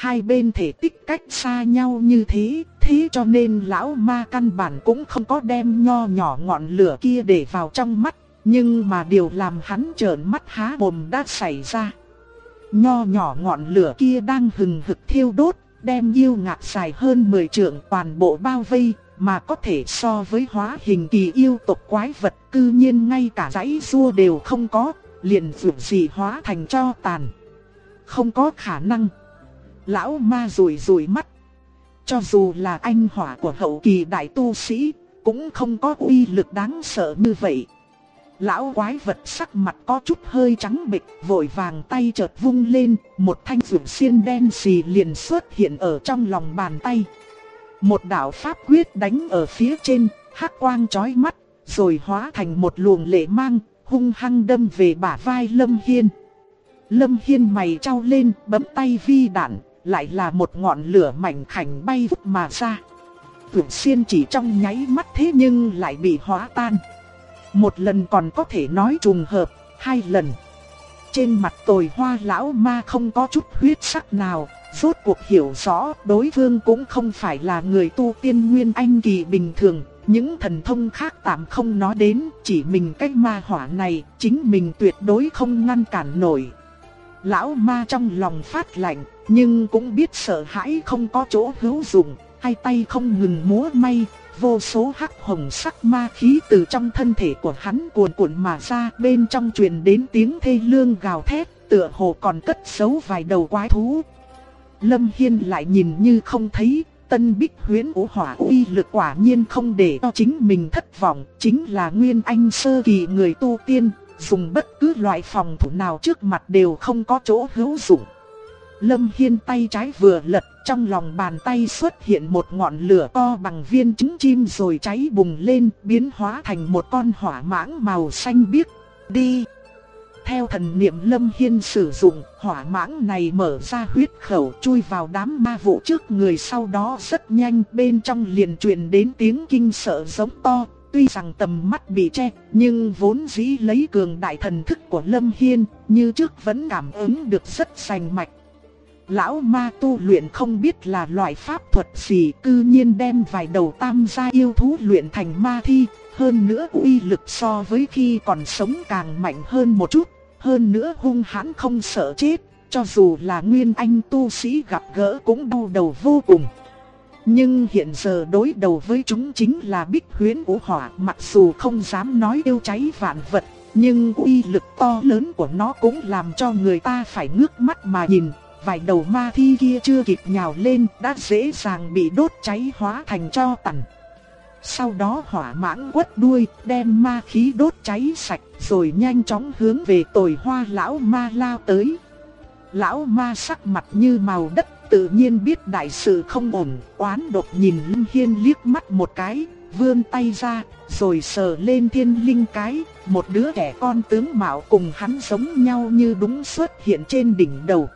hai bên thể tích cách xa nhau như thế, thế cho nên lão ma căn bản cũng không có đem nho nhỏ ngọn lửa kia để vào trong mắt, nhưng mà điều làm hắn trợn mắt há mồm đã xảy ra. Nho nhỏ ngọn lửa kia đang hừng hực thiêu đốt, đem yêu ngạc dài hơn 10 trượng toàn bộ bao vây, mà có thể so với hóa hình kỳ yêu tộc quái vật, cư nhiên ngay cả dãy rua đều không có, liền dù gì hóa thành tro tàn. Không có khả năng. Lão ma rủi rủi mắt. Cho dù là anh hỏa của hậu kỳ đại tu sĩ, cũng không có uy lực đáng sợ như vậy. Lão quái vật sắc mặt có chút hơi trắng bệch, vội vàng tay chợt vung lên, một thanh rượu xiên đen xì liền xuất hiện ở trong lòng bàn tay. Một đạo pháp quyết đánh ở phía trên, hắc quang chói mắt, rồi hóa thành một luồng lệ mang, hung hăng đâm về bả vai Lâm Hiên. Lâm Hiên mày trao lên, bấm tay vi đạn, lại là một ngọn lửa mảnh khảnh bay vút mà ra. Rượu xiên chỉ trong nháy mắt thế nhưng lại bị hóa tan. Một lần còn có thể nói trùng hợp, hai lần. Trên mặt Tồi Hoa lão ma không có chút huyết sắc nào, rốt cuộc hiểu rõ đối phương cũng không phải là người tu tiên nguyên anh kỳ bình thường. Những thần thông khác tạm không nói đến, chỉ mình cái ma hỏa này, chính mình tuyệt đối không ngăn cản nổi. Lão ma trong lòng phát lạnh, nhưng cũng biết sợ hãi không có chỗ hữu dụng, hai tay không ngừng múa may. Vô số hắc hồng sắc ma khí từ trong thân thể của hắn cuồn cuộn mà ra, bên trong truyền đến tiếng thê lương gào thét, tựa hồ còn cất giấu vài đầu quái thú. Lâm Hiên lại nhìn như không thấy, Tân Bích Huyễn Vũ Hỏa uy lực quả nhiên không để cho chính mình thất vọng, chính là nguyên anh sơ kỳ người tu tiên, dùng bất cứ loại phòng thủ nào trước mặt đều không có chỗ hữu dụng. Lâm Hiên tay trái vừa lật, trong lòng bàn tay xuất hiện một ngọn lửa to bằng viên trứng chim rồi cháy bùng lên, biến hóa thành một con hỏa mãng màu xanh biếc. Đi! Theo thần niệm Lâm Hiên sử dụng, hỏa mãng này mở ra huyết khẩu chui vào đám ma vụ trước người, sau đó rất nhanh bên trong liền truyền đến tiếng kinh sợ giống to. Tuy rằng tầm mắt bị che, nhưng vốn dĩ lấy cường đại thần thức của Lâm Hiên, như trước vẫn cảm ứng được rất rành mạch. Lão ma tu luyện không biết là loại pháp thuật gì, cư nhiên đem vài đầu tam gia yêu thú luyện thành ma thi, hơn nữa uy lực so với khi còn sống càng mạnh hơn một chút, hơn nữa hung hãn không sợ chết, cho dù là nguyên anh tu sĩ gặp gỡ cũng đau đầu vô cùng. Nhưng hiện giờ đối đầu với chúng chính là Bích Huyễn Vũ Hỏa, mặc dù không dám nói yêu cháy vạn vật, nhưng uy lực to lớn của nó cũng làm cho người ta phải ngước mắt mà nhìn. Vài đầu ma thi kia chưa kịp nhào lên đã dễ dàng bị đốt cháy hóa thành tro tàn. Sau đó hỏa mãng quất đuôi đem ma khí đốt cháy sạch rồi nhanh chóng hướng về Tồi Hoa lão ma lao tới. Lão ma sắc mặt như màu đất, tự nhiên biết đại sự không ổn, oán độc nhìn Lâm Hiên liếc mắt một cái, vươn tay ra rồi sờ lên thiên linh cái. Một đứa trẻ con tướng mạo cùng hắn giống nhau như đúng xuất hiện trên đỉnh đầu.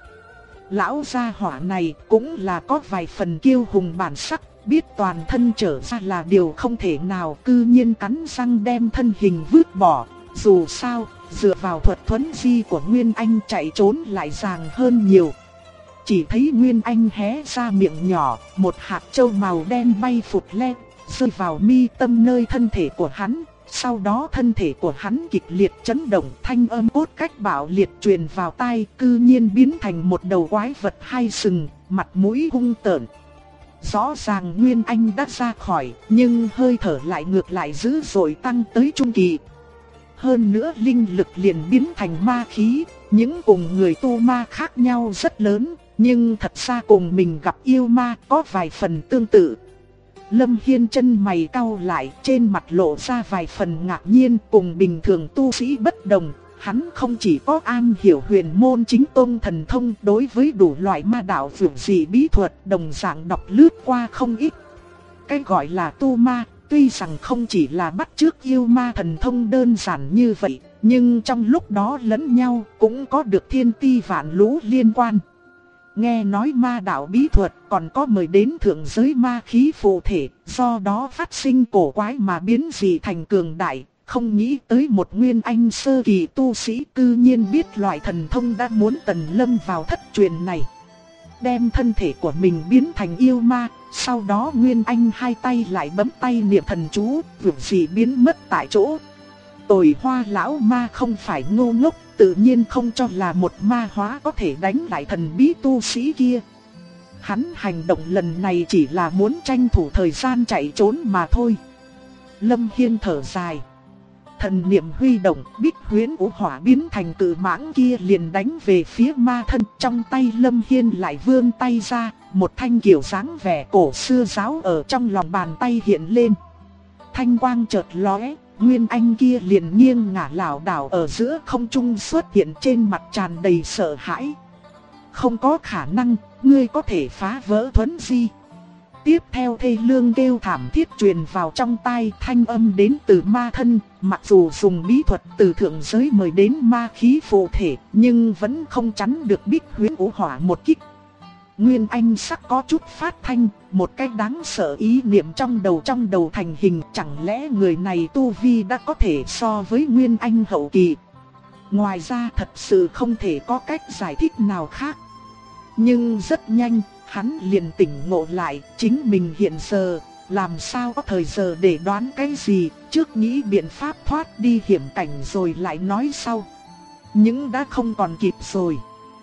Lão gia hỏa này cũng là có vài phần kiêu hùng bản sắc, biết toàn thân trở ra là điều không thể nào, cư nhiên cắn răng đem thân hình vứt bỏ. Dù sao, dựa vào thuật thuấn di của Nguyên Anh chạy trốn lại dàng hơn nhiều. Chỉ thấy Nguyên Anh hé ra miệng nhỏ, một hạt châu màu đen bay phụt lên, rơi vào mi tâm nơi thân thể của hắn. Sau đó thân thể của hắn kịch liệt chấn động, thanh âm cốt cách bạo liệt truyền vào tai, cư nhiên biến thành một đầu quái vật hai sừng, mặt mũi hung tợn. Rõ ràng Nguyên Anh đã ra khỏi, nhưng hơi thở lại ngược lại dữ dội tăng tới trung kỳ. Hơn nữa linh lực liền biến thành ma khí, những cùng người tu ma khác nhau rất lớn, nhưng thật ra cùng mình gặp yêu ma có vài phần tương tự. Lâm Hiên chân mày cau lại, trên mặt lộ ra vài phần ngạc nhiên, cùng bình thường tu sĩ bất đồng. Hắn không chỉ có am hiểu huyền môn chính tông thần thông, đối với đủ loại ma đạo vượt dị bí thuật đồng dạng đọc lướt qua không ít. Cái gọi là tu ma, tuy rằng không chỉ là bắt chước yêu ma thần thông đơn giản như vậy, nhưng trong lúc đó lẫn nhau cũng có được thiên ti vạn lũ liên quan. Nghe nói ma đạo bí thuật còn có mời đến thượng giới ma khí phụ thể, do đó phát sinh cổ quái mà biến dị thành cường đại. Không nghĩ tới một nguyên anh sơ kỳ tu sĩ cư nhiên biết loại thần thông đã muốn tần lâm vào thất truyền này. đem thân thể của mình biến thành yêu ma. Sau đó Nguyên Anh hai tay lại bấm tay niệm thần chú, vượt gì biến mất tại chỗ. Tồi Hoa lão ma không phải ngu ngốc, tự nhiên không cho là một ma hóa có thể đánh lại thần bí tu sĩ kia. Hắn hành động lần này chỉ là muốn tranh thủ thời gian chạy trốn mà thôi. Lâm Hiên thở dài. Thần niệm huy động, Bích Huyễn Vũ Hỏa biến thành cự mãng kia liền đánh về phía ma thân. Trong tay Lâm Hiên lại vươn tay ra, một thanh kiểu dáng vẻ cổ xưa giáo ở trong lòng bàn tay hiện lên. Thanh quang chợt lóe, Nguyên Anh kia liền nghiêng ngả lảo đảo ở giữa không trung, xuất hiện trên mặt tràn đầy sợ hãi. Không có khả năng, ngươi có thể phá vỡ thuẫn di. Tiếp theo thê lương kêu thảm thiết truyền vào trong tai, thanh âm đến từ ma thân. Mặc dù dùng bí thuật từ thượng giới mời đến ma khí phụ thể, nhưng vẫn không chắn được Bích Huyễn Vũ Hỏa một kích. Nguyên Anh sắc có chút phát thanh, một cách đáng sợ ý niệm trong đầu thành hình. Chẳng lẽ người này tu vi đã có thể so với Nguyên Anh hậu kỳ? Ngoài ra thật sự không thể có cách giải thích nào khác. Nhưng rất nhanh, hắn liền tỉnh ngộ lại, chính mình hiện giờ, làm sao có thời giờ để đoán cái gì, trước nghĩ biện pháp thoát đi hiểm cảnh rồi lại nói sau. Nhưng đã không còn kịp rồi.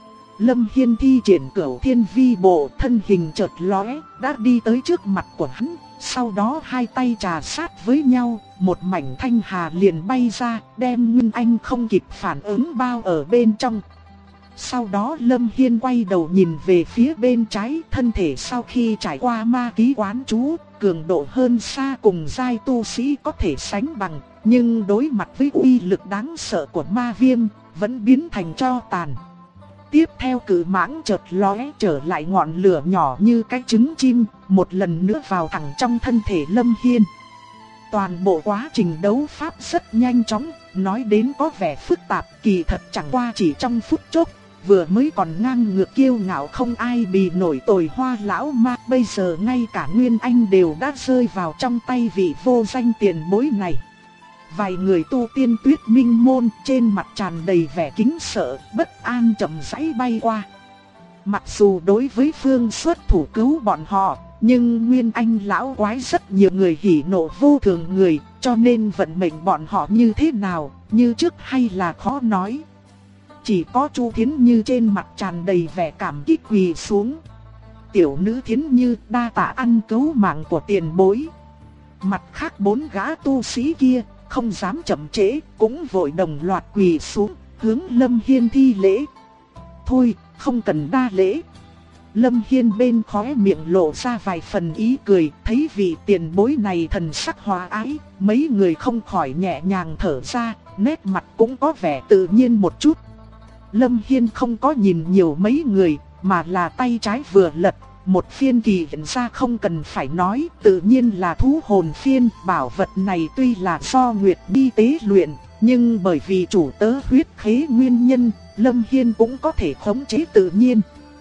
Lâm Hiên thi triển Cửu Thiên Vi Bộ, thân hình chợt lóe, đã đi tới trước mặt của hắn, sau đó hai tay trà sát với nhau, một mảnh thanh hà liền bay ra, đem Nguyên Anh không kịp phản ứng bao ở bên trong. Sau đó Lâm Hiên quay đầu nhìn về phía bên trái, thân thể sau khi trải qua ma ký quán chú, cường độ hơn xa cùng giai tu sĩ có thể sánh bằng, nhưng đối mặt với uy lực đáng sợ của ma viêm, vẫn biến thành tro tàn. Tiếp theo cự mãng chợt lóe trở lại ngọn lửa nhỏ như cái trứng chim, một lần nữa vào thẳng trong thân thể Lâm Hiên. Toàn bộ quá trình đấu pháp rất nhanh chóng, nói đến có vẻ phức tạp, kỳ thật chẳng qua chỉ trong phút chốc. Vừa mới còn ngang ngược kiêu ngạo không ai bì nổi Tồi Hoa lão ma, bây giờ ngay cả Nguyên Anh đều đã rơi vào trong tay vị vô danh tiền bối này. Vài người tu tiên Tuyết Minh môn trên mặt tràn đầy vẻ kính sợ, bất an chậm rãi bay qua. Mặc dù đối với phương xuất thủ cứu bọn họ, nhưng Nguyên Anh lão quái rất nhiều người hỉ nộ vô thường người, cho nên vận mệnh bọn họ như thế nào, như trước hay là khó nói. Chỉ có Chu Thiến Như trên mặt tràn đầy vẻ cảm kích quỳ xuống. Tiểu nữ Thiến Như đa tạ ăn cứu mạng của tiền bối. Mặt khác bốn gã tu sĩ kia không dám chậm trễ, cũng vội đồng loạt quỳ xuống, hướng Lâm Hiên thi lễ. Thôi, không cần đa lễ. Lâm Hiên bên khóe miệng lộ ra vài phần ý cười, thấy vị tiền bối này thần sắc hòa ái, mấy người không khỏi nhẹ nhàng thở ra, nét mặt cũng có vẻ tự nhiên một chút. Lâm Hiên không có nhìn nhiều mấy người, mà là tay trái vừa lật, một phiên kỳ hiện ra không cần phải nói, tự nhiên là thú hồn phiên. Bảo vật này tuy là do Nguyệt Nhi tế luyện, nhưng bởi vì chủ tớ huyết khế nguyên nhân, Lâm Hiên cũng có thể khống chế tự nhiên.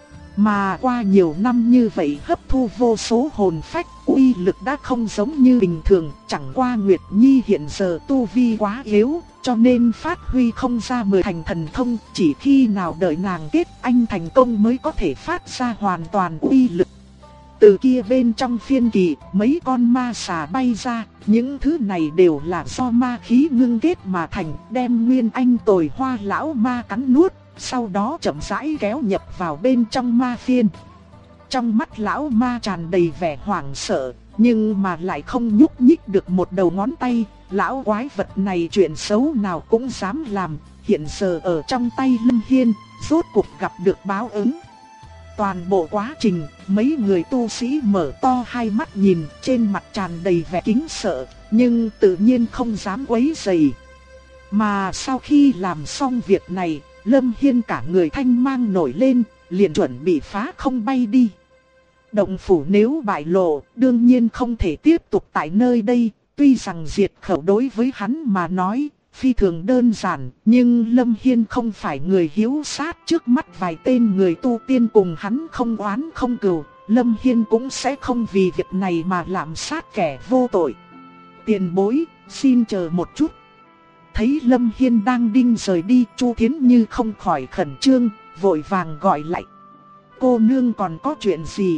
Mà qua nhiều năm như vậy hấp thu vô số hồn phách, uy lực đã không giống như bình thường. Chẳng qua Nguyệt Nhi hiện giờ tu vi quá yếu, cho nên phát huy không ra 10 thành thần thông. Chỉ khi nào đợi nàng kết anh thành công mới có thể phát ra hoàn toàn uy lực. Từ kia bên trong phiên kỳ, mấy con ma xà bay ra, những thứ này đều là do ma khí ngưng kết mà thành, đem Nguyên Anh Tồi Hoa lão ma cắn nuốt, sau đó chậm rãi kéo nhập vào bên trong ma phiên. Trong mắt lão ma tràn đầy vẻ hoảng sợ, nhưng mà lại không nhúc nhích được một đầu ngón tay. Lão quái vật này chuyện xấu nào cũng dám làm, hiện giờ ở trong tay Lâm Hiên, rốt cuộc gặp được báo ứng. Toàn bộ quá trình, mấy người tu sĩ mở to hai mắt nhìn, trên mặt tràn đầy vẻ kính sợ, nhưng tự nhiên không dám quấy rầy. Mà sau khi làm xong việc này, Lâm Hiên cả người thanh mang nổi lên, liền chuẩn bị phá không bay đi. Động phủ nếu bại lộ, đương nhiên không thể tiếp tục tại nơi đây. Tuy rằng diệt khẩu đối với hắn mà nói phi thường đơn giản, nhưng Lâm Hiên không phải người hiếu sát. Trước mắt vài tên người tu tiên cùng hắn không oán không cừu, Lâm Hiên cũng sẽ không vì việc này mà lạm sát kẻ vô tội. Tiền bối, xin chờ một chút. Thấy Lâm Hiên đang định rời đi, Chu Thiến Như không khỏi khẩn trương, vội vàng gọi lại. cô nương còn có chuyện gì?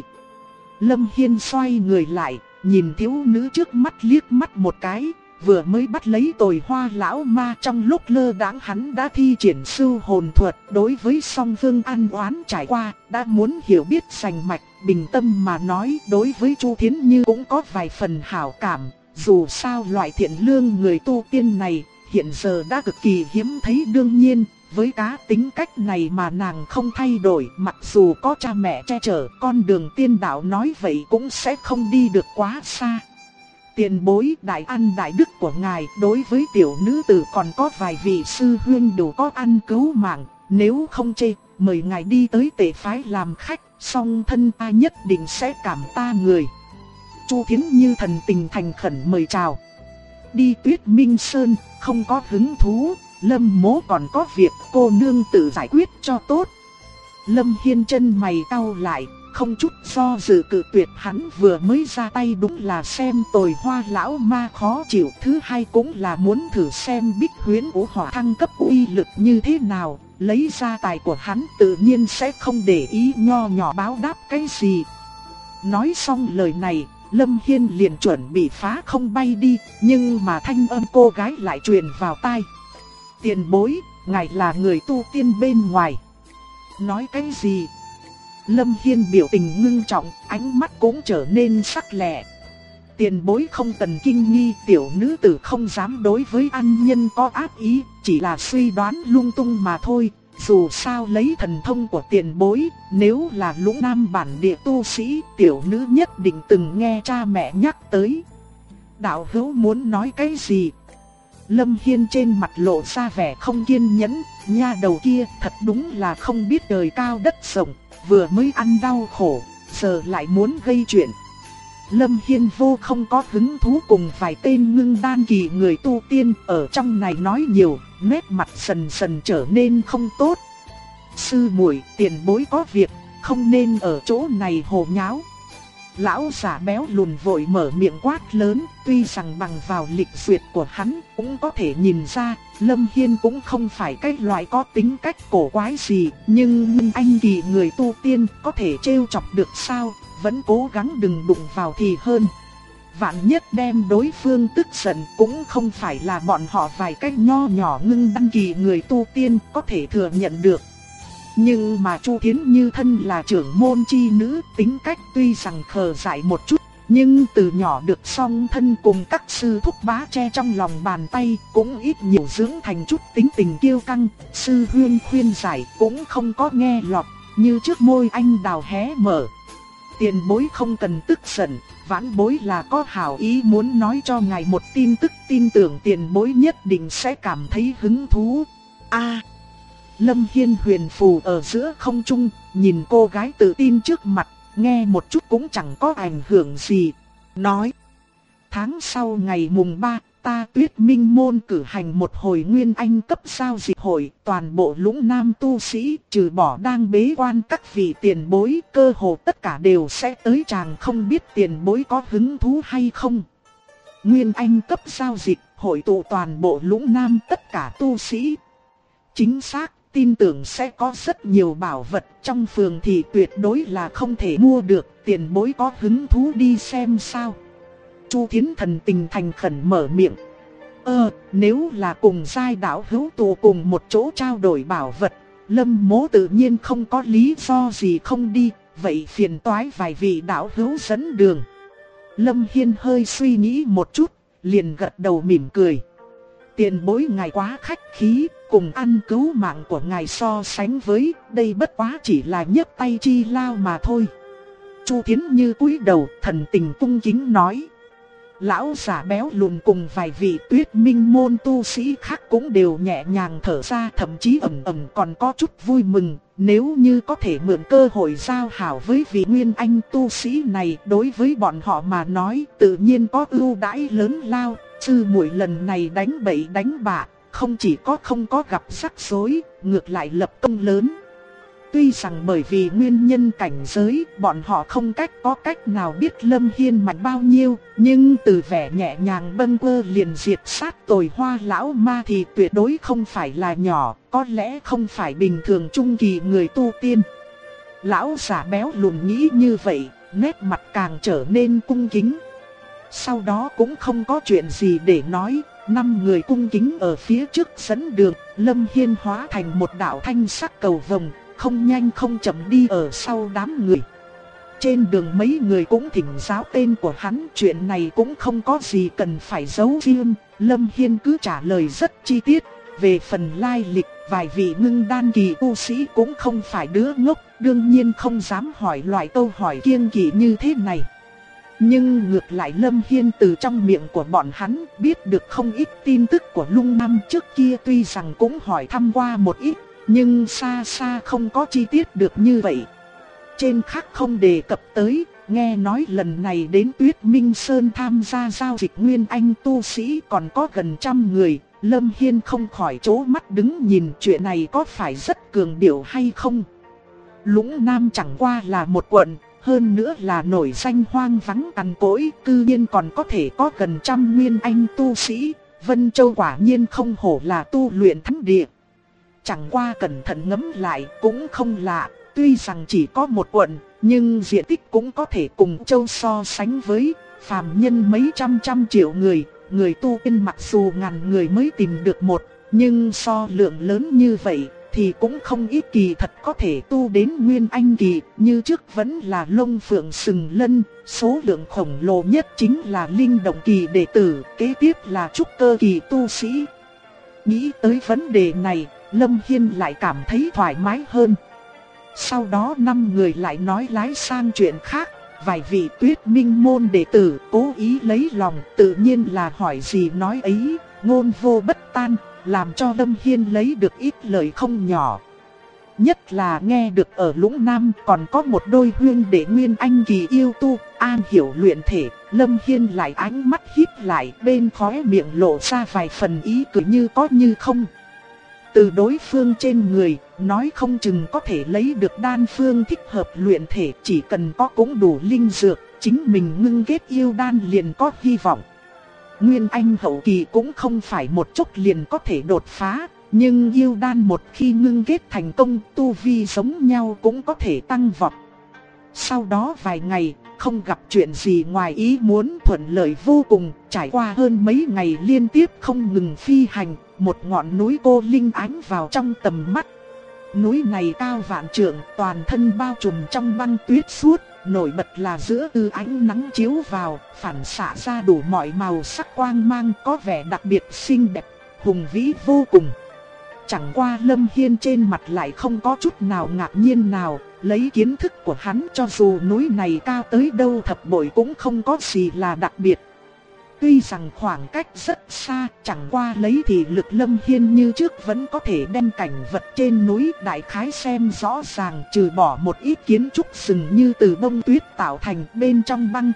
Lâm Hiên xoay người lại, nhìn thiếu nữ trước mắt liếc mắt một cái, vừa mới bắt lấy Tồi Hoa lão ma trong lúc lơ đãng hắn đã thi triển sưu hồn thuật, đối với song phương ăn oán trải qua, đã muốn hiểu biết rành mạch, bình tâm mà nói, đối với Chu Thiến Như cũng có vài phần hảo cảm, dù sao loại thiện lương người tu tiên này hiện giờ đã cực kỳ hiếm thấy, đương nhiên, với cá tính cách này mà nàng không thay đổi, mặc dù có cha mẹ che chở, con đường tiên đạo nói vậy cũng sẽ không đi được quá xa. Tiền bối đại ăn đại đức của ngài, đối với tiểu nữ tử còn có vài vị sư huynh đủ có ăn cứu mạng, nếu không chê, mời ngài đi tới Tề phái làm khách, song thân ta nhất định sẽ cảm ta người. Chu Thiến Như thần tình thành khẩn mời chào. Đi Tuyết Minh Sơn, không có hứng thú, Lâm mỗ còn có việc, cô nương tự giải quyết cho tốt. Lâm Hiên chân mày cau lại, không chút do dự cự tuyệt. Hắn vừa mới ra tay đúng là xem Tồi Hoa lão ma khó chịu, thứ hai cũng là muốn thử xem Bích Huyễn Vũ Hỏa thăng cấp uy lực như thế nào. Lấy gia tài của hắn tự nhiên sẽ không để ý nho nhỏ báo đáp cái gì. Nói xong lời này, Lâm Hiên liền chuẩn bị phá không bay đi, nhưng mà thanh âm cô gái lại truyền vào tai. Tiền bối, ngài là người tu tiên bên ngoài. Nói cái gì? Lâm Hiên biểu tình ngưng trọng, ánh mắt cũng trở nên sắc lẹ. Tiền bối không cần kinh nghi, tiểu nữ tử không dám đối với ăn nhân có ác ý, chỉ là suy đoán lung tung mà thôi. Dù sao lấy thần thông của tiền bối, nếu là Lũng Nam bản địa tu sĩ, tiểu nữ nhất định từng nghe cha mẹ nhắc tới. Đạo hữu muốn nói cái gì? Lâm Hiên trên mặt lộ ra vẻ không kiên nhẫn, nha đầu kia thật đúng là không biết trời cao đất rộng, vừa mới ăn đau khổ, giờ lại muốn gây chuyện. Lâm Hiên vô không có hứng thú cùng vài tên ngưng đan kỳ người tu tiên ở trong này nói nhiều, nét mặt dần dần trở nên không tốt. Sư muội, tiền bối có việc, không nên ở chỗ này hồ nháo. Lão giả béo lùn vội mở miệng quát lớn, tuy rằng bằng vào lịch duyệt của hắn cũng có thể nhìn ra, Lâm Hiên cũng không phải cái loại có tính cách cổ quái gì, nhưng anh kỳ người tu tiên có thể trêu chọc được sao, vẫn cố gắng đừng đụng vào thì hơn. Vạn nhất đem đối phương tức giận cũng không phải là bọn họ vài cái nho nhỏ ngưng đăng kỳ người tu tiên có thể thừa nhận được. Nhưng mà Chu Thiến Như thân là trưởng môn chi nữ, tính cách tuy rằng khờ dại một chút, nhưng từ nhỏ được song thân cùng các sư thúc bá che trong lòng bàn tay, cũng ít nhiều dưỡng thành chút tính tình kiêu căng. Sư huyên khuyên giải cũng không có nghe lọt, như trước môi anh đào hé mở. Tiền bối không cần tức giận, vãn bối là có hảo ý muốn nói cho ngài một tin tức, tin tưởng tiền bối nhất định sẽ cảm thấy hứng thú. Lâm Hiên huyền phù ở giữa không trung, nhìn cô gái tự tin trước mặt, nghe một chút cũng chẳng có ảnh hưởng gì. Nói, tháng sau ngày mùng 3, ta Tuyết Minh môn cử hành một hồi nguyên anh cấp giao dịch hội, toàn bộ Lũng Nam tu sĩ, trừ bỏ đang bế quan các vị tiền bối, cơ hồ tất cả đều sẽ tới, chàng không biết tiền bối có hứng thú hay không. Nguyên anh cấp giao dịch, hội tụ toàn bộ Lũng Nam tất cả tu sĩ. Chính xác, tin tưởng sẽ có rất nhiều bảo vật trong phường thì tuyệt đối là không thể mua được, tiền bối có hứng thú đi xem sao? Chu Thiến thần tình thành khẩn mở miệng. Nếu là cùng giai đạo hữu tụ cùng một chỗ trao đổi bảo vật, Lâm mỗ tự nhiên không có lý do gì không đi, vậy phiền toái vài vị đạo hữu dẫn đường. Lâm Hiên hơi suy nghĩ một chút, liền gật đầu mỉm cười. Tiền bối ngài quá khách khí, cùng ăn cứu mạng của ngài so sánh với, đây bất quá chỉ là nhấc tay chi lao mà thôi. Chu Thiến Như cúi đầu, thần tình cung kính nói. Lão giả béo lùn cùng vài vị Tuyết Minh môn tu sĩ khác cũng đều nhẹ nhàng thở ra, thậm chí ẩn ẩn còn có chút vui mừng. Nếu như có thể mượn cơ hội giao hảo với vị nguyên anh tu sĩ này, đối với bọn họ mà nói tự nhiên có ưu đãi lớn lao. Sư muội lần này đánh bậy đánh bạ, không chỉ không có gặp rắc rối, ngược lại lập công lớn. Tuy rằng bởi vì nguyên nhân cảnh giới, bọn họ không có cách nào biết Lâm Hiên mạnh bao nhiêu, nhưng từ vẻ nhẹ nhàng bâng quơ liền diệt sát Tồi Hoa lão ma thì tuyệt đối không phải là nhỏ, có lẽ không phải bình thường trung kỳ người tu tiên. Lão già béo lùn nghĩ như vậy, nét mặt càng trở nên cung kính. Sau đó cũng không có chuyện gì để nói, 5 người cung kính ở phía trước dẫn đường. Lâm Hiên hóa thành một đạo thanh sắc cầu vồng, không nhanh không chậm đi ở sau đám người. Trên đường mấy người cũng thỉnh giáo tên của hắn, chuyện này cũng không có gì cần phải giấu riêng. Lâm Hiên cứ trả lời rất chi tiết. Về phần lai lịch, vài vị ngưng đan kỳ tu sĩ cũng không phải đứa ngốc, đương nhiên không dám hỏi loại câu hỏi kiêng kỵ như thế này. Nhưng ngược lại Lâm Hiên từ trong miệng của bọn hắn biết được không ít tin tức của Lung Nam. Trước kia tuy rằng cũng hỏi thăm qua một ít, nhưng xa xa không có chi tiết được như vậy. Trên khác không đề cập tới, nghe nói lần này đến Tuyết Minh Sơn tham gia giao dịch nguyên anh tu sĩ còn có gần 100 người. Lâm Hiên không khỏi trố mắt đứng nhìn, chuyện này có phải rất cường điệu hay không? Lũng Nam chẳng qua là một quận, hơn nữa là nổi danh hoang vắng cằn cỗi, cư nhiên còn có thể có gần 100 nguyên anh tu sĩ. Vân Châu quả nhiên không hổ là tu luyện thánh địa. Chẳng qua cẩn thận ngẫm lại cũng không lạ, tuy rằng chỉ có một quận, nhưng diện tích cũng có thể cùng Châu so sánh với. Phàm nhân mấy trăm triệu người, người tu tiên mặc dù ngàn người mới tìm được một, nhưng so lượng lớn như vậy thì cũng không ít kỳ thật có thể tu đến nguyên anh kỳ. Như trước vẫn là Long Phượng Sừng Lân, số lượng khổng lồ nhất chính là linh động kỳ đệ tử, kế tiếp là trúc cơ kỳ tu sĩ. Nghĩ tới vấn đề này, Lâm Hiên lại cảm thấy thoải mái hơn. Sau đó 5 người lại nói lái sang chuyện khác. Vài vị Tuyết Minh môn đệ tử cố ý lấy lòng, tự nhiên là hỏi gì nói ấy, ngôn vô bất tan, làm cho Lâm Hiên lấy được ít lời không nhỏ. Nhất là nghe được ở Lũng Nam còn có một đôi huynh đệ nguyên anh kỳ yêu tu, an hiểu luyện thể. Lâm Hiên lại ánh mắt híp lại, bên khóe miệng lộ ra vài phần ý cười như có như không. Từ đối phương trên người, nói không chừng có thể lấy được đan phương thích hợp luyện thể, chỉ cần có cũng đủ linh dược, chính mình ngưng kết yêu đan liền có hy vọng. Nguyên anh hậu kỳ cũng không phải một chút liền có thể đột phá, nhưng yêu đan một khi ngưng kết thành công, tu vi giống nhau cũng có thể tăng vọt. Sau đó vài ngày, không gặp chuyện gì ngoài ý muốn, thuận lợi vô cùng. Trải qua hơn mấy ngày liên tiếp không ngừng phi hành, một ngọn núi cô linh ánh vào trong tầm mắt. Núi này cao vạn trượng, toàn thân bao trùm trong băng tuyết suốt, nổi bật là giữa ánh nắng chiếu vào, phản xạ ra đủ mọi màu sắc quang mang, có vẻ đặc biệt xinh đẹp, hùng vĩ vô cùng. Chẳng qua Lâm Hiên trên mặt lại không có chút nào ngạc nhiên nào, lấy kiến thức của hắn cho dù núi này cao tới đâu thập bội cũng không có gì là đặc biệt. Tuy rằng khoảng cách rất xa, chẳng qua lấy thì lực Lâm Hiên như trước vẫn có thể đem cảnh vật trên núi đại khái xem rõ ràng, trừ bỏ một ít kiến trúc rừng như từ bông tuyết tạo thành, bên trong băng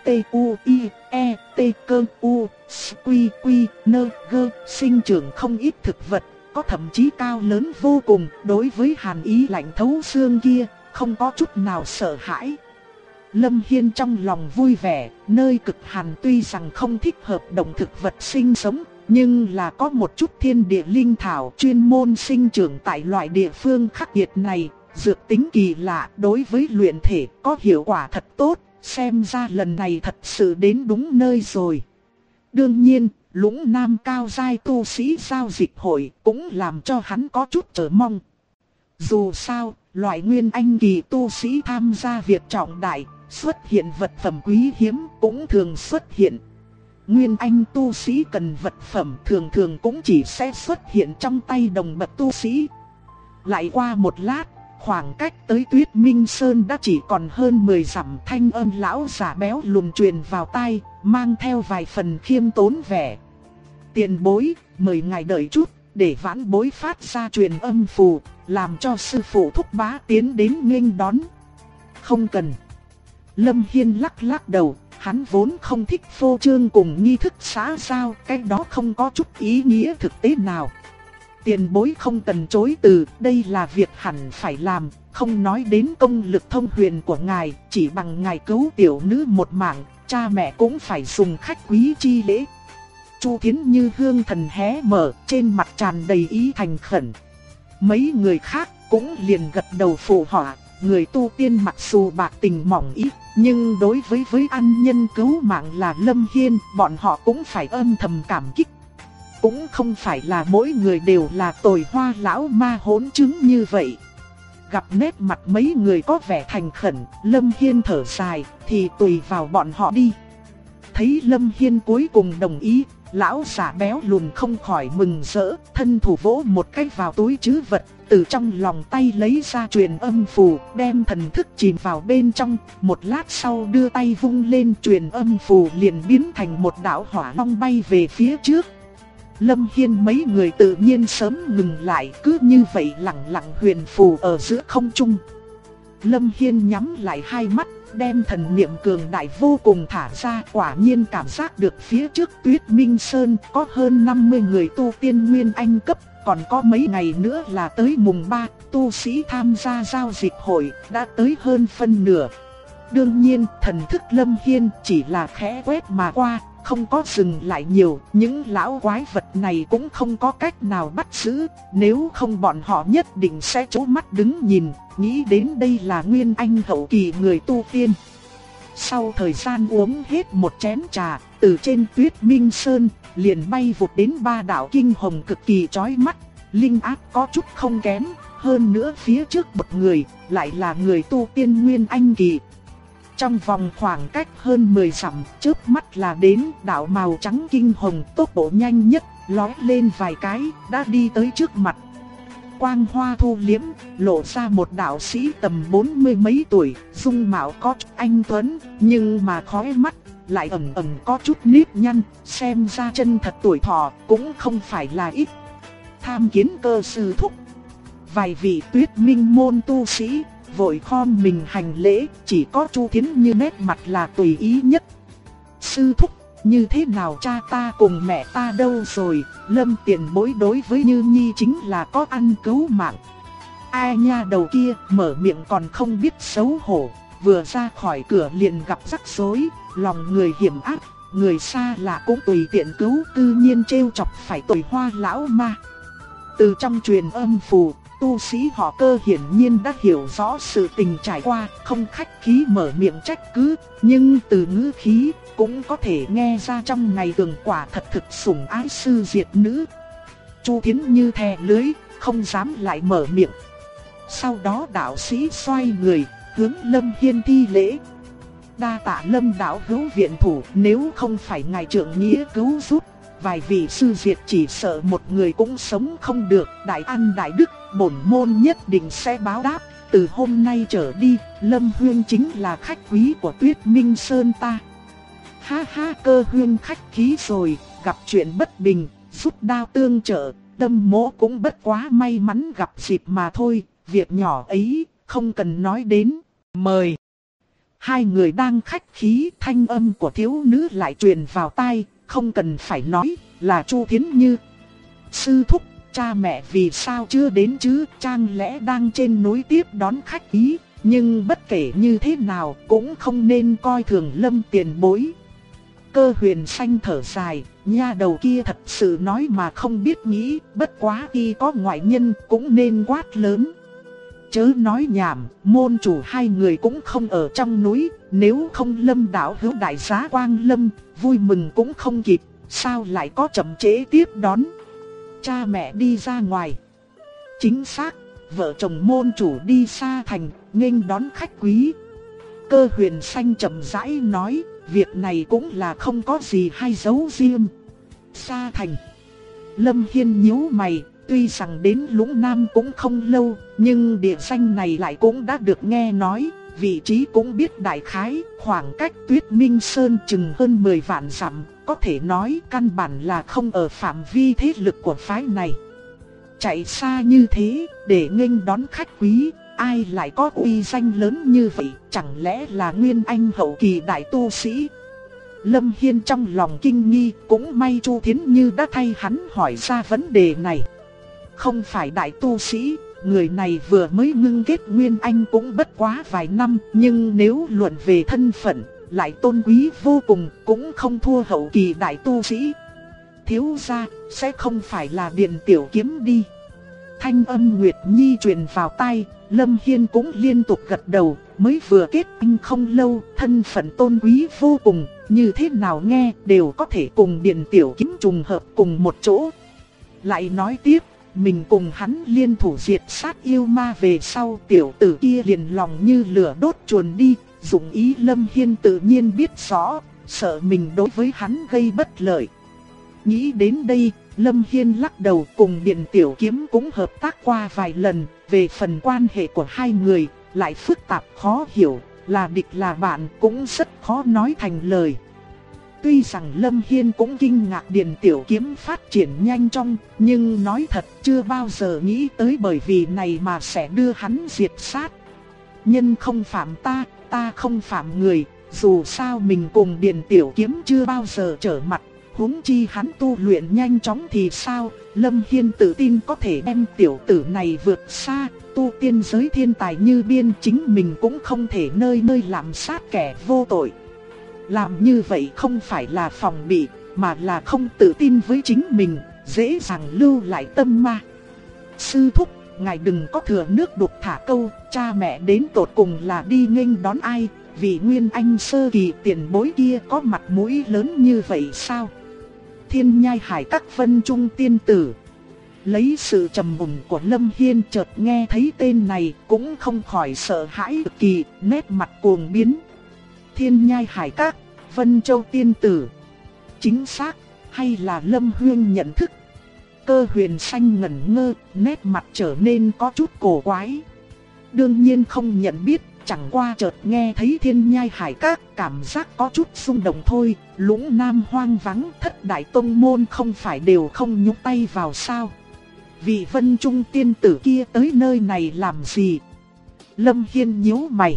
TUIE-TKU-SQQ-NG sinh trưởng không ít thực vật, có thậm chí cao lớn vô cùng. Đối với hàn ý lạnh thấu xương kia, không có chút nào sợ hãi. Lâm Hiên trong lòng vui vẻ, nơi cực hàn tuy rằng không thích hợp động thực vật sinh sống, nhưng là có một chút thiên địa linh thảo chuyên môn sinh trưởng tại loại địa phương khắc nghiệt này, dược tính kỳ lạ, đối với luyện thể có hiệu quả thật tốt, xem ra lần này thật sự đến đúng nơi rồi. Đương nhiên, Lũng Nam cao giai tu sĩ giao dịch hội cũng làm cho hắn có chút chờ mong. Dù sao, loại nguyên anh kỳ tu sĩ tham gia việc trọng đại, xuất hiện vật phẩm quý hiếm cũng thường xuất hiện. Nguyên anh tu sĩ cần vật phẩm thường thường cũng chỉ sẽ xuất hiện trong tay đồng bậc tu sĩ. Lại qua một lát, khoảng cách tới Tuyết Minh Sơn đã chỉ còn hơn 10 dặm, thanh âm lão già béo lùn truyền vào tai, mang theo vài phần khiêm tốn vẻ. Tiền bối, mời ngài đợi chút, để vãn bối phát ra truyền âm phù, làm cho sư phụ thúc bá tiến đến nghênh đón. Không cần. Lâm Hiên lắc lắc đầu, hắn vốn không thích phô trương cùng nghi thức xã giao, cái đó không có chút ý nghĩa thực tế nào. Tiền bối không cần chối từ, đây là việc hẳn phải làm, không nói đến công lực thông huyền của ngài, chỉ bằng ngài cứu tiểu nữ một mạng, cha mẹ cũng phải dùng khách quý chi lễ. Chu Thiến Như hương thần hé mở, trên mặt tràn đầy ý thành khẩn. Mấy người khác cũng liền gật đầu phụ họa, người tu tiên mặc dù bạc tình mỏng ý, nhưng đối với ân nhân cứu mạng là Lâm Hiên, bọn họ cũng phải âm thầm cảm kích. Cũng không phải là mỗi người đều là tồi hoa lão ma hỗn chứng như vậy. Gặp nét mặt mấy người có vẻ thành khẩn, Lâm Hiên thở dài, thì tùy vào bọn họ đi. Thấy Lâm Hiên cuối cùng đồng ý, lão giả béo lùn không khỏi mừng rỡ, thân thủ vỗ một cái vào túi trữ vật, từ trong lòng tay lấy ra truyền âm phù, đem thần thức chìm vào bên trong, một lát sau đưa tay vung lên, truyền âm phù liền biến thành một đạo hỏa long bay về phía trước. Lâm Hiên mấy người tự nhiên sớm ngừng lại, cứ như vậy lặng lặng huyền phù ở giữa không trung. Lâm Hiên nhắm lại hai mắt, đem thần niệm cường đại vô cùng thả ra, quả nhiên cảm giác được phía trước Tuyết Minh Sơn có hơn 50 người tu tiên nguyên anh cấp, còn có mấy ngày nữa là tới mùng 3, tu sĩ tham gia giao dịch hội đã tới hơn phân nửa. Đương nhiên, thần thức Lâm Hiên chỉ là khẽ quét mà qua, không có dừng lại nhiều, những lão quái vật này cũng không có cách nào bắt giữ, nếu không bọn họ nhất định sẽ trố mắt đứng nhìn, nghĩ đến đây là nguyên anh hậu kỳ người tu tiên. Sau thời gian uống hết một chén trà, từ trên Tuyết Minh Sơn liền bay vụt đến ba đạo kinh hồng cực kỳ chói mắt, linh áp có chút không kém, hơn nữa phía trước một người lại là người tu tiên nguyên anh kỳ. Trong vòng khoảng cách hơn 10 dặm, chớp mắt là đến, đạo màu trắng kinh hồng tốc độ nhanh nhất, lói lên vài cái, đã đi tới trước mặt. Quang hoa thu liếm, lộ ra một đạo sĩ tầm 40 mấy tuổi, dung mạo có chút anh tuấn, nhưng mà khóe mắt lại ẩn ẩn có chút nếp nhăn, xem ra chân thật tuổi thọ cũng không phải là ít. Tham kiến cơ sư thúc. Vài vị Tuyết Minh môn tu sĩ vội khom mình hành lễ, chỉ có Chu Thiến Như nét mặt là tùy ý nhất. Sư thúc, như thế nào cha ta cùng mẹ ta đâu rồi? Lâm tiền bối đối với Như Nhi chính là có ăn cứu mạng. Ai nha đầu kia mở miệng còn không biết xấu hổ, vừa ra khỏi cửa liền gặp rắc rối, lòng người hiểm ác, người xa lạ cũng tùy tiện cứu, tự nhiên trêu chọc phải tồi hoa lão ma. Từ trong truyền âm phù, tu sĩ họ Cơ hiển nhiên đã hiểu rõ sự tình trải qua, không khách khí mở miệng trách cứ, nhưng từ ngữ khí cũng có thể nghe ra trong ngày thường quả thật thực sủng ái sư diệt nữ. Chu Thiến Như thè lưới, không dám lại mở miệng. Sau đó đạo sĩ xoay người, hướng Lâm Hiên thi lễ. Đa tạ Lâm đạo hữu viện thủ, nếu không phải ngài trượng nghĩa cứu giúp, vài vị sư diệt chỉ sợ một người cũng sống không được. Đại ăn đại đức, bổn môn nhất định sẽ báo đáp. Từ hôm nay trở đi, Lâm Huyên chính là khách quý của Tuyết Minh Sơn ta. Ha ha, Cơ huyên khách khí rồi, gặp chuyện bất bình, rút đao tương trợ, Tâm mỗ cũng bất quá may mắn gặp dịp mà thôi, việc nhỏ ấy không cần nói đến. Mời. Hai người đang khách khí, thanh âm của thiếu nữ lại truyền vào tai, không cần phải nói, là Chu Thiến Như. Sư thúc, cha mẹ vì sao chưa đến chứ, chẳng lẽ đang trên núi tiếp đón khách ý, nhưng bất kể như thế nào cũng không nên coi thường Lâm tiền bối. Cơ Huyền Xanh thở dài, nha đầu kia thật sự nói mà không biết nghĩ, bất quá khi có ngoại nhân cũng nên quát lớn. Chớ nói nhảm, môn chủ hai người cũng không ở trong núi, nếu không Lâm đạo hữu đại giá Quang Lâm, vui mừng cũng không kịp, sao lại có chậm trễ tiếp đón. Cha mẹ đi ra ngoài. Chính xác, vợ chồng môn chủ đi xa thành, nghênh đón khách quý. Cơ Huyền Xanh chậm rãi nói, việc này cũng là không có gì hay giấu riêng. Xa thành. Lâm Hiên nhíu mày, tuy rằng đến Lũng Nam cũng không lâu, nhưng địa danh này lại cũng đã được nghe nói, vị trí cũng biết đại khái, khoảng cách Tuyết Minh Sơn chừng hơn 10 vạn dặm, có thể nói căn bản là không ở phạm vi thế lực của phái này. Chạy xa như thế, để nghênh đón khách quý, ai lại có uy danh lớn như vậy, chẳng lẽ là Nguyên Anh hậu kỳ đại tu sĩ? Lâm Hiên trong lòng kinh nghi, cũng may Chu Thiến Như đã thay hắn hỏi ra vấn đề này. Không phải đại tu sĩ, người này vừa mới ngưng kết Nguyên Anh cũng bất quá vài năm, nhưng nếu luận về thân phận, lại tôn quý vô cùng, cũng không thua hậu kỳ đại tu sĩ. Thiếu gia, sẽ không phải là Điện Tiểu Kiếm đi. Thanh âm Nguyệt Nhi truyền vào tai, Lâm Hiên cũng liên tục gật đầu, mới vừa kết anh không lâu, thân phận tôn quý vô cùng, như thế nào nghe đều có thể cùng Điền Tiểu Kiếm trùng hợp cùng một chỗ. Lại nói tiếp, mình cùng hắn liên thủ diệt sát yêu ma về sau, tiểu tử kia liền lòng như lửa đốt chuồn đi, dụng ý Lâm Hiên tự nhiên biết rõ, sợ mình đối với hắn gây bất lợi. Nghĩ đến đây, Lâm Hiên lắc đầu, cùng Điền Tiểu Kiếm cũng hợp tác qua vài lần, về phần quan hệ của hai người, lại phức tạp khó hiểu, là địch là bạn cũng rất khó nói thành lời. Tuy rằng Lâm Hiên cũng kinh ngạc Điền Tiểu Kiếm phát triển nhanh chóng, nhưng nói thật chưa bao giờ nghĩ tới bởi vì này mà sẽ đưa hắn diệt sát. Nhân không phạm ta, ta không phạm người, dù sao mình cùng Điền Tiểu Kiếm chưa bao giờ trở mặt, huống chi hắn tu luyện nhanh chóng thì sao. Lâm Hiên tự tin có thể đem tiểu tử này vượt xa, tu tiên giới thiên tài như biên, chính mình cũng không thể nơi nơi làm sát kẻ vô tội. Làm như vậy không phải là phòng bị, mà là không tự tin với chính mình, dễ dàng lưu lại tâm ma. Sư thúc, ngài đừng có thừa nước đục thả câu, cha mẹ đến tột cùng là đi nghênh đón ai, vì Nguyên Anh sơ kỳ tiền bối kia có mặt mũi lớn như vậy sao? Thiên Nhai Hải Các Vân Trung tiên tử. Lấy sự trầm mùn của Lâm Hiên chợt nghe thấy tên này cũng không khỏi sợ hãi cực kỳ, nét mặt cuồng biến. Thiên Nhai Hải Các, Vân Châu tiên tử. Chính xác, hay là Lâm Huyên nhận thức? Cơ Huyền Xanh ngẩn ngơ, nét mặt trở nên có chút cổ quái. Đương nhiên không nhận biết, chẳng qua chợt nghe thấy Thiên Nhai Hải Các, cảm giác có chút xung động thôi. Lũng Nam hoang vắng, thất đại tông môn không phải đều không nhúc tay vào sao? Vị Vân Trung tiên tử kia tới nơi này làm gì? Lâm Hiên nhíu mày.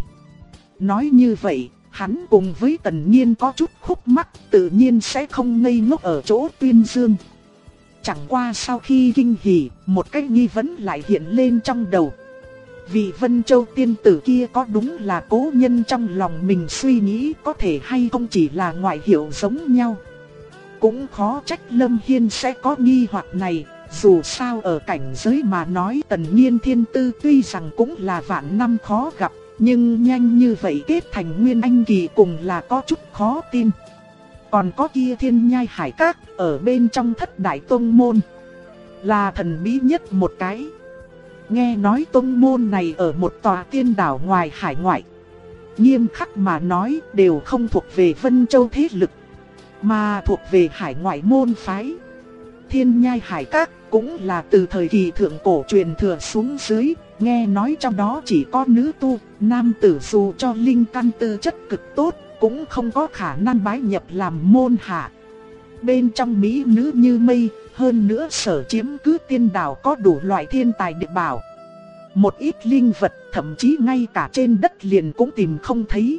Nói như vậy, hắn cùng với Tần Nhiên có chút khúc mắc, tự nhiên sẽ không ngây ngốc ở chỗ Tuyên Dương. Chẳng qua sau khi kinh hỉ, một cái nghi vấn lại hiện lên trong đầu. Vị Vân Châu tiên tử kia có đúng là cố nhân trong lòng mình suy nghĩ, có thể hay không chỉ là ngoại hiệu giống nhau? Cũng khó trách Lâm Hiên sẽ có nghi hoặc này. Dù sao ở cảnh giới mà nói, Tần Nhiên thiên tư tuy rằng cũng là vạn năm khó gặp, nhưng nhanh như vậy kết thành Nguyên Anh kỳ cùng là có chút khó tin. Còn có kia Thiên Nhai Hải Các ở bên trong thất đại tông môn, là thần bí nhất một cái. Nghe nói tông môn này ở một tòa tiên đảo ngoài hải ngoại, nghiêm khắc mà nói đều không thuộc về Vân Châu thế lực, mà thuộc về hải ngoại môn phái. Thiên Nhai Hải Các cũng là từ thời kỳ thượng cổ truyền thừa xuống dưới, nghe nói trong đó chỉ có nữ tu, nam tử dù cho linh căn tư chất cực tốt, cũng không có khả năng bái nhập làm môn hạ. Bên trong mỹ nữ như mây, hơn nữa sở chiếm cứ tiên đảo có đủ loại thiên tài địa bảo. Một ít linh vật thậm chí ngay cả trên đất liền cũng tìm không thấy.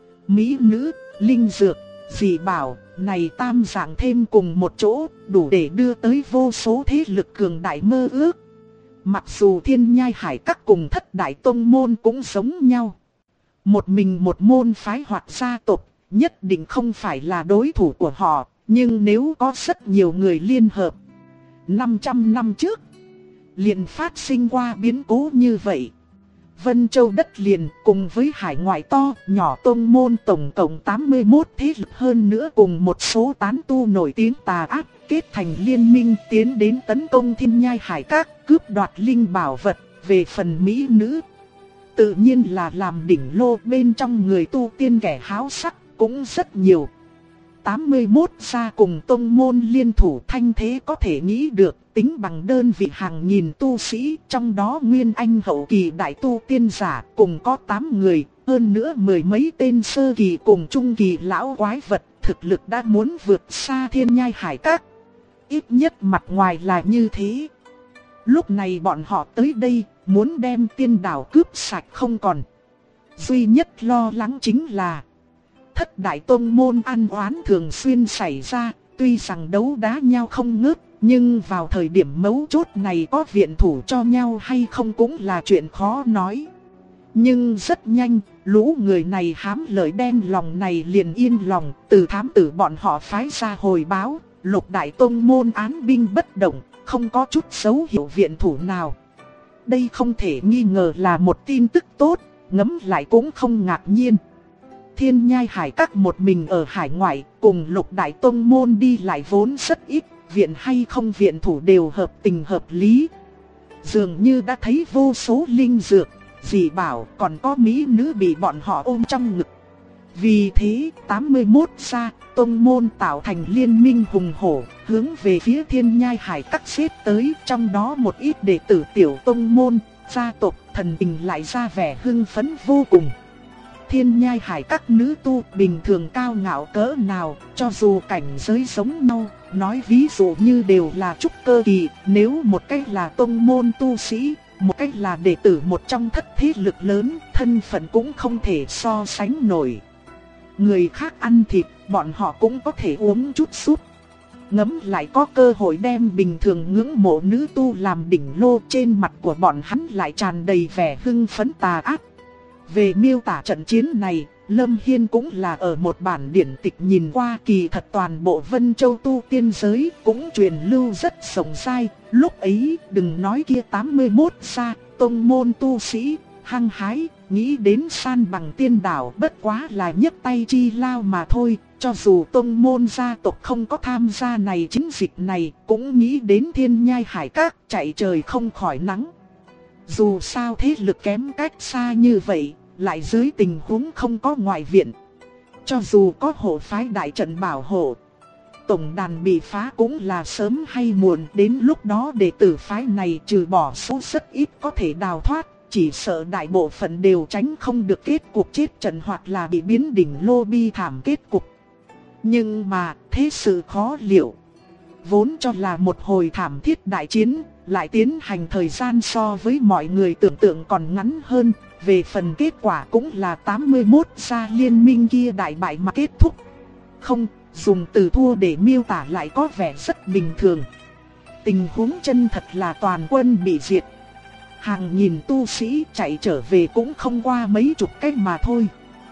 Mỹ nữ, linh dược, dị bảo này tam dạng thêm cùng một chỗ, đủ để đưa tới vô số thế lực cường đại mơ ước. Mặc dù Thiên Nhai Hải Các cùng thất đại tông môn cũng giống nhau, một mình một môn phái hoặc gia tộc, nhất định không phải là đối thủ của họ. Nhưng nếu có rất nhiều người liên hợp, 500 năm trước liền phát sinh qua biến cố như vậy. Vân Châu đất liền cùng với hải ngoại to, nhỏ tông môn tổng cộng 81 thế lực, hơn nữa cùng một số tán tu nổi tiếng tà ác, kết thành liên minh tiến đến tấn công Thiên Nhai Hải Các, cướp đoạt linh bảo vật. Về phần mỹ nữ, tự nhiên là làm đỉnh lô bên trong người tu tiên kẻ háo sắc cũng rất nhiều. 81 gia cùng tông môn liên thủ, thanh thế có thể nghĩ được, tính bằng đơn vị hàng nghìn tu sĩ, trong đó Nguyên Anh hậu kỳ đại tu tiên giả cùng có 8 người, hơn nữa mười mấy tên sơ kỳ cùng trung kỳ lão quái vật, thực lực đã muốn vượt xa Thiên Nhai Hải Các. Ít nhất mặt ngoài là như thế. Lúc này bọn họ tới đây, muốn đem tiên đảo cướp sạch không còn. Duy nhất lo lắng chính là thất đại tông môn ăn oán thường xuyên xảy ra, tuy rằng đấu đá nhau không ngớt, nhưng vào thời điểm mấu chốt này có viện thủ cho nhau hay không cũng là chuyện khó nói. Nhưng rất nhanh, lũ người này hám lợi đen lòng này liền yên lòng, từ thám tử bọn họ phái ra hồi báo, lục đại tông môn án binh bất động, không có chút dấu hiệu viện thủ nào. đây không thể nghi ngờ là một tin tức tốt, ngẫm lại cũng không ngạc nhiên. Thiên Nhai Hải Các một mình ở hải ngoại, cùng Lục Đại Tông môn đi lại vốn rất ít, viện hay không viện thủ đều hợp tình hợp lý. Dường như đã thấy vô số linh dược, dị bảo, còn có mỹ nữ bị bọn họ ôm trong ngực. Vì thế, 81 gia tông môn tạo thành liên minh hùng hổ, hướng về phía Thiên Nhai Hải Các xếp tới, trong đó một ít đệ tử tiểu tông môn, gia tộc, thần tình lại ra vẻ hưng phấn vô cùng. Thiên Nhai Hải Các nữ tu bình thường cao ngạo cỡ nào, cho dù cảnh giới giống nhau, nói ví dụ như đều là trúc cơ kỳ, nếu một cách là tông môn tu sĩ, một cách là đệ tử một trong thất thế lực lớn, thân phận cũng không thể so sánh nổi. Người khác ăn thịt, bọn họ cũng có thể uống chút súp. Ngấm lại có cơ hội đem bình thường ngưỡng mộ nữ tu làm đỉnh lô, trên mặt của bọn hắn lại tràn đầy vẻ hưng phấn tà ác. Về miêu tả trận chiến này, Lâm Hiên cũng là ở một bản điển tịch nhìn qua, kỳ thật toàn bộ Vân Châu tu tiên giới cũng truyền lưu rất rộng rãi. Lúc ấy đừng nói kia 81 gia tông môn tu sĩ hăng hái, nghĩ đến san bằng tiên đảo bất quá là nhấc tay chi lao mà thôi. Cho dù tông môn gia tộc không có tham gia này chiến dịch này, cũng nghĩ đến Thiên Nhai Hải Các chạy trời không khỏi nắng. Dù sao thế lực kém cách xa như vậy, lại dưới tình huống không có ngoại viện. Cho dù có hộ phái đại trận bảo hộ, tổng đàn bị phá cũng là sớm hay muộn. Đến lúc đó đệ tử phái này trừ bỏ số rất ít có thể đào thoát, chỉ sợ đại bộ phận đều tránh không được kết cục chết trận hoặc là bị biến đỉnh lô bi thảm kết cục. Nhưng mà thế sự khó liệu. Vốn cho là một hồi thảm thiết đại chiến, lại tiến hành thời gian so với mọi người tưởng tượng còn ngắn hơn. Về phần kết quả cũng là 81 gia liên minh kia đại bại mà kết thúc. Không, dùng từ thua để miêu tả lại có vẻ rất bình thường. Tình huống chân thật là toàn quân bị diệt. Hàng nghìn tu sĩ chạy trở về cũng không qua mấy chục cái mà thôi.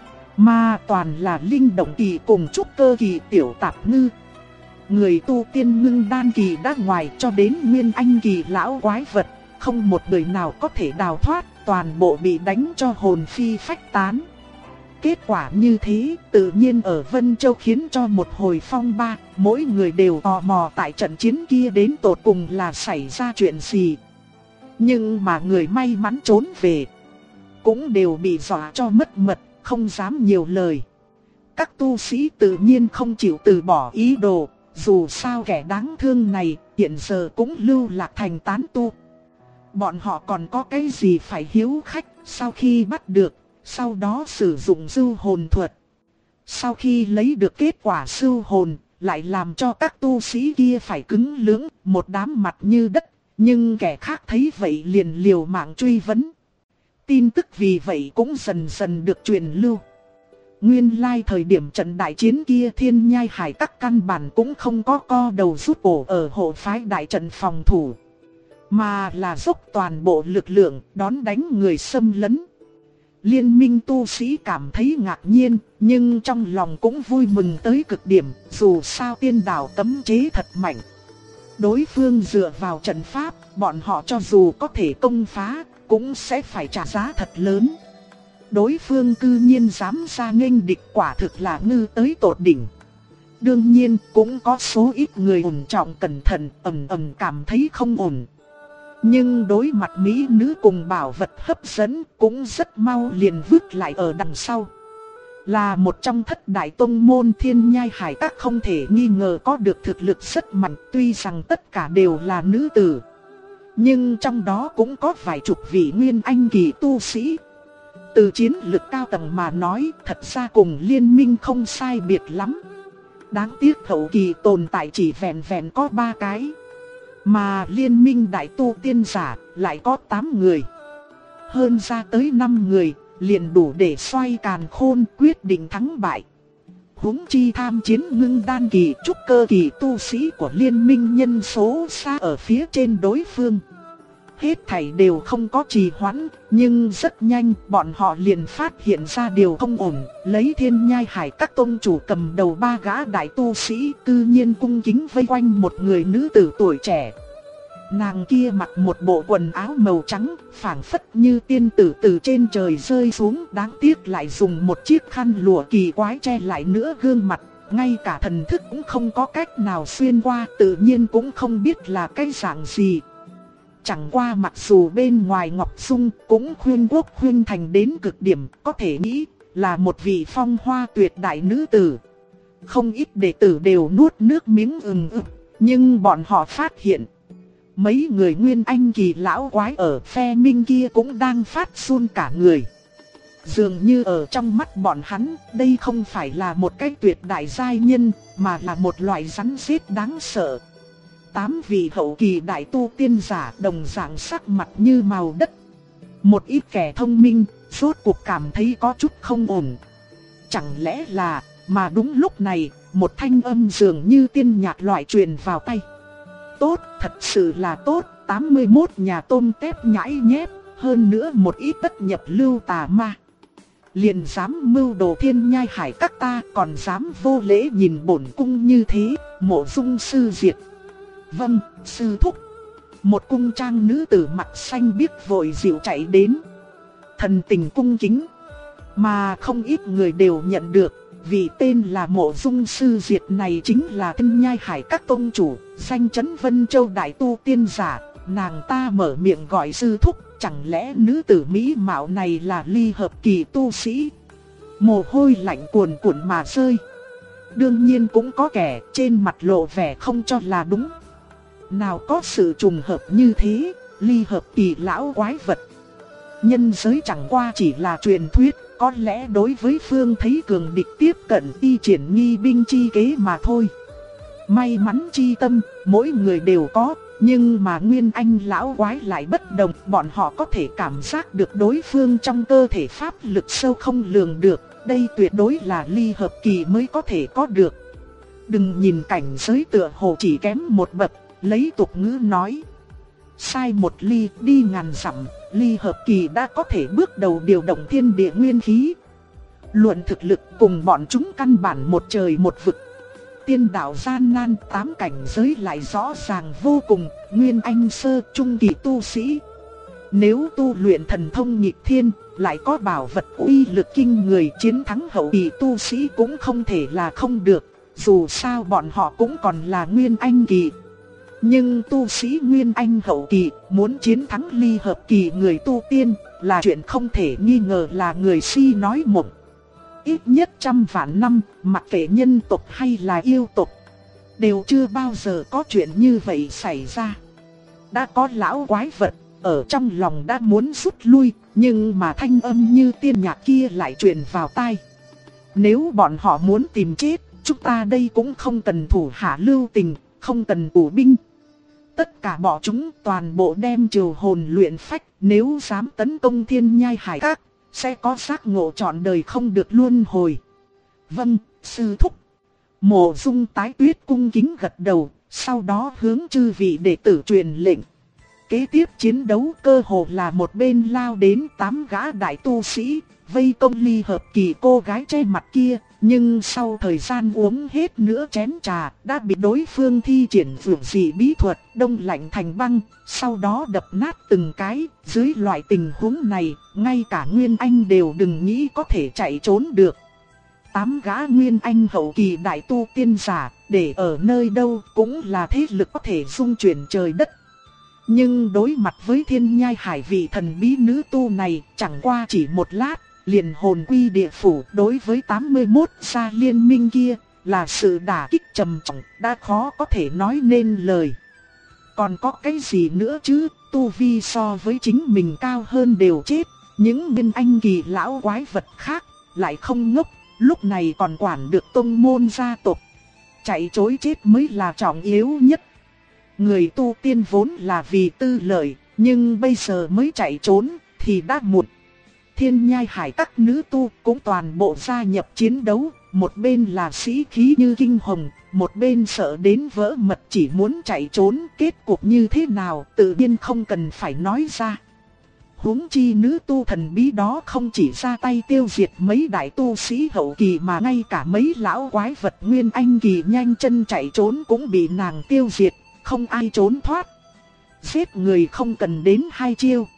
Mà toàn là linh động kỳ cùng trúc cơ kỳ tiểu tạp ngư. Người tu tiên ngưng đan kỳ đã ngoài cho đến nguyên anh kỳ lão quái vật, không một người nào có thể đào thoát, toàn bộ bị đánh cho hồn phi phách tán. Kết quả như thế tự nhiên ở Vân Châu khiến cho một hồi phong ba, mỗi người đều tò mò tại trận chiến kia đến tột cùng là xảy ra chuyện gì. Nhưng mà người may mắn trốn về cũng đều bị dọa cho mất mật, không dám nhiều lời. Các tu sĩ tự nhiên không chịu từ bỏ ý đồ, dù sao kẻ đáng thương này hiện giờ cũng lưu lạc thành tán tu. Bọn họ còn có cái gì phải hiếu khách, sau khi bắt được, sau đó sử dụng sưu hồn thuật. Sau khi lấy được kết quả sưu hồn, lại làm cho các tu sĩ kia phải cứng lưỡng, một đám mặt như đất. Nhưng kẻ khác thấy vậy liền liều mạng truy vấn. Tin tức vì vậy cũng dần dần được truyền lưu. Nguyên lai thời điểm trận đại chiến kia Thiên Nhai Hải Các căn bản cũng không có co đầu rút cổ ở hộ phái đại trận phòng thủ, mà là dốc toàn bộ lực lượng đón đánh người xâm lấn. Liên minh tu sĩ cảm thấy ngạc nhiên, nhưng trong lòng cũng vui mừng tới cực điểm, dù sao tiên đảo cấm chế thật mạnh. Đối phương dựa vào trận pháp, bọn họ cho dù có thể công phá, cũng sẽ phải trả giá thật lớn. Đối phương cư nhiên dám ra nghênh địch, quả thực là ngư tới tột đỉnh. Đương nhiên cũng có số ít người ổn trọng cẩn thận, cảm thấy không ổn. Nhưng đối mặt mỹ nữ cùng bảo vật hấp dẫn, cũng rất mau liền vứt lại ở đằng sau. Là một trong thất đại tông môn Thiên Nhai Hải Các không thể nghi ngờ có được thực lực rất mạnh, tuy rằng tất cả đều là nữ tử. Nhưng trong đó cũng có vài chục vị nguyên anh kỳ tu sĩ. Từ chiến lực cao tầng mà nói, thật ra cùng liên minh không sai biệt lắm. Đáng tiếc hậu kỳ tồn tại chỉ vẹn vẹn có 3 cái. Mà liên minh đại tu tiên giả lại có 8 người. Hơn ra tới 5 người, liền đủ để xoay càn khôn quyết định thắng bại. Huống chi tham chiến ngưng đan kỳ trúc cơ kỳ tu sĩ của liên minh nhân số xa ở phía trên đối phương. Hết thảy đều không có trì hoãn, nhưng rất nhanh bọn họ liền phát hiện ra điều không ổn. Lấy Thiên Nhai Hải Các tông chủ cầm đầu 3 gã đại tu sĩ cư nhiên cung kính vây quanh một người nữ tử tuổi trẻ. Nàng kia mặc một bộ quần áo màu trắng, phảng phất như tiên tử từ trên trời rơi xuống, đáng tiếc lại dùng một chiếc khăn lụa kỳ quái che lại nữa gương mặt, ngay cả thần thức cũng không có cách nào xuyên qua, tự nhiên cũng không biết là cái dạng gì. Chẳng qua mặc dù bên ngoài Ngọc Dung cũng khuyên quốc khuyên thành đến cực điểm, có thể nghĩ là một vị phong hoa tuyệt đại nữ tử. Không ít đệ tử đều nuốt nước miếng ực, nhưng bọn họ phát hiện mấy người Nguyên Anh kỳ lão quái ở phe Minh kia cũng đang phát run cả người. Dường như ở trong mắt bọn hắn, đây không phải là một cái tuyệt đại giai nhân, mà là một loại rắn rết đáng sợ. 8 vị hậu kỳ đại tu tiên giả đồng dạng sắc mặt như màu đất. Một ít kẻ thông minh, rốt cuộc cảm thấy có chút không ổn. Chẳng lẽ là, mà đúng lúc này, một thanh âm dường như tiên nhạc loại truyền vào tay. Tốt, thật sự là tốt, 81 nhà tôm tép nhãi nhép, hơn nữa một ít tất nhập lưu tà ma. Liền dám mưu đồ thiên nhai hải các ta, còn dám vô lễ nhìn bổn cung như thế, Mộ Dung sư diệt. Vâng, sư thúc. Một cung trang nữ tử mặt xanh biếc vội dịu chạy đến, thần tình cung kính. Mà không ít người đều nhận được, vì tên là Mộ Dung sư diệt này chính là Thiên Nhai Hải các tông chủ, danh chấn Vân Châu đại tu tiên giả. Nàng ta mở miệng gọi sư thúc, chẳng lẽ nữ tử mỹ mạo này là ly hợp kỳ tu sĩ? Mồ hôi lạnh cuồn cuộn mà rơi. Đương nhiên cũng có kẻ trên mặt lộ vẻ không cho là đúng. Nào có sự trùng hợp như thế, ly hợp kỳ lão quái vật. Nhân giới chẳng qua chỉ là truyền thuyết, có lẽ đối với phương thấy cường địch tiếp cận y triển nghi binh chi kế mà thôi. May mắn chi tâm, mỗi người đều có, nhưng mà Nguyên Anh lão quái lại bất đồng, bọn họ có thể cảm giác được đối phương trong cơ thể pháp lực sâu không lường được, đây tuyệt đối là ly hợp kỳ mới có thể có được. Đừng nhìn cảnh giới tựa hồ chỉ kém một bậc, lấy tục ngữ nói, sai một ly đi ngàn dặm, ly hợp kỳ đã có thể bước đầu điều động thiên địa nguyên khí. Luận thực lực cùng bọn chúng căn bản một trời một vực. Tiên đạo gian nan, 8 cảnh giới lại rõ ràng vô cùng, Nguyên Anh sơ trung kỳ tu sĩ. Nếu tu luyện thần thông nghịch thiên, lại có bảo vật uy lực kinh người, chiến thắng hậu kỳ tu sĩ cũng không thể là không được, dù sao bọn họ cũng còn là Nguyên Anh kỳ. Nhưng tu sĩ Nguyên Anh hậu kỳ muốn chiến thắng ly hợp kỳ người tu tiên là chuyện không thể nghi ngờ là người si nói mộng. Ít nhất 100 vạn năm, mặc kệ nhân tộc hay là yêu tộc, đều chưa bao giờ có chuyện như vậy xảy ra. Đã có lão quái vật, ở trong lòng đã muốn rút lui, nhưng mà thanh âm như tiên nhạc kia lại truyền vào tai. Nếu bọn họ muốn tìm chết, chúng ta đây cũng không cần thủ hạ lưu tình, không cần ủ binh. Tất cả bọn chúng toàn bộ đem triều hồn luyện phách, nếu dám tấn công Thiên Nhai Hải các, sẽ có giác ngộ trọn đời không được luân hồi. Vâng, sư thúc. Mộ Dung Tái Tuyết cung kính gật đầu, sau đó hướng chư vị đệ tử truyền lệnh. Kế tiếp chiến đấu cơ hồ là một bên lao đến 8 gã đại tu sĩ, vây công ly hợp kỳ cô gái che mặt kia. Nhưng sau thời gian uống hết nửa chén trà, đã bị đối phương thi triển vượt dị bí thuật, đông lạnh thành băng, sau đó đập nát từng cái. Dưới loại tình huống này, ngay cả Nguyên Anh đều đừng nghĩ có thể chạy trốn được. 8 gã Nguyên Anh hậu kỳ đại tu tiên giả, để ở nơi đâu cũng là thế lực có thể dung chuyển trời đất. Nhưng đối mặt với Thiên Nhai Hải vị thần bí nữ tu này, chẳng qua chỉ một lát, liền hồn quy địa phủ. Đối với 81 gia liên minh kia là sự đả kích trầm trọng, đã khó có thể nói nên lời. Còn có cái gì nữa chứ, tu vi so với chính mình cao hơn đều chết. Những Nguyên Anh kỳ lão quái vật khác lại không ngốc, lúc này còn quản được tông môn gia tộc. Chạy trối chết mới là trọng yếu nhất. Người tu tiên vốn là vì tư lợi, nhưng bây giờ mới chạy trốn thì đã muộn. Thiên Nhai Hải các nữ tu cũng toàn bộ gia nhập chiến đấu, một bên là sĩ khí như kinh hồng, một bên sợ đến vỡ mật chỉ muốn chạy trốn. Kết cục như thế nào tự nhiên không cần phải nói ra. Huống chi nữ tu thần bí đó không chỉ ra tay tiêu diệt mấy đại tu sĩ hậu kỳ, mà ngay cả mấy lão quái vật Nguyên Anh kỳ nhanh chân chạy trốn cũng bị nàng tiêu diệt, không ai trốn thoát. giết người không cần đến 2 chiêu.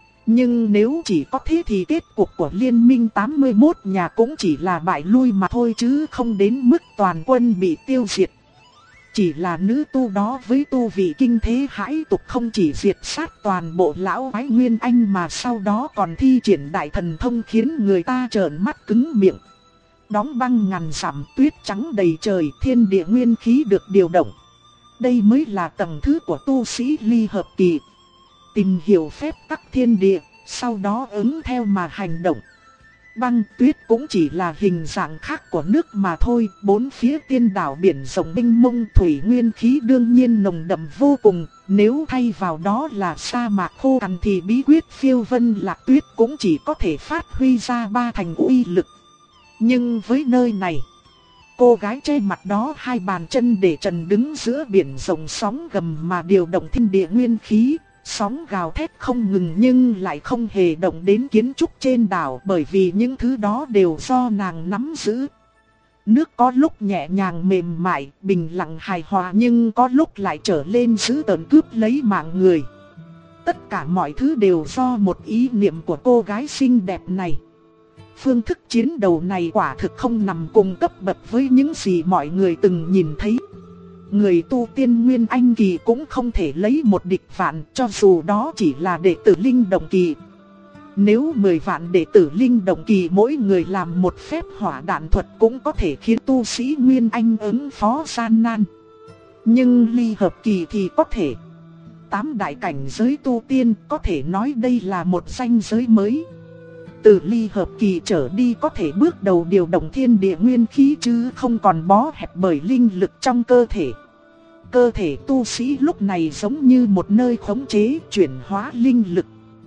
Nhưng nếu chỉ có thế thì kết cục của liên minh 81 nhà cũng chỉ là bại lui mà thôi chứ không đến mức toàn quân bị tiêu diệt. Chỉ là nữ tu đó với tu vị kinh thế hãi tục không chỉ diệt sát toàn bộ lão quái Nguyên Anh mà sau đó còn thi triển đại thần thông khiến người ta trợn mắt cứng miệng. Đóng băng ngàn dặm, tuyết trắng đầy trời, thiên địa nguyên khí được điều động. Đây mới là tầng thứ của tu sĩ ly hợp kỳ. Tìm hiểu phép tắc thiên địa, sau đó ứng theo mà hành động. Băng tuyết cũng chỉ là hình dạng khác của nước mà thôi. Bốn phía tiên đảo biển rộng mênh mông, thủy nguyên khí đương nhiên nồng đậm vô cùng. Nếu thay vào đó là sa mạc khô cằn thì bí quyết phiêu vân lạc tuyết cũng chỉ có thể phát huy ra 3 thành uy lực. Nhưng với nơi này, cô gái che mặt đó 2 bàn chân để trần đứng giữa biển rộng sóng gầm mà điều động thiên địa nguyên khí. Sóng gào thét không ngừng nhưng lại không hề động đến kiến trúc trên đảo, bởi vì những thứ đó đều do nàng nắm giữ. Nước có lúc nhẹ nhàng mềm mại, bình lặng hài hòa, nhưng có lúc lại trở lên dữ tợn cướp lấy mạng người. Tất cả mọi thứ đều do một ý niệm của cô gái xinh đẹp này. Phương thức chiến đấu này quả thực không nằm cùng cấp bậc với những gì mọi người từng nhìn thấy. Người tu tiên Nguyên Anh kỳ cũng không thể lấy một địch vạn, cho dù đó chỉ là đệ tử Linh Động kỳ. Nếu 10 vạn đệ tử Linh Động kỳ mỗi người làm một phép hỏa đạn thuật cũng có thể khiến tu sĩ Nguyên Anh ứng phó gian nan. Nhưng ly hợp kỳ thì có thể. 8 đại cảnh giới tu tiên có thể nói đây là một ranh giới mới. Từ ly hợp kỳ trở đi có thể bước đầu điều động thiên địa nguyên khí chứ không còn bó hẹp bởi linh lực trong cơ thể. Cơ thể tu sĩ lúc này giống như một nơi khống chế chuyển hóa linh lực.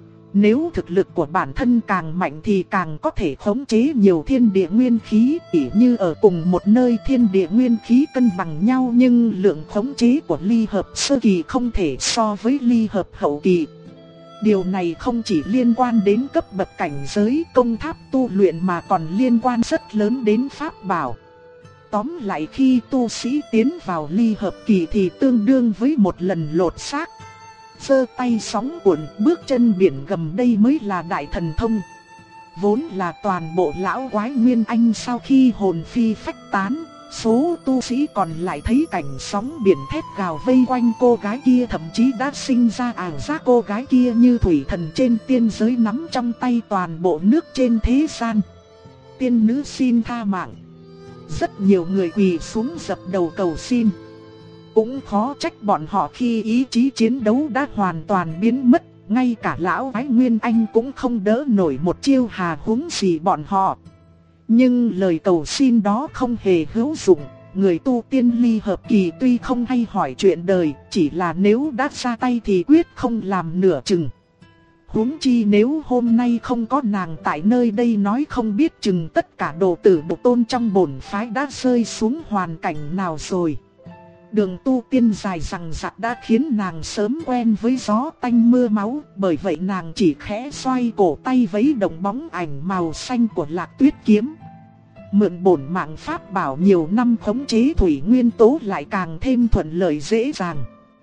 Nếu thực lực của bản thân càng mạnh thì càng có thể khống chế nhiều thiên địa nguyên khí. Tỉ như ở cùng một nơi thiên địa nguyên khí cân bằng nhau nhưng lượng khống chế của ly hợp sơ kỳ không thể so với ly hợp hậu kỳ. Điều này không chỉ liên quan đến cấp bậc cảnh giới công pháp tu luyện mà còn liên quan rất lớn đến pháp bảo. Tóm lại khi tu sĩ tiến vào ly hợp kỳ thì tương đương với một lần lột xác. Giơ tay sóng cuộn, bước chân biển gầm, đây mới là đại thần thông. Vốn là toàn bộ lão quái Nguyên Anh sau khi hồn phi phách tán, số tu sĩ còn lại thấy cảnh sóng biển thét gào vây quanh cô gái kia, thậm chí đã sinh ra ảo giác cô gái kia như thủy thần trên tiên giới nắm trong tay toàn bộ nước trên thế gian. Tiên nữ xin tha mạng. Rất nhiều người quỳ xuống dập đầu cầu xin. Cũng khó trách bọn họ khi ý chí chiến đấu đã hoàn toàn biến mất. Ngay cả lão ái Nguyên Anh cũng không đỡ nổi một chiêu, hà huống gì bọn họ. Nhưng lời cầu xin đó không hề hữu dụng. Người tu tiên ly hợp kỳ tuy không hay hỏi chuyện đời, chỉ là nếu đã ra tay thì quyết không làm nửa chừng. Huống chi nếu hôm nay không có nàng tại nơi đây, nói không biết chừng tất cả đồ tử bộ tôn trong bổn phái đã rơi xuống hoàn cảnh nào rồi. Đường tu tiên dài dằng dặc đã khiến nàng sớm quen với gió tanh mưa máu, bởi vậy nàng chỉ khẽ xoay cổ tay vẫy động bóng ảnh màu xanh của Lạc Tuyết kiếm. Mượn bổn mạng pháp bảo nhiều năm khống chế thủy nguyên tố lại càng thêm thuận lợi dễ dàng.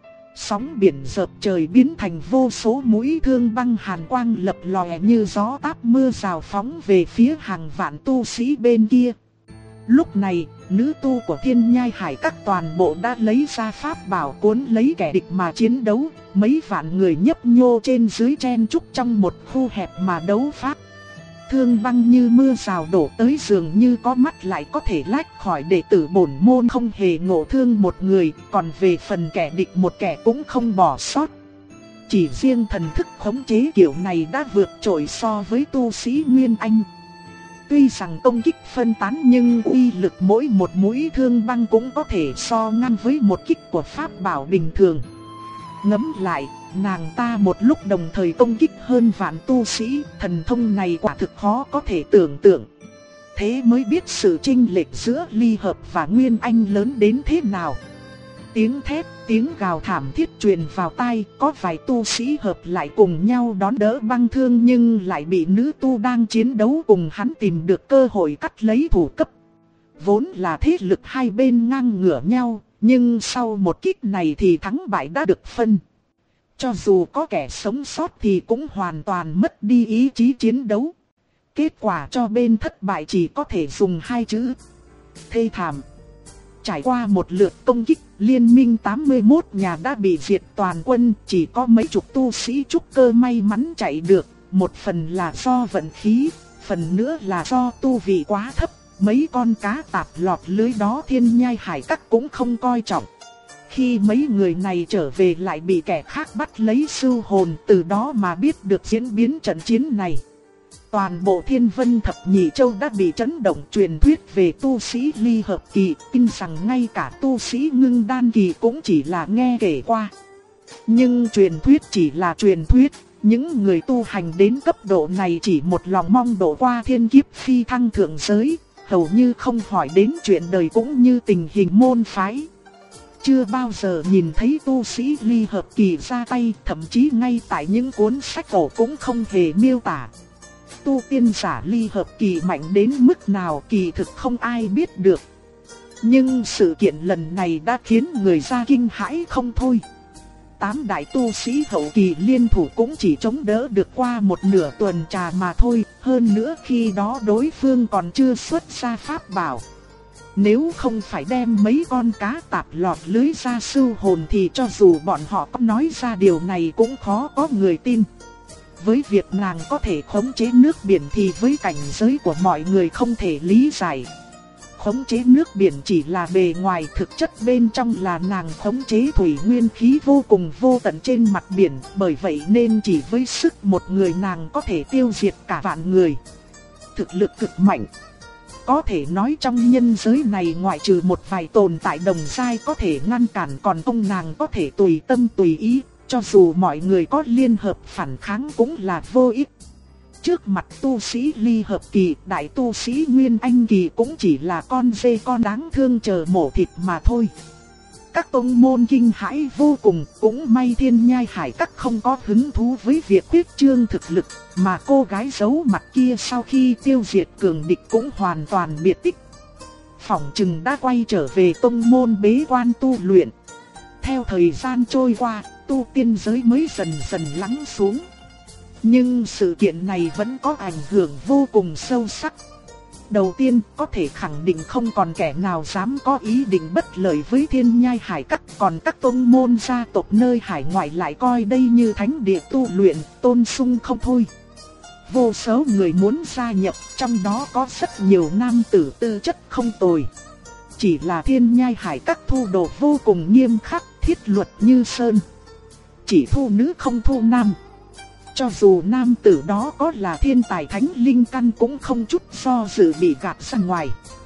Sóng biển dợp trời biến thành vô số mũi thương băng hàn quang lập lòe như gió táp mưa rào phóng về phía hàng vạn tu sĩ bên kia. Lúc này, nữ tu của Thiên Nhai Hải Các toàn bộ đã lấy ra pháp bảo cuốn lấy kẻ địch mà chiến đấu. Mấy vạn người nhấp nhô trên dưới chen chúc trong một khu hẹp mà đấu pháp. Thương băng như mưa rào đổ tới, dường như có mắt lại có thể lách khỏi đệ tử bổn môn, không hề ngộ thương một người. Còn về phần kẻ địch một kẻ cũng không bỏ sót. Chỉ riêng thần thức khống chế kiểu này đã vượt trội so với tu sĩ Nguyên Anh. Tuy rằng công kích phân tán nhưng uy lực mỗi một mũi thương băng cũng có thể so ngang với một kích của pháp bảo bình thường. Ngẫm lại, nàng ta một lúc đồng thời công kích hơn vạn tu sĩ, thần thông này quả thực khó có thể tưởng tượng. Thế mới biết sự chênh lệch giữa ly hợp và Nguyên Anh lớn đến thế nào. Tiếng thét, tiếng gào thảm thiết truyền vào tai, có vài tu sĩ hợp lại cùng nhau đón đỡ băng thương nhưng lại bị nữ tu đang chiến đấu cùng hắn tìm được cơ hội cắt lấy thủ cấp. Vốn là thế lực hai bên ngang ngửa nhau, nhưng sau một kích này thì thắng bại đã được phân. Cho dù có kẻ sống sót thì cũng hoàn toàn mất đi ý chí chiến đấu. Kết quả cho bên thất bại chỉ có thể dùng hai chữ: thê thảm. Trải qua một lượt công kích, liên minh 81 nhà đã bị diệt toàn quân, chỉ có mấy chục tu sĩ trúc cơ may mắn chạy được. Một phần là do vận khí, phần nữa là do tu vị quá thấp. Mấy con cá tạp lọt lưới đó Thiên Nhai Hải Các cũng không coi trọng. Khi mấy người này trở về lại bị kẻ khác bắt lấy sưu hồn, từ đó mà biết được diễn biến trận chiến này. Toàn bộ Thiên Vân Thập Nhị Châu đã bị chấn động. Truyền thuyết về tu sĩ ly hợp kỳ, tin rằng ngay cả tu sĩ ngưng đan kỳ cũng chỉ là nghe kể qua. Nhưng truyền thuyết chỉ là truyền thuyết. Những người tu hành đến cấp độ này chỉ một lòng mong độ qua thiên kiếp phi thăng thượng giới, hầu như không hỏi đến chuyện đời cũng như tình hình môn phái. Chưa bao giờ nhìn thấy tu sĩ ly hợp kỳ ra tay, thậm chí ngay tại những cuốn sách cổ cũng không hề miêu tả. Tu tiên giả ly hợp kỳ mạnh đến mức nào kỳ thực không ai biết được. Nhưng sự kiện lần này đã khiến người ta kinh hãi không thôi. 8 đại tu sĩ hậu kỳ liên thủ cũng chỉ chống đỡ được qua một nửa tuần trà mà thôi. Hơn nữa khi đó đối phương còn chưa xuất ra pháp bảo. Nếu không phải đem mấy con cá tạp lọt lưới ra sưu hồn thì cho dù bọn họ có nói ra điều này cũng khó có người tin. Với việc nàng có thể khống chế nước biển thì với cảnh giới của mọi người không thể lý giải. Khống chế nước biển chỉ là bề ngoài, thực chất bên trong là nàng khống chế thủy nguyên khí vô cùng vô tận trên mặt biển. Bởi vậy nên chỉ với sức một người nàng có thể tiêu diệt cả vạn người. Thực lực cực mạnh. Có thể nói trong nhân giới này ngoại trừ một vài tồn tại đồng giai có thể ngăn cản, còn ông nàng có thể tùy tâm tùy ý. Cho dù mọi người có liên hợp phản kháng cũng là vô ích. Trước mặt tu sĩ ly hợp kỳ, đại tu sĩ Nguyên Anh kỳ cũng chỉ là con dê con đáng thương chờ mổ thịt mà thôi. Các tông môn kinh hãi vô cùng, cũng may Thiên Nhai Hải Các không có hứng thú với việc quyết trương thực lực, mà cô gái giấu mặt kia sau khi tiêu diệt cường địch cũng hoàn toàn biệt tích. Phỏng chừng đã quay trở về tông môn bế quan tu luyện. Theo thời gian trôi qua, tu tiên giới mới dần dần lắng xuống. Nhưng sự kiện này vẫn có ảnh hưởng vô cùng sâu sắc. Đầu tiên, có thể khẳng định không còn kẻ nào dám có ý định bất lợi với Thiên Nhai Hải Các. Còn các tông môn gia tộc nơi hải ngoại lại coi đây như thánh địa tu luyện, tôn sung không thôi. Vô số người muốn gia nhập, trong đó có rất nhiều nam tử tư chất không tồi. Chỉ là Thiên Nhai Hải Các thu đồ vô cùng nghiêm khắc, thiết luật như sơn. Chỉ thu nữ không thu nam. Cho dù nam tử đó có là thiên tài thánh linh căn cũng không chút do dự bị gạt ra ngoài.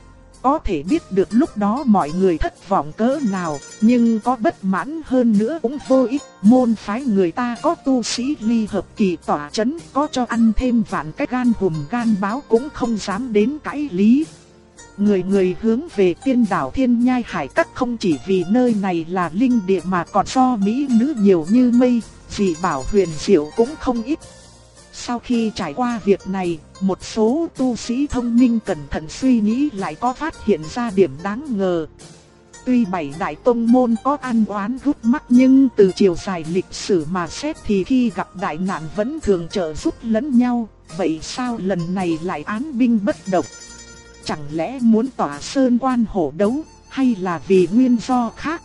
Có thể biết được lúc đó mọi người thất vọng cỡ nào, nhưng có bất mãn hơn nữa cũng vô ích. Môn phái người ta có tu sĩ ly hợp kỳ tỏa chấn, có cho ăn thêm vạn cái gan hùm gan báo cũng không dám đến cãi lý. Người người hướng về tiên đảo Thiên Nhai Hải Các không chỉ vì nơi này là linh địa mà còn do mỹ nữ nhiều như mây, dị bảo huyền diệu cũng không ít. Sau khi trải qua việc này, một số tu sĩ thông minh cẩn thận suy nghĩ lại có phát hiện ra điểm đáng ngờ. Tuy 7 đại tông môn có ăn oán gút mắc nhưng từ chiều dài lịch sử mà xét thì khi gặp đại nạn vẫn thường trợ giúp lẫn nhau. Vậy sao lần này lại án binh bất động? Chẳng lẽ muốn tỏa sơn quan hổ đấu, hay là vì nguyên do khác?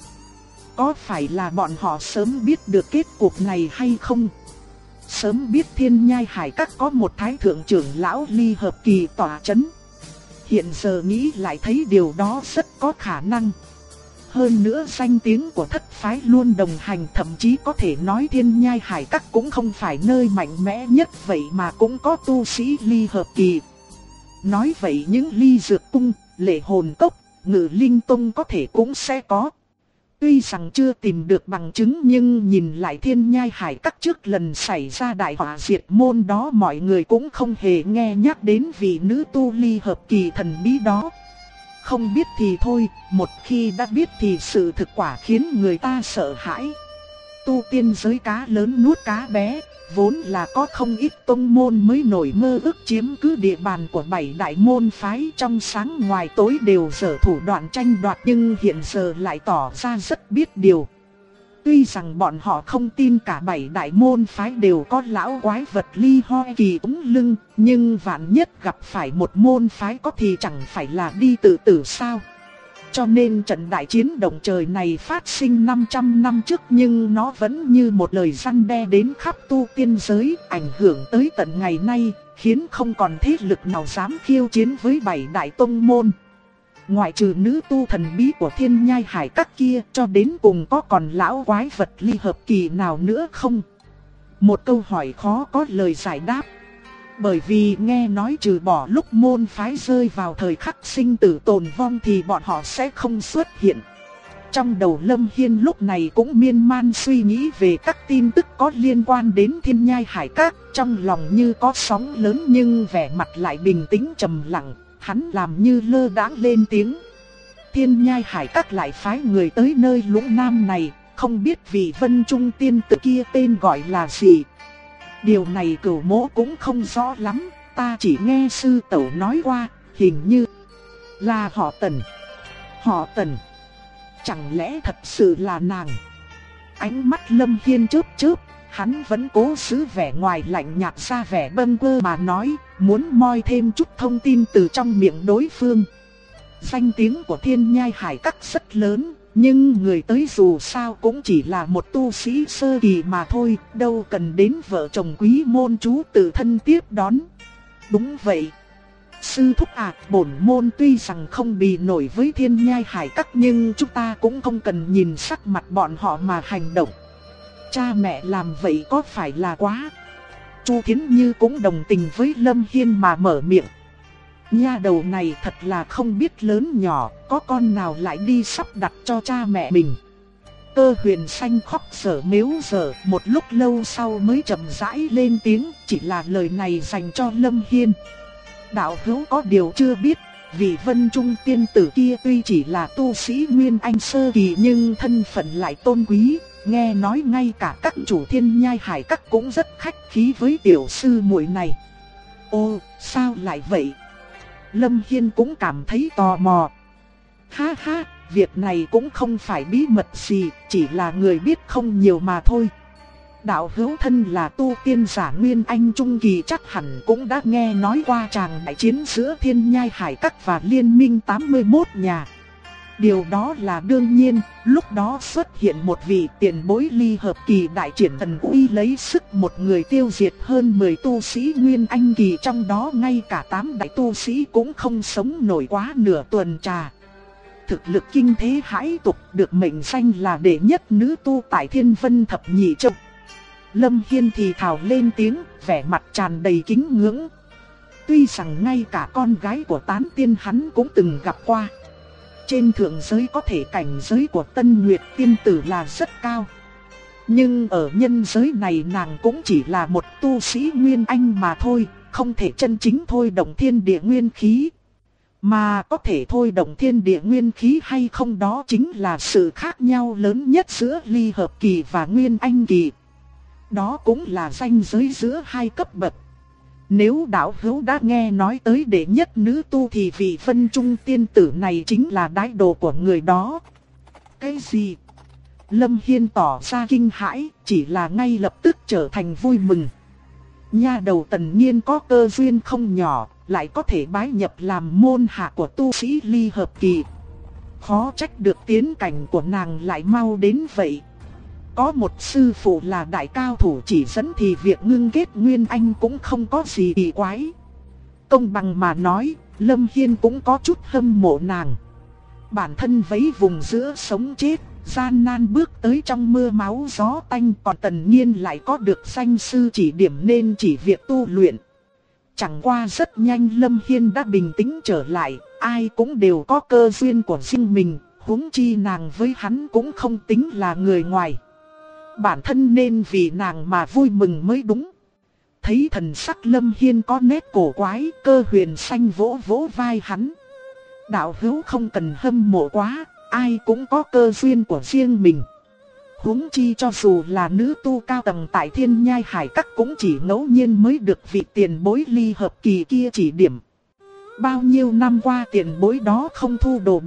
Có phải là bọn họ sớm biết được kết cục này hay không? Sớm biết Thiên Nhai Hải Các có một thái thượng trưởng lão ly hợp kỳ tỏa chấn. Hiện giờ nghĩ lại thấy điều đó rất có khả năng. Hơn nữa danh tiếng của thất phái luôn đồng hành, thậm chí có thể nói Thiên Nhai Hải Các cũng không phải nơi mạnh mẽ nhất, vậy mà cũng có tu sĩ ly hợp kỳ. Nói vậy những ly dược cung, lệ hồn cốc, ngự linh tông có thể cũng sẽ có. Tuy rằng chưa tìm được bằng chứng nhưng nhìn lại Thiên Nhai Hải Các trước lần xảy ra đại họa diệt môn đó, mọi người cũng không hề nghe nhắc đến vị nữ tu ly hợp kỳ thần bí đó. Không biết thì thôi, một khi đã biết thì sự thực quả khiến người ta sợ hãi. Tu tiên giới cá lớn nuốt cá bé, vốn là có không ít tông môn mới nổi mơ ước chiếm cứ địa bàn của 7 đại môn phái, trong sáng ngoài tối đều giở thủ đoạn tranh đoạt, nhưng hiện giờ lại tỏ ra rất biết điều. Tuy rằng bọn họ không tin cả 7 đại môn phái đều có lão quái vật ly hoi kỳ túng lưng, nhưng vạn nhất gặp phải một môn phái có thì chẳng phải là đi tự tử sao. Cho nên trận đại chiến động trời này phát sinh 500 năm trước, nhưng nó vẫn như một lời răn đe đến khắp tu tiên giới, ảnh hưởng tới tận ngày nay, khiến không còn thế lực nào dám khiêu chiến với 7 đại tông môn. Ngoại trừ nữ tu thần bí của Thiên Nhai Hải Các kia, cho đến cùng có còn lão quái vật ly hợp kỳ nào nữa không? Một câu hỏi khó có lời giải đáp. Bởi vì nghe nói trừ bỏ lúc môn phái rơi vào thời khắc sinh tử tồn vong thì bọn họ sẽ không xuất hiện. Trong đầu Lâm Hiên lúc này cũng miên man suy nghĩ về các tin tức có liên quan đến Thiên Nhai Hải Các, trong lòng như có sóng lớn nhưng vẻ mặt lại bình tĩnh trầm lặng. Hắn làm như lơ đãng lên tiếng. Thiên Nhai Hải Các lại phái người tới nơi Lũng Nam này, không biết vị Vân Trung tiên tử kia tên gọi là gì. Điều này Cửu Mỗ cũng không rõ lắm, ta chỉ nghe sư tẩu nói qua, hình như là họ Tần. Họ Tần? Chẳng lẽ thật sự là nàng? Ánh mắt Lâm Hiên chớp chớp, hắn vẫn cố giữ vẻ ngoài lạnh nhạt ra vẻ bâng quơ mà nói, muốn moi thêm chút thông tin từ trong miệng đối phương. Danh tiếng của Thiên Nhai Hải Các rất lớn, nhưng người tới dù sao cũng chỉ là một tu sĩ sơ kỳ mà thôi, đâu cần đến vợ chồng quý môn chú tự thân tiếp đón. Đúng vậy. Sư thúc bổn môn tuy rằng không bì nổi với Thiên Nhai Hải Các nhưng chúng ta cũng không cần nhìn sắc mặt bọn họ mà hành động. Cha mẹ làm vậy có phải là quá? Chu Thiến Như cũng đồng tình với Lâm Hiên mà mở miệng. Nha đầu này thật là không biết lớn nhỏ, có con nào lại đi sắp đặt cho cha mẹ mình. Cơ Huyền Xanh khóc sở mếu sở, một lúc lâu sau mới chậm rãi lên tiếng, chỉ là lời này dành cho Lâm Hiên. Đạo hữu có điều chưa biết, vị Vân Trung tiên tử kia tuy chỉ là tu sĩ Nguyên Anh sơ kỳ nhưng thân phận lại tôn quý, nghe nói ngay cả các chủ Thiên Nhai Hải Các cũng rất khách khí với tiểu sư muội này. Ô, sao lại vậy? Lâm Hiên cũng cảm thấy tò mò. Ha ha, việc này cũng không phải bí mật gì, chỉ là người biết không nhiều mà thôi. Đạo hữu thân là tu tiên giả Nguyên Anh Trung Kỳ chắc hẳn cũng đã nghe nói qua tràng đại chiến giữa Thiên Nhai Hải Các và Liên minh 81 nhà. Điều đó là đương nhiên, lúc đó xuất hiện một vị tiền bối ly hợp kỳ đại triển thần uy lấy sức một người tiêu diệt hơn 10 tu sĩ Nguyên Anh Kỳ, trong đó ngay cả 8 đại tu sĩ cũng không sống nổi quá nửa tuần trà. Thực lực kinh thế hãi tục, được mệnh danh là đệ nhất nữ tu tại Thiên Vân Thập Nhị Châu. Lâm Hiên thì thào lên tiếng, vẻ mặt tràn đầy kính ngưỡng. Tuy rằng ngay cả con gái của tán tiên hắn cũng từng gặp qua. Trên thượng giới có thể cảnh giới của Tân Nguyệt tiên tử là rất cao. Nhưng ở nhân giới này nàng cũng chỉ là một tu sĩ Nguyên Anh mà thôi, không thể chân chính thôi động thiên địa nguyên khí. Mà có thể thôi động thiên địa nguyên khí hay không đó chính là sự khác nhau lớn nhất giữa ly hợp kỳ và Nguyên Anh kỳ. Đó cũng là ranh giới giữa hai cấp bậc. Nếu đạo hữu đã nghe nói tới đệ nhất nữ tu thì vị Vân Trung tiên tử này chính là đái đồ của người đó. Cái gì? Lâm Hiên tỏ ra kinh hãi, chỉ là ngay lập tức trở thành vui mừng. Nha đầu Tần Nhiên có cơ duyên không nhỏ, lại có thể bái nhập làm môn hạ của tu sĩ ly hợp kỳ. Khó trách được tiến cảnh của nàng lại mau đến vậy. Có một sư phụ là đại cao thủ chỉ dẫn thì việc ngưng kết Nguyên Anh cũng không có gì kỳ quái. Công bằng mà nói, Lâm Hiên cũng có chút hâm mộ nàng. Bản thân vấy vùng giữa sống chết, gian nan bước tới trong mưa máu gió tanh, còn Tần Nhiên lại có được danh sư chỉ điểm nên chỉ việc tu luyện. Chẳng qua rất nhanh Lâm Hiên đã bình tĩnh trở lại, ai cũng đều có cơ duyên của riêng mình, huống chi nàng với hắn cũng không tính là người ngoài. Bản thân nên vì nàng mà vui mừng mới đúng. Thấy thần sắc Lâm Hiên có nét cổ quái, Cơ Huyền Xanh vỗ vỗ vai hắn. Đạo hữu không cần hâm mộ quá, ai cũng có cơ duyên của riêng mình. Huống chi cho dù là nữ tu cao tầng tại Thiên Nhai Hải Các cũng chỉ ngẫu nhiên mới được vị tiền bối ly hợp kỳ kia chỉ điểm. Bao nhiêu năm qua tiền bối đó không thu đồ đệ,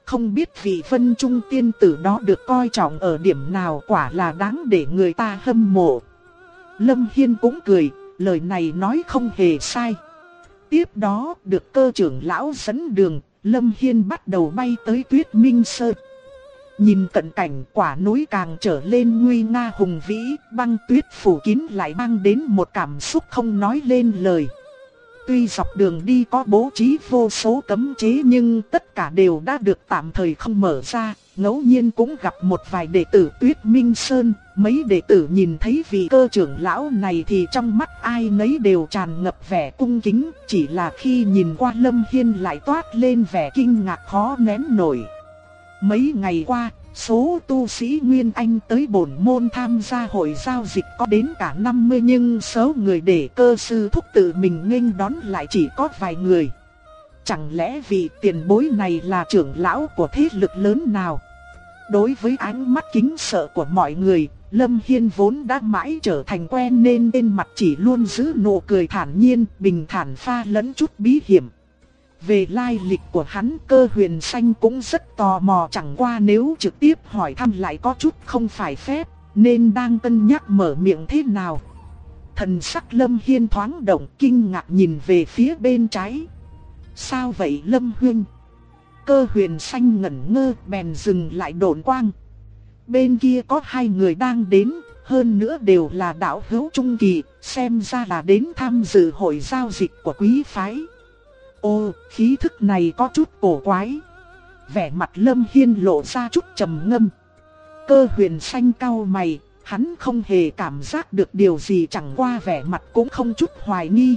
Không biết vị Vân Trung tiên tử đó được coi trọng ở điểm nào, quả là đáng để người ta hâm mộ. Lâm Hiên cũng cười, lời này nói không hề sai. Tiếp đó, được Cơ trưởng lão dẫn đường, Lâm Hiên bắt đầu bay tới Tuyết Minh Sơn. Nhìn cận cảnh, quả núi càng trở lên nguy nga hùng vĩ, băng tuyết phủ kín lại mang đến một cảm xúc không nói lên lời. Tuy dọc đường đi có bố trí vô số cấm chế nhưng tất cả đều đã được tạm thời không mở ra, ngẫu nhiên cũng gặp một vài đệ tử Tuyết Minh Sơn. Mấy đệ tử nhìn thấy vị Cơ trưởng lão này thì trong mắt ai nấy đều tràn ngập vẻ cung kính, chỉ là khi nhìn qua Lâm Hiên lại toát lên vẻ kinh ngạc khó nén nổi. Mấy ngày qua, số tu sĩ Nguyên Anh tới bổn môn tham gia hội giao dịch có đến cả 50, nhưng số người để Cơ sư thúc tự mình nghênh đón lại chỉ có vài người. Chẳng lẽ vị tiền bối này là trưởng lão của thế lực lớn nào? Đối với ánh mắt kính sợ của mọi người, Lâm Hiên vốn đã mãi trở thành quen nên trên mặt chỉ luôn giữ nụ cười thản nhiên, bình thản pha lẫn chút bí hiểm. Về lai lịch của hắn, Cơ Huyền Xanh cũng rất tò mò, chẳng qua nếu trực tiếp hỏi thăm lại có chút không phải phép, nên đang cân nhắc mở miệng thế nào. Thần sắc Lâm Hiên thoáng động, kinh ngạc nhìn về phía bên trái. Sao vậy Lâm huynh? Cơ Huyền Xanh ngẩn ngơ, bèn dừng lại độn quang. Bên kia có hai người đang đến, hơn nữa đều là đạo hữu trung kỳ, xem ra là đến tham dự hội giao dịch của quý phái. Ô, khí thức này có chút cổ quái. Vẻ mặt Lâm Hiên lộ ra chút trầm ngâm. Cơ Huyền Xanh cau mày, hắn không hề cảm giác được điều gì, chẳng qua vẻ mặt cũng không chút hoài nghi.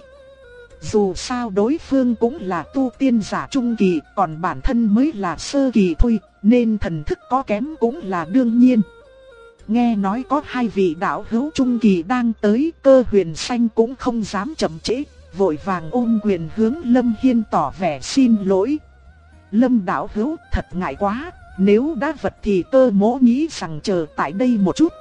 Dù sao đối phương cũng là tu tiên giả trung kỳ, còn bản thân mới là sơ kỳ thôi, nên thần thức có kém cũng là đương nhiên. Nghe nói có hai vị đạo hữu trung kỳ đang tới, Cơ Huyền Xanh cũng không dám chậm trễ, vội vàng ôm quyền hướng Lâm Hiên tỏ vẻ xin lỗi. Lâm đạo hữu, thật ngại quá, nếu đã vật thì Cơ mỗ nghĩ rằng chờ tại đây một chút.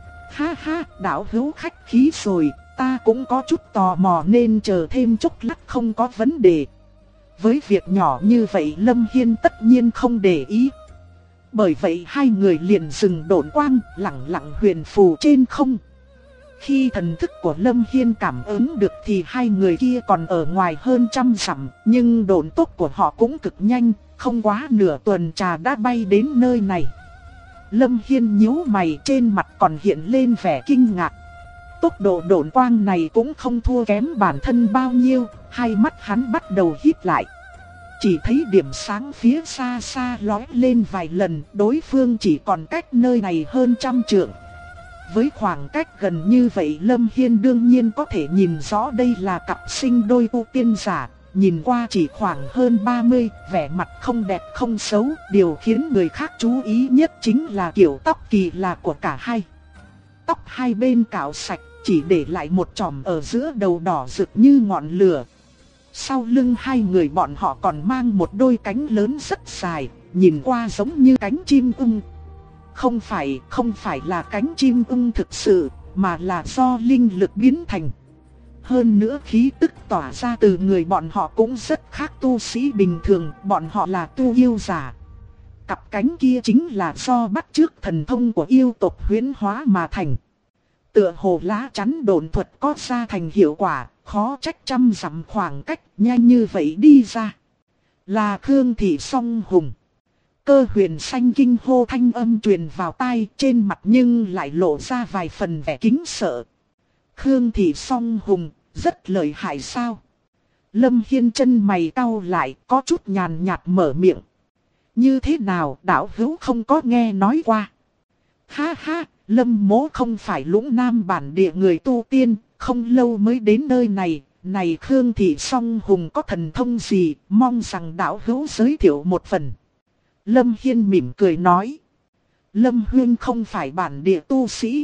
Ha ha, đạo hữu khách khí rồi, ta cũng có chút tò mò nên chờ thêm chút lát không có vấn đề. Với việc nhỏ như vậy Lâm Hiên tất nhiên không để ý. Bởi vậy hai người liền dừng độn quang, lặng lặng huyền phù trên không. Khi thần thức của Lâm Hiên cảm ứng được thì hai người kia còn ở ngoài hơn 100 dặm, nhưng độn tốc của họ cũng cực nhanh, không quá nửa tuần trà đã bay đến nơi này. Lâm Hiên nhíu mày, trên mặt còn hiện lên vẻ kinh ngạc. Tốc độ độn quang này cũng không thua kém bản thân bao nhiêu, hai mắt hắn bắt đầu híp lại. Chỉ thấy điểm sáng phía xa xa lóe lên vài lần, đối phương chỉ còn cách nơi này hơn 100 trượng. Với khoảng cách gần như vậy Lâm Hiên đương nhiên có thể nhìn rõ đây là cặp sinh đôi tu tiên giả, nhìn qua chỉ khoảng hơn 30, vẻ mặt không đẹp không xấu, điều khiến người khác chú ý nhất chính là kiểu tóc kỳ lạ của cả hai. Tóc hai bên cạo sạch, chỉ để lại một chòm ở giữa đầu đỏ rực như ngọn lửa. Sau lưng hai người bọn họ còn mang một đôi cánh lớn rất dài, nhìn qua giống như cánh chim ưng. Không phải là cánh chim ưng thực sự, mà là do linh lực biến thành. Hơn nữa khí tức tỏa ra từ người bọn họ cũng rất khác tu sĩ bình thường, bọn họ là tu yêu giả. Cặp cánh kia chính là do bắt chước thần thông của yêu tộc huyễn hóa mà thành. Tựa hồ lá chắn độn thuật có ra thành hiệu quả, khó trách 100 dặm khoảng cách nhanh như vậy đi ra. Là Khương Thị Song Hùng. Cơ Huyền Xanh kinh hô thanh âm truyền vào tai, trên mặt nhưng lại lộ ra vài phần vẻ kính sợ. Khương Thị Song Hùng, rất lợi hại sao? Lâm Hiên chân mày cau lại, có chút nhàn nhạt mở miệng. Như thế nào, đạo hữu không có nghe nói qua? Ha ha, Lâm mỗ không phải Lũng Nam bản địa người tu tiên, không lâu mới đến nơi này. Này Khương Thị Song Hùng có thần thông gì, mong rằng đạo hữu giới thiệu một phần. Lâm Hiên mỉm cười nói. Lâm huynh không phải bản địa tu sĩ.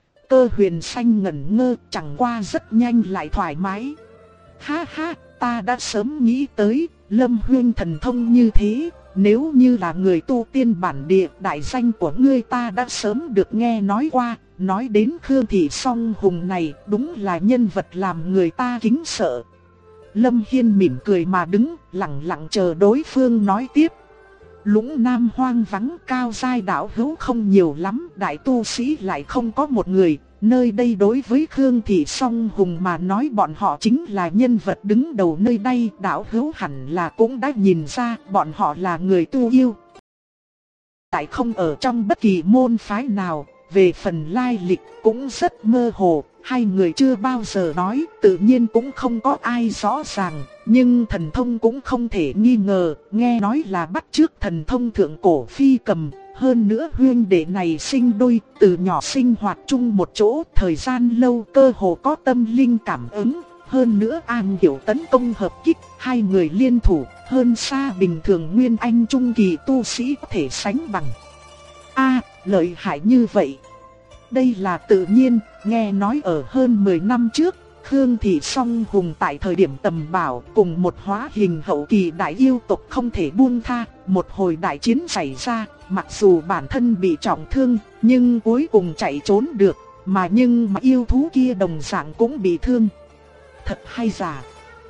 Cơ Huyền Xanh ngẩn ngơ, chẳng qua rất nhanh lại thoải mái. Ha ha, ta đã sớm nghĩ tới, Lâm huynh thần thông như thế, nếu như là người tu tiên bản địa, đại danh của ngươi ta đã sớm được nghe nói qua. Nói đến Khương Thị Song Hùng này, đúng là nhân vật làm người ta kính sợ. Lâm Hiên mỉm cười mà đứng, lặng lặng chờ đối phương nói tiếp. Lũng Nam hoang vắng, cao giai đạo hữu không nhiều lắm, đại tu sĩ lại không có một người. Nơi đây đối với Khương Thị Song Hùng mà nói bọn họ chính là nhân vật đứng đầu nơi đây. Đạo hữu hẳn là cũng đã nhìn ra bọn họ là người tu yêu. Tại không ở trong bất kỳ môn phái nào, về phần lai lịch cũng rất mơ hồ. Hai người chưa bao giờ nói, tự nhiên cũng không có ai rõ ràng. Nhưng thần thông cũng không thể nghi ngờ, nghe nói là bắt chước thần thông thượng cổ phi cầm. Hơn nữa huynh đệ này sinh đôi, từ nhỏ sinh hoạt chung một chỗ, thời gian lâu cơ hồ có tâm linh cảm ứng. Hơn nữa am hiểu tấn công hợp kích, hai người liên thủ, hơn xa bình thường nguyên anh trung kỳ tu sĩ có thể sánh bằng. Lợi hại như vậy. Đây là tự nhiên, nghe nói ở hơn 10 năm trước, Khương Thị Song Hùng tại thời điểm tầm bảo cùng một hóa hình hậu kỳ đại yêu tộc không thể buông tha, một hồi đại chiến xảy ra, mặc dù bản thân bị trọng thương, nhưng cuối cùng chạy trốn được, mà yêu thú kia đồng dạng cũng bị thương. Thật hay giả.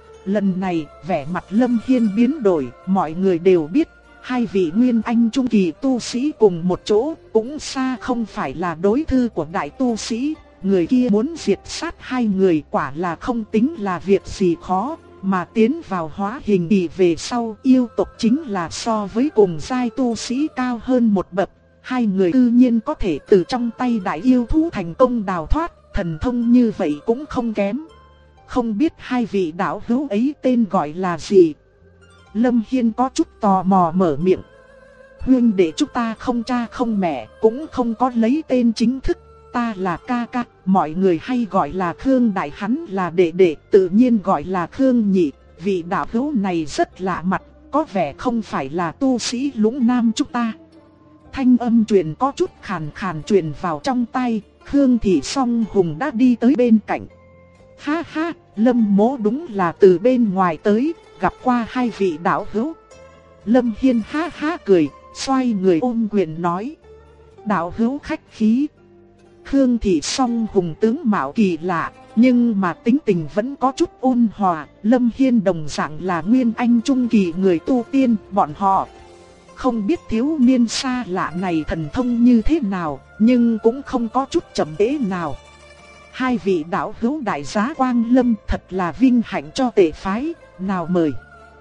Lần này, vẻ mặt Lâm Hiên biến đổi, mọi người đều biết, hai vị nguyên anh trung kỳ tu sĩ cùng một chỗ, cũng xa không phải là đối thư của đại tu sĩ. Người kia muốn diệt sát hai người quả là không tính là việc gì khó, mà tiến vào hóa hình kỳ về sau yêu tộc chính là so với cùng giai tu sĩ cao hơn một bậc. Hai người tự nhiên có thể từ trong tay đại yêu thú thành công đào thoát, thần thông như vậy cũng không kém. Không biết hai vị đạo hữu ấy tên gọi là gì? Lâm Hiên có chút tò mò mở miệng. Huynh đệ chúng ta không cha không mẹ, cũng không có lấy tên chính thức. Ta là ca ca, mọi người hay gọi là Khương đại, hắn là đệ đệ, tự nhiên gọi là Khương nhị. Vị đạo hữu này rất lạ mặt, có vẻ không phải là tu sĩ Lũng Nam chúng ta. Thanh âm truyền có chút khàn khàn truyền vào trong tai, Khương Thị Song Hùng đã đi tới bên cạnh. Ha ha, Lâm mỗ đúng là từ bên ngoài tới, gặp qua hai vị đạo hữu. Lâm Hiên ha ha cười, xoay người ôm quyền nói. Đạo hữu khách khí. Khương Thị Song Hùng tướng mạo kỳ lạ, nhưng mà tính tình vẫn có chút ôn hòa. Lâm Hiên đồng dạng là nguyên anh trung kỳ người tu tiên, bọn họ không biết thiếu niên xa lạ này thần thông như thế nào, nhưng cũng không có chút chậm trễ nào. Hai vị đạo hữu đại giá Quang Lâm, thật là vinh hạnh cho tệ phái, nào mời.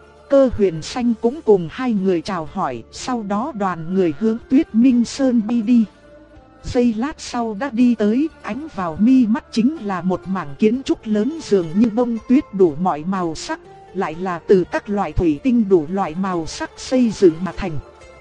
Cơ Huyền Xanh cũng cùng hai người chào hỏi, sau đó đoàn người hướng Tuyết Minh Sơn đi. Giây lát sau đã đi tới, ánh vào mi mắt chính là một mảng kiến trúc lớn dường như bông tuyết đủ mọi màu sắc, lại là từ các loại thủy tinh đủ loại màu sắc xây dựng mà thành.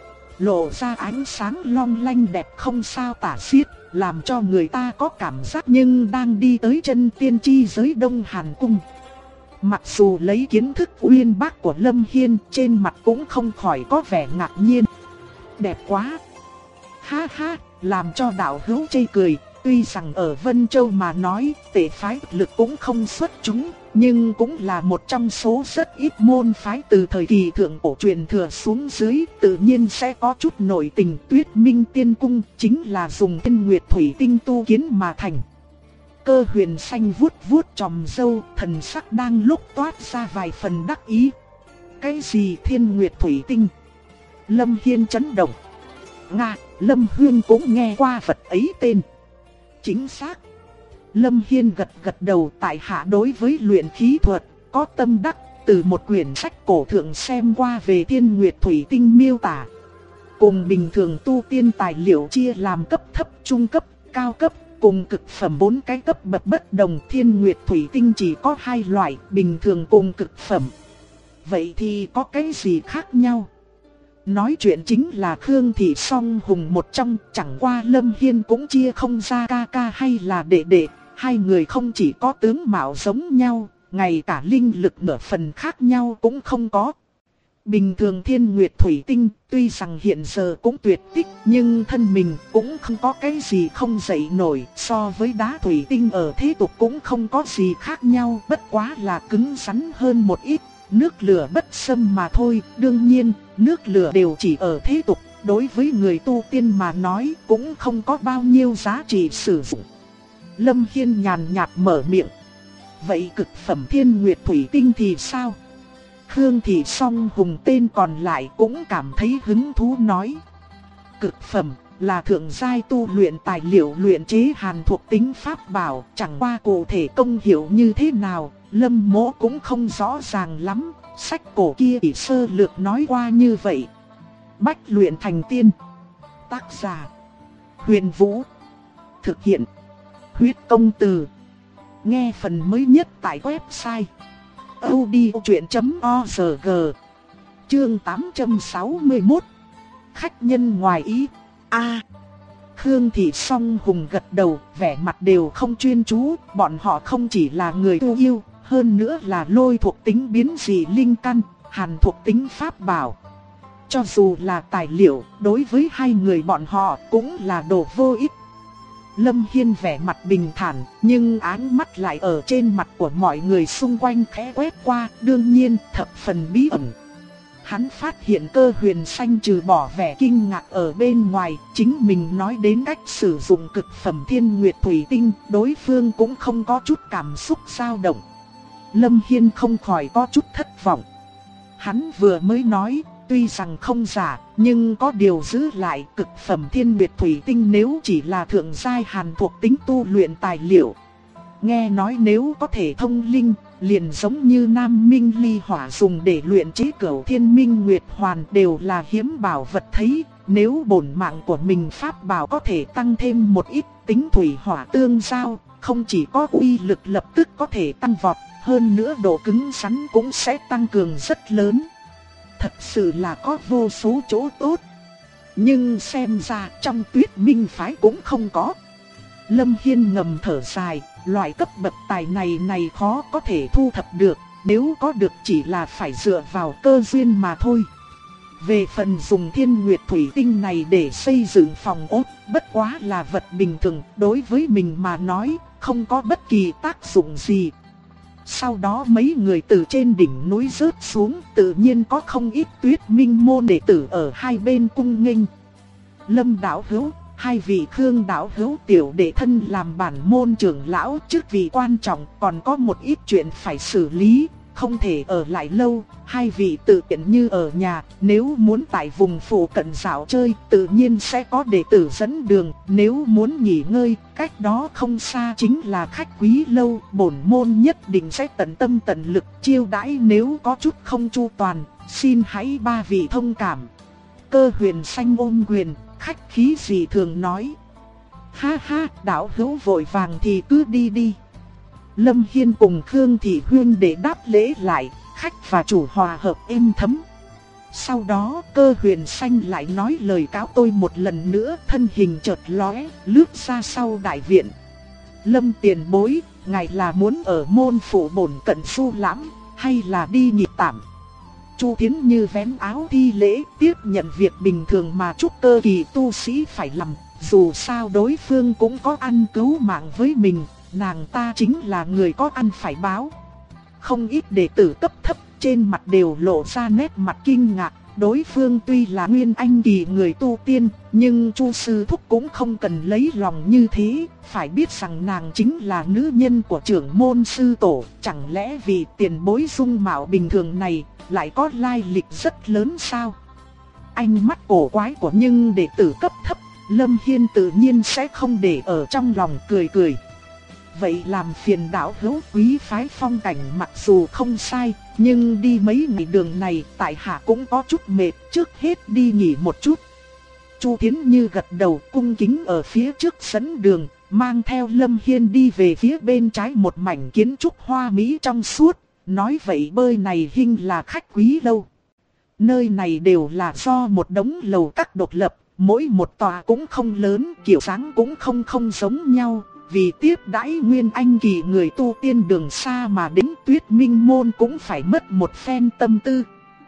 Lộ ra ánh sáng long lanh đẹp không sao tả xiết, làm cho người ta có cảm giác nhưng đang đi tới chân tiên chi giới Đông Hàn Cung. Mặc dù lấy kiến thức uyên bác của Lâm Hiên, trên mặt cũng không khỏi có vẻ ngạc nhiên. Đẹp quá! Ha ha! Làm cho đạo hữu chê cười, tuy rằng ở Vân Châu mà nói, tệ phái lực cũng không xuất chúng, nhưng cũng là một trong số rất ít môn phái từ thời kỳ thượng cổ truyền thừa xuống dưới, tự nhiên sẽ có chút nội tình. Tuyết Minh Tiên Cung chính là dùng Thiên Nguyệt Thủy Tinh tu kiến mà thành. Cơ Huyền Xanh vuốt vuốt chòm râu, thần sắc đang lúc toát ra vài phần đắc ý. Cái gì Thiên Nguyệt Thủy Tinh? Lâm Hiên chấn động. Nga, Lâm Huyên cũng nghe qua vật ấy tên. Chính xác. Lâm Hiên gật gật đầu, tại hạ đối với luyện khí thuật có tâm đắc, từ một quyển sách cổ thượng xem qua về Thiên Nguyệt Thủy Tinh miêu tả. Cùng bình thường tu tiên tài liệu chia làm cấp thấp, trung cấp, cao cấp, cùng cực phẩm 4 cái cấp bậc bất đồng. Thiên Nguyệt Thủy Tinh chỉ có 2 loại, bình thường cùng cực phẩm. Vậy thì có cái gì khác nhau? Nói chuyện chính là Khương Thị Song Hùng một trong, chẳng qua Lâm Hiên cũng chia không ra ca ca hay là đệ đệ. Hai người không chỉ có tướng mạo giống nhau, ngay cả linh lực nửa phần khác nhau cũng không có. Bình thường Thiên Nguyệt Thủy Tinh tuy rằng hiện giờ cũng tuyệt tích, nhưng thân mình cũng không có cái gì không dậy nổi. So với đá thủy tinh ở thế tục cũng không có gì khác nhau, bất quá là cứng rắn hơn một ít. Nước lửa bất xâm mà thôi. Đương nhiên, nước lửa đều chỉ ở thế tục, đối với người tu tiên mà nói cũng không có bao nhiêu giá trị sử dụng. Lâm Hiên nhàn nhạt mở miệng. Vậy cực phẩm Thiên Nguyệt Thủy Tinh thì sao? Khương Thị Song Hùng tên còn lại cũng cảm thấy hứng thú nói. Cực phẩm là thượng giai tu luyện tài liệu luyện chế hàn thuộc tính pháp bảo, chẳng qua cụ thể công hiệu như thế nào, Lâm Mỗ cũng không rõ ràng lắm, sách cổ kia chỉ sơ lược nói qua như vậy. Bách luyện thành tiên. Tác giả: Huyền Vũ. Thực hiện: Huyết Công Từ. Nghe phần mới nhất tại website audiochuyện.org. Chương 861. Khách nhân ngoài ý. Khương Thị Song Hùng gật đầu, vẻ mặt đều không chuyên chú, bọn họ không chỉ là người tu yêu, hơn nữa là lôi thuộc tính biến dị linh căn, hàn thuộc tính pháp bảo. Cho dù là tài liệu, đối với hai người bọn họ cũng là đồ vô ích. Lâm Hiên vẻ mặt bình thản, nhưng áng mắt lại ở trên mặt của mọi người xung quanh khẽ quét qua, đương nhiên thập phần bí ẩn. Hắn phát hiện Cơ Huyền Xanh trừ bỏ vẻ kinh ngạc ở bên ngoài, chính mình nói đến cách sử dụng cực phẩm Thiên Nguyệt Thủy Tinh, đối phương cũng không có chút cảm xúc dao động. Lâm Hiên không khỏi có chút thất vọng. Hắn vừa mới nói, tuy rằng không giả, nhưng có điều giữ lại cực phẩm Thiên Nguyệt Thủy Tinh nếu chỉ là thượng giai hàn thuộc tính tu luyện tài liệu. Nghe nói nếu có thể thông linh, liền giống như Nam Minh Ly Hỏa dùng để luyện chế Cửu Thiên Minh Nguyệt Hoàn đều là hiếm bảo vật thấy. Nếu bổn mạng của mình pháp bảo có thể tăng thêm một ít tính thủy hỏa tương giao, không chỉ có uy lực lập tức có thể tăng vọt, hơn nữa độ cứng rắn cũng sẽ tăng cường rất lớn. Thật sự là có vô số chỗ tốt. Nhưng xem ra trong Tuyết Minh phái cũng không có. Lâm Hiên ngầm thở dài, loại cấp bậc tài này khó có thể thu thập được, nếu có được chỉ là phải dựa vào cơ duyên mà thôi. Về phần dùng Thiên Nguyệt Thủy Tinh này để xây dựng phòng ốt, bất quá là vật bình thường, đối với mình mà nói, không có bất kỳ tác dụng gì. Sau đó mấy người từ trên đỉnh núi rớt xuống, tự nhiên có không ít Tuyết Minh môn đệ tử ở hai bên cung nghênh. Lâm đạo hữu, hai vị Khương đạo hữu tiểu đệ thân làm bản môn trưởng lão, chức vị quan trọng, còn có một ít chuyện phải xử lý, không thể ở lại lâu. Hai vị tự tiện như ở nhà, nếu muốn tại vùng phụ cận dạo chơi, tự nhiên sẽ có đệ tử dẫn đường. Nếu muốn nghỉ ngơi, cách đó không xa chính là khách quý lâu, bổn môn nhất định sẽ tận tâm tận lực chiêu đãi, nếu có chút không chu toàn, xin hãy ba vị thông cảm. Cơ Huyền Xanh ôm quyền, khách khí gì thường nói. Ha ha, đạo hữu vội vàng thì cứ đi đi. Lâm Hiên cùng Khương Thị Huyên để đáp lễ lại, khách và chủ hòa hợp êm thấm. Sau đó Cơ Huyền Xanh lại nói lời cáo tôi một lần nữa, thân hình chợt lóe, lướt ra sau đại viện. Lâm tiền bối, ngài là muốn ở môn phủ bổn cận su lãm, hay là đi nghỉ tạm? Chu Thiến Như vén áo thi lễ, tiếp nhận việc bình thường mà trúc cơ kỳ tu sĩ phải làm, dù sao đối phương cũng có ăn cứu mạng với mình, nàng ta chính là người có ăn phải báo. Không ít đệ tử cấp thấp trên mặt đều lộ ra nét mặt kinh ngạc, đối phương tuy là nguyên anh kỳ người tu tiên, nhưng Chu sư thúc cũng không cần lấy lòng như thế, phải biết rằng nàng chính là nữ nhân của trưởng môn sư tổ, chẳng lẽ vì tiền bối dung mạo bình thường này lại có lai lịch rất lớn sao? Ánh mắt cổ quái của nhưng đệ tử cấp thấp, Lâm Hiên tự nhiên sẽ không để ở trong lòng, cười cười. Vậy làm phiền đạo hữu quý phái phong cảnh mặc dù không sai, nhưng đi mấy ngày đường này tại hạ cũng có chút mệt, trước hết đi nghỉ một chút. Chu Thiến Như gật đầu cung kính ở phía trước dẫn đường, mang theo Lâm Hiên đi về phía bên trái một mảnh kiến trúc hoa mỹ trong suốt, nói vậy bơi này hình là khách quý lâu. Nơi này đều là do một đống lầu các độc lập, mỗi một tòa cũng không lớn, kiểu dáng cũng không giống nhau. Vì tiếp đãi nguyên anh kỳ người tu tiên đường xa mà đến Tuyết Minh môn cũng phải mất một phen tâm tư.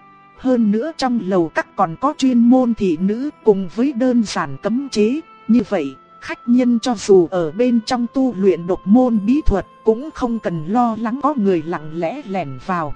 Hơn nữa trong lầu các còn có chuyên môn thị nữ cùng với đơn giản cấm chế. Như vậy, khách nhân cho dù ở bên trong tu luyện độc môn bí thuật cũng không cần lo lắng có người lặng lẽ lẻn vào.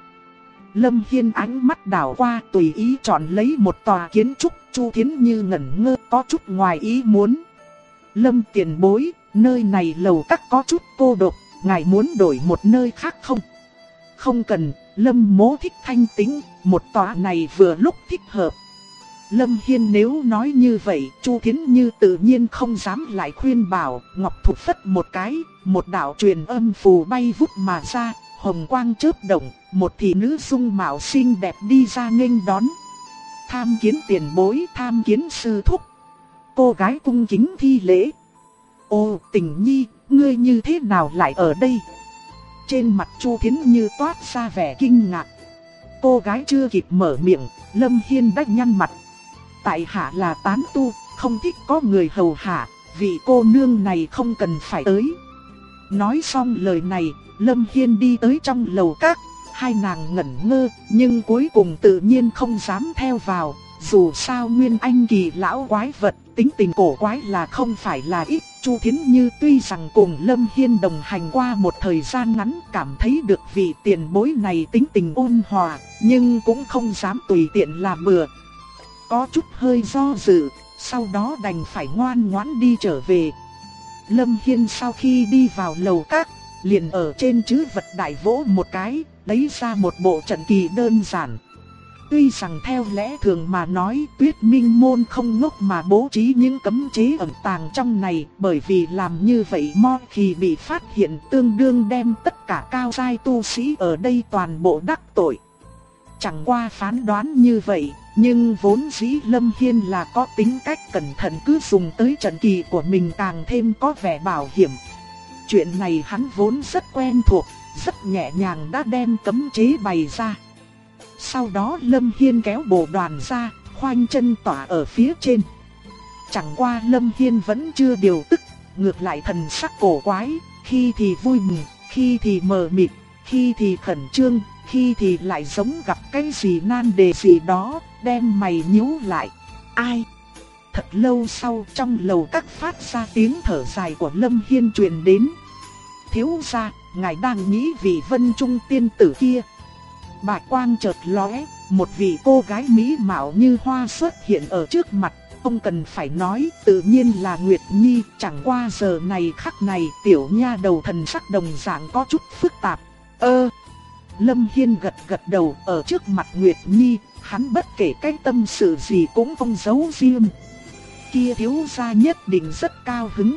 Lâm Hiên ánh mắt đảo qua tùy ý chọn lấy một tòa kiến trúc. Chu Thiến Như ngẩn ngơ có chút ngoài ý muốn. Lâm tiền bối, nơi này lầu các có chút cô độc, ngài muốn đổi một nơi khác không? Không cần, Lâm Mỗ thích thanh tĩnh, một tòa này vừa lúc thích hợp. Lâm Hiên nếu nói như vậy, Chu Thiến Như tự nhiên không dám lại khuyên bảo. Ngọc Thục phất một cái, một đạo truyền âm phù bay vút mà ra, hồng quang chớp động, một thị nữ dung mạo xinh đẹp đi ra nghênh đón. Tham kiến tiền bối, tham kiến sư thúc. Cô gái cung kính thi lễ. Ô Tình Nhi, ngươi như thế nào lại ở đây? Trên mặt Chu Thiến Như toát ra vẻ kinh ngạc. Cô gái chưa kịp mở miệng, Lâm Hiên đã nhăn mặt. Tại hạ là tán tu, không thích có người hầu hạ, vị cô nương này không cần phải tới. Nói xong lời này, Lâm Hiên đi tới trong lầu các. Hai nàng ngẩn ngơ, nhưng cuối cùng tự nhiên không dám theo vào. Dù sao Nguyên Anh kỳ lão quái vật, tính tình cổ quái là không phải là ít. Chu Thiến Như tuy rằng cùng Lâm Hiên đồng hành qua một thời gian ngắn, cảm thấy được vị tiền bối này tính tình ôn hòa, nhưng cũng không dám tùy tiện làm bừa. Có chút hơi do dự, sau đó đành phải ngoan ngoãn đi trở về. Lâm Hiên sau khi đi vào lầu các, liền ở trên trữ vật đại vỗ một cái, lấy ra một bộ trận kỳ đơn giản. Tuy rằng theo lẽ thường mà nói, Tuyết Minh môn không ngốc mà bố trí những cấm chế ẩn tàng trong này, bởi vì làm như vậy mo khi bị phát hiện tương đương đem tất cả cao giai tu sĩ ở đây toàn bộ đắc tội. Chẳng qua phán đoán như vậy, nhưng vốn dĩ Lâm Hiên là có tính cách cẩn thận, cứ dùng tới trận kỳ của mình càng thêm có vẻ bảo hiểm. Chuyện này hắn vốn rất quen thuộc, rất nhẹ nhàng đã đem cấm chế bày ra. Sau đó Lâm Hiên kéo bộ đoàn ra, khoanh chân tỏa ở phía trên. Chẳng qua Lâm Hiên vẫn chưa điều tức, ngược lại thần sắc cổ quái, khi thì vui mừng, khi thì mờ mịt, khi thì khẩn trương, khi thì lại giống gặp cái gì nan đề gì đó, đem mày nhíu lại. Ai? Thật lâu sau, trong lầu các phát ra tiếng thở dài của Lâm Hiên truyền đến. Thiếu gia, ngài đang nghĩ vị Vân Trung tiên tử kia. Bạch quang chợt lóe, một vị cô gái mỹ mạo như hoa xuất hiện ở trước mặt. Không cần phải nói, tự nhiên là Nguyệt Nhi. Chẳng qua giờ này khắc này, tiểu nha đầu thần sắc đồng dạng có chút phức tạp. Lâm Hiên gật gật đầu, ở trước mặt Nguyệt Nhi, hắn bất kể cái tâm sự gì cũng không giấu riêng. Kia thiếu gia nhất định rất cao hứng.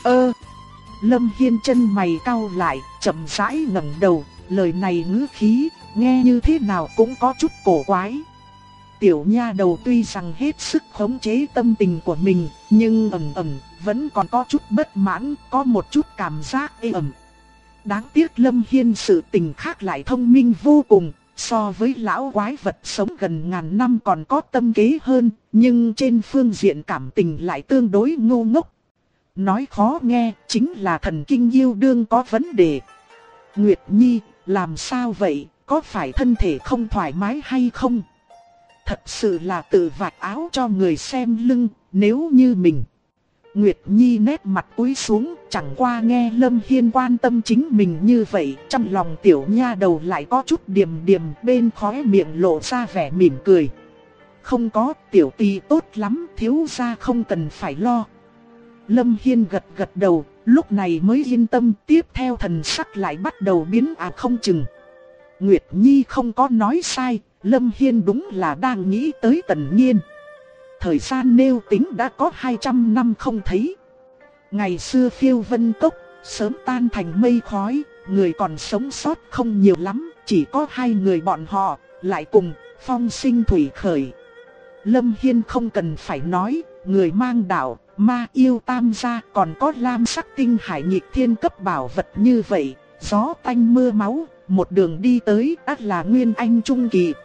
Lâm Hiên chân mày cau lại, chậm rãi ngẩng đầu, lời này ngữ khí, nghe như thế nào cũng có chút cổ quái. Tiểu nha đầu tuy rằng hết sức khống chế tâm tình của mình, nhưng vẫn còn có chút bất mãn, có một chút cảm giác ê ẩm. Đáng tiếc Lâm Hiên sự tình khác lại thông minh vô cùng, so với lão quái vật sống gần ngàn năm còn có tâm kế hơn, nhưng trên phương diện cảm tình lại tương đối ngu ngốc. Nói khó nghe, chính là thần kinh yêu đương có vấn đề. Nguyệt Nhi, làm sao vậy, có phải thân thể không thoải mái hay không? Thật sự là tự vạch áo cho người xem lưng, nếu như mình. Nguyệt Nhi nét mặt cúi xuống, chẳng qua nghe Lâm Hiên quan tâm chính mình như vậy, trong lòng tiểu nha đầu lại có chút điềm điềm, bên khóe miệng lộ ra vẻ mỉm cười. Không có, tiểu tì tốt lắm, thiếu gia không cần phải lo. Lâm Hiên gật gật đầu, lúc này mới yên tâm, tiếp theo thần sắc lại bắt đầu biến ảo không chừng. Nguyệt Nhi không có nói sai, Lâm Hiên đúng là đang nghĩ tới Tần Nhiên. Thời gian nêu tính đã có 200 năm không thấy. Ngày xưa phiêu vân cốc, sớm tan thành mây khói, người còn sống sót không nhiều lắm, chỉ có hai người bọn họ, lại cùng, phong sinh thủy khởi. Lâm Hiên không cần phải nói, người mang đạo, ma yêu tam gia, còn có lam sắc tinh hải nhịp thiên cấp bảo vật như vậy, gió tanh mưa máu, một đường đi tới đã là Nguyên Anh trung kỳ.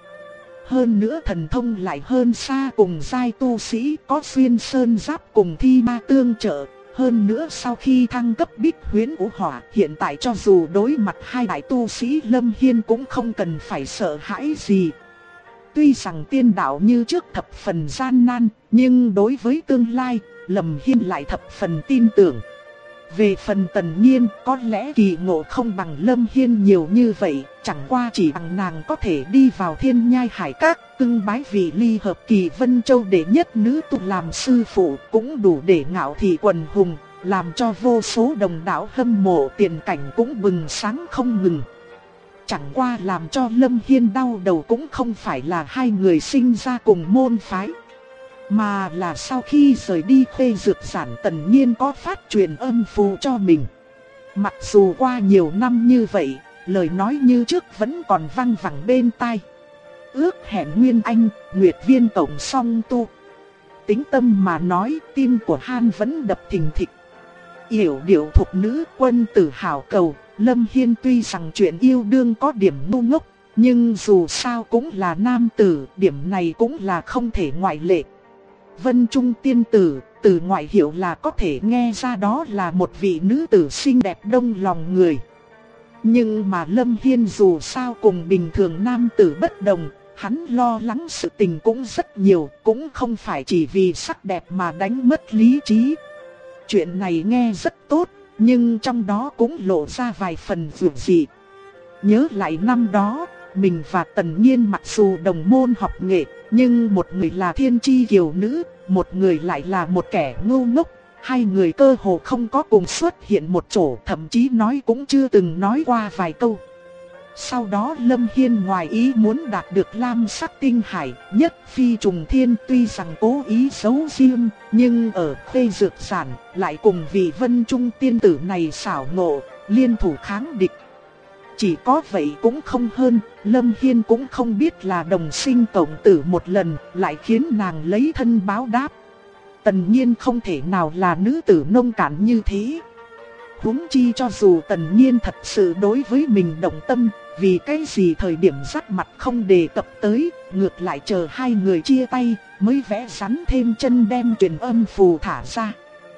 Hơn nữa thần thông lại hơn xa cùng giai tu sĩ, có xuyên sơn giáp cùng thi ma tương trợ. Hơn nữa sau khi thăng cấp Bích Huyễn Vũ Hỏa, hiện tại cho dù đối mặt hai đại tu sĩ, Lâm Hiên cũng không cần phải sợ hãi gì. Tuy rằng tiên đạo như trước thập phần gian nan, nhưng đối với tương lai, Lâm Hiên lại thập phần tin tưởng. Về phần Tần Nhiên, có lẽ kỳ ngộ không bằng Lâm Hiên nhiều như vậy, chẳng qua chỉ bằng nàng có thể đi vào Thiên Nhai Hải Các, cưng bái vị ly hợp kỳ Vân Châu đệ nhất nữ tu làm sư phụ, cũng đủ để ngạo thị quần hùng, làm cho vô số đồng đạo hâm mộ, tiền cảnh cũng bừng sáng không ngừng. chẳng qua làm cho Lâm Hiên đau đầu cũng không phải là hai người sinh ra cùng môn phái, mà là sau khi rời đi Khê Dược Sản Tần Nhiên có phát truyền âm phù cho mình. Mặc dù qua nhiều năm như vậy, lời nói như trước vẫn còn vang vẳng bên tai. Ước hẹn Nguyên Anh, Nguyệt Viên tổng song tu. Tính tâm mà nói, tim của Han vẫn đập thình thịch. Yểu điệu thục nữ, quân tử hảo cầu. Lâm Hiên tuy rằng chuyện yêu đương có điểm ngu ngốc, nhưng dù sao cũng là nam tử, điểm này cũng là không thể ngoại lệ. Vân Trung tiên tử, từ ngoại hiệu là có thể nghe ra đó là một vị nữ tử xinh đẹp đông lòng người. Nhưng mà Lâm Hiên dù sao cùng bình thường nam tử bất đồng, hắn lo lắng sự tình cũng rất nhiều, cũng không phải chỉ vì sắc đẹp mà đánh mất lý trí. Chuyện này nghe rất tốt, nhưng trong đó cũng lộ ra vài phần dường dị. Nhớ lại năm đó, mình và Tần Nhiên mặc dù đồng môn học nghệ, nhưng một người là thiên chi kiều nữ, một người lại là một kẻ ngu ngốc. Hai người cơ hồ không có cùng xuất hiện một chỗ, thậm chí nói cũng chưa từng nói qua vài câu. Sau đó Lâm Hiên ngoài ý muốn đạt được lam sắc tinh hải, nhất phi trùng thiên, tuy rằng cố ý giấu riêng, nhưng ở Khê Dược Sản lại cùng vị Vân Trung tiên tử này xảo ngộ, liên thủ kháng địch. Chỉ có vậy cũng không hơn, Lâm Hiên cũng không biết là đồng sinh cộng tử một lần, lại khiến nàng lấy thân báo đáp. Tần Nhiên không thể nào là nữ tử nông cạn như thế. Huống chi cho dù Tần Nhiên thật sự đối với mình động tâm, vì cái gì thời điểm dắt mặt không đề cập tới, ngược lại chờ hai người chia tay, mới vẽ rắn thêm chân đem truyền âm phù thả ra.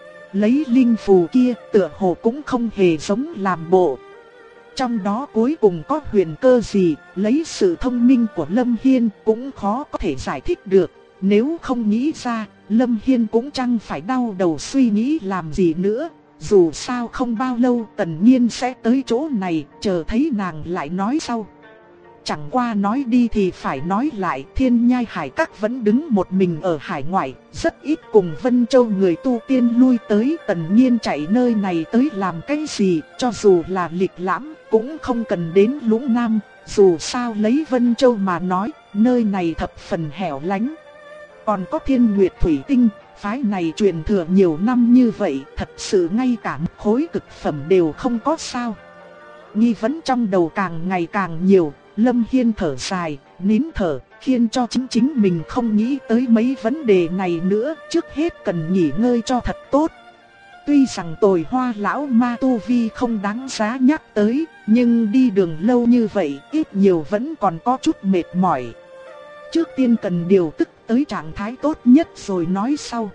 Lấy linh phù kia tựa hồ cũng không hề giống làm bộ. Trong đó cuối cùng có huyền cơ gì, lấy sự thông minh của Lâm Hiên cũng khó có thể giải thích được. Nếu không nghĩ ra, Lâm Hiên cũng chẳng phải đau đầu suy nghĩ làm gì nữa. Dù sao không bao lâu Tần Nhiên sẽ tới chỗ này, chờ thấy nàng lại nói sau. Chẳng qua nói đi thì phải nói lại, Thiên Nhai Hải Các vẫn đứng một mình ở hải ngoại, rất ít cùng Vân Châu người tu tiên lui tới. Tần Nhiên chạy nơi này tới làm cái gì, cho dù là lịch lãm, cũng không cần đến Lũng Nam. Dù sao lấy Vân Châu mà nói, nơi này thập phần hẻo lánh. Còn có Thiên Nguyệt Thủy Tinh, phái này truyền thừa nhiều năm như vậy, thật sự ngay cả một khối cực phẩm đều không có sao. Nghi vấn trong đầu càng ngày càng nhiều, Lâm Hiên thở dài, nín thở, khiến cho chính mình không nghĩ tới mấy vấn đề này nữa, trước hết cần nghỉ ngơi cho thật tốt. Tuy rằng Tồi Hoa lão ma tu vi không đáng giá nhắc tới, nhưng đi đường lâu như vậy, ít nhiều vẫn còn có chút mệt mỏi. Trước tiên cần điều tức tới trạng thái tốt nhất rồi nói sau.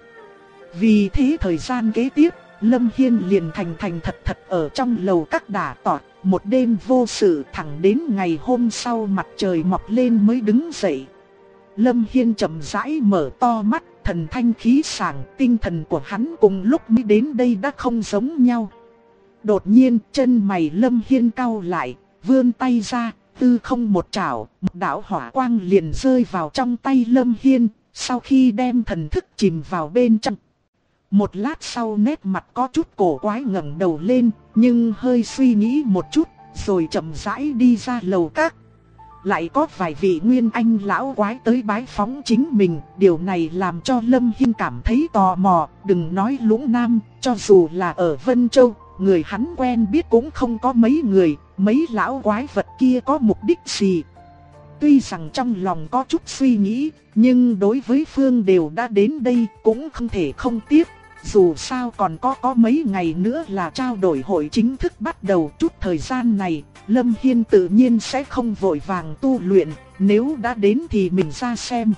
Vì thế thời gian kế tiếp, Lâm Hiên liền thành thật ở trong lầu các đả tọa, một đêm vô sự thẳng đến ngày hôm sau mặt trời mọc lên mới đứng dậy. Lâm Hiên chậm rãi mở to mắt, thần thanh khí sảng, tinh thần của hắn cùng lúc mới đến đây đã không giống nhau. Đột nhiên chân mày Lâm Hiên cau lại, vươn tay ra, tư không một chảo, một đạo hỏa quang liền rơi vào trong tay Lâm Hiên, sau khi đem thần thức chìm vào bên trong. Một lát sau nét mặt có chút cổ quái ngẩng đầu lên, nhưng hơi suy nghĩ một chút, rồi chậm rãi đi ra lầu các. Lại có vài vị nguyên anh lão quái tới bái phóng chính mình, điều này làm cho Lâm Hiên cảm thấy tò mò, đừng nói Lũng Nam, cho dù là ở Vân Châu, người hắn quen biết cũng không có mấy người, mấy lão quái vật kia có mục đích gì. Tuy rằng trong lòng có chút suy nghĩ, nhưng đối với phương đều đã đến đây cũng không thể không tiếp. Dù sao còn có mấy ngày nữa là trao đổi hội chính thức bắt đầu, chút thời gian này, Lâm Hiên tự nhiên sẽ không vội vàng tu luyện, nếu đã đến thì mình ra xem.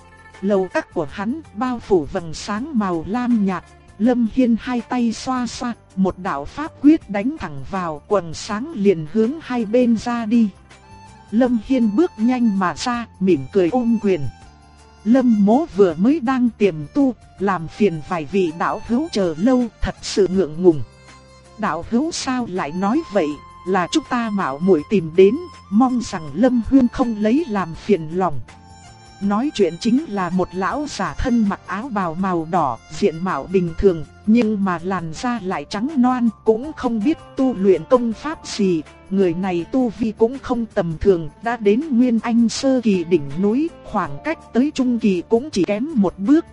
Lầu các của hắn bao phủ vầng sáng màu lam nhạt, Lâm Hiên hai tay xoa xoa, một đạo pháp quyết đánh thẳng vào quầng sáng liền hướng hai bên ra đi. Lâm Hiên bước nhanh mà ra, mỉm cười ôm quyền. Lâm Mỗ vừa mới đang tiềm tu, làm phiền vài vị đạo hữu chờ lâu, thật sự ngượng ngùng. Đạo hữu sao lại nói vậy, là chúng ta mạo muội tìm đến, mong rằng Lâm Huyên không lấy làm phiền lòng. nói chuyện chính là một lão giả thân mặc áo bào màu đỏ, diện mạo bình thường, nhưng mà làn da lại trắng noan, cũng không biết tu luyện công pháp gì. Người này tu vi cũng không tầm thường, đã đến Nguyên Anh sơ kỳ đỉnh núi, khoảng cách tới trung kỳ cũng chỉ kém một bước.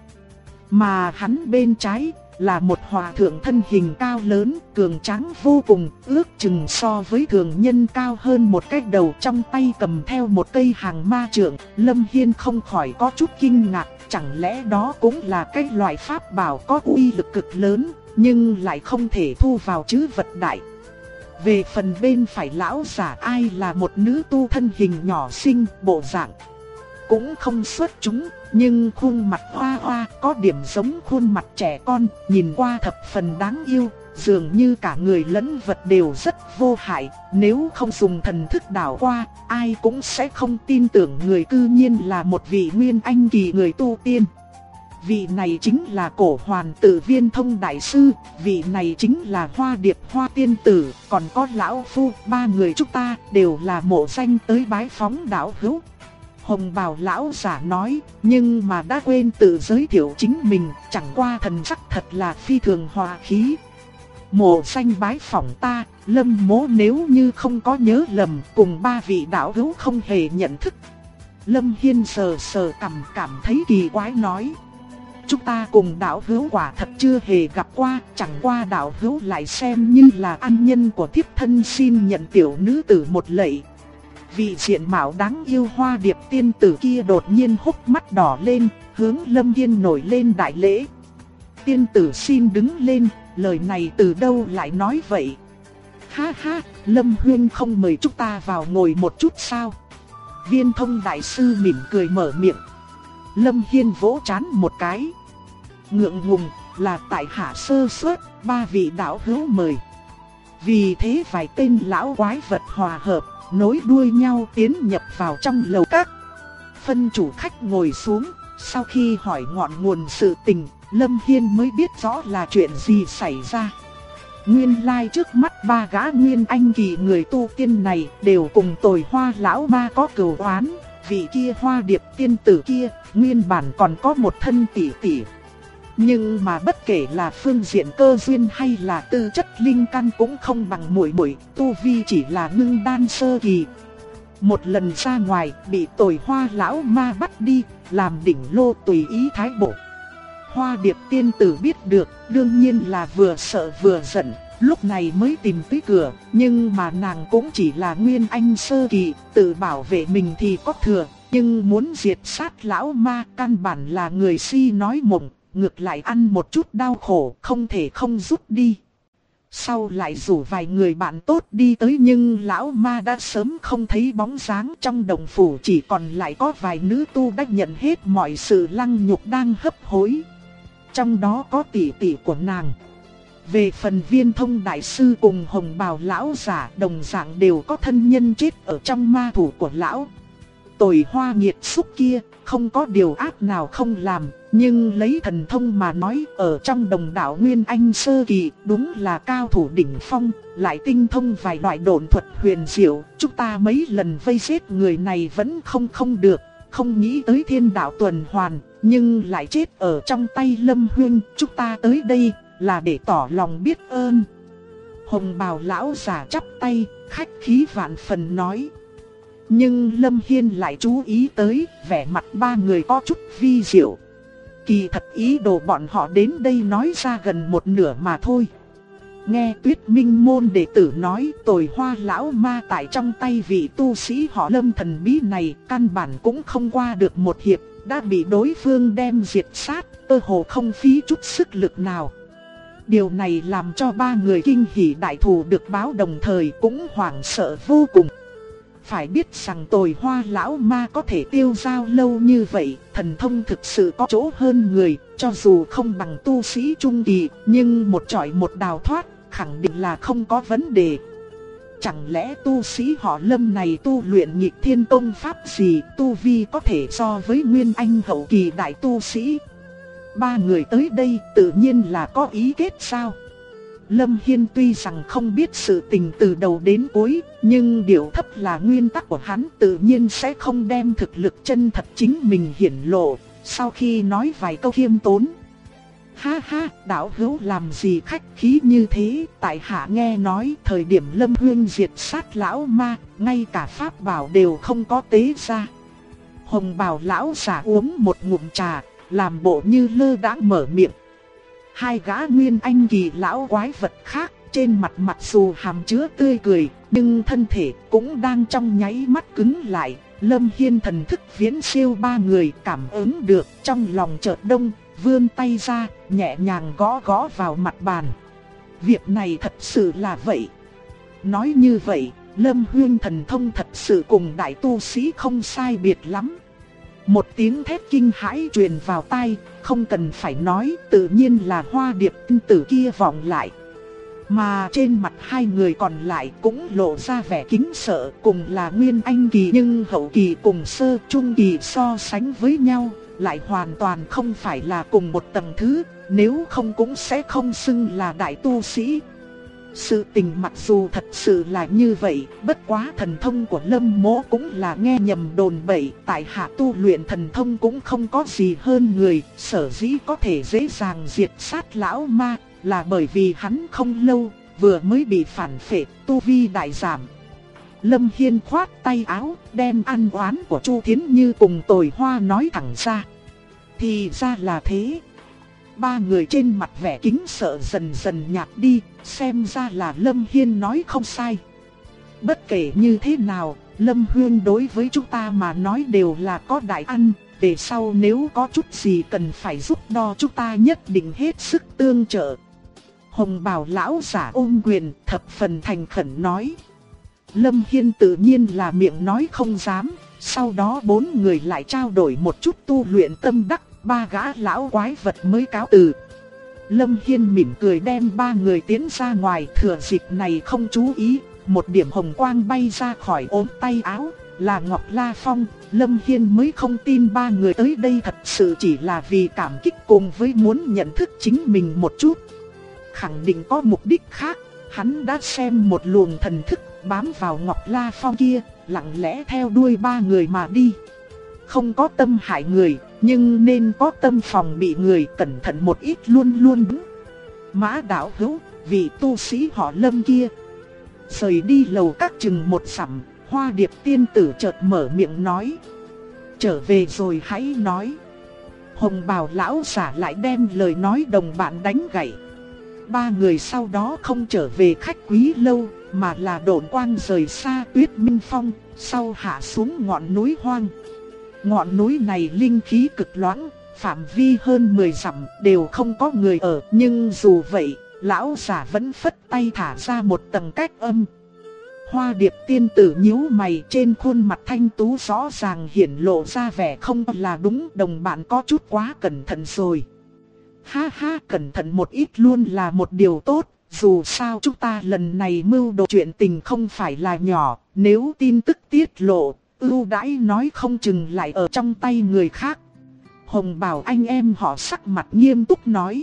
Mà hắn bên trái là một hòa thượng thân hình cao lớn, cường tráng vô cùng, ước chừng so với thường nhân cao hơn một cái đầu, trong tay cầm theo một cây hàng ma trượng. Lâm Hiên không khỏi có chút kinh ngạc, chẳng lẽ đó cũng là cái loại pháp bảo có uy lực cực lớn, nhưng lại không thể thu vào trữ vật đại. Về phần bên phải lão giả ai là một nữ tu thân hình nhỏ xinh, bộ dạng cũng không xuất chúng, nhưng khuôn mặt hoa hoa, có điểm giống khuôn mặt trẻ con, nhìn qua thập phần đáng yêu, dường như cả người lẫn vật đều rất vô hại. Nếu không dùng thần thức đảo qua, ai cũng sẽ không tin tưởng người cư nhiên là một vị Nguyên Anh kỳ người tu tiên. Vị này chính là Cổ Hoàn Tử Viên Thông Đại Sư, vị này chính là Hoa Điệp Hoa Tiên Tử, còn có Lão Phu, ba người chúng ta đều là mộ danh tới bái phóng đạo hữu. Hồng bào lão giả nói, nhưng mà đã quên tự giới thiệu chính mình, chẳng qua thần sắc thật là phi thường hòa khí. Mộ danh bái phỏng ta, Lâm Mỗ nếu như không có nhớ lầm, cùng ba vị đạo hữu không hề nhận thức. Lâm Hiên sờ sờ cằm, cảm thấy kỳ quái nói, chúng ta cùng đạo hữu quả thật chưa hề gặp qua, chẳng qua đạo hữu lại xem như là ân nhân của thiếp thân, xin nhận tiểu nữ tử một lạy. Vị diện mạo đáng yêu Hoa Điệp tiên tử kia đột nhiên hốc mắt đỏ lên, hướng Lâm Hiên nổi lên đại lễ. Tiên tử xin đứng lên, lời này từ đâu lại nói vậy? Ha ha, Lâm Huyên không mời chúng ta vào ngồi một chút sao? Viên Thông Đại Sư mỉm cười mở miệng. Lâm Hiên vỗ trán một cái. Ngượng ngùng, là tại hạ sơ suất, ba vị đạo hữu mời. Vì thế vài tên lão quái vật hòa hợp, nối đuôi nhau tiến nhập vào trong lầu các. Phân chủ khách ngồi xuống, sau khi hỏi ngọn nguồn sự tình, Lâm Hiên mới biết rõ là chuyện gì xảy ra. Nguyên lai trước mắt ba gã Nguyên Anh kỳ người tu tiên này đều cùng Tồi Hoa lão ma có cừu oán. Vị kia Hoa Điệp tiên tử kia, nguyên bản còn có một thân tỷ tỷ. Nhưng mà bất kể là phương diện cơ duyên hay là tư chất linh căn cũng không bằng muội muội, tu vi chỉ là ngưng đan sơ kỳ. Một lần ra ngoài bị Tồi Hoa lão ma bắt đi, làm đỉnh lô tùy ý thái bộ. Hoa Điệp tiên tử biết được, đương nhiên là vừa sợ vừa giận, lúc này mới tìm tới cửa, nhưng mà nàng cũng chỉ là Nguyên Anh sơ kỳ, tự bảo vệ mình thì có thừa, nhưng muốn diệt sát lão ma căn bản là người si nói mộng. Ngược lại ăn một chút đau khổ, không thể không rút đi. Sau lại rủ vài người bạn tốt đi tới, nhưng lão ma đã sớm không thấy bóng dáng. Trong đồng phủ chỉ còn lại có vài nữ tu đã nhận hết mọi sự lăng nhục đang hấp hối. Trong đó có tỷ tỷ của nàng. Về phần Viên Thông Đại Sư cùng Hồng bào lão giả, đồng dạng đều có thân nhân chết ở trong ma thủ của lão. Tồi Hoa nghiệt xúc kia, không có điều ác nào không làm, nhưng lấy thần thông mà nói, ở trong đồng đạo Nguyên Anh sơ kỳ, đúng là cao thủ đỉnh phong, lại tinh thông vài loại độn thuật huyền diệu. Chúng ta mấy lần vây giết người này vẫn không được, không nghĩ tới thiên đạo tuần hoàn, nhưng lại chết ở trong tay Lâm Huyên. Chúng ta tới đây là để tỏ lòng biết ơn. Hồng bào lão giả chắp tay, khách khí vạn phần nói. Nhưng Lâm Hiên lại chú ý tới, vẻ mặt ba người có chút vi diệu. Kỳ thật ý đồ bọn họ đến đây nói ra gần một nửa mà thôi. Nghe Tuyết Minh môn đệ tử nói, Tồi Hoa lão ma tại trong tay vị tu sĩ họ Lâm thần bí này, căn bản cũng không qua được một hiệp, đã bị đối phương đem diệt sát, cơ hồ không phí chút sức lực nào. Điều này làm cho ba người kinh hỉ đại thù được báo, đồng thời cũng hoảng sợ vô cùng. Phải biết rằng Tồi Hoa lão ma có thể tiêu dao lâu như vậy, thần thông thực sự có chỗ hơn người, cho dù không bằng tu sĩ trung kỳ, nhưng một chọi một đào thoát, khẳng định là không có vấn đề. Chẳng lẽ tu sĩ họ Lâm này tu luyện nghịch thiên công pháp gì, tu vi có thể so với Nguyên Anh hậu kỳ đại tu sĩ? Ba người tới đây tự nhiên là có ý kết sao? Lâm Hiên tuy rằng không biết sự tình từ đầu đến cuối, nhưng điều thấp là nguyên tắc của hắn, tự nhiên sẽ không đem thực lực chân thật chính mình hiển lộ. Sau khi nói vài câu khiêm tốn: "Ha ha, đạo hữu làm gì khách khí như thế, tại hạ nghe nói thời điểm Lâm Huynh diệt sát lão ma, ngay cả pháp bảo đều không có tế ra." Hồng bào lão giả uống một ngụm trà, làm bộ như lơ đãng mở miệng. Hai gã nguyên anh kỳ lão quái vật khác, trên mặt mặc dù hàm chứa tươi cười, nhưng thân thể cũng đang trong nháy mắt cứng lại. Lâm Hiên thần thức viễn siêu ba người, cảm ứng được, trong lòng chợt đông, vươn tay ra, nhẹ nhàng gõ gõ vào mặt bàn. Việc này thật sự là vậy. Nói như vậy, Lâm Huyên thần thông thật sự cùng đại tu sĩ không sai biệt lắm. Một tiếng thét kinh hãi truyền vào tai, không cần phải nói, tự nhiên là Hoa Điệp Tiên tử kia vọng lại. Mà trên mặt hai người còn lại cũng lộ ra vẻ kính sợ, cùng là nguyên anh kỳ nhưng hậu kỳ cùng sơ trung kỳ so sánh với nhau, lại hoàn toàn không phải là cùng một tầng thứ, nếu không cũng sẽ không xưng là đại tu sĩ. Sự tình mặc dù thật sự là như vậy, bất quá thần thông của Lâm Mỗ cũng là nghe nhầm đồn bậy, tại hạ tu luyện thần thông cũng không có gì hơn người, sở dĩ có thể dễ dàng diệt sát lão ma, là bởi vì hắn không lâu, vừa mới bị phản phệ, tu vi đại giảm. Lâm Hiên khoát tay áo, đem ăn oán của Chu Thiến Như cùng Tồi Hoa nói thẳng ra. Thì ra là thế. Ba người trên mặt vẻ kính sợ dần dần nhạt đi, xem ra là Lâm Hiên nói không sai. Bất kể như thế nào, Lâm Huyên đối với chúng ta mà nói đều là có đại ân, về sau nếu có chút gì cần phải giúp đo chúng ta nhất định hết sức tương trợ. Hồng bào lão giả ôm quyền, thập phần thành khẩn nói. Lâm Hiên tự nhiên là miệng nói không dám, sau đó bốn người lại trao đổi một chút tu luyện tâm đắc, ba gã lão quái vật mới cáo từ. Lâm Hiên mỉm cười đem ba người tiến ra ngoài, thừa dịp này không chú ý, một điểm hồng quang bay ra khỏi ốm tay áo, là Ngọc La Phong. Lâm Hiên mới không tin ba người tới đây thật sự chỉ là vì cảm kích cùng với muốn nhận thức chính mình một chút. Khẳng định có mục đích khác, hắn đã xem một luồng thần thức bám vào Ngọc La Phong kia, lặng lẽ theo đuôi ba người mà đi. Không có tâm hại người, nhưng nên có tâm phòng bị người, cẩn thận một ít luôn luôn đúng. Mã đạo hữu, vị tu sĩ họ Lâm kia. Rời đi lầu các chừng một dặm, Hoa Điệp tiên tử chợt mở miệng nói. Trở về rồi hãy nói. Hồng bào lão giả lại đem lời nói đồng bạn đánh gãy. Ba người sau đó không trở về khách quý lâu, mà là độn quang rời xa Tuyết Minh Phong, sau hạ xuống ngọn núi hoang. Ngọn núi này linh khí cực loãng, phạm vi hơn 10 dặm đều không có người ở, nhưng dù vậy, lão giả vẫn phất tay thả ra một tầng cách âm. Hoa Điệp tiên tử nhíu mày, trên khuôn mặt thanh tú rõ ràng hiển lộ ra vẻ không là đúng, đồng bạn có chút quá cẩn thận rồi. Ha ha, cẩn thận một ít luôn là một điều tốt, dù sao chúng ta lần này mưu đồ chuyện tình không phải là nhỏ, nếu tin tức tiết lộ, ưu đãi nói không chừng lại ở trong tay người khác. Hồng bào anh em họ sắc mặt nghiêm túc nói.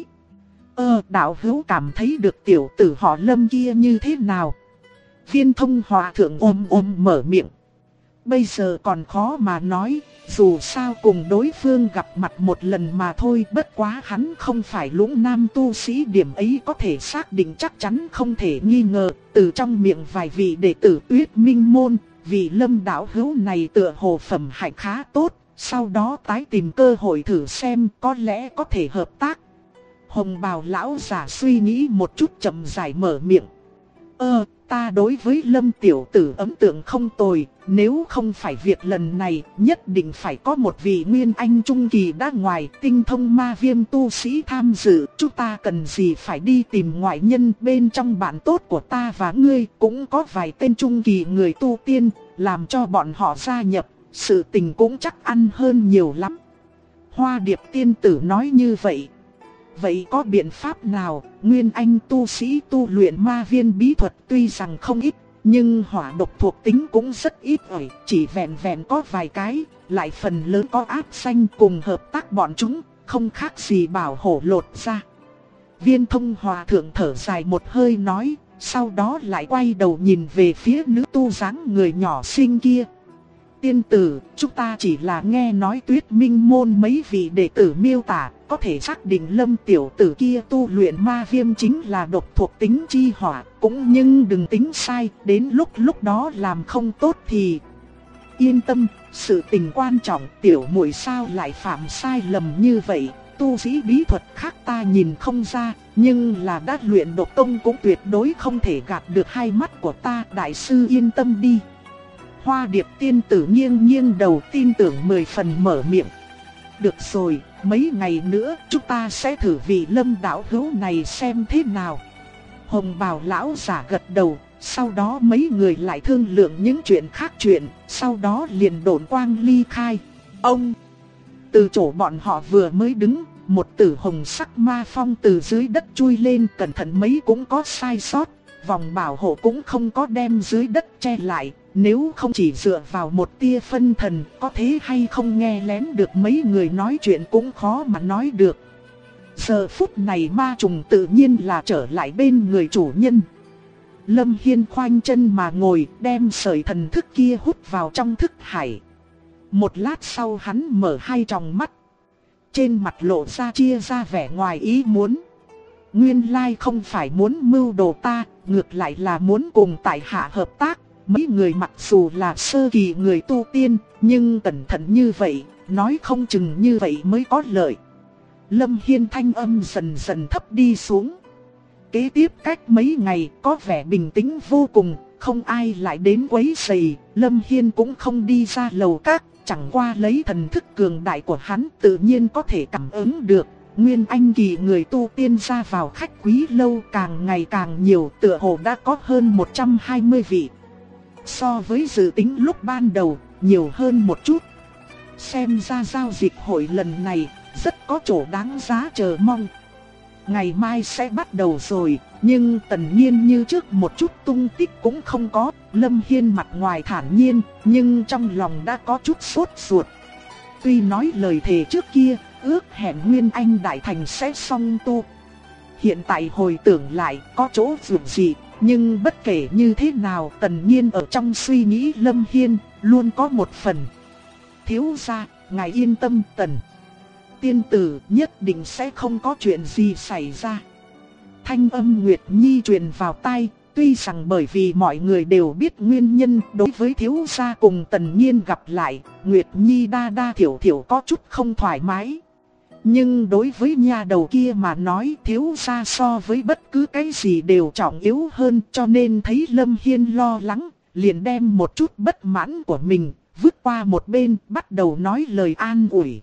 Đạo hữu cảm thấy được tiểu tử họ Lâm kia như thế nào? Viên Thông hòa thượng ôm mở miệng. Bây giờ còn khó mà nói, dù sao cùng đối phương gặp mặt một lần mà thôi, bất quá hắn không phải lũng nam tu sĩ, điểm ấy có thể xác định chắc chắn không thể nghi ngờ. Từ trong miệng vài vị đệ tử Tuyết Minh môn, vị Lâm đạo hữu này tựa hồ phẩm hạnh khá tốt, sau đó tái tìm cơ hội thử xem có lẽ có thể hợp tác. Hồng bào lão giả suy nghĩ một chút chậm rãi mở miệng. Ta đối với Lâm tiểu tử ấn tượng không tồi, nếu không phải việc lần này, nhất định phải có một vị nguyên anh trung kỳ đã ngoài tinh thông ma viêm tu sĩ tham dự, chúng ta cần gì phải đi tìm ngoại nhân, bên trong bạn tốt của ta và ngươi cũng có vài tên trung kỳ người tu tiên, làm cho bọn họ gia nhập, sự tình cũng chắc ăn hơn nhiều lắm. Hoa Điệp tiên tử nói như vậy. Vậy có biện pháp nào? Nguyên anh tu sĩ tu luyện ma viên bí thuật tuy rằng không ít, nhưng hỏa độc thuộc tính cũng rất ít ỏi, chỉ vẹn vẹn có vài cái, lại phần lớn có áp xanh, cùng hợp tác bọn chúng, không khác gì bảo hổ lột ra. Viên Thông Hòa thượng thở dài một hơi nói, sau đó lại quay đầu nhìn về phía nữ tu dáng người nhỏ xinh kia. Tiên tử, chúng ta chỉ là nghe nói Tuyết Minh môn mấy vị đệ tử miêu tả, có thể xác định Lâm tiểu tử kia tu luyện ma viêm chính là độc thuộc tính chi hỏa, cũng nhưng đừng tính sai, đến lúc đó làm không tốt thì... Yên tâm, sự tình quan trọng, tiểu muội sao lại phạm sai lầm như vậy, tu sĩ bí thuật khác ta nhìn không ra, nhưng là đã luyện độc tông cũng tuyệt đối không thể gạt được hai mắt của ta, đại sư yên tâm đi. Hoa Điệp tiên tử nghiêng nghiêng đầu tin tưởng 10 phần mở miệng. Được rồi, mấy ngày nữa chúng ta sẽ thử vị Lâm đạo hữu này xem thế nào. Hồng Bào lão giả gật đầu, sau đó mấy người lại thương lượng những chuyện khác chuyện, sau đó liền độn quang ly khai. Ông, từ chỗ bọn họ vừa mới đứng, một tử hồng sắc ma phong từ dưới đất chui lên, cẩn thận mấy cũng có sai sót, vòng bảo hộ cũng không có đem dưới đất che lại. Nếu không chỉ dựa vào một tia phân thần, có thế hay không nghe lén được mấy người nói chuyện cũng khó mà nói được. Giờ phút này ma trùng tự nhiên là trở lại bên người chủ nhân. Lâm Hiên khoanh chân mà ngồi, đem sợi thần thức kia hút vào trong thức hải. Một lát sau hắn mở hai tròng mắt. Trên mặt lộ ra chia ra vẻ ngoài ý muốn. Nguyên lai không phải muốn mưu đồ ta, ngược lại là muốn cùng tại hạ hợp tác. Mấy người mặc dù là sơ kỳ người tu tiên, nhưng cẩn thận như vậy, nói không chừng như vậy mới có lợi. Lâm Hiên thanh âm dần dần thấp đi xuống. Kế tiếp cách mấy ngày có vẻ bình tĩnh vô cùng, không ai lại đến quấy rầy. Lâm Hiên cũng không đi ra lầu các, chẳng qua lấy thần thức cường đại của hắn tự nhiên có thể cảm ứng được. Nguyên anh kỳ người tu tiên ra vào khách quý lâu càng ngày càng nhiều, tựa hồ đã có hơn 120 vị. So với dự tính lúc ban đầu, nhiều hơn một chút. Xem ra giao dịch hội lần này rất có chỗ đáng giá chờ mong. Ngày mai sẽ bắt đầu rồi, nhưng Tần Nhiên như trước một chút tung tích cũng không có. Lâm Hiên mặt ngoài thản nhiên, nhưng trong lòng đã có chút sốt ruột. Tuy nói lời thề trước kia, ước hẹn Nguyên Anh Đại Thành sẽ song tu. Hiện tại hồi tưởng lại có chỗ vượt gì. Nhưng bất kể như thế nào, Tần Nhiên ở trong suy nghĩ Lâm Hiên luôn có một phần. Thiếu gia, ngài yên tâm Tần tiên tử nhất định sẽ không có chuyện gì xảy ra. Thanh âm Nguyệt Nhi truyền vào tai, tuy rằng bởi vì mọi người đều biết nguyên nhân đối với thiếu gia cùng Tần Nhiên gặp lại, Nguyệt Nhi đa thiểu thiểu có chút không thoải mái. Nhưng đối với nha đầu kia mà nói, thiếu gia so với bất cứ cái gì đều trọng yếu hơn, cho nên thấy Lâm Hiên lo lắng, liền đem một chút bất mãn của mình vứt qua một bên, bắt đầu nói lời an ủi.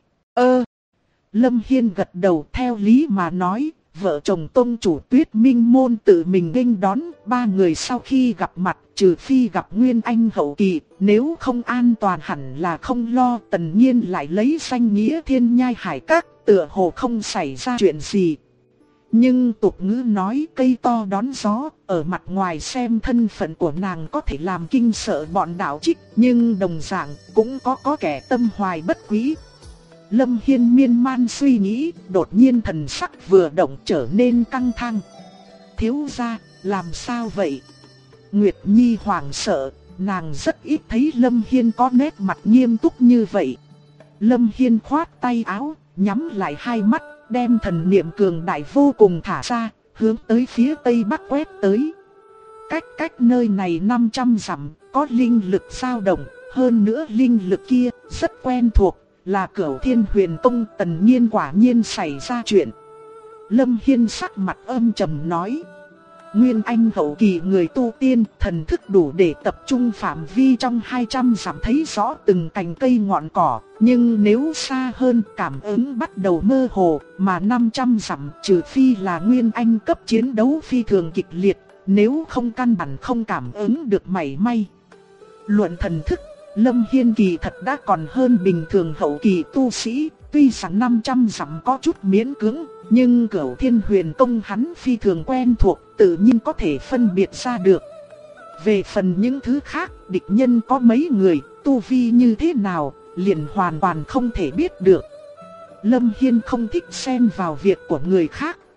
Lâm Hiên gật đầu, theo lý mà nói, vợ chồng tông chủ Tuyết Minh môn tự mình nghênh đón, ba người sau khi gặp mặt, trừ phi gặp Nguyên Anh hậu kỳ, nếu không an toàn hẳn là không lo. Tần Nhiên lại lấy danh nghĩa Thiên Nhai Hải Các, tựa hồ không xảy ra chuyện gì. Nhưng tục ngữ nói cây to đón gió, ở mặt ngoài xem thân phận của nàng có thể làm kinh sợ bọn đạo trích, nhưng đồng dạng cũng có kẻ tâm hoài bất quý. Lâm Hiên miên man suy nghĩ, đột nhiên thần sắc vừa động trở nên căng thẳng. Thiếu gia, làm sao vậy? Nguyệt Nhi hoảng sợ, nàng rất ít thấy Lâm Hiên có nét mặt nghiêm túc như vậy. Lâm Hiên khoát tay áo, nhắm lại hai mắt, đem thần niệm cường đại vô cùng thả ra, hướng tới phía tây bắc quét tới. Cách nơi này 500 dặm, có linh lực dao động, hơn nữa linh lực kia rất quen thuộc, là Cửu Thiên Huyền Tông. Tần Nhiên quả nhiên xảy ra chuyện. Lâm Hiên sắc mặt âm trầm nói. Nguyên Anh hậu kỳ người tu tiên, thần thức đủ để tập trung phạm vi trong 200 dặm thấy rõ từng cành cây ngọn cỏ. Nhưng nếu xa hơn, cảm ứng bắt đầu mơ hồ, mà 500 dặm trừ phi là Nguyên Anh cấp chiến đấu phi thường kịch liệt, nếu không căn bản không cảm ứng được mảy may. Luận thần thức, Lâm Hiên kỳ thật đã còn hơn bình thường hậu kỳ tu sĩ, tuy rằng 500 dặm có chút miễn cưỡng, nhưng Cửu Thiên Huyền Tông hắn phi thường quen thuộc, tự nhiên có thể phân biệt ra được. Về phần những thứ khác, địch nhân có mấy người, tu vi như thế nào, liền hoàn toàn không thể biết được. Lâm Hiên không thích xen vào việc của người khác,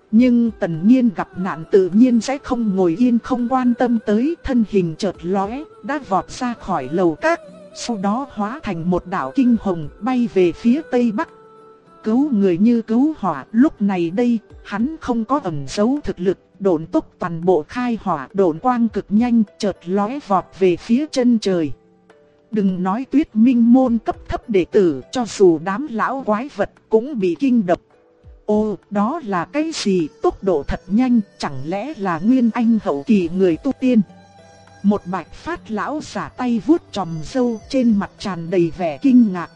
Nhưng Tần Nhiên gặp nạn tự nhiên sẽ không ngồi yên không quan tâm tới, thân hình chợt lóe, đã vọt ra khỏi lầu các, sau đó hóa thành một đạo kinh hồng bay về phía tây bắc. Cứu người như cứu hỏa, lúc này đây, hắn không có ẩn giấu thực lực, độn tốc toàn bộ khai hỏa, độn quang cực nhanh, chợt lóe vọt về phía chân trời. Đừng nói Tuyết Minh môn cấp thấp đệ tử, cho dù đám lão quái vật cũng bị kinh động. Ô, đó là cái gì, tốc độ thật nhanh, chẳng lẽ là Nguyên Anh hậu kỳ người tu tiên? Một bạch phát lão giả tay vuốt chòm râu, trên mặt tràn đầy vẻ kinh ngạc.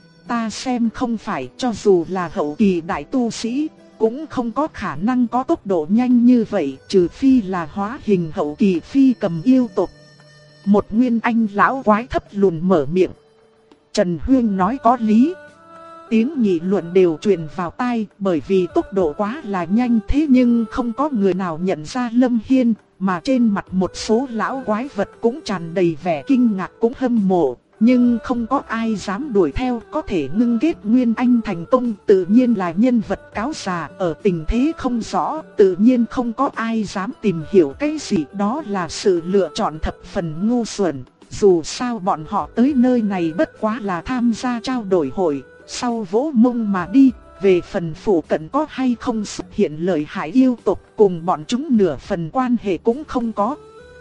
Ta xem không phải, cho dù là hậu kỳ đại tu sĩ, cũng không có khả năng có tốc độ nhanh như vậy, trừ phi là hóa hình hậu kỳ phi cầm yêu tộc. Một Nguyên Anh lão quái thấp lùn mở miệng. Trần Huyên nói có lý. Tiếng nghị luận đều truyền vào tai, bởi vì tốc độ quá là nhanh, thế nhưng không có người nào nhận ra Lâm Hiên, mà trên mặt một số lão quái vật cũng tràn đầy vẻ kinh ngạc cũng hâm mộ. Nhưng không có ai dám đuổi theo, có thể ngưng kết Nguyên Anh thành công, tự nhiên là nhân vật cáo già, ở tình thế không rõ, tự nhiên không có ai dám tìm hiểu cái gì, đó là sự lựa chọn thập phần ngu xuẩn. Dù sao bọn họ tới nơi này bất quá là tham gia trao đổi hội, sau vỗ mông mà đi, về phần phủ cận có hay không xuất hiện lợi hại yêu tộc, cùng bọn chúng nửa phần quan hệ cũng không có.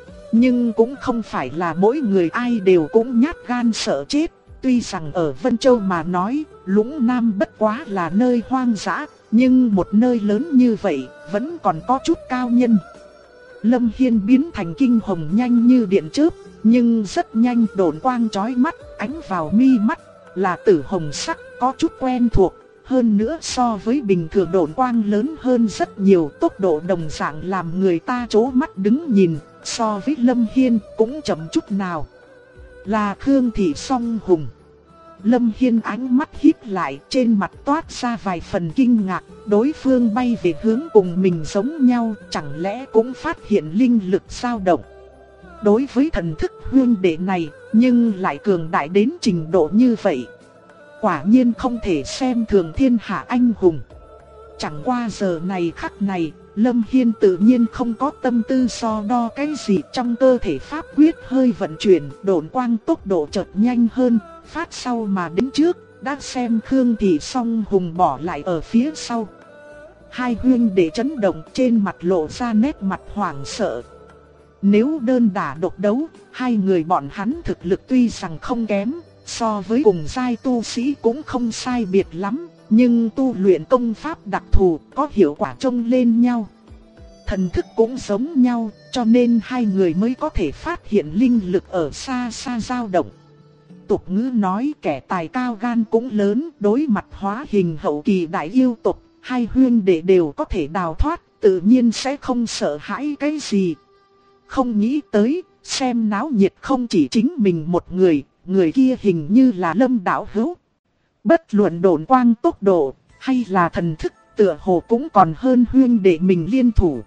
Nhưng cũng không phải là mỗi người ai đều cũng nhát gan sợ chết. Tuy rằng ở Vân Châu mà nói, Lũng Nam bất quá là nơi hoang dã, nhưng một nơi lớn như vậy, vẫn còn có chút cao nhân. Lâm Hiên biến thành kinh hồng nhanh như điện chớp, nhưng rất nhanh độn quang chói mắt, ánh vào mi mắt, là tử hồng sắc, có chút quen thuộc. Hơn nữa so với bình thường độn quang lớn hơn rất nhiều, tốc độ đồng dạng làm người ta trố mắt đứng nhìn. So với Lâm Hiên cũng chậm chút nào. Là Khương Thị Song Hùng. Lâm Hiên ánh mắt híp lại, trên mặt toát ra vài phần kinh ngạc. Đối phương bay về hướng cùng mình giống nhau, chẳng lẽ cũng phát hiện linh lực dao động. Đối với thần thức huyên đệ này, nhưng lại cường đại đến trình độ như vậy, quả nhiên không thể xem thường thiên hạ anh hùng. Chẳng qua giờ này khắc này, Lâm Hiên tự nhiên không có tâm tư so đo cái gì, trong cơ thể pháp quyết hơi vận chuyển, độn quang tốc độ chợt nhanh hơn, phát sau mà đến trước, đã xem Khương Thị Song Hùng bỏ lại ở phía sau. Hai huynh đệ chấn động, trên mặt lộ ra nét mặt hoảng sợ. Nếu đơn đả độc đấu, hai người bọn hắn thực lực tuy rằng không kém, so với cùng giai tu sĩ cũng không sai biệt lắm. Nhưng tu luyện công pháp đặc thù có hiệu quả trông lên nhau. Thần thức cũng giống nhau, cho nên hai người mới có thể phát hiện linh lực ở xa xa dao động. Tục ngữ nói kẻ tài cao gan cũng lớn, đối mặt hóa hình hậu kỳ đại yêu tộc, hai huynh đệ đều có thể đào thoát, tự nhiên sẽ không sợ hãi cái gì. Không nghĩ tới, xem náo nhiệt không chỉ chính mình một người, người kia hình như là Lâm đạo hữu. Bất luận độn quang tốc độ, hay là thần thức, tựa hồ cũng còn hơn huynh đệ mình liên thủ.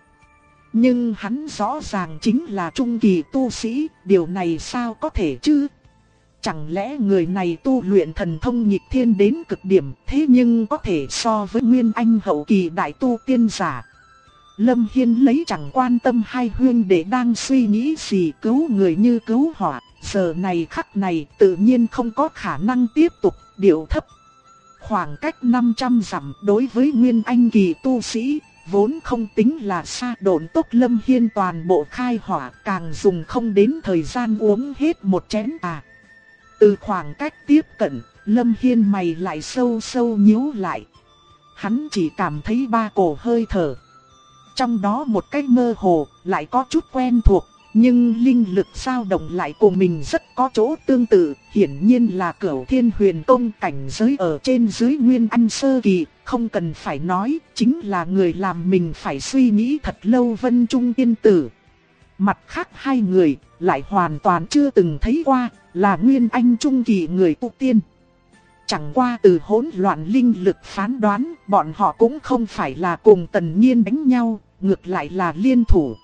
Nhưng hắn rõ ràng chính là trung kỳ tu sĩ, điều này sao có thể chứ? Chẳng lẽ người này tu luyện thần thông nghịch thiên đến cực điểm, thế nhưng có thể so với Nguyên Anh hậu kỳ đại tu tiên giả? Lâm Hiên lấy chẳng quan tâm hai huynh đệ đang suy nghĩ gì, cứu người như cứu hỏa. Giờ này khắc này tự nhiên không có khả năng tiếp tục điệu thấp. Khoảng cách 500 dặm đối với Nguyên Anh kỳ tu sĩ, vốn không tính là xa, độn tốc Lâm Hiên toàn bộ khai hỏa, càng dùng không đến thời gian uống hết một chén à. Từ khoảng cách tiếp cận, Lâm Hiên mày lại sâu sâu nhíu lại. Hắn chỉ cảm thấy ba cổ hơi thở. Trong đó một cái mơ hồ, lại có chút quen thuộc. Nhưng linh lực dao động lại cùng mình rất có chỗ tương tự, hiển nhiên là Cửu Thiên Huyền Tông cảnh giới ở trên dưới Nguyên Anh sơ kỳ, không cần phải nói, chính là người làm mình phải suy nghĩ thật lâu Vân Trung tiên tử. Mặt khác hai người lại hoàn toàn chưa từng thấy qua, là Nguyên Anh trung kỳ người tu tiên. Chẳng qua từ hỗn loạn linh lực phán đoán, bọn họ cũng không phải là cùng Tần Nhiên đánh nhau, ngược lại là liên thủ.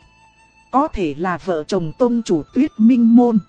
Có thể là vợ chồng tông chủ Tuyết Minh môn.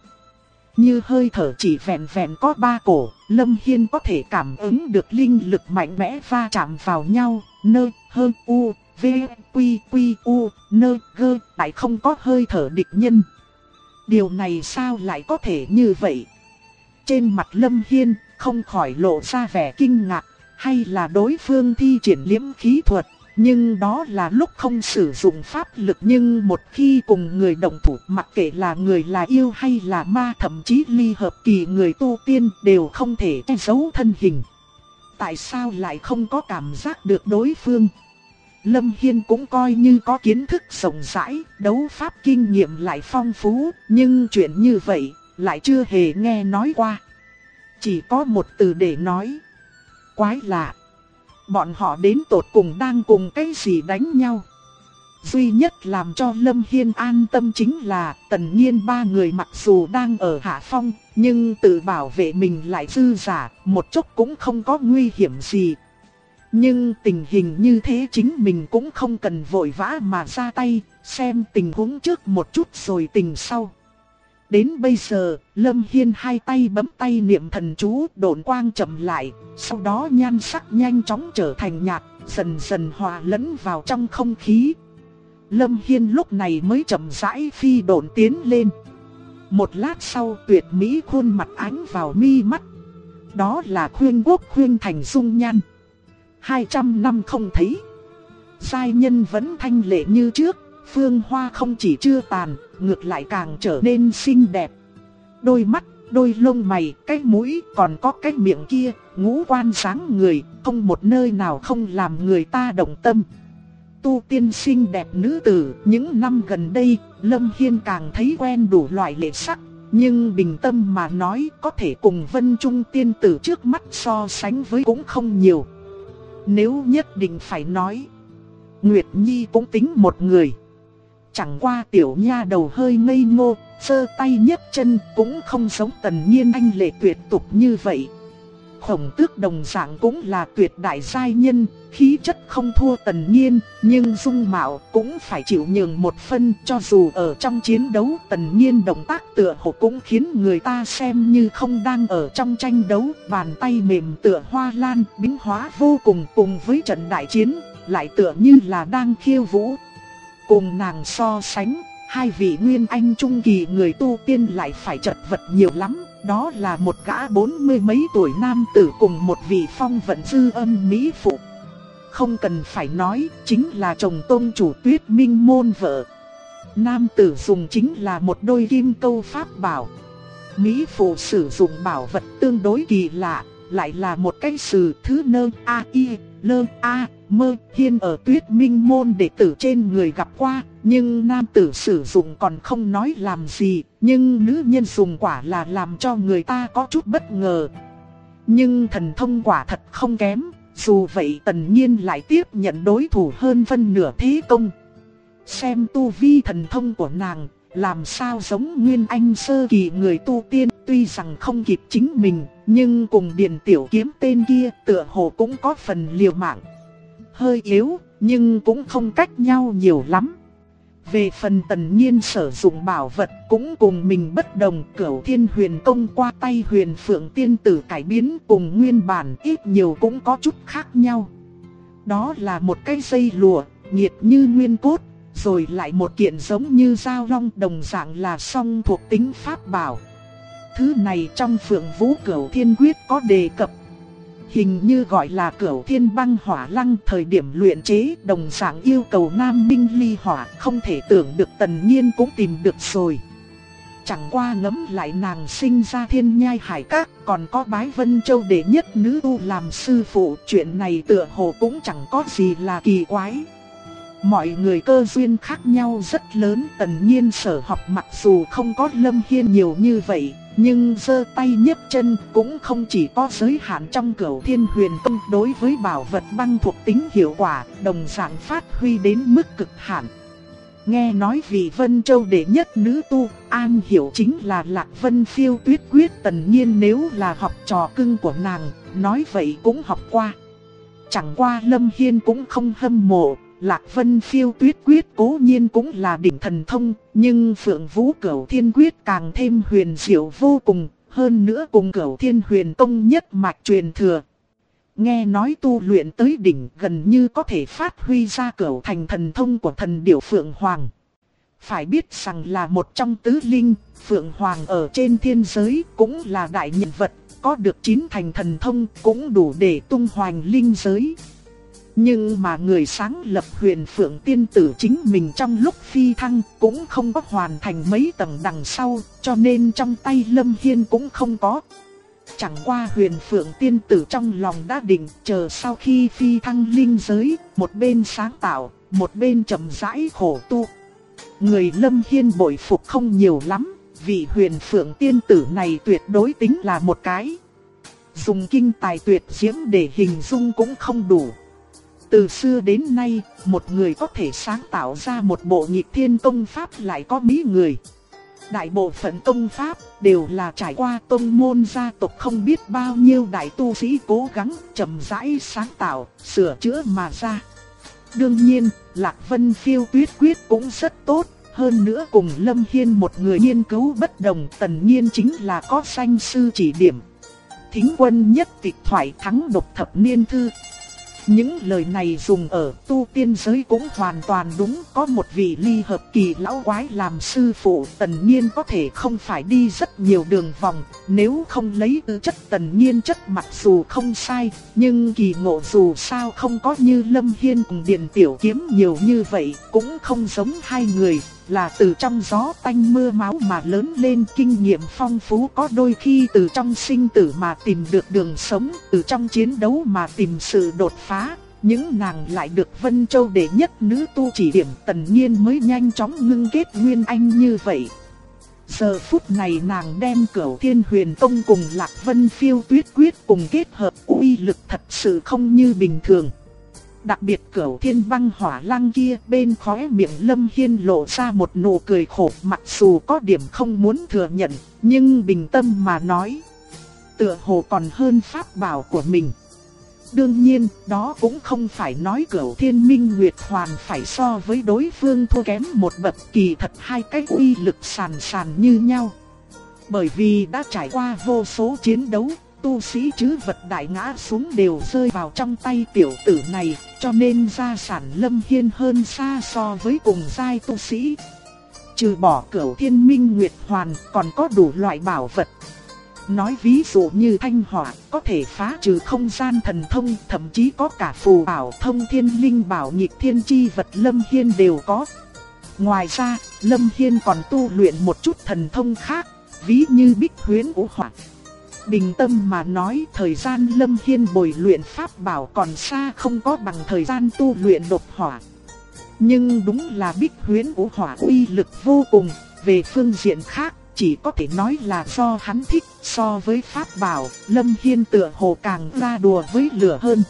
Như hơi thở chỉ vẹn vẹn có ba cổ, Lâm Hiên có thể cảm ứng được linh lực mạnh mẽ va chạm vào nhau, nơi hơn u, V, Quy, Quy, U, Nơ, Gơ lại không có hơi thở địch nhân. Điều này sao lại có thể như vậy? Trên mặt Lâm Hiên không khỏi lộ ra vẻ kinh ngạc, hay là đối phương thi triển liễm khí thuật, nhưng đó là lúc không sử dụng pháp lực, nhưng một khi cùng người động thủ, mặc kệ là người là yêu hay là ma, thậm chí ly hợp kỳ người tu tiên đều không thể che giấu thân hình. Tại sao lại không có cảm giác được đối phương? Lâm Hiên cũng coi như có kiến thức rộng rãi, đấu pháp kinh nghiệm lại phong phú, nhưng chuyện như vậy lại chưa hề nghe nói qua. Chỉ có một từ để nói: quái lạ. Bọn họ đến tột cùng đang cùng cái gì đánh nhau? Duy nhất làm cho Lâm Hiên an tâm chính là Tần Nhiên ba người mặc dù đang ở hạ phong, nhưng tự bảo vệ mình lại dư giả, một chút cũng không có nguy hiểm gì. Nhưng tình hình như thế chính mình cũng không cần vội vã mà ra tay, xem tình huống trước một chút rồi tình sau. Đến bây giờ, Lâm Hiên hai tay bấm tay niệm thần chú, độn quang chậm lại, sau đó nhan sắc nhanh chóng trở thành nhạt, dần dần hòa lẫn vào trong không khí. Lâm Hiên lúc này mới chậm rãi phi độn tiến lên. Một lát sau, tuyệt mỹ khuôn mặt ánh vào mi mắt. Đó là Khuyên Quốc Khuyên Thành dung nhan. 200 năm không thấy, giai nhân vẫn thanh lệ như trước. Phương hoa không chỉ chưa tàn, ngược lại càng trở nên xinh đẹp. Đôi mắt, đôi lông mày, cái mũi, còn có cái miệng kia, ngũ quan sáng người, không một nơi nào không làm người ta động tâm. Tu tiên xinh đẹp nữ tử, những năm gần đây, Lâm Hiên càng thấy quen đủ loại lệ sắc. Nhưng bình tâm mà nói, có thể cùng Vân Trung tiên tử trước mắt so sánh với cũng không nhiều. Nếu nhất định phải nói, Nguyệt Nhi cũng tính một người. Chẳng qua tiểu nha đầu hơi ngây ngô, giơ tay nhấc chân, cũng không giống Tần Nhiên anh lệ tuyệt tục như vậy. Khổng Tước đồng dạng cũng là tuyệt đại giai nhân, khí chất không thua Tần Nhiên, nhưng dung mạo cũng phải chịu nhường một phân. Cho dù ở trong chiến đấu, Tần Nhiên động tác tựa hồ cũng khiến người ta xem như không đang ở trong tranh đấu. Bàn tay mềm tựa hoa lan, biến hóa vô cùng, cùng với trận đại chiến, lại tựa như là đang khiêu vũ. Cùng nàng so sánh, hai vị nguyên anh trung kỳ người tu tiên lại phải chật vật nhiều lắm. Đó là một gã 40 mấy tuổi nam tử cùng một vị phong vận dư âm mỹ phụ. Không cần phải nói, chính là chồng tôn chủ Tuyết Minh môn vợ. Nam tử dùng chính là một đôi kim câu pháp bảo. Mỹ phụ sử dụng bảo vật tương đối kỳ lạ, lại là một cái sử thứ nơ a i lơ a mơ Hiên ở Tuyết Minh môn đệ tử trên người gặp qua, nhưng nam tử sử dụng còn không nói làm gì, nhưng nữ nhân dùng quả là làm cho người ta có chút bất ngờ. Nhưng thần thông quả thật không kém, dù vậy Tần Nhiên lại tiếp nhận đối thủ hơn phân nửa thế công. Xem tu vi thần thông của nàng, làm sao giống Nguyên Anh sơ kỳ người tu tiên, tuy rằng không kịp chính mình, nhưng cùng Điền Tiểu Kiếm tên kia tựa hồ cũng có phần liều mạng. Hơi yếu, nhưng cũng không cách nhau nhiều lắm. Về phần Tần Nhiên sử dụng bảo vật cũng cùng mình bất đồng, Cửu Thiên Huyền Công qua tay Huyền Phượng tiên tử cải biến cùng nguyên bản ít nhiều cũng có chút khác nhau. Đó là một cái dây lụa, nhiệt như nguyên cốt, rồi lại một kiện giống như dao long, đồng dạng là song thuộc tính pháp bảo. Thứ này trong Phượng Vũ Cửu Thiên Quyết có đề cập, hình như gọi là Cửu Thiên Băng Hỏa Lăng. Thời điểm luyện chế đồng dạng yêu cầu nam minh ly hỏa, không thể tưởng được Tần Nhiên cũng tìm được rồi. Chẳng qua ngẫm lại nàng sinh ra Thiên Nhai Hải Các, còn có bái Vân Châu đệ nhất nữ tu làm sư phụ, chuyện này tựa hồ cũng chẳng có gì là kỳ quái. Mọi người cơ duyên khác nhau rất lớn, Tần Nhiên sở học mặc dù không có Lâm Hiên nhiều như vậy, nhưng giơ tay nhấc chân cũng không chỉ có giới hạn trong Cửu Thiên Huyền Công. Đối với bảo vật băng thuộc tính hiệu quả, đồng dạng phát huy đến mức cực hạn. Nghe nói vị Vân Châu đệ nhất nữ tu, An Hiểu chính là Lạc Vân Phiêu Tuyết Quyết. Tần Nhiên nếu là học trò cưng của nàng, nói vậy cũng học qua. Chẳng qua Lâm Hiên cũng không hâm mộ. Lạc Vân Phiêu Tuyết Quyết cố nhiên cũng là đỉnh thần thông, nhưng Phượng Vũ Cửu Thiên Quyết càng thêm huyền diệu vô cùng, hơn nữa cùng Cửu Thiên Huyền Công nhất mạch truyền thừa. nghe nói tu luyện tới đỉnh gần như có thể phát huy ra cửu thành thần thông của thần điểu Phượng Hoàng. Phải biết rằng là một trong tứ linh, Phượng Hoàng ở trên thiên giới cũng là đại nhân vật, có được 9 thành thần thông cũng đủ để tung hoành linh giới. Nhưng mà người sáng lập Huyền Phượng Tiên Tử chính mình trong lúc phi thăng cũng không có hoàn thành mấy tầng đằng sau, cho nên trong tay Lâm Hiên cũng không có. Chẳng qua Huyền Phượng Tiên Tử trong lòng đã định, chờ sau khi phi thăng linh giới, một bên sáng tạo, một bên chậm rãi khổ tu. Người Lâm Hiên bội phục không nhiều lắm, vị Huyền Phượng Tiên Tử này tuyệt đối tính là một cái. Dùng kinh tài tuyệt diễm để hình dung cũng không đủ. Từ xưa đến nay, một người có thể sáng tạo ra một bộ nghịch thiên công pháp lại có mấy người. Đại bộ phận công pháp đều là trải qua tông môn gia tộc không biết bao nhiêu đại tu sĩ cố gắng chậm rãi sáng tạo, sửa chữa mà ra. Đương nhiên, Lạc Vân Phiêu Tuyết Quyết cũng rất tốt, hơn nữa cùng Lâm Hiên một người nghiên cứu bất đồng, Tần Nhiên chính là có danh sư chỉ điểm. Thính quân nhất tịch thoại thắng độc thập niên thư. Những lời này dùng ở tu tiên giới cũng hoàn toàn đúng, có một vị ly hợp kỳ lão quái làm sư phụ, Tần Nhiên có thể không phải đi rất nhiều đường vòng, nếu không lấy tư chất Tần Nhiên chất mặc dù không sai, nhưng kỳ ngộ dù sao không có như Lâm Hiên cùng Điền Tiểu Kiếm nhiều như vậy, cũng không giống hai người, là từ trong gió tanh mưa máu mà lớn lên, kinh nghiệm phong phú, có đôi khi từ trong sinh tử mà tìm được đường sống, từ trong chiến đấu mà tìm sự đột phá. Những nàng lại được Vân Châu đệ nhất nữ tu chỉ điểm, Tần Nhiên mới nhanh chóng ngưng kết nguyên anh như vậy. Giờ phút này nàng đem Cửu Thiên Huyền Tông cùng Lạc Vân Phiêu Tuyết Quyết cùng kết hợp, uy lực thật sự không như bình thường. Đặc biệt Cửu Thiên Băng Hỏa Lăng kia, bên khóe miệng Lâm Hiên lộ ra một nụ cười khổ, mặc dù có điểm không muốn thừa nhận, nhưng bình tâm mà nói, tựa hồ còn hơn pháp bảo của mình. Đương nhiên, đó cũng không phải nói Cửu Thiên Minh Nguyệt Hoàn phải so với đối phương thua kém một bậc, kỳ thật hai cái uy lực sàn sàn như nhau. Bởi vì đã trải qua vô số chiến đấu, tu sĩ chứ vật đại ngã xuống đều rơi vào trong tay tiểu tử này, cho nên gia sản Lâm Hiên hơn xa so với cùng giai tu sĩ. Trừ bỏ Cửu Thiên Minh Nguyệt Hoàn còn có đủ loại bảo vật. Nói ví dụ như thanh hỏa, có thể phá trừ không gian thần thông, thậm chí có cả phù bảo thông thiên linh bảo nghịch thiên chi vật Lâm Hiên đều có. Ngoài ra, Lâm Hiên còn tu luyện một chút thần thông khác, ví như Bích Huyễn Vũ Hỏa. Bình tâm mà nói, thời gian Lâm Hiên bồi luyện pháp bảo còn xa không có bằng thời gian tu luyện độc hỏa. Nhưng đúng là Bích Huyễn Vũ Hỏa uy lực vô cùng, về phương diện khác chỉ có thể nói là do hắn thích, so với pháp bảo, Lâm Hiên tựa hồ càng ra đùa với lửa hơn.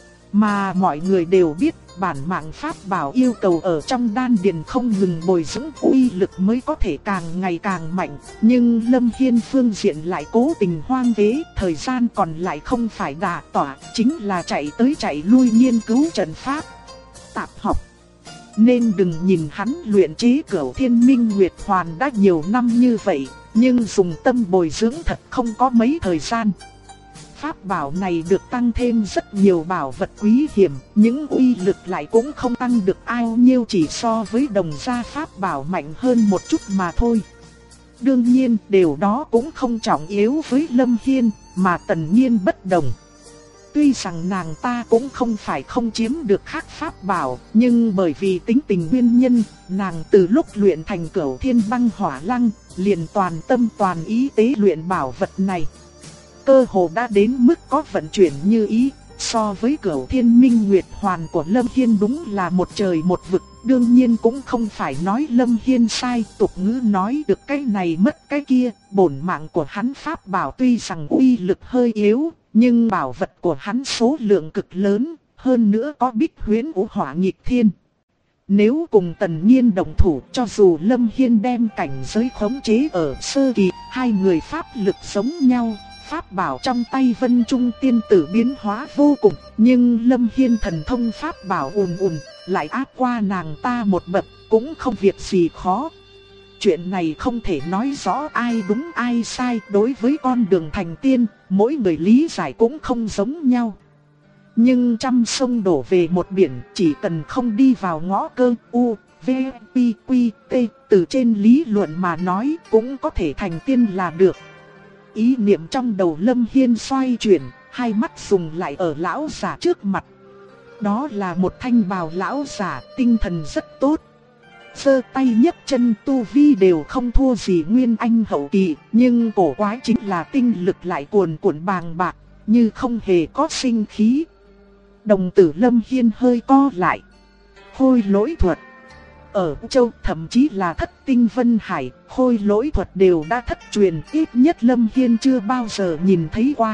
Mà mọi người đều biết, bản mạng pháp bảo yêu cầu ở trong đan điền không ngừng bồi dưỡng, uy lực mới có thể càng ngày càng mạnh. Nhưng Lâm Hiên phương diện lại cố tình hoang phế, thời gian còn lại không phải đả tỏa, chính là chạy tới chạy lui nghiên cứu trận pháp. Tạp học. Nên đừng nhìn hắn luyện chế Cửu Thiên Minh Nguyệt Hoàn đã nhiều năm như vậy, nhưng dùng tâm bồi dưỡng thật không có mấy thời gian. Pháp bảo này được tăng thêm rất nhiều bảo vật quý hiểm, những uy lực lại cũng không tăng được ao nhiêu, chỉ so với đồng gia pháp bảo mạnh hơn một chút mà thôi. Đương nhiên, điều đó cũng không trọng yếu với Lâm Hiên, mà Tần Nhiên bất đồng. Tuy rằng nàng ta cũng không phải không chiếm được khác pháp bảo, nhưng bởi vì tính tình nguyên nhân, nàng từ lúc luyện thành Cửu Thiên Băng Hỏa Lăng, liền toàn tâm toàn ý tế luyện bảo vật này. Cơ hồ đã đến mức có vận chuyển như ý, so với Cửu Thiên Minh Nguyệt Hoàn của Lâm Hiên đúng là một trời một vực. Đương nhiên cũng không phải nói Lâm Hiên sai, tục ngữ nói được cái này mất cái kia, bổn mạng của hắn pháp bảo tuy rằng uy lực hơi yếu, nhưng bảo vật của hắn số lượng cực lớn, hơn nữa có Bích Huyễn Vũ Hỏa nghịch thiên. Nếu cùng Tần Nhiên đồng thủ, cho dù Lâm Hiên đem cảnh giới khống chế ở sơ kỳ, hai người pháp lực giống nhau, pháp bảo trong tay Vân Trung tiên tử biến hóa vô cùng, nhưng Lâm Hiên thần thông pháp bảo ùn ùn, lại áp qua nàng ta một bậc, cũng không việc gì khó. Chuyện này không thể nói rõ ai đúng ai sai, đối với con đường thành tiên, mỗi người lý giải cũng không giống nhau. Nhưng trăm sông đổ về một biển, chỉ cần không đi vào ngõ cơ u, v, q, q, t, từ trên lý luận mà nói cũng có thể thành tiên là được. Ý niệm trong đầu Lâm Hiên xoay chuyển, hai mắt dùng lại ở lão giả trước mặt. Đó là một thanh bào lão giả, tinh thần rất tốt. Giơ tay nhấc chân tu vi đều không thua gì Nguyên Anh hậu kỳ, nhưng cổ quái chính là tinh lực lại cuồn cuộn bàng bạc, như không hề có sinh khí. Đồng tử Lâm Hiên hơi co lại. Khôi lỗi thuật. Ở châu thậm chí là Thất Tinh Vân Hải, khôi lỗi thuật đều đã thất truyền, ít nhất Lâm Hiên chưa bao giờ nhìn thấy qua.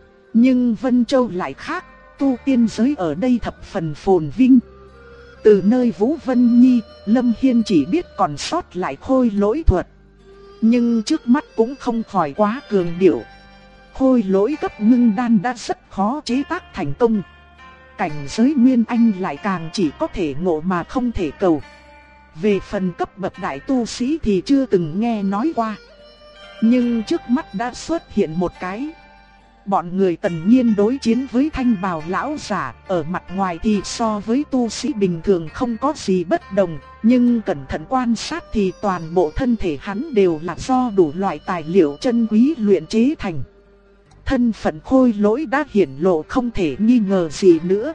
Nhưng Vân Châu lại khác, tu tiên giới ở đây thập phần phồn vinh. Từ nơi Vũ Vân Nhi, Lâm Hiên chỉ biết còn sót lại khôi lỗi thuật. Nhưng trước mắt cũng không khỏi quá cường điệu. Khôi lỗi cấp ngưng đan đã rất khó chế tác thành công. Cảnh giới Nguyên Anh lại càng chỉ có thể ngộ mà không thể cầu. Về phần cấp bậc đại tu sĩ thì chưa từng nghe nói qua. Nhưng trước mắt đã xuất hiện một cái. Bọn người Tần Nhiên đối chiến với thanh bào lão giả, ở mặt ngoài thì so với tu sĩ bình thường không có gì bất đồng, nhưng cẩn thận quan sát thì toàn bộ thân thể hắn đều là do đủ loại tài liệu chân quý luyện chế thành. Thân phận khôi lỗi đã hiển lộ không thể nghi ngờ gì nữa.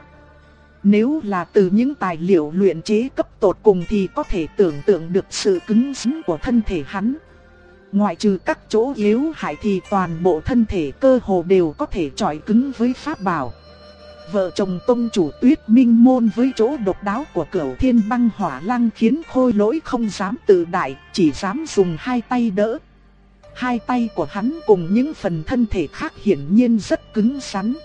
Nếu là từ những tài liệu luyện chế cấp tột cùng thì có thể tưởng tượng được sự cứng rắn của thân thể hắn. Ngoại trừ các chỗ yếu hại thì toàn bộ thân thể cơ hồ đều có thể chọi cứng với pháp bảo. Vợ chồng tông chủ Tuyết Minh Môn với chỗ độc đáo của Cửu Thiên Băng Hỏa Lăng khiến khôi lỗi không dám tự đại, chỉ dám dùng hai tay đỡ. Hai tay của hắn cùng những phần thân thể khác hiển nhiên rất cứng rắn.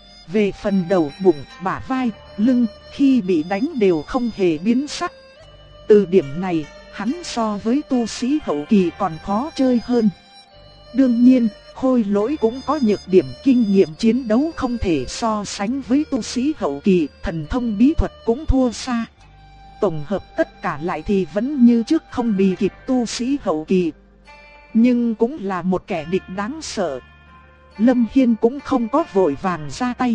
Về phần đầu, bụng, bả vai, lưng, khi bị đánh đều không hề biến sắc. Từ điểm này, hắn so với tu sĩ hậu kỳ còn khó chơi hơn. Đương nhiên, khôi lỗi cũng có nhược điểm, kinh nghiệm chiến đấu không thể so sánh với tu sĩ hậu kỳ, thần thông bí thuật cũng thua xa. Tổng hợp tất cả lại thì vẫn như trước không bì kịp tu sĩ hậu kỳ. Nhưng cũng là một kẻ địch đáng sợ. Lâm Hiên cũng không có vội vàng ra tay.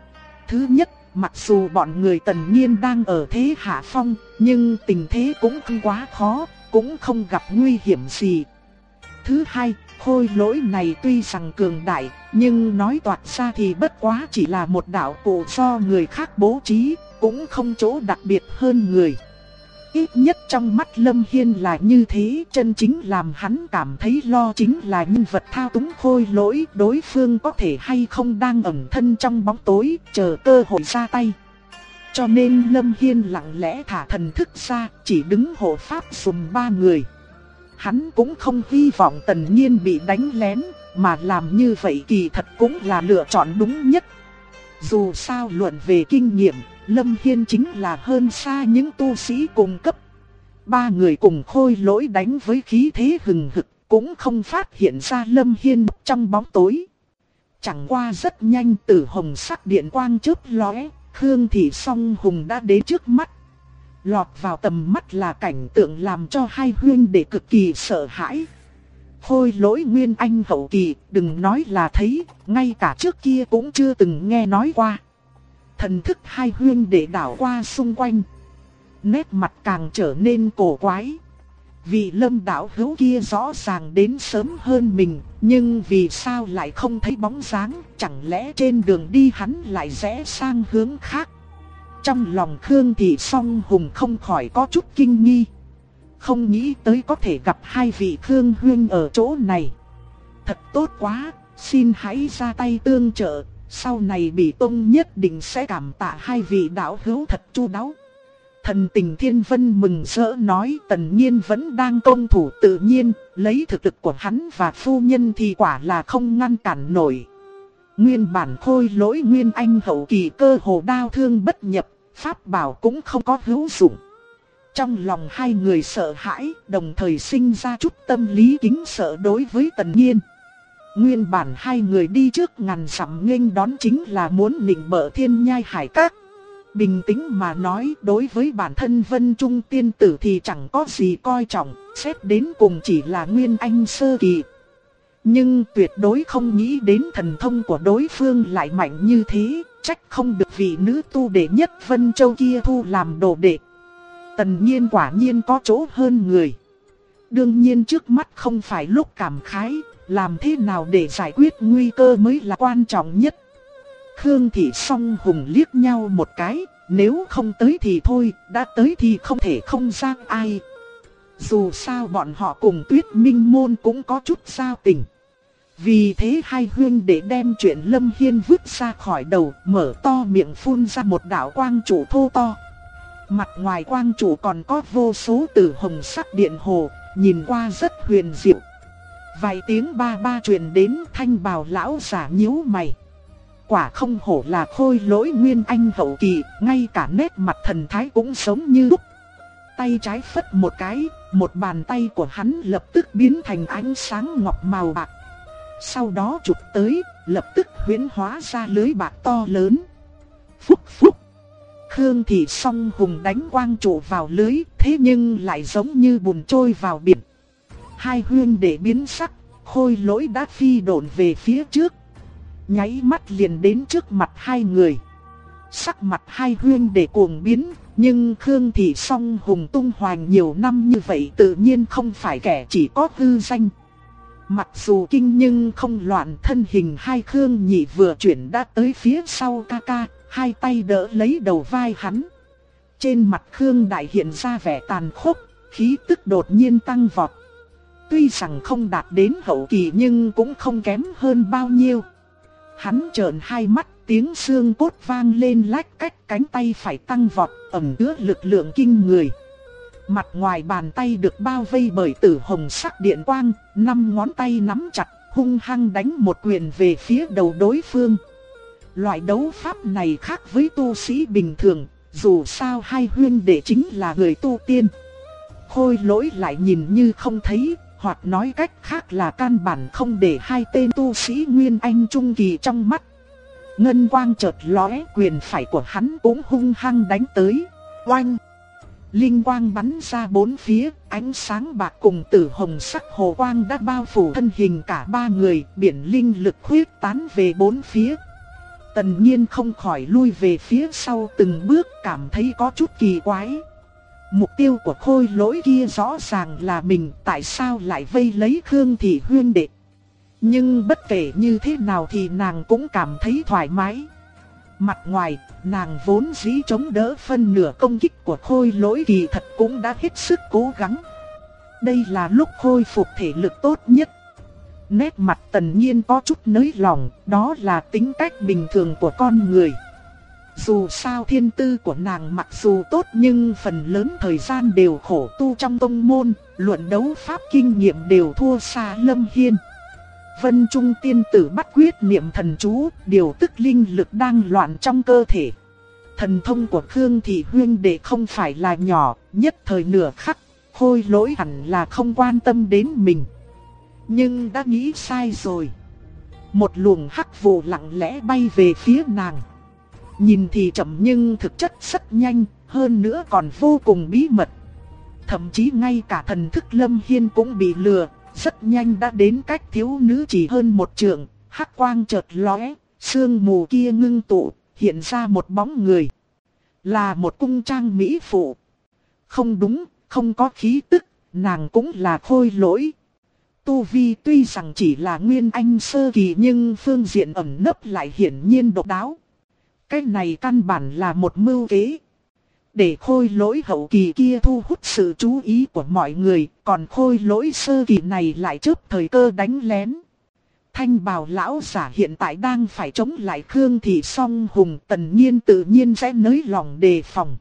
Thứ nhất, mặc dù bọn người Tần Nhiên đang ở thế hạ phong, nhưng tình thế cũng không quá khó, cũng không gặp nguy hiểm gì. Thứ hai, khôi lỗi này tuy rằng cường đại, nhưng nói toạc ra thì bất quá chỉ là một đạo cụ do người khác bố trí, cũng không chỗ đặc biệt hơn người. Ít nhất trong mắt Lâm Hiên là như thế, chân chính làm hắn cảm thấy lo chính là nhân vật thao túng khôi lỗi, đối phương có thể hay không đang ẩn thân trong bóng tối, chờ cơ hội ra tay. Cho nên Lâm Hiên lặng lẽ thả thần thức ra, chỉ đứng hộ pháp dùm ba người. Hắn cũng không hy vọng Tần Nhiên bị đánh lén, mà làm như vậy kỳ thật cũng là lựa chọn đúng nhất. Dù sao luận về kinh nghiệm, Lâm Hiên chính là hơn xa những tu sĩ cùng cấp. Ba người cùng khôi lỗi đánh với khí thế hừng hực, cũng không phát hiện ra Lâm Hiên trong bóng tối. Chẳng qua rất nhanh, tử hồng sắc điện quang chớp lóe, Khương Thị Song Hùng đã đến trước mắt. Lọt vào tầm mắt là cảnh tượng làm cho hai huynh đệ cực kỳ sợ hãi. Khôi lỗi Nguyên Anh hậu kỳ, đừng nói là thấy, ngay cả trước kia cũng chưa từng nghe nói qua. Thần thức hai huynh đệ đảo qua xung quanh, nét mặt càng trở nên cổ quái. Vị Lâm đạo hữu kia rõ ràng đến sớm hơn mình, nhưng vì sao lại không thấy bóng dáng, chẳng lẽ trên đường đi hắn lại rẽ sang hướng khác. Trong lòng Khương Thị Song Hùng không khỏi có chút kinh nghi. Không nghĩ tới có thể gặp hai vị Khương huynh ở chỗ này. Thật tốt quá, xin hãy ra tay tương trợ, sau này Bỉ Tông nhất định sẽ cảm tạ hai vị đạo hữu thật chu đáo. Thần Tình Thiên Vân mừng rỡ nói, Tần Nhiên vẫn đang công thủ tự nhiên, lấy thực lực của hắn và phu nhân thì quả là không ngăn cản nổi. Nguyên bản khôi lỗi Nguyên Anh hậu kỳ cơ hồ đao thương bất nhập, pháp bảo cũng không có hữu dụng. Trong lòng hai người sợ hãi, đồng thời sinh ra chút tâm lý kính sợ đối với Tần Nhiên. Nguyên bản hai người đi trước ngàn dặm nghênh đón chính là muốn nịnh bợ Thiên Nhai Hải Các. Bình tĩnh mà nói, đối với bản thân Vân Trung tiên tử thì chẳng có gì coi trọng, xét đến cùng chỉ là Nguyên Anh sơ kỳ. Nhưng tuyệt đối không nghĩ đến thần thông của đối phương lại mạnh như thế, trách không được vị nữ tu đệ nhất Vân Châu kia thu làm đồ đệ. Tần Nhiên quả nhiên có chỗ hơn người. Đương nhiên trước mắt không phải lúc cảm khái, làm thế nào để giải quyết nguy cơ mới là quan trọng nhất. Khương Thị Song Hùng liếc nhau một cái, nếu không tới thì thôi, đã tới thì không thể không giang ai. Dù sao bọn họ cùng Tuyết Minh Môn cũng có chút giao tình. Vì thế hai huynh đệ đem chuyện Lâm Hiên vứt ra khỏi đầu, mở to miệng phun ra một đạo quang trụ thô to. Mặt ngoài quang trụ còn có vô số tử hồng sắc điện hồ, nhìn qua rất huyền diệu. Vài tiếng ba ba truyền đến, Thanh Bào lão giả nhíu mày. Quả không hổ là Khôi Lỗi nguyên anh hậu kỳ, ngay cả nét mặt thần thái cũng giống như lúc. Tay trái phất một cái, một bàn tay của hắn lập tức biến thành ánh sáng ngọc màu bạc. Sau đó chụp tới, lập tức huyễn hóa ra lưới bạc to lớn. Phúc phúc. Khương Thị Song Hùng đánh quang trụ vào lưới, thế nhưng lại giống như bùn trôi vào biển. Hai huynh đệ biến sắc, Khôi Lỗi đã phi độn về phía trước, nháy mắt liền đến trước mặt hai người. Sắc mặt hai huynh đệ cuồng biến, nhưng Khương Thị Song Hùng tung hoành nhiều năm như vậy tự nhiên không phải kẻ chỉ có hư danh. Mặc dù kinh nhưng không loạn, thân hình hai Khương Nhị vừa chuyển đã tới phía sau ca ca, hai tay đỡ lấy đầu vai hắn. Trên mặt Khương Đại hiện ra vẻ tàn khốc, khí tức đột nhiên tăng vọt. Tuy rằng không đạt đến hậu kỳ nhưng cũng không kém hơn bao nhiêu. Hắn trợn hai mắt, tiếng xương cốt vang lên lách cách, cánh tay phải tăng vọt, ẩn chứa lực lượng kinh người. Mặt ngoài bàn tay được bao vây bởi tử hồng sắc điện quang, 5 ngón tay nắm chặt, hung hăng đánh một quyền về phía đầu đối phương. Loại đấu pháp này khác với tu sĩ bình thường, dù sao hai huynh đệ chính là người tu tiên. Khôi Lỗi lại nhìn như không thấy, hoặc nói cách khác là căn bản không để hai tên tu sĩ Nguyên Anh Trung Kỳ trong mắt. Ngân quang chợt lóe, quyền phải của hắn cũng hung hăng đánh tới. Oanh! Linh quang bắn ra bốn phía, ánh sáng bạc cùng tử hồng sắc hồ quang đã bao phủ thân hình cả ba người, biển linh lực khuyết tán về bốn phía. Tần Nhiên không khỏi lui về phía sau từng bước, cảm thấy có chút kỳ quái. Mục tiêu của Khôi Lỗi kia rõ ràng là mình, tại sao lại vây lấy Khương Thị huynh đệ? Nhưng bất kể như thế nào thì nàng cũng cảm thấy thoải mái. Mặt ngoài, nàng vốn dĩ chống đỡ phân nửa công kích của Khôi Lỗi, kỳ thật cũng đã hết sức cố gắng. Đây là lúc khôi phục thể lực tốt nhất. Nét mặt Tần Nhiên có chút nới lỏng, đó là tính cách bình thường của con người. Dù sao thiên tư của nàng mặc dù tốt nhưng phần lớn thời gian đều khổ tu trong tông môn, luận đấu pháp kinh nghiệm đều thua xa Lâm Hiên. Vân Trung tiên tử bắt quyết niệm thần chú, điều tức linh lực đang loạn trong cơ thể. Thần thông của Khương Thị huynh đệ không phải là nhỏ, nhất thời nửa khắc, Khôi Lỗi hẳn là không quan tâm đến mình. Nhưng đã nghĩ sai rồi. Một luồng hắc vụ lặng lẽ bay về phía nàng. Nhìn thì chậm nhưng thực chất rất nhanh, hơn nữa còn vô cùng bí mật. Thậm chí ngay cả thần thức Lâm Hiên cũng bị lừa, rất nhanh đã đến cách thiếu nữ chỉ hơn một trượng, hắc quang chợt lóe, sương mù kia ngưng tụ, hiện ra một bóng người. Là một cung trang mỹ phụ. Không đúng, không có khí tức, nàng cũng là Khôi Lỗi. Tu vi tuy rằng chỉ là Nguyên Anh sơ kỳ nhưng phương diện ẩn nấp lại hiển nhiên độc đáo. Cái này căn bản là một mưu kế. Để Khôi Lỗi hậu kỳ kia thu hút sự chú ý của mọi người, còn Khôi Lỗi sơ kỳ này lại chớp thời cơ đánh lén. Thanh Bào lão giả hiện tại đang phải chống lại Khương Thị Song Hùng, Tần Nhiên tự nhiên sẽ nới lòng đề phòng.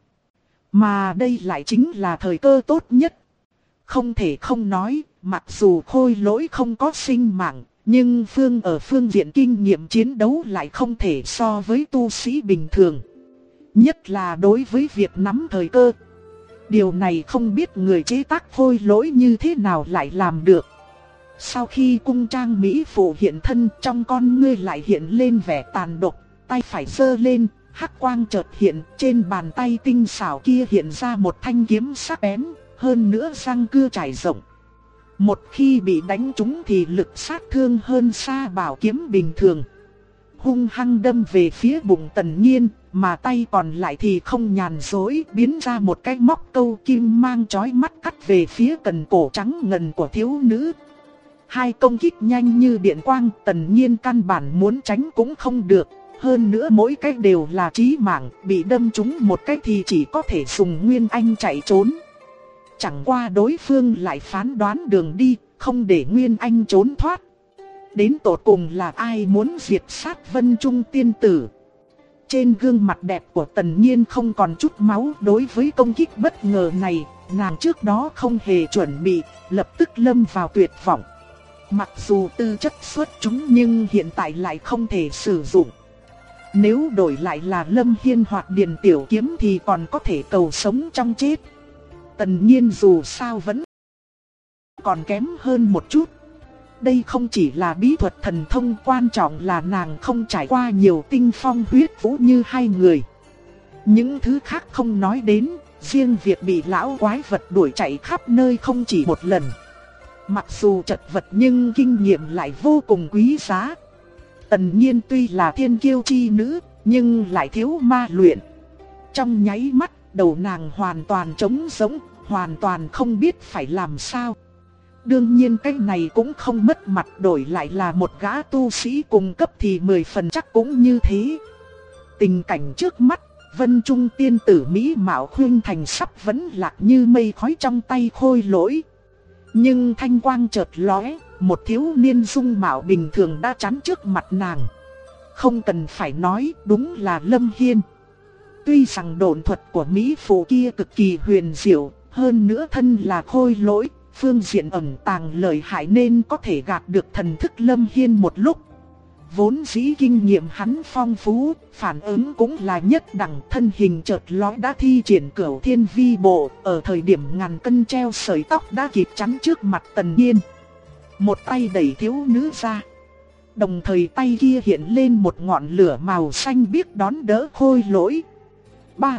Mà đây lại chính là thời cơ tốt nhất. Không thể không nói, mặc dù Khôi Lỗi không có sinh mạng, nhưng ở phương diện kinh nghiệm chiến đấu lại không thể so với tu sĩ bình thường. Nhất là đối với việc nắm thời cơ. Điều này không biết người chế tác Khôi Lỗi như thế nào lại làm được. Sau khi cung trang mỹ phụ hiện thân, trong con ngươi lại hiện lên vẻ tàn độc, tay phải giơ lên, hắc quang chợt hiện, trên bàn tay tinh xảo kia hiện ra một thanh kiếm sắc bén, hơn nữa răng cưa trải rộng. Một khi bị đánh trúng thì lực sát thương hơn xa bảo kiếm bình thường. hung hăng đâm về phía bụng Tần Nhiên, mà tay còn lại thì không nhàn dối, biến ra một cái móc câu kim mang chói mắt cắt về phía cần cổ trắng ngần của thiếu nữ. Hai công kích nhanh như điện quang, Tần Nhiên căn bản muốn tránh cũng không được. Hơn nữa mỗi cái đều là chí mạng, bị đâm trúng một cái thì chỉ có thể dùng Nguyên Anh chạy trốn. Chẳng qua đối phương lại phán đoán đường đi, không để Nguyên Anh trốn thoát. Đến tột cùng là ai muốn diệt sát Vân Trung tiên tử? Trên gương mặt đẹp của Tần Nhiên không còn chút máu. Đối với công kích bất ngờ này, nàng trước đó không hề chuẩn bị, lập tức lâm vào tuyệt vọng. Mặc dù tư chất xuất chúng nhưng hiện tại lại không thể sử dụng. Nếu đổi lại là Lâm Hiên hoặc Điền Tiểu Kiếm thì còn có thể cầu sống trong chết. Tần Nhiên dù sao vẫn còn kém hơn một chút. Đây không chỉ là bí thuật thần thông, quan trọng là nàng không trải qua nhiều tinh phong huyết vũ như hai người. Những thứ khác không nói đến, riêng việc bị lão quái vật đuổi chạy khắp nơi không chỉ một lần. Mặc dù chật vật nhưng kinh nghiệm lại vô cùng quý giá. Tần Nhiên tuy là thiên kiêu chi nữ, nhưng lại thiếu ma luyện. Trong nháy mắt, đầu nàng hoàn toàn trống rỗng, hoàn toàn không biết phải làm sao. Đương nhiên cái này cũng không mất mặt, đổi lại là một gã tu sĩ cùng cấp thì 10 phần chắc cũng như thế. Tình cảnh trước mắt, Vân Trung tiên tử mỹ mạo khuynh thành sắp vẫn lạc như mây khói trong tay Khôi Lỗi. Nhưng thanh quang chợt lóe, một thiếu niên dung mạo bình thường đã chắn trước mặt nàng. Không cần phải nói, đúng là Lâm Hiên. Tuy rằng độn thuật của mỹ phụ kia cực kỳ huyền diệu, hơn nữa thân là Khôi Lỗi, phương diện ẩn tàng lợi hại nên có thể gạt được thần thức Lâm Hiên một lúc. Vốn dĩ kinh nghiệm hắn phong phú, phản ứng cũng là nhất đẳng, thân hình chợt lóe đã thi triển Cửu Thiên Vi Bộ, ở thời điểm ngàn cân treo sợi tóc đã kịp chắn trước mặt Tần Nhiên. Một tay đẩy thiếu nữ ra, đồng thời tay kia hiện lên một ngọn lửa màu xanh biếc đón đỡ Khôi Lỗi. Ba.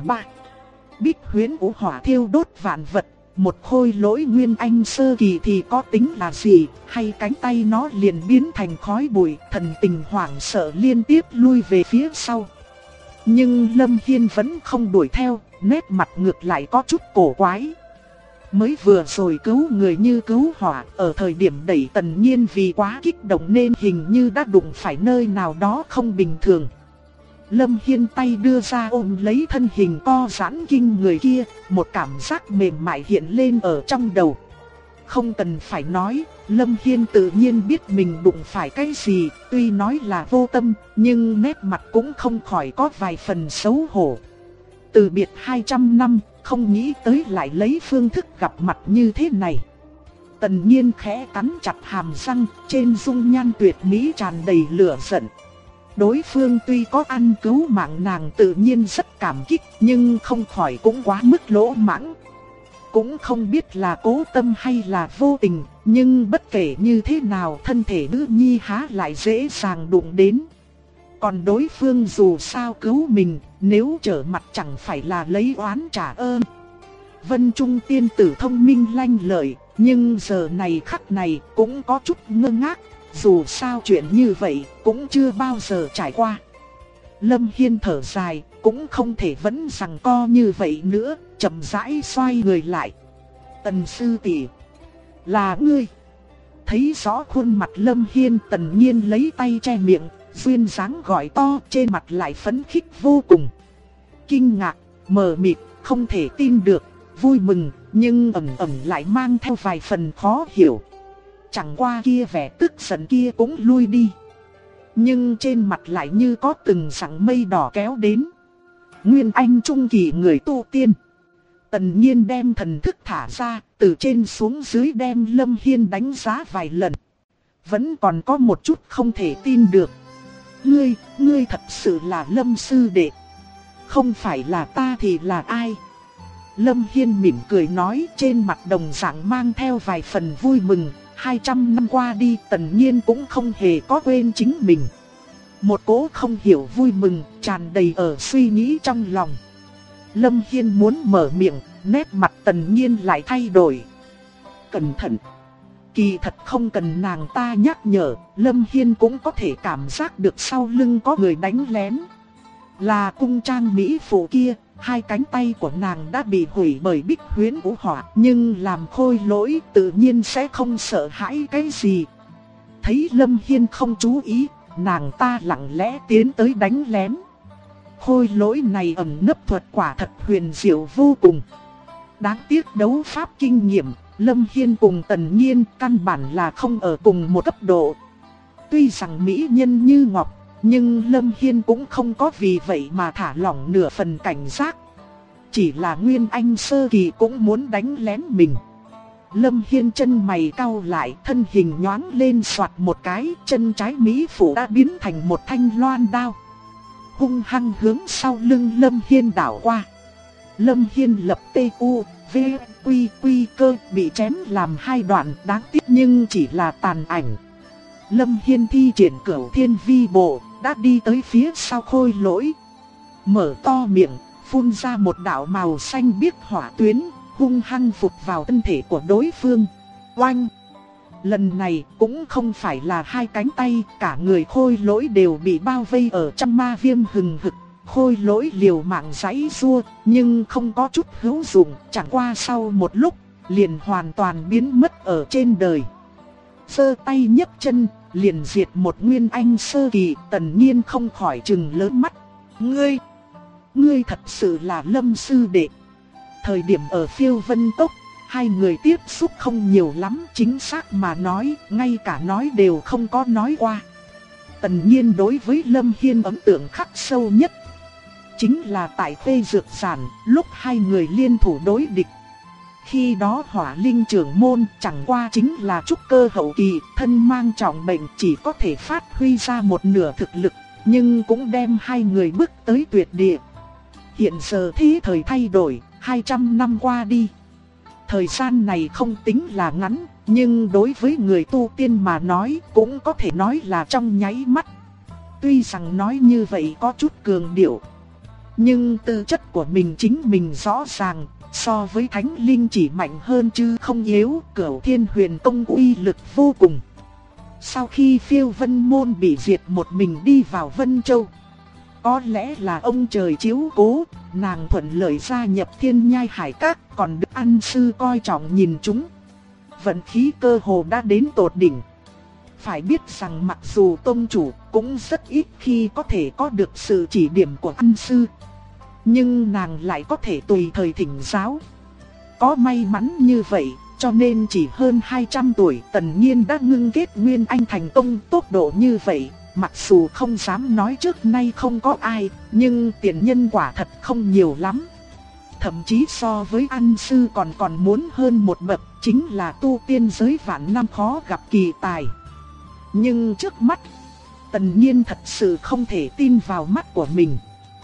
Bích huyễn vũ hỏa thiêu đốt vạn vật. Một Khôi Lỗi nguyên anh sơ kỳ thì có tính là gì, hay cánh tay nó liền biến thành khói bụi, thần tình hoảng sợ liên tiếp lui về phía sau. Nhưng Lâm Hiên vẫn không đuổi theo, nét mặt ngược lại có chút cổ quái. Mới vừa rồi cứu người như cứu hỏa, ở thời điểm đẩy Tần Nhiên vì quá kích động nên hình như đã đụng phải nơi nào đó không bình thường. Lâm Hiên tay đưa ra ôm lấy thân hình co giãn kinh người kia, một cảm giác mềm mại hiện lên ở trong đầu. Không cần phải nói, Lâm Hiên tự nhiên biết mình đụng phải cái gì, tuy nói là vô tâm, nhưng nét mặt cũng không khỏi có vài phần xấu hổ. Từ biệt 200 năm, không nghĩ tới lại lấy phương thức gặp mặt như thế này. Tần Nhiên khẽ cắn chặt hàm răng, trên dung nhan tuyệt mỹ tràn đầy lửa giận. Đối phương tuy có ăn cứu mạng nàng tự nhiên rất cảm kích, nhưng không khỏi cũng quá mức lỗ mãng. Cũng không biết là cố tâm hay là vô tình, nhưng bất kể như thế nào thân thể nữ nhi há lại dễ dàng đụng đến. Còn đối phương dù sao cứu mình, nếu trở mặt chẳng phải là lấy oán trả ơn. Vân Trung tiên tử thông minh lanh lợi, nhưng giờ này khắc này cũng có chút ngơ ngác. Dù sao chuyện như vậy cũng chưa bao giờ trải qua. Lâm Hiên thở dài, cũng không thể vẫn giằng co như vậy nữa, chậm rãi xoay người lại. Tần sư tỷ, là ngươi. Thấy rõ khuôn mặt Lâm Hiên, Tần Nhiên lấy tay che miệng, duyên dáng gọi to, trên mặt lại phấn khích vô cùng. Kinh ngạc, mờ mịt, không thể tin được, vui mừng, nhưng ẩn ẩn lại mang theo vài phần khó hiểu. Chẳng qua kia vẻ tức giận kia cũng lui đi, nhưng trên mặt lại như có từng sẵn mây đỏ kéo đến. Nguyên anh trung kỳ người tu tiên. Tần Nhiên đem thần thức thả ra, từ trên xuống dưới đem Lâm Hiên đánh giá vài lần. Vẫn còn có một chút không thể tin được. Ngươi thật sự là Lâm sư đệ. Không phải là ta thì là ai? Lâm Hiên mỉm cười nói, trên mặt đồng dạng mang theo vài phần vui mừng. 200 năm qua đi, Tần Nhiên cũng không hề có quên chính mình. Một cỗ không hiểu vui mừng tràn đầy ở suy nghĩ trong lòng. Lâm Hiên muốn mở miệng, nét mặt Tần Nhiên lại thay đổi. Cẩn thận! Kỳ thật không cần nàng ta nhắc nhở, Lâm Hiên cũng có thể cảm giác được sau lưng có người đánh lén. Là cung trang mỹ phụ kia, hai cánh tay của nàng đã bị hủy bởi bích huyễn vũ hỏa, nhưng làm Khôi Lỗi tự nhiên sẽ không sợ hãi cái gì. Thấy Lâm Hiên không chú ý, nàng ta lặng lẽ tiến tới đánh lén. Khôi Lỗi này ẩn nấp thuật quả thật huyền diệu vô cùng. Đáng tiếc đấu pháp kinh nghiệm, Lâm Hiên cùng Tần Nhiên căn bản là không ở cùng một cấp độ. Tuy rằng mỹ nhân như ngọc, nhưng Lâm Hiên cũng không có vì vậy mà thả lỏng nửa phần cảnh giác. Chỉ là Nguyên Anh sơ kỳ cũng muốn đánh lén mình. Lâm Hiên chân mày cau lại, thân hình nhoáng lên xoạt một cái, chân trái mỹ phụ đã biến thành một thanh loan đao. Hung hăng hướng sau lưng Lâm Hiên đảo qua. Lâm Hiên lập T.U. V. Quy cơ bị chém làm hai đoạn, đáng tiếc nhưng chỉ là tàn ảnh. Lâm Hiên thi triển Cửu Thiên Vi Bộ, đã đi tới phía sau Khôi Lỗi. Mở to miệng, phun ra một đạo màu xanh biếc hỏa tuyến, hung hăng vụt vào thân thể của đối phương. Oanh! Lần này cũng không phải là hai cánh tay, cả người Khôi Lỗi đều bị bao vây ở trong ma viêm hừng hực. Khôi Lỗi liều mạng giãy giụa, nhưng không có chút hữu dụng, chẳng qua sau một lúc, liền hoàn toàn biến mất ở trên đời. Giơ tay nhấc chân, liền diệt một Nguyên Anh sơ kỳ. Tần Nhiên không khỏi trừng lớn mắt. Ngươi thật sự là Lâm sư đệ. Thời điểm ở Phiêu Vân Cốc, hai người tiếp xúc không nhiều lắm, chính xác mà nói, ngay cả nói đều không có nói qua. Tần Nhiên đối với Lâm Hiên ấn tượng khắc sâu nhất chính là tại Phê Dược Sản, lúc hai người liên thủ đối địch. Khi đó Hỏa Linh trưởng môn chẳng qua chính là trúc cơ hậu kỳ, thân mang trọng bệnh, chỉ có thể phát huy ra một nửa thực lực, nhưng cũng đem hai người bước tới tuyệt địa. Hiện giờ thế thời thay đổi, 200 năm qua đi. Thời gian này không tính là ngắn, nhưng đối với người tu tiên mà nói cũng có thể nói là trong nháy mắt. Tuy rằng nói như vậy có chút cường điệu, nhưng tư chất của mình chính mình rõ ràng, so với Thánh Linh chỉ mạnh hơn chứ không yếu. Cửu Thiên Huyền Tông uy lực vô cùng. Sau khi Phiêu Vân Môn bị diệt, một mình đi vào Vân Châu. Có lẽ là ông trời chiếu cố, nàng thuận lợi gia nhập Thiên Nhai Hải Các, còn được An sư coi trọng nhìn chúng. Vận khí cơ hồ đã đến tột đỉnh. Phải biết rằng mặc dù tông chủ cũng rất ít khi có thể có được sự chỉ điểm của An sư, nhưng nàng lại có thể tùy thời thỉnh giáo. Có may mắn như vậy, cho nên chỉ hơn 200 tuổi Tần Nhiên đã ngưng kết Nguyên Anh thành công tốc độ như vậy. Mặc dù không dám nói trước nay không có ai, nhưng tiền nhân quả thật không nhiều lắm. Thậm chí so với An sư còn muốn hơn một bậc, chính là tu tiên giới vạn năm khó gặp kỳ tài. Nhưng trước mắt, Tần Nhiên thật sự không thể tin vào mắt của mình.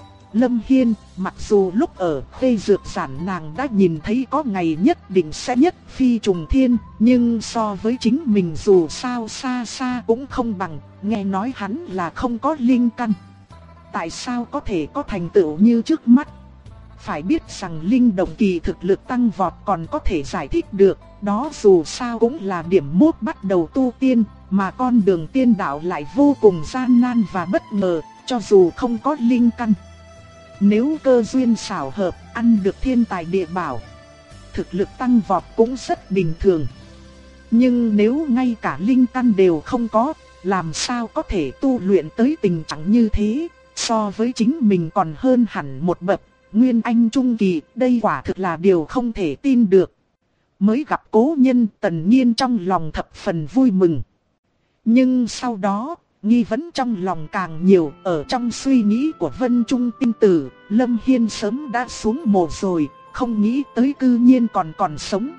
Lâm Hiên, mặc dù lúc ở Phê Dược Sản nàng đã nhìn thấy có ngày nhất định sẽ nhất phi trùng thiên, nhưng so với chính mình dù sao xa xa cũng không bằng. Nghe nói hắn là không có linh căn, tại sao có thể có thành tựu như trước mắt? Phải biết rằng linh động kỳ thực lực tăng vọt còn có thể giải thích được, đó dù sao cũng là điểm mốt bắt đầu tu tiên, mà con đường tiên đạo lại vô cùng gian nan và bất ngờ, cho dù không có linh căn. Nếu cơ duyên xảo hợp, ăn được thiên tài địa bảo, thực lực tăng vọt cũng rất bình thường. Nhưng nếu ngay cả linh căn đều không có, làm sao có thể tu luyện tới tình trạng như thế? So với chính mình còn hơn hẳn một bậc, Nguyên Anh trung kỳ, đây quả thực là điều không thể tin được. Mới gặp cố nhân, Tần Nhiên trong lòng thập phần vui mừng. Nhưng sau đó, nghi vấn trong lòng càng nhiều. Ở trong suy nghĩ của Vân Trung Tinh Tử, Lâm Hiên sớm đã xuống mồ rồi, không nghĩ tới cư nhiên còn sống.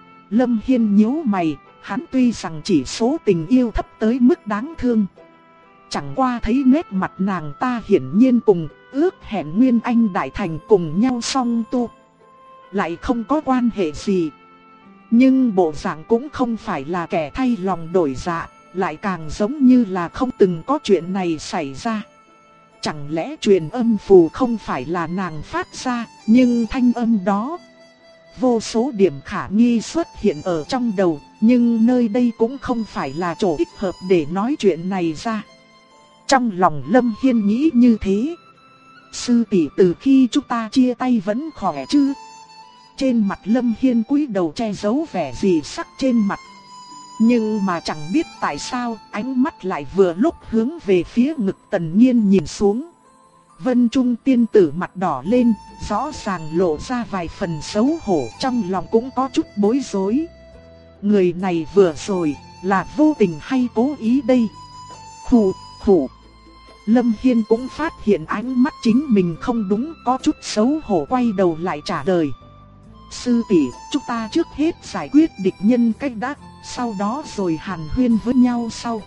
Lâm Hiên nhíu mày, hắn tuy rằng chỉ số tình yêu thấp tới mức đáng thương, chẳng qua thấy nét mặt nàng ta hiển nhiên cùng ước hẹn Nguyên Anh đại thành cùng nhau song tu, lại không có quan hệ gì. Nhưng bộ dạng cũng không phải là kẻ thay lòng đổi dạ, lại càng giống như là không từng có chuyện này xảy ra. Chẳng lẽ truyền âm phù không phải là nàng phát ra, nhưng thanh âm đó vô số điểm khả nghi xuất hiện ở trong đầu, nhưng nơi đây cũng không phải là chỗ thích hợp để nói chuyện này ra. Trong lòng Lâm Hiên nghĩ như thế. Sư tỷ, từ khi chúng ta chia tay vẫn khỏe chứ? Trên mặt Lâm Hiên cúi đầu che giấu vẻ gì sắc trên mặt. Nhưng mà chẳng biết tại sao ánh mắt lại vừa lúc hướng về phía ngực Tần Nhiên nhìn xuống. Vân Trung tiên tử mặt đỏ lên, rõ ràng lộ ra vài phần xấu hổ, trong lòng cũng có chút bối rối. Người này vừa rồi là vô tình hay cố ý đây? Khụ khụ. Lâm Hiên cũng phát hiện ánh mắt chính mình không đúng, có chút xấu hổ quay đầu lại trả lời. Sư tỷ, chúng ta trước hết giải quyết địch nhân cách đã, sau đó rồi hàn huyên với nhau sau.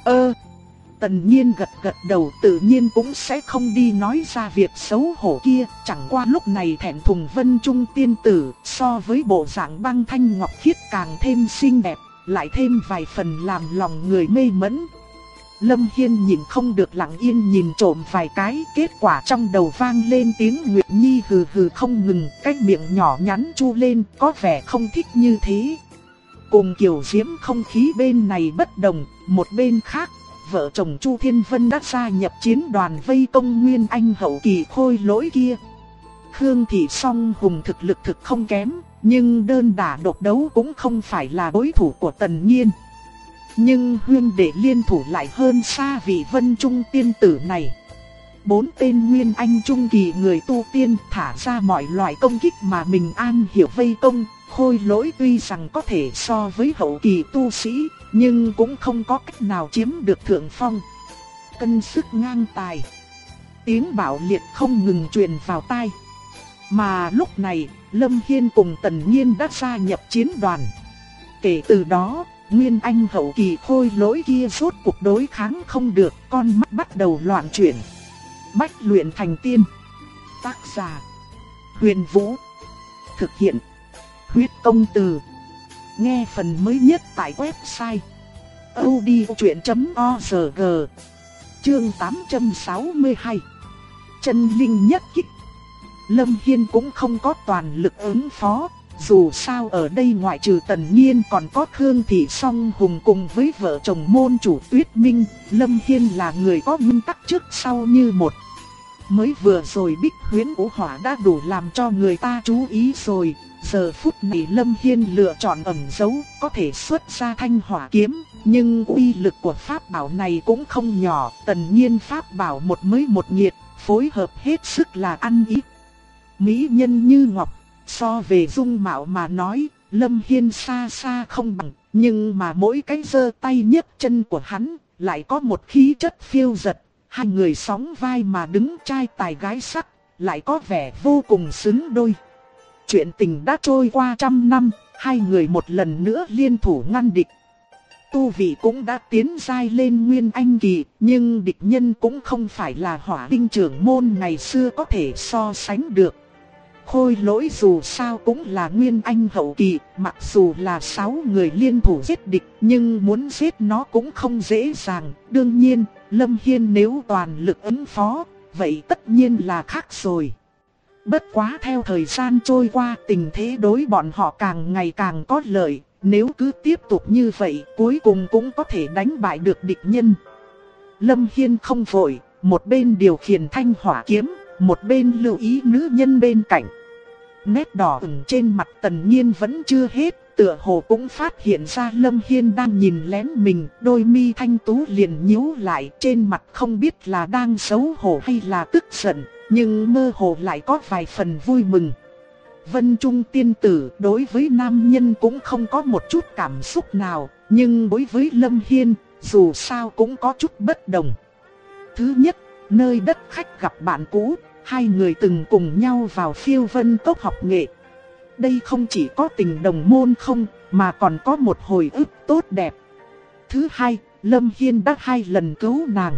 Tần Nhiên gật gật đầu, tự nhiên cũng sẽ không đi nói ra việc xấu hổ kia. Chẳng qua lúc này thẹn thùng Vân Trung tiên tử so với bộ dạng băng thanh ngọc khiết càng thêm xinh đẹp, lại thêm vài phần làm lòng người mê mẩn. Lâm Hiên nhìn không được lặng yên nhìn trộm vài cái, kết quả trong đầu vang lên tiếng Nguyệt Nhi hừ hừ không ngừng, cái miệng nhỏ nhắn chu lên, có vẻ không thích như thế. Cùng kiểu diễm không khí bên này bất đồng, một bên khác, vợ chồng Chu Thiên Vân đã gia nhập chiến đoàn vây công Nguyên Anh hậu kỳ Khôi Lỗi kia. Khương Thị Song Hùng thực lực thực không kém, nhưng đơn đả độc đấu cũng không phải là đối thủ của Tần Nhiên. Nhưng huyên đệ liên thủ lại hơn xa vị Vân Trung tiên tử này. 4 tên Nguyên Anh trung kỳ người tu tiên thả ra mọi loại công kích mà mình an hiểu vây công. Khôi Lỗi tuy rằng có thể so với hậu kỳ tu sĩ, nhưng cũng không có cách nào chiếm được thượng phong. Cân sức ngang tài. Tiếng bạo liệt không ngừng truyền vào tai. Mà lúc này, Lâm Hiên cùng Tần Nhiên đã gia nhập chiến đoàn. Kể từ đó, Nguyên Anh hậu kỳ Khôi Lỗi kia rốt cuộc đối kháng không được, con mắt bắt đầu loạn chuyển. Bách luyện thành tiên. Tác giả: Huyền Vũ. Thực hiện: Huyết Công Từ. Nghe phần mới nhất tại website audiochuyện.org. Chương 862. Chân linh nhất kích. Lâm Hiên cũng không có toàn lực ứng phó. Dù sao ở đây ngoại trừ Tần Nhiên còn có Khương Thị Song Hùng cùng với vợ chồng môn chủ Tuyết Minh. Lâm Hiên là người có nguyên tắc trước sau như một. Mới vừa rồi Bích Huyễn Vũ Hỏa đã đủ làm cho người ta chú ý rồi. Giờ phút này Lâm Hiên lựa chọn ẩn giấu, có thể xuất ra thanh hỏa kiếm, nhưng uy lực của pháp bảo này cũng không nhỏ. Tần Nhiên pháp bảo một mới một nhiệt, phối hợp hết sức là ăn ý. Mỹ nhân như ngọc, so về dung mạo mà nói, Lâm Hiên xa xa không bằng, nhưng mà mỗi cái giơ tay nhấc chân của hắn lại có một khí chất phiêu dật. Hai người sóng vai mà đứng trai tài gái sắc, lại có vẻ vô cùng xứng đôi. Chuyện tình đã trôi qua 100 năm, hai người một lần nữa liên thủ ngăn địch. Tu vị cũng đã tiến giai lên Nguyên Anh kỳ, nhưng địch nhân cũng không phải là Hỏa Tinh trưởng môn ngày xưa có thể so sánh được. Khôi Lỗi dù sao cũng là Nguyên Anh hậu kỳ, mặc dù là 6 người liên thủ giết địch, nhưng muốn giết nó cũng không dễ dàng. Đương nhiên, Lâm Hiên nếu toàn lực ứng phó, vậy tất nhiên là khác rồi. Bất quá theo thời gian trôi qua, tình thế đối bọn họ càng ngày càng có lợi. Nếu cứ tiếp tục như vậy, cuối cùng cũng có thể đánh bại được địch nhân. Lâm Hiên không vội, một bên điều khiển thanh hỏa kiếm, một bên lưu ý nữ nhân bên cạnh. Nét đỏ ửng trên mặt Tần Nhiên vẫn chưa hết, tựa hồ cũng phát hiện ra Lâm Hiên đang nhìn lén mình. Đôi mi thanh tú liền nhíu lại, trên mặt không biết là đang xấu hổ hay là tức giận, nhưng mơ hồ lại có vài phần vui mừng. Vân Trung tiên tử đối với nam nhân cũng không có một chút cảm xúc nào, nhưng đối với Lâm Hiên, dù sao cũng có chút bất đồng. Thứ nhất, nơi đất khách gặp bạn cũ, hai người từng cùng nhau vào Phiêu Vân Cốc học nghệ. Đây không chỉ có tình đồng môn không, mà còn có một hồi ức tốt đẹp. Thứ hai, Lâm Hiên đã 2 lần cứu nàng.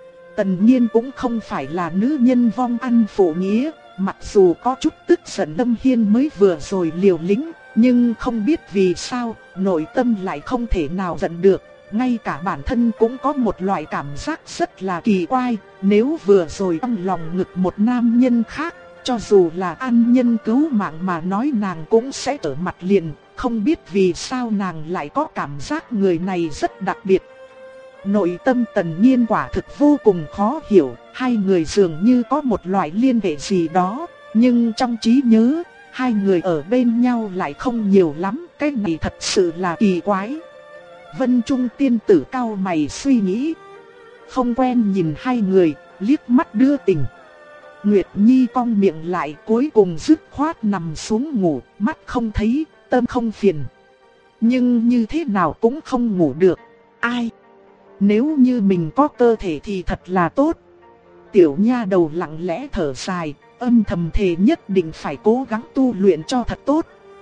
Tần Nhiên cũng không phải là nữ nhân vong ân phụ nghĩa, mặc dù có chút tức giận Lâm Hiên mới vừa rồi liều lĩnh, nhưng không biết vì sao, nội tâm lại không thể nào giận được. Ngay cả bản thân cũng có một loại cảm giác rất là kỳ quái, nếu vừa rồi trong lòng ngực một nam nhân khác, cho dù là ân nhân cứu mạng mà nói nàng cũng sẽ trở mặt liền, không biết vì sao nàng lại có cảm giác người này rất đặc biệt. Nội tâm Tần Nhiên quả thực vô cùng khó hiểu, hai người dường như có một loại liên hệ gì đó, nhưng trong trí nhớ, hai người ở bên nhau lại không nhiều lắm, cái này thật sự là kỳ quái. Vân Trung tiên tử cau mày suy nghĩ, không quen nhìn hai người, liếc mắt đưa tình. Nguyệt Nhi cong miệng lại cuối cùng dứt khoát nằm xuống ngủ, mắt không thấy, tâm không phiền. Nhưng như thế nào cũng không ngủ được. Ai? Nếu như mình có cơ thể thì thật là tốt. Tiểu nha đầu lặng lẽ thở dài, âm thầm thề nhất định phải cố gắng tu luyện cho thật tốt.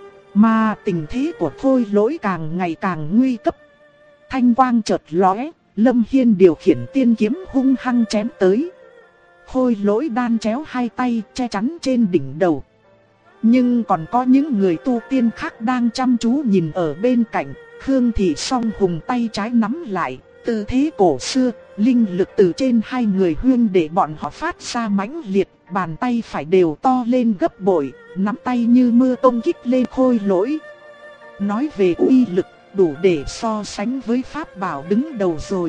Mà tình thế của Khôi Lỗi càng ngày càng nguy cấp. Thanh quang chợt lóe, Lâm Hiên điều khiển tiên kiếm hung hăng chém tới. Khôi Lỗi đan chéo hai tay che chắn trên đỉnh đầu. Nhưng còn có những người tu tiên khác đang chăm chú nhìn ở bên cạnh. Khương Thị song hùng tay trái nắm lại, tư thế cổ xưa, linh lực từ trên hai người huyên để bọn họ phát ra mãnh liệt, bàn tay phải đều to lên gấp bội, nắm tay như mưa công kích lên Khôi Lỗi. Nói về uy lực, đủ để so sánh với pháp bảo đứng đầu rồi.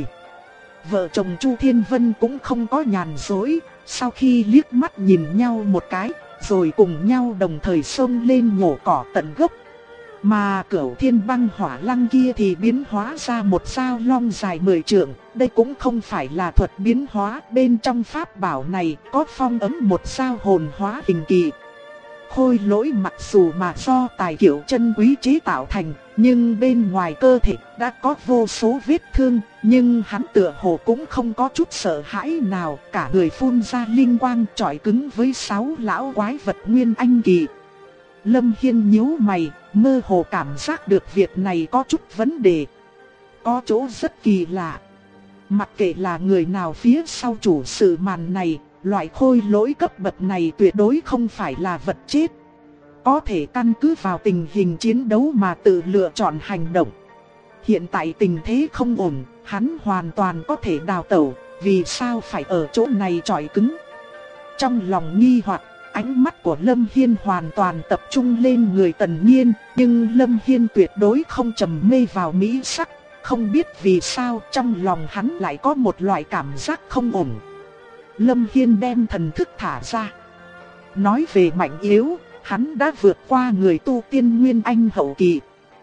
Vợ chồng Chu Thiên Vân cũng không có nhàn dối, sau khi liếc mắt nhìn nhau một cái, rồi cùng nhau đồng thời xông lên nhổ cỏ tận gốc. Mà Cửu Thiên Băng Hỏa Lăng kia thì biến hóa ra một sao long dài 10 trượng, đây cũng không phải là thuật biến hóa, bên trong pháp bảo này có phong ấn một sao hồn hóa hình kỳ. Khôi Lỗi mặc dù mà do tài kiểu chân quý chế tạo thành, nhưng bên ngoài cơ thể đã có vô số vết thương, nhưng hắn tựa hồ cũng không có chút sợ hãi nào, cả người phun ra linh quang chọi cứng với 6 lão quái vật nguyên anh kỳ. Lâm Hiên nhíu mày, mơ hồ cảm giác được việc này có chút vấn đề. Có chỗ rất kỳ lạ. Mặc kệ là người nào phía sau chủ sự màn này, loại Khôi Lỗi cấp bậc này tuyệt đối không phải là vật chết. Có thể căn cứ vào tình hình chiến đấu mà tự lựa chọn hành động. Hiện tại tình thế không ổn, hắn hoàn toàn có thể đào tẩu, vì sao phải ở chỗ này chọi cứng. Trong lòng nghi hoặc, ánh mắt của Lâm Hiên hoàn toàn tập trung lên người Tần Nhiên, nhưng Lâm Hiên tuyệt đối không trầm mê vào mỹ sắc, không biết vì sao trong lòng hắn lại có một loại cảm giác không ổn. Lâm Hiên đem thần thức thả ra. Nói về mạnh yếu, hắn đã vượt qua người tu tiên Nguyên Anh hậu kỳ.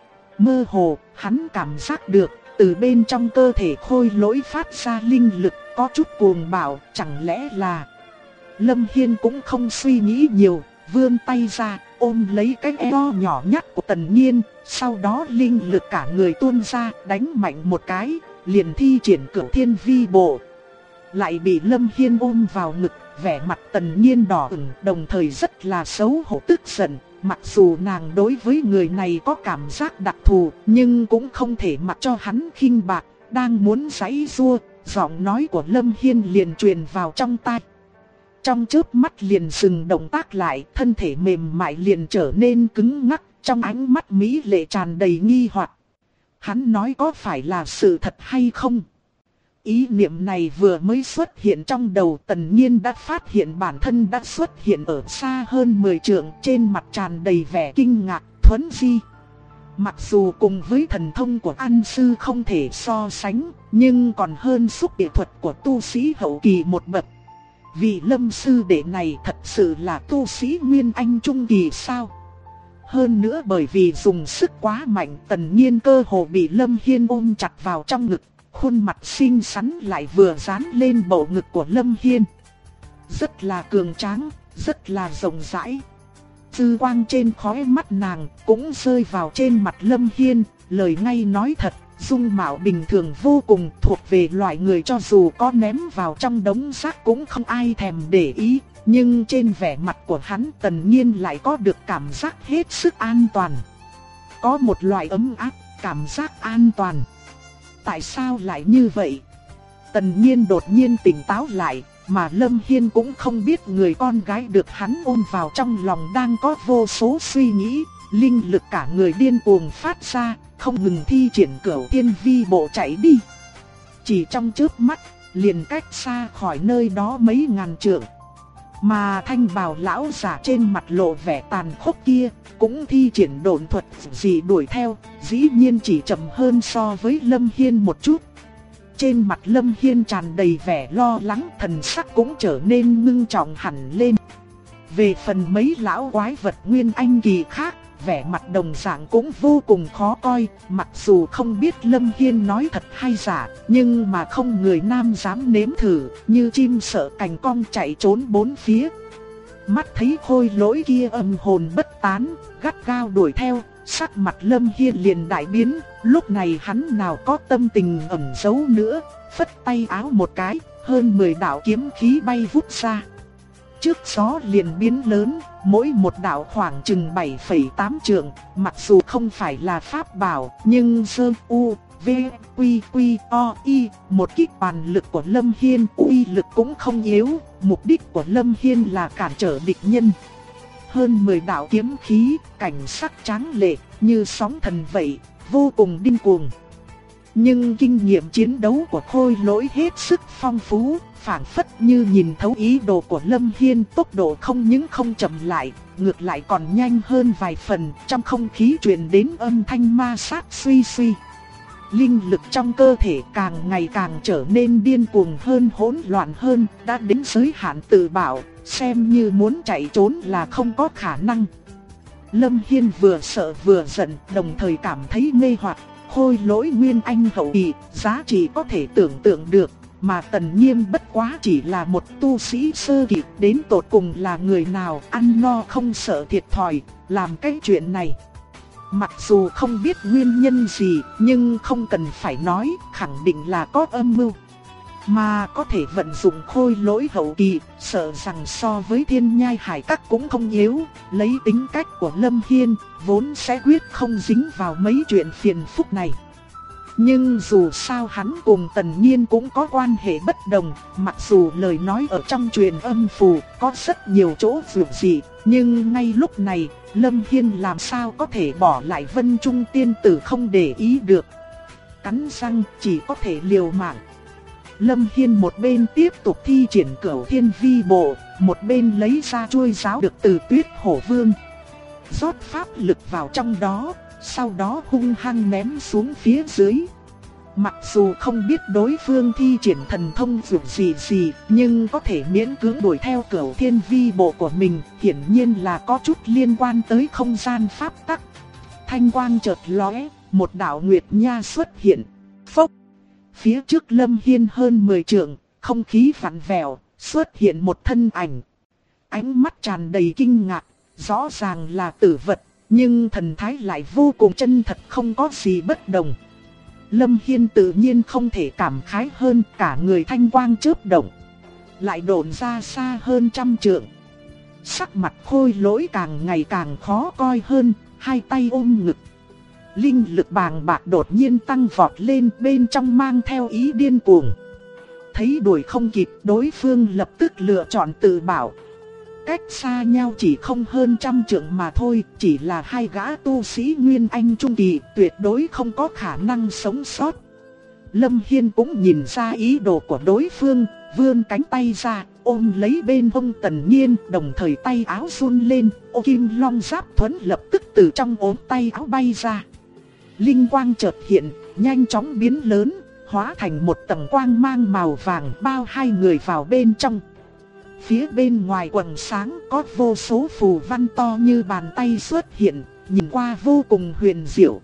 Mơ hồ, hắn cảm giác được, từ bên trong cơ thể Khôi Lỗi phát ra linh lực có chút cuồng bạo, chẳng lẽ là... Lâm Hiên cũng không suy nghĩ nhiều, vươn tay ra, ôm lấy cái eo nhỏ nhắt của Tần Nhiên, sau đó linh lực cả người tuôn ra, đánh mạnh một cái, liền thi triển Cửu Thiên Vi Bộ. Lại bị Lâm Hiên ôm vào ngực, vẻ mặt Tần Nhiên đỏ ửng, đồng thời rất là xấu hổ tức giận. Mặc dù nàng đối với người này có cảm giác đặc thù, nhưng cũng không thể mặc cho hắn khinh bạc, đang muốn giãy giụa, giọng nói của Lâm Hiên liền truyền vào trong tai. Trong chớp mắt liền dừng động tác lại, thân thể mềm mại liền trở nên cứng ngắc, trong ánh mắt mỹ lệ tràn đầy nghi hoặc. Hắn nói có phải là sự thật hay không? Ý niệm này vừa mới xuất hiện trong đầu, Tần Nhiên đã phát hiện bản thân đã xuất hiện ở xa hơn 10 trượng, trên mặt tràn đầy vẻ kinh ngạc, thuấn di. Mặc dù cùng với thần thông của An Sư không thể so sánh, nhưng còn hơn xúc địa thuật của tu sĩ hậu kỳ một bậc. Vị Lâm sư đệ này thật sự là tu sĩ Nguyên Anh trung kỳ sao? Hơn nữa bởi vì dùng sức quá mạnh, Tần Nhiên cơ hồ bị Lâm Hiên ôm chặt vào trong ngực, khuôn mặt xinh xắn lại vừa dán lên bầu ngực của Lâm Hiên. Rất là cường tráng, rất là rộng rãi. Dư quang trên khóe mắt nàng cũng rơi vào trên mặt Lâm Hiên, lời ngay nói thật. Dung mạo bình thường vô cùng, thuộc về loại người cho dù có ném vào trong đống rác cũng không ai thèm để ý. Nhưng trên vẻ mặt của hắn Tần Nhiên lại có được cảm giác hết sức an toàn. Có một loại ấm áp, cảm giác an toàn. Tại sao lại như vậy? Tần Nhiên đột nhiên tỉnh táo lại, mà Lâm Hiên cũng không biết người con gái được hắn ôm vào trong lòng đang có vô số suy nghĩ. Linh lực cả người điên cuồng phát ra, không ngừng thi triển Cửu Thiên Vi Bộ chạy đi. Chỉ trong chớp mắt, liền cách xa khỏi nơi đó mấy ngàn trượng. Mà thanh bào lão giả trên mặt lộ vẻ tàn khốc kia, cũng thi triển độn thuật gì đuổi theo, dĩ nhiên chỉ chậm hơn so với Lâm Hiên một chút. Trên mặt Lâm Hiên tràn đầy vẻ lo lắng, thần sắc cũng trở nên ngưng trọng hẳn lên. Về phần mấy lão quái vật nguyên anh kỳ khác, vẻ mặt đồng dạng cũng vô cùng khó coi, mặc dù không biết Lâm Hiên nói thật hay giả, nhưng mà không người nam dám nếm thử, như chim sợ cành cong chạy trốn bốn phía. Mắt thấy Khôi Lỗi kia âm hồn bất tán, gắt gao đuổi theo, sắc mặt Lâm Hiên liền đại biến, lúc này hắn nào có tâm tình ẩn giấu nữa, phất tay áo một cái, hơn 10 đạo kiếm khí bay vút ra. Trước gió liền biến lớn, mỗi một đạo khoảng chừng 7,8 trượng, mặc dù không phải là pháp bảo, nhưng Sơ U, V, Quy, Quy, O, I, một kích toàn lực của Lâm Hiên uy lực cũng không yếu, mục đích của Lâm Hiên là cản trở địch nhân. Hơn 10 đạo kiếm khí, cảnh sắc tráng lệ, như sóng thần vậy, vô cùng điên cuồng. Nhưng kinh nghiệm chiến đấu của Khôi Lỗi hết sức phong phú, phảng phất như nhìn thấu ý đồ của Lâm Hiên, tốc độ không những không chậm lại, ngược lại còn nhanh hơn vài phần, trong không khí truyền đến âm thanh ma sát suy suy. Linh lực trong cơ thể càng ngày càng trở nên điên cuồng hơn, hỗn loạn hơn, đã đến giới hạn tự bảo, xem như muốn chạy trốn là không có khả năng. Lâm Hiên vừa sợ vừa giận, đồng thời cảm thấy mê hoặc. Khôi Lỗi nguyên anh hậu kỳ, giá trị có thể tưởng tượng được, mà Tần Nghiêm bất quá chỉ là một tu sĩ sơ kỳ, đến tột cùng là người nào ăn no không sợ thiệt thòi, làm cái chuyện này. Mặc dù không biết nguyên nhân gì, nhưng không cần phải nói, khẳng định là có âm mưu. Mà có thể vận dụng Khôi Lỗi hậu kỳ, sợ rằng so với Thiên Nhai Hải Các cũng không yếu, lấy tính cách của Lâm Hiên, vốn sẽ quyết không dính vào mấy chuyện phiền phức này. Nhưng dù sao hắn cùng Tần Nhiên cũng có quan hệ bất đồng, mặc dù lời nói ở trong truyền âm phù có rất nhiều chỗ vượt dị, nhưng ngay lúc này, Lâm Hiên làm sao có thể bỏ lại Vân Trung tiên tử không để ý được. Cắn răng chỉ có thể liều mạng. Lâm Hiên một bên tiếp tục thi triển Cửu Thiên Vi Bộ, một bên lấy ra chuôi giáo được từ Tuyết Hổ Vương, rót pháp lực vào trong đó, sau đó hung hăng ném xuống phía dưới. Mặc dù không biết đối phương thi triển thần thông gì, nhưng có thể miễn cưỡng đuổi theo Cửu Thiên Vi Bộ của mình, hiển nhiên là có chút liên quan tới không gian pháp tắc. Thanh quang chợt lóe, một đạo nguyệt nha xuất hiện. Phốc! Phía trước Lâm Hiên hơn 10 trượng, không khí vặn vẹo, xuất hiện một thân ảnh. Ánh mắt tràn đầy kinh ngạc, rõ ràng là tử vật, nhưng thần thái lại vô cùng chân thật, không có gì bất đồng. Lâm Hiên tự nhiên không thể cảm khái hơn, cả người thanh quang chớp động, lại độn ra xa hơn 100 trượng. Sắc mặt Khôi Lỗi càng ngày càng khó coi hơn, hai tay ôm ngực. Linh lực bàng bạc đột nhiên tăng vọt lên, bên trong mang theo ý điên cuồng. Thấy đuổi không kịp, đối phương lập tức lựa chọn tự bảo. Cách xa nhau chỉ không hơn 100 trượng mà thôi, chỉ là hai gã tu sĩ Nguyên Anh Trung Kỳ, tuyệt đối không có khả năng sống sót. Lâm Hiên cũng nhìn ra ý đồ của đối phương, vươn cánh tay ra, ôm lấy bên hông Tần Nhiên, đồng thời tay áo run lên, ô kim long giáp thuẫn lập tức từ trong ốm tay áo bay ra. Linh quang chợt hiện, nhanh chóng biến lớn, hóa thành một tầng quang mang màu vàng bao hai người vào bên trong. Phía bên ngoài quầng sáng có vô số phù văn to như bàn tay xuất hiện, nhìn qua vô cùng huyền diệu.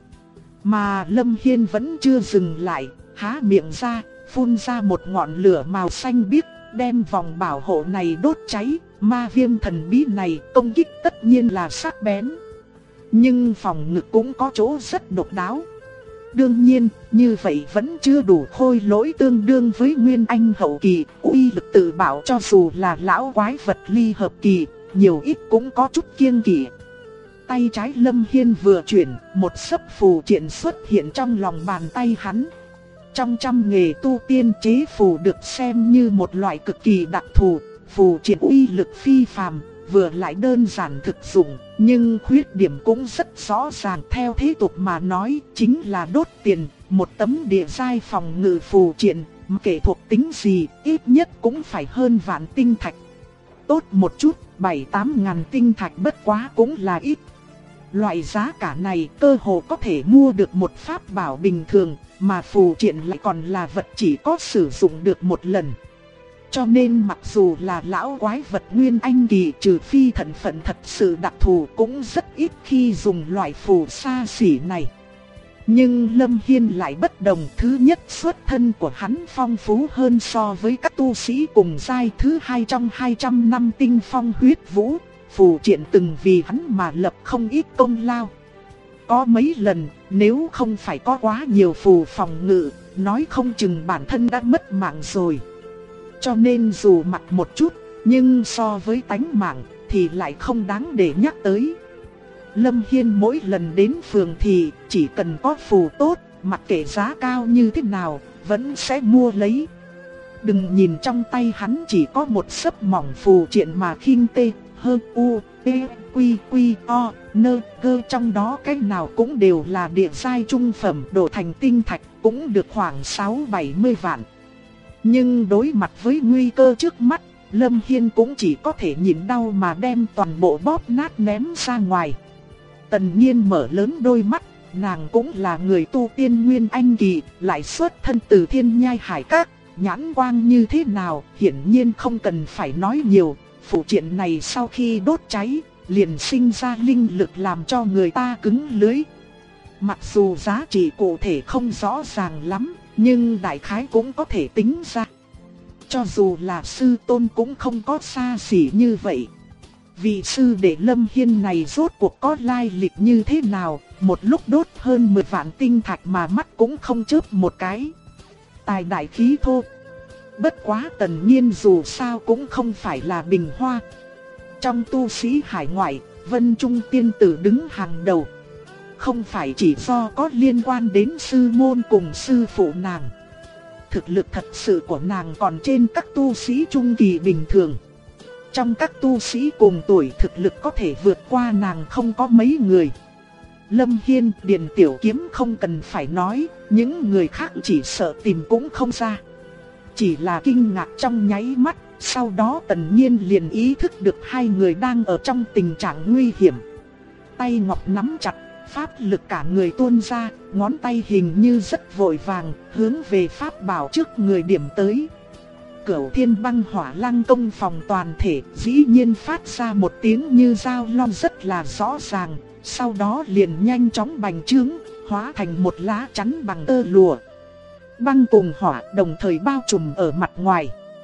Mà Lâm Hiên vẫn chưa dừng lại, há miệng ra, phun ra một ngọn lửa màu xanh biếc, đem vòng bảo hộ này đốt cháy. Ma viêm thần bí này công kích tất nhiên là sắc bén, nhưng phòng ngự cũng có chỗ rất độc đáo. Đương nhiên, như vậy vẫn chưa đủ. Khôi Lỗi tương đương với Nguyên Anh hậu kỳ, uy lực tự bảo cho dù là lão quái vật ly hợp kỳ, nhiều ít cũng có chút kiêng kỵ. Tay trái Lâm Hiên vừa chuyển, một sấp phù triện xuất hiện trong lòng bàn tay hắn. Trong trăm nghề tu tiên, chế phù được xem như một loại cực kỳ đặc thù, phù triện uy lực phi phàm, vừa lại đơn giản thực dụng, nhưng khuyết điểm cũng rất rõ ràng. Theo thế tục mà nói, chính là đốt tiền. Một tấm địa giai phòng ngự phù triện, kể thuộc tính gì, ít nhất cũng phải hơn vạn tinh thạch. tốt một chút, 7-8 ngàn tinh thạch bất quá cũng là ít. Loại giá cả này cơ hồ có thể mua được một pháp bảo bình thường, mà phù triện lại còn là vật chỉ có sử dụng được một lần. Cho nên mặc dù là lão quái vật Nguyên Anh kỳ, trừ phi thân phận thật sự đặc thù, cũng rất ít khi dùng loại phù xa xỉ này. Nhưng Lâm Hiên lại bất đồng, thứ nhất xuất thân của hắn phong phú hơn so với các tu sĩ cùng giai, thứ hai trong 200 năm tinh phong huyết vũ, phù triện từng vì hắn mà lập không ít công lao. Có mấy lần, nếu không phải có quá nhiều phù phòng ngự, nói không chừng bản thân đã mất mạng rồi. Cho nên dù mặc một chút, nhưng so với tánh mạng thì lại không đáng để nhắc tới. Lâm Hiên mỗi lần đến phường thì chỉ cần có phù tốt, mặc kệ giá cao như thế nào, vẫn sẽ mua lấy. Đừng nhìn trong tay hắn chỉ có một xấp mỏng phù triện mà khinh tê, hơn u, e, quy, quy, o, nơ, cơ, trong đó cái nào cũng đều là địa giai trung phẩm, đổ thành tinh thạch cũng được khoảng 60-70 vạn. Nhưng đối mặt với nguy cơ trước mắt, Lâm Hiên cũng chỉ có thể nhịn đau mà đem toàn bộ bóp nát ném ra ngoài. Tần Nhiên mở lớn đôi mắt, nàng cũng là người tu tiên Nguyên Anh kỳ, lại xuất thân từ Thiên Nhai Hải Các, nhãn quang như thế nào, hiển nhiên không cần phải nói nhiều. Phụ triện này sau khi đốt cháy, liền sinh ra linh lực làm cho người ta cứng lưỡi. Mặc dù giá trị cụ thể không rõ ràng lắm, nhưng đại khái cũng có thể tính ra. Cho dù là sư tôn cũng không có xa xỉ như vậy. Vị sư đệ Lâm Hiên này rốt cuộc có lai lịch như thế nào, một lúc đốt hơn 10 vạn tinh thạch mà mắt cũng không chớp một cái. Tài đại khí thô. Bất quá Tần Nhiên dù sao cũng không phải là bình hoa. Trong tu sĩ hải ngoại, Vân Trung tiên tử đứng hàng đầu. Không phải chỉ do có liên quan đến sư môn cùng sư phụ nàng. Thực lực thật sự của nàng còn trên các tu sĩ trung kỳ bình thường. Trong các tu sĩ cùng tuổi thực lực có thể vượt qua nàng không có mấy người. Lâm Hiên, Điền Tiểu Kiếm không cần phải nói, những người khác chỉ sợ tìm cũng không ra. Chỉ là kinh ngạc trong nháy mắt, sau đó Tần Nhiên liền ý thức được hai người đang ở trong tình trạng nguy hiểm. Tay ngọc nắm chặt, pháp lực cả người tuôn ra, ngón tay hình như rất vội vàng, hướng về pháp bảo trước người điểm tới. Cửu Thiên Băng Hỏa Lăng công phòng toàn thể dĩ nhiên phát ra một tiếng như dao long rất là rõ ràng, sau đó liền nhanh chóng bành trướng, hóa thành một lá chắn bằng tơ lụa. Băng cùng hỏa đồng thời bao trùm ở mặt ngoài.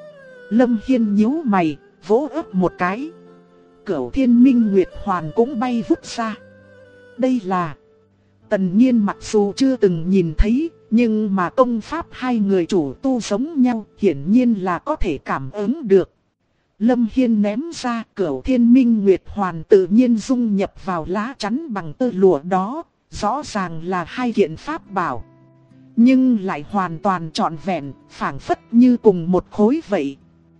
Lâm Hiên nhíu mày, vỗ ấp một cái. Cửu Thiên Minh Nguyệt Hoàn cũng bay vút ra. Đây là... Tần Nhiên mặc dù chưa từng nhìn thấy, nhưng mà công pháp hai người chủ tu giống nhau, hiển nhiên là có thể cảm ứng được. Lâm Hiên ném ra, Cửu Thiên Minh Nguyệt Hoàn tự nhiên dung nhập vào lá chắn bằng tơ lụa đó, rõ ràng là hai kiện pháp bảo. Nhưng lại hoàn toàn trọn vẹn, phảng phất như cùng một khối vậy.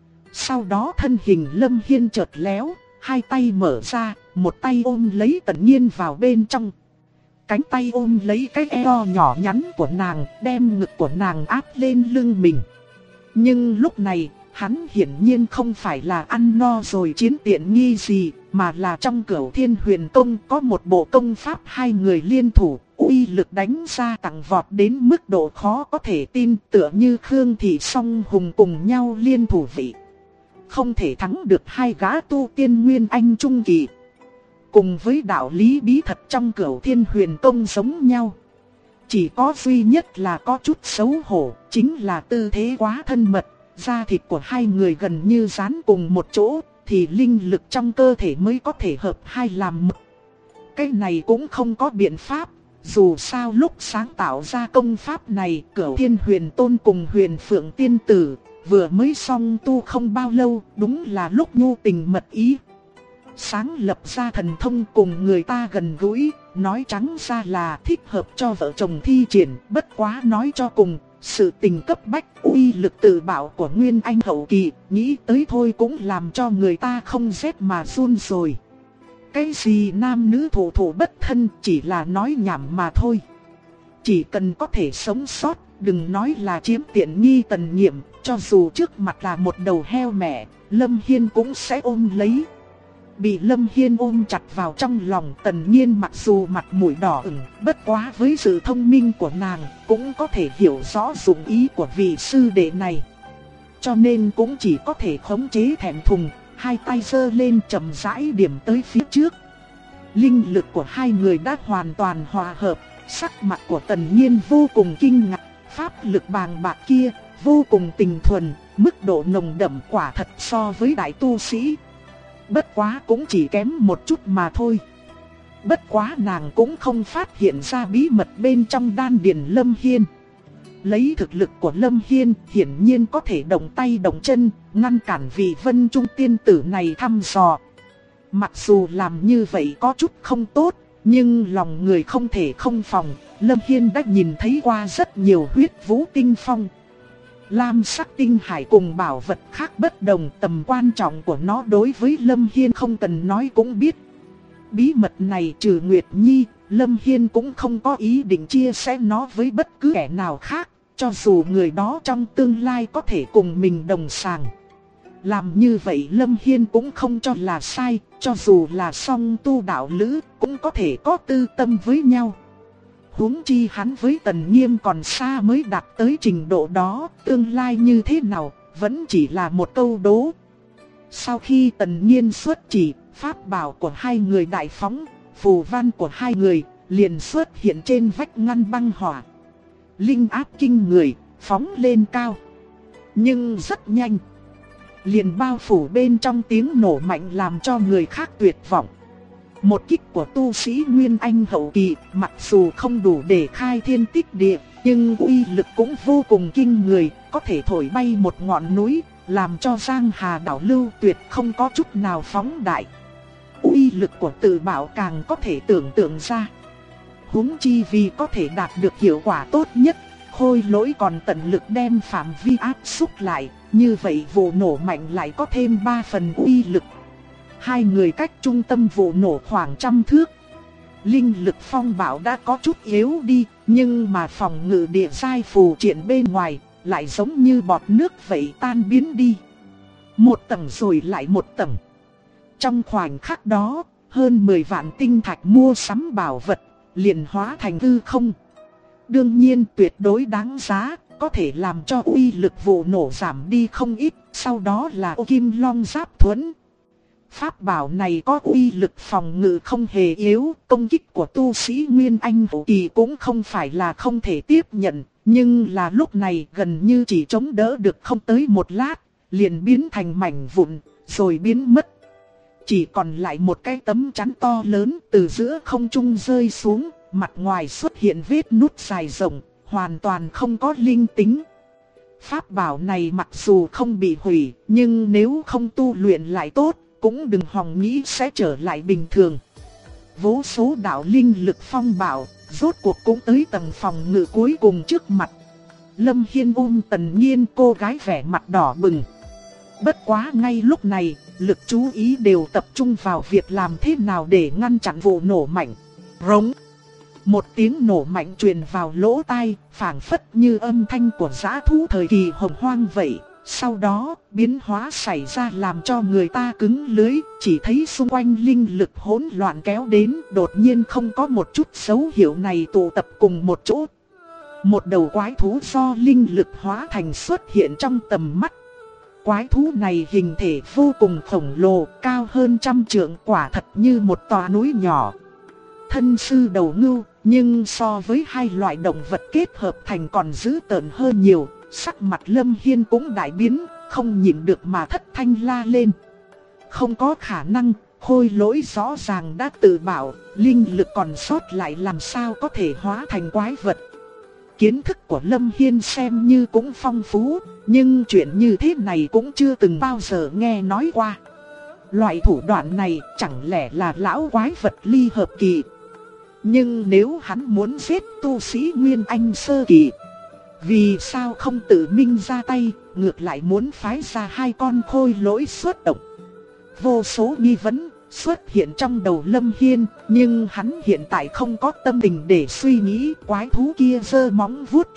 Sau đó thân hình Lâm Hiên chợt léo, hai tay mở ra, một tay ôm lấy Tần Nhiên vào bên trong. Cánh tay ôm lấy cái eo nhỏ nhắn của nàng, đem ngực của nàng áp lên lưng mình. Nhưng lúc này, hắn hiển nhiên không phải là ăn no rồi chiến tiện nghi gì, mà là trong Cửu Thiên Huyền Công có một bộ công pháp hai người liên thủ, uy lực đánh ra tăng vọt đến mức độ khó có thể tin, tựa như Khương Thị Song Hùng cùng nhau liên thủ vị. Không thể thắng được hai gã tu tiên Nguyên Anh trung kỳ. Cùng với đạo lý bí thật trong Cửu Thiên Huyền Công giống nhau. Chỉ có duy nhất là có chút xấu hổ, chính là tư thế quá thân mật, da thịt của hai người gần như dán cùng một chỗ, thì linh lực trong cơ thể mới có thể hợp hai làm một. Cái này cũng không có biện pháp, dù sao lúc sáng tạo ra công pháp này, Cửu Thiên Huyền Tôn cùng Huyền Phượng Tiên Tử vừa mới xong tu không bao lâu, đúng là lúc nhu tình mật ý. Sáng lập ra thần thông cùng người ta gần gũi, nói trắng ra là thích hợp cho vợ chồng thi triển, bất quá nói cho cùng, sự tình cấp bách, uy lực tự bảo của Nguyên Anh hậu kỳ, nghĩ tới thôi cũng làm cho người ta không rét mà run rồi. Cái gì nam nữ thủ thủ bất thân chỉ là nói nhảm mà thôi. Chỉ cần có thể sống sót, đừng nói là chiếm tiện nghi Tần Nhiệm, cho dù trước mặt là một đầu heo mẹ, Lâm Hiên cũng sẽ ôm lấy. Bị Lâm Hiên ôm chặt vào trong lòng, Tần Nhiên mặc dù mặt mũi đỏ ửng, bất quá với sự thông minh của nàng, cũng có thể hiểu rõ dụng ý của vị sư đệ này. Cho nên cũng chỉ có thể khống chế thẹn thùng, hai tay giơ lên chậm rãi điểm tới phía trước. Linh lực của hai người đã hoàn toàn hòa hợp, sắc mặt của Tần Nhiên vô cùng kinh ngạc, pháp lực bàng bạc kia, vô cùng tình thuần, mức độ nồng đậm quả thật so với đại tu sĩ. Bất quá cũng chỉ kém một chút mà thôi. Bất quá nàng cũng không phát hiện ra bí mật bên trong đan điền Lâm Hiên. Lấy thực lực của Lâm Hiên hiển nhiên có thể động tay động chân, ngăn cản vị Vân Trung tiên tử này thăm dò. Mặc dù làm như vậy có chút không tốt, nhưng lòng người không thể không phòng. Lâm Hiên đã nhìn thấy qua rất nhiều huyết vũ tinh phong. Lam sắc tinh hải cùng bảo vật khác bất đồng, tầm quan trọng của nó đối với Lâm Hiên không cần nói cũng biết. Bí mật này trừ Nguyệt Nhi, Lâm Hiên cũng không có ý định chia sẻ nó với bất cứ kẻ nào khác, cho dù người đó trong tương lai có thể cùng mình đồng sàng. Làm như vậy Lâm Hiên cũng không cho là sai, cho dù là song tu đạo lữ cũng có thể có tư tâm với nhau. Huống chi hắn với Tần Nghiêm còn xa mới đạt tới trình độ đó, tương lai như thế nào vẫn chỉ là một câu đố. Sau khi Tần Nghiêm xuất chỉ, pháp bảo của hai người đại phóng, phù văn của hai người liền xuất hiện trên vách ngăn băng hỏa. Linh áp kinh người, phóng lên cao. Nhưng rất nhanh, liền bao phủ bên trong tiếng nổ mạnh làm cho người khác tuyệt vọng. Một kích của tu sĩ Nguyên Anh hậu kỳ, mặc dù không đủ để khai thiên tích địa, nhưng uy lực cũng vô cùng kinh người, có thể thổi bay một ngọn núi, làm cho Giang Hà đảo lưu tuyệt không có chút nào phóng đại. Uy lực của tự bảo càng có thể tưởng tượng ra. Huống chi vì có thể đạt được hiệu quả tốt nhất, Khôi Lỗi còn tận lực đem phạm vi áp xúc lại, như vậy vụ nổ mạnh lại có thêm 3 phần uy lực. Hai người cách trung tâm vụ nổ khoảng 100 thước. Linh lực phong bạo đã có chút yếu đi, nhưng mà phòng ngự địa giai phù triện bên ngoài lại giống như bọt nước vậy tan biến đi. Một tầng rồi lại một tầng. Trong khoảnh khắc đó, hơn 10 vạn tinh thạch mua sắm bảo vật liền hóa thành hư không. Đương nhiên tuyệt đối đáng giá, có thể làm cho uy lực vụ nổ giảm đi không ít, sau đó là ô kim long giáp thuẫn. Pháp bảo này có uy lực phòng ngự không hề yếu, công kích của tu sĩ Nguyên Anh hậu kỳ cũng không phải là không thể tiếp nhận, nhưng là lúc này gần như chỉ chống đỡ được không tới một lát, liền biến thành mảnh vụn, rồi biến mất. Chỉ còn lại một cái tấm chắn to lớn từ giữa không trung rơi xuống, mặt ngoài xuất hiện vết nút dài rộng, hoàn toàn không có linh tính. Pháp bảo này mặc dù không bị hủy, nhưng nếu không tu luyện lại tốt, cũng đừng hòng nghĩ sẽ trở lại bình thường. Vô số đạo linh lực phong bảo, rốt cuộc cũng tới tầng phòng ngự cuối cùng trước mặt. Lâm Hiên Tần Nhiên, cô gái vẻ mặt đỏ bừng. Bất quá ngay lúc này, lực chú ý đều tập trung vào việc làm thế nào để ngăn chặn vụ nổ mạnh. Rống. Một tiếng nổ mạnh truyền vào lỗ tai, phảng phất như âm thanh của dã thú thời kỳ hồng hoang vậy. Sau đó, biến hóa xảy ra làm cho người ta cứng lưới, chỉ thấy xung quanh linh lực hỗn loạn kéo đến, đột nhiên không có một chút dấu hiệu này tụ tập cùng một chỗ. Một đầu quái thú do linh lực hóa thành xuất hiện trong tầm mắt. Quái thú này hình thể vô cùng khổng lồ, cao hơn 100 trượng, quả thật như một tòa núi nhỏ. Thân sư đầu ngưu, nhưng so với hai loại động vật kết hợp thành còn dữ tợn hơn nhiều. Sắc mặt Lâm Hiên cũng đại biến, không nhịn được mà thất thanh la lên. Không có khả năng, Khôi Lỗi rõ ràng đã tự bảo, linh lực còn sót lại làm sao có thể hóa thành quái vật. Kiến thức của Lâm Hiên xem như cũng phong phú, nhưng chuyện như thế này cũng chưa từng bao giờ nghe nói qua. Loại thủ đoạn này chẳng lẽ là lão quái vật ly hợp kỳ. Nhưng nếu hắn muốn giết tu sĩ Nguyên Anh sơ kỳ, vì sao không tự mình ra tay, ngược lại muốn phái ra hai con Khôi Lỗi xuất động. Vô số nghi vấn xuất hiện trong đầu Lâm Hiên, nhưng hắn hiện tại không có tâm tình để suy nghĩ. Quái thú kia giơ móng vuốt lên,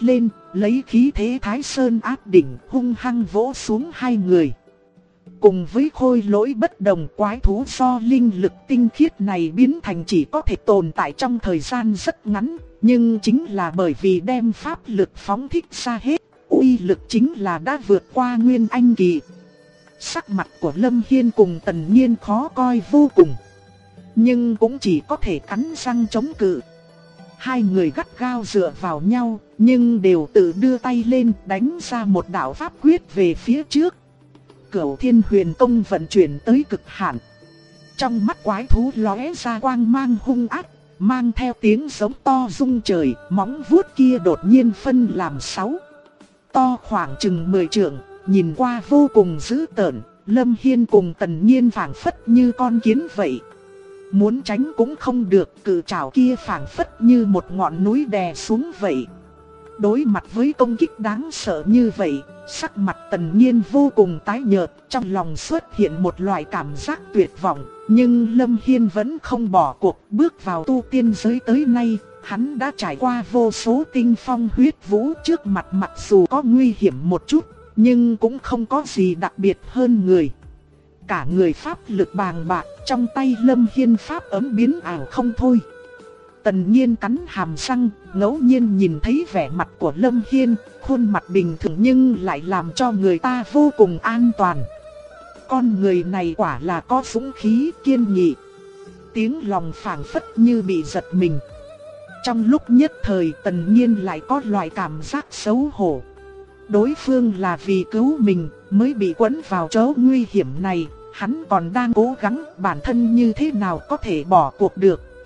lấy khí thế Thái Sơn áp đỉnh hung hăng vỗ xuống hai người. Cùng với khôi lỗi bất đồng, quái thú do linh lực tinh khiết này biến thành chỉ có thể tồn tại trong thời gian rất ngắn, nhưng chính là bởi vì đem pháp lực phóng thích ra hết, uy lực chính là đã vượt qua Nguyên Anh kỳ. Sắc mặt của Lâm Hiên cùng Tần Nhiên khó coi vô cùng, nhưng cũng chỉ có thể cắn răng chống cự. Hai người gắt gao dựa vào nhau, nhưng đều tự đưa tay lên đánh ra một đạo pháp quyết về phía trước. Cửu Thiên Huyền Công vận chuyển tới cực hạn. Trong mắt quái thú lóe ra quang mang hung ác, mang theo tiếng giống to rung trời, móng vuốt kia đột nhiên phân làm 6. To khoảng chừng 10 trượng, nhìn qua vô cùng dữ tợn. Lâm Hiên cùng Tần Nhiên phảng phất như con kiến vậy. Muốn tránh cũng không được, cự trảo kia phảng phất như một ngọn núi đè xuống vậy. Đối mặt với công kích đáng sợ như vậy, sắc mặt Tần Nhiên vô cùng tái nhợt, trong lòng xuất hiện một loại cảm giác tuyệt vọng. Nhưng Lâm Hiên vẫn không bỏ cuộc, bước vào tu tiên giới tới nay, hắn đã trải qua vô số tinh phong huyết vũ, trước mặt mặc dù có nguy hiểm một chút, nhưng cũng không có gì đặc biệt hơn người. Cả người pháp lực bàng bạc, trong tay Lâm Hiên pháp ấm biến ảo không thôi. Tần Nhiên cắn hàm răng, ngẫu nhiên nhìn thấy vẻ mặt của Lâm Hiên, khuôn mặt bình thường nhưng lại làm cho người ta vô cùng an toàn. Con người này quả là có dũng khí kiên nghị. Tiếng lòng phảng phất như bị giật mình. Trong lúc nhất thời Tần Nhiên lại có loại cảm giác xấu hổ. Đối phương là vì cứu mình mới bị quấn vào chỗ nguy hiểm này, hắn còn đang cố gắng, bản thân như thế nào có thể bỏ cuộc được.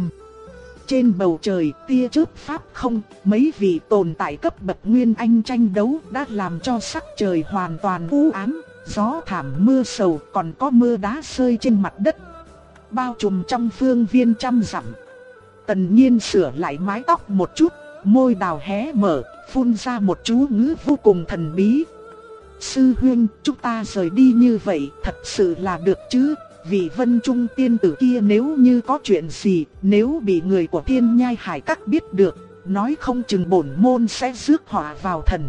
Trên bầu trời tia chớp pháp không, mấy vị tồn tại cấp bậc Nguyên Anh tranh đấu đã làm cho sắc trời hoàn toàn u ám, gió thảm mưa sầu, còn có mưa đá rơi trên mặt đất, bao trùm trong phương viên trăm dặm. Tần Nhiên sửa lại mái tóc một chút, môi đào hé mở, phun ra một chú ngữ vô cùng thần bí. Sư huynh, chúng ta rời đi như vậy thật sự là được chứ? Vị Vân Trung tiên tử kia nếu như có chuyện gì, nếu bị người của Thiên Nhai Hải Các biết được, nói không chừng bổn môn sẽ rước họa vào thần.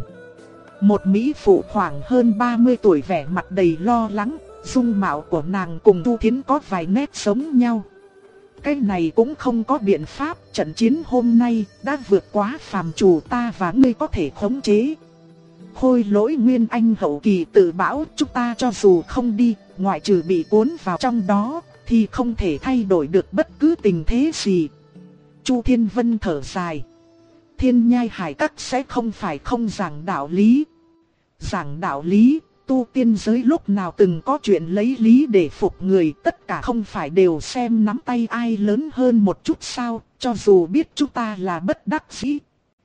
Một mỹ phụ khoảng hơn 30 tuổi vẻ mặt đầy lo lắng, dung mạo của nàng cùng Tu Thiến có vài nét giống nhau. Cái này cũng không có biện pháp, trận chiến hôm nay đã vượt quá phàm trù ta và ngươi có thể khống chế. Khôi lỗi Nguyên Anh hậu kỳ tự bảo, chúng ta cho dù không đi, ngoại trừ bị cuốn vào trong đó, thì không thể thay đổi được bất cứ tình thế gì. Chu Thiên Vân thở dài. Thiên Nhai Hải Các sẽ không phải không giảng đạo lý. Giảng đạo lý, tu tiên giới lúc nào từng có chuyện lấy lý để phục người, tất cả không phải đều xem nắm tay ai lớn hơn một chút sao, cho dù biết chúng ta là bất đắc dĩ.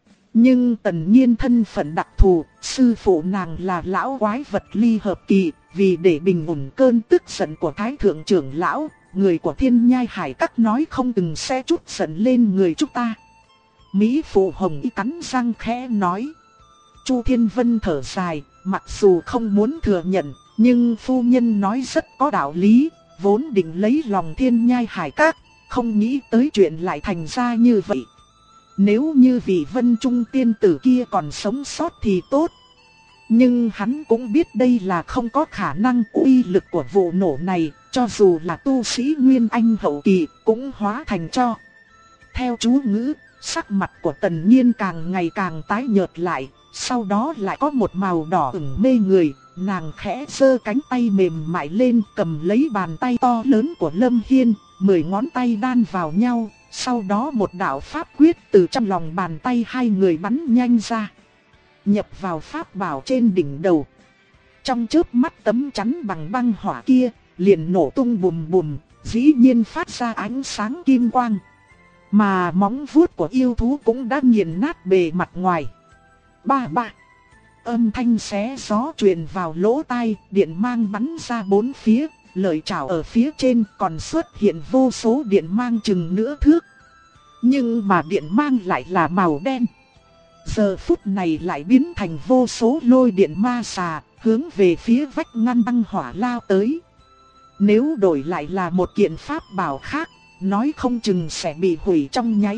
Nhưng Tần Nhiên thân phận đặc thù, sư phụ nàng là lão quái vật ly hợp kỳ, vì để bình ổn cơn tức giận của Thái Thượng trưởng lão, người của Thiên Nhai Hải Các nói không từng sẽ trút giận lên người chúng ta. Mỹ phụ Hồng Y cắn răng khẽ nói. Chu Thiên Vân thở dài, mặc dù không muốn thừa nhận, nhưng phu nhân nói rất có đạo lý, vốn định lấy lòng Thiên Nhai Hải Các, không nghĩ tới chuyện lại thành ra như vậy. Nếu như vị Vân Trung tiên tử kia còn sống sót thì tốt. Nhưng hắn cũng biết đây là không có khả năng, uy lực của vụ nổ này, cho dù là tu sĩ Nguyên Anh hậu kỳ cũng hóa thành tro. Theo chú ngữ, sắc mặt của Tần Nhiên càng ngày càng tái nhợt lại, sau đó lại có một màu đỏ ửng mê người, nàng khẽ giơ cánh tay mềm mại lên cầm lấy bàn tay to lớn của Lâm Hiên, 10 ngón tay đan vào nhau. Sau đó một đạo pháp quyết từ trong lòng bàn tay hai người bắn nhanh ra, nhập vào pháp bảo trên đỉnh đầu. Trong chớp mắt tấm chắn bằng băng hỏa kia liền nổ tung bùm bùm, dĩ nhiên phát ra ánh sáng kim quang. Mà móng vuốt của yêu thú cũng đã nghiền nát bề mặt ngoài. Ba ba. Âm thanh xé gió truyền vào lỗ tai, điện mang bắn ra bốn phía. Lợi chảo ở phía trên còn xuất hiện vô số điện mang chừng nửa thước. Nhưng mà điện mang lại là màu đen. Giờ phút này lại biến thành vô số lôi điện ma xà, hướng về phía vách ngăn băng hỏa lao tới. Nếu đổi lại là một kiện pháp bảo khác, nói không chừng sẽ bị hủy trong nháy mắt.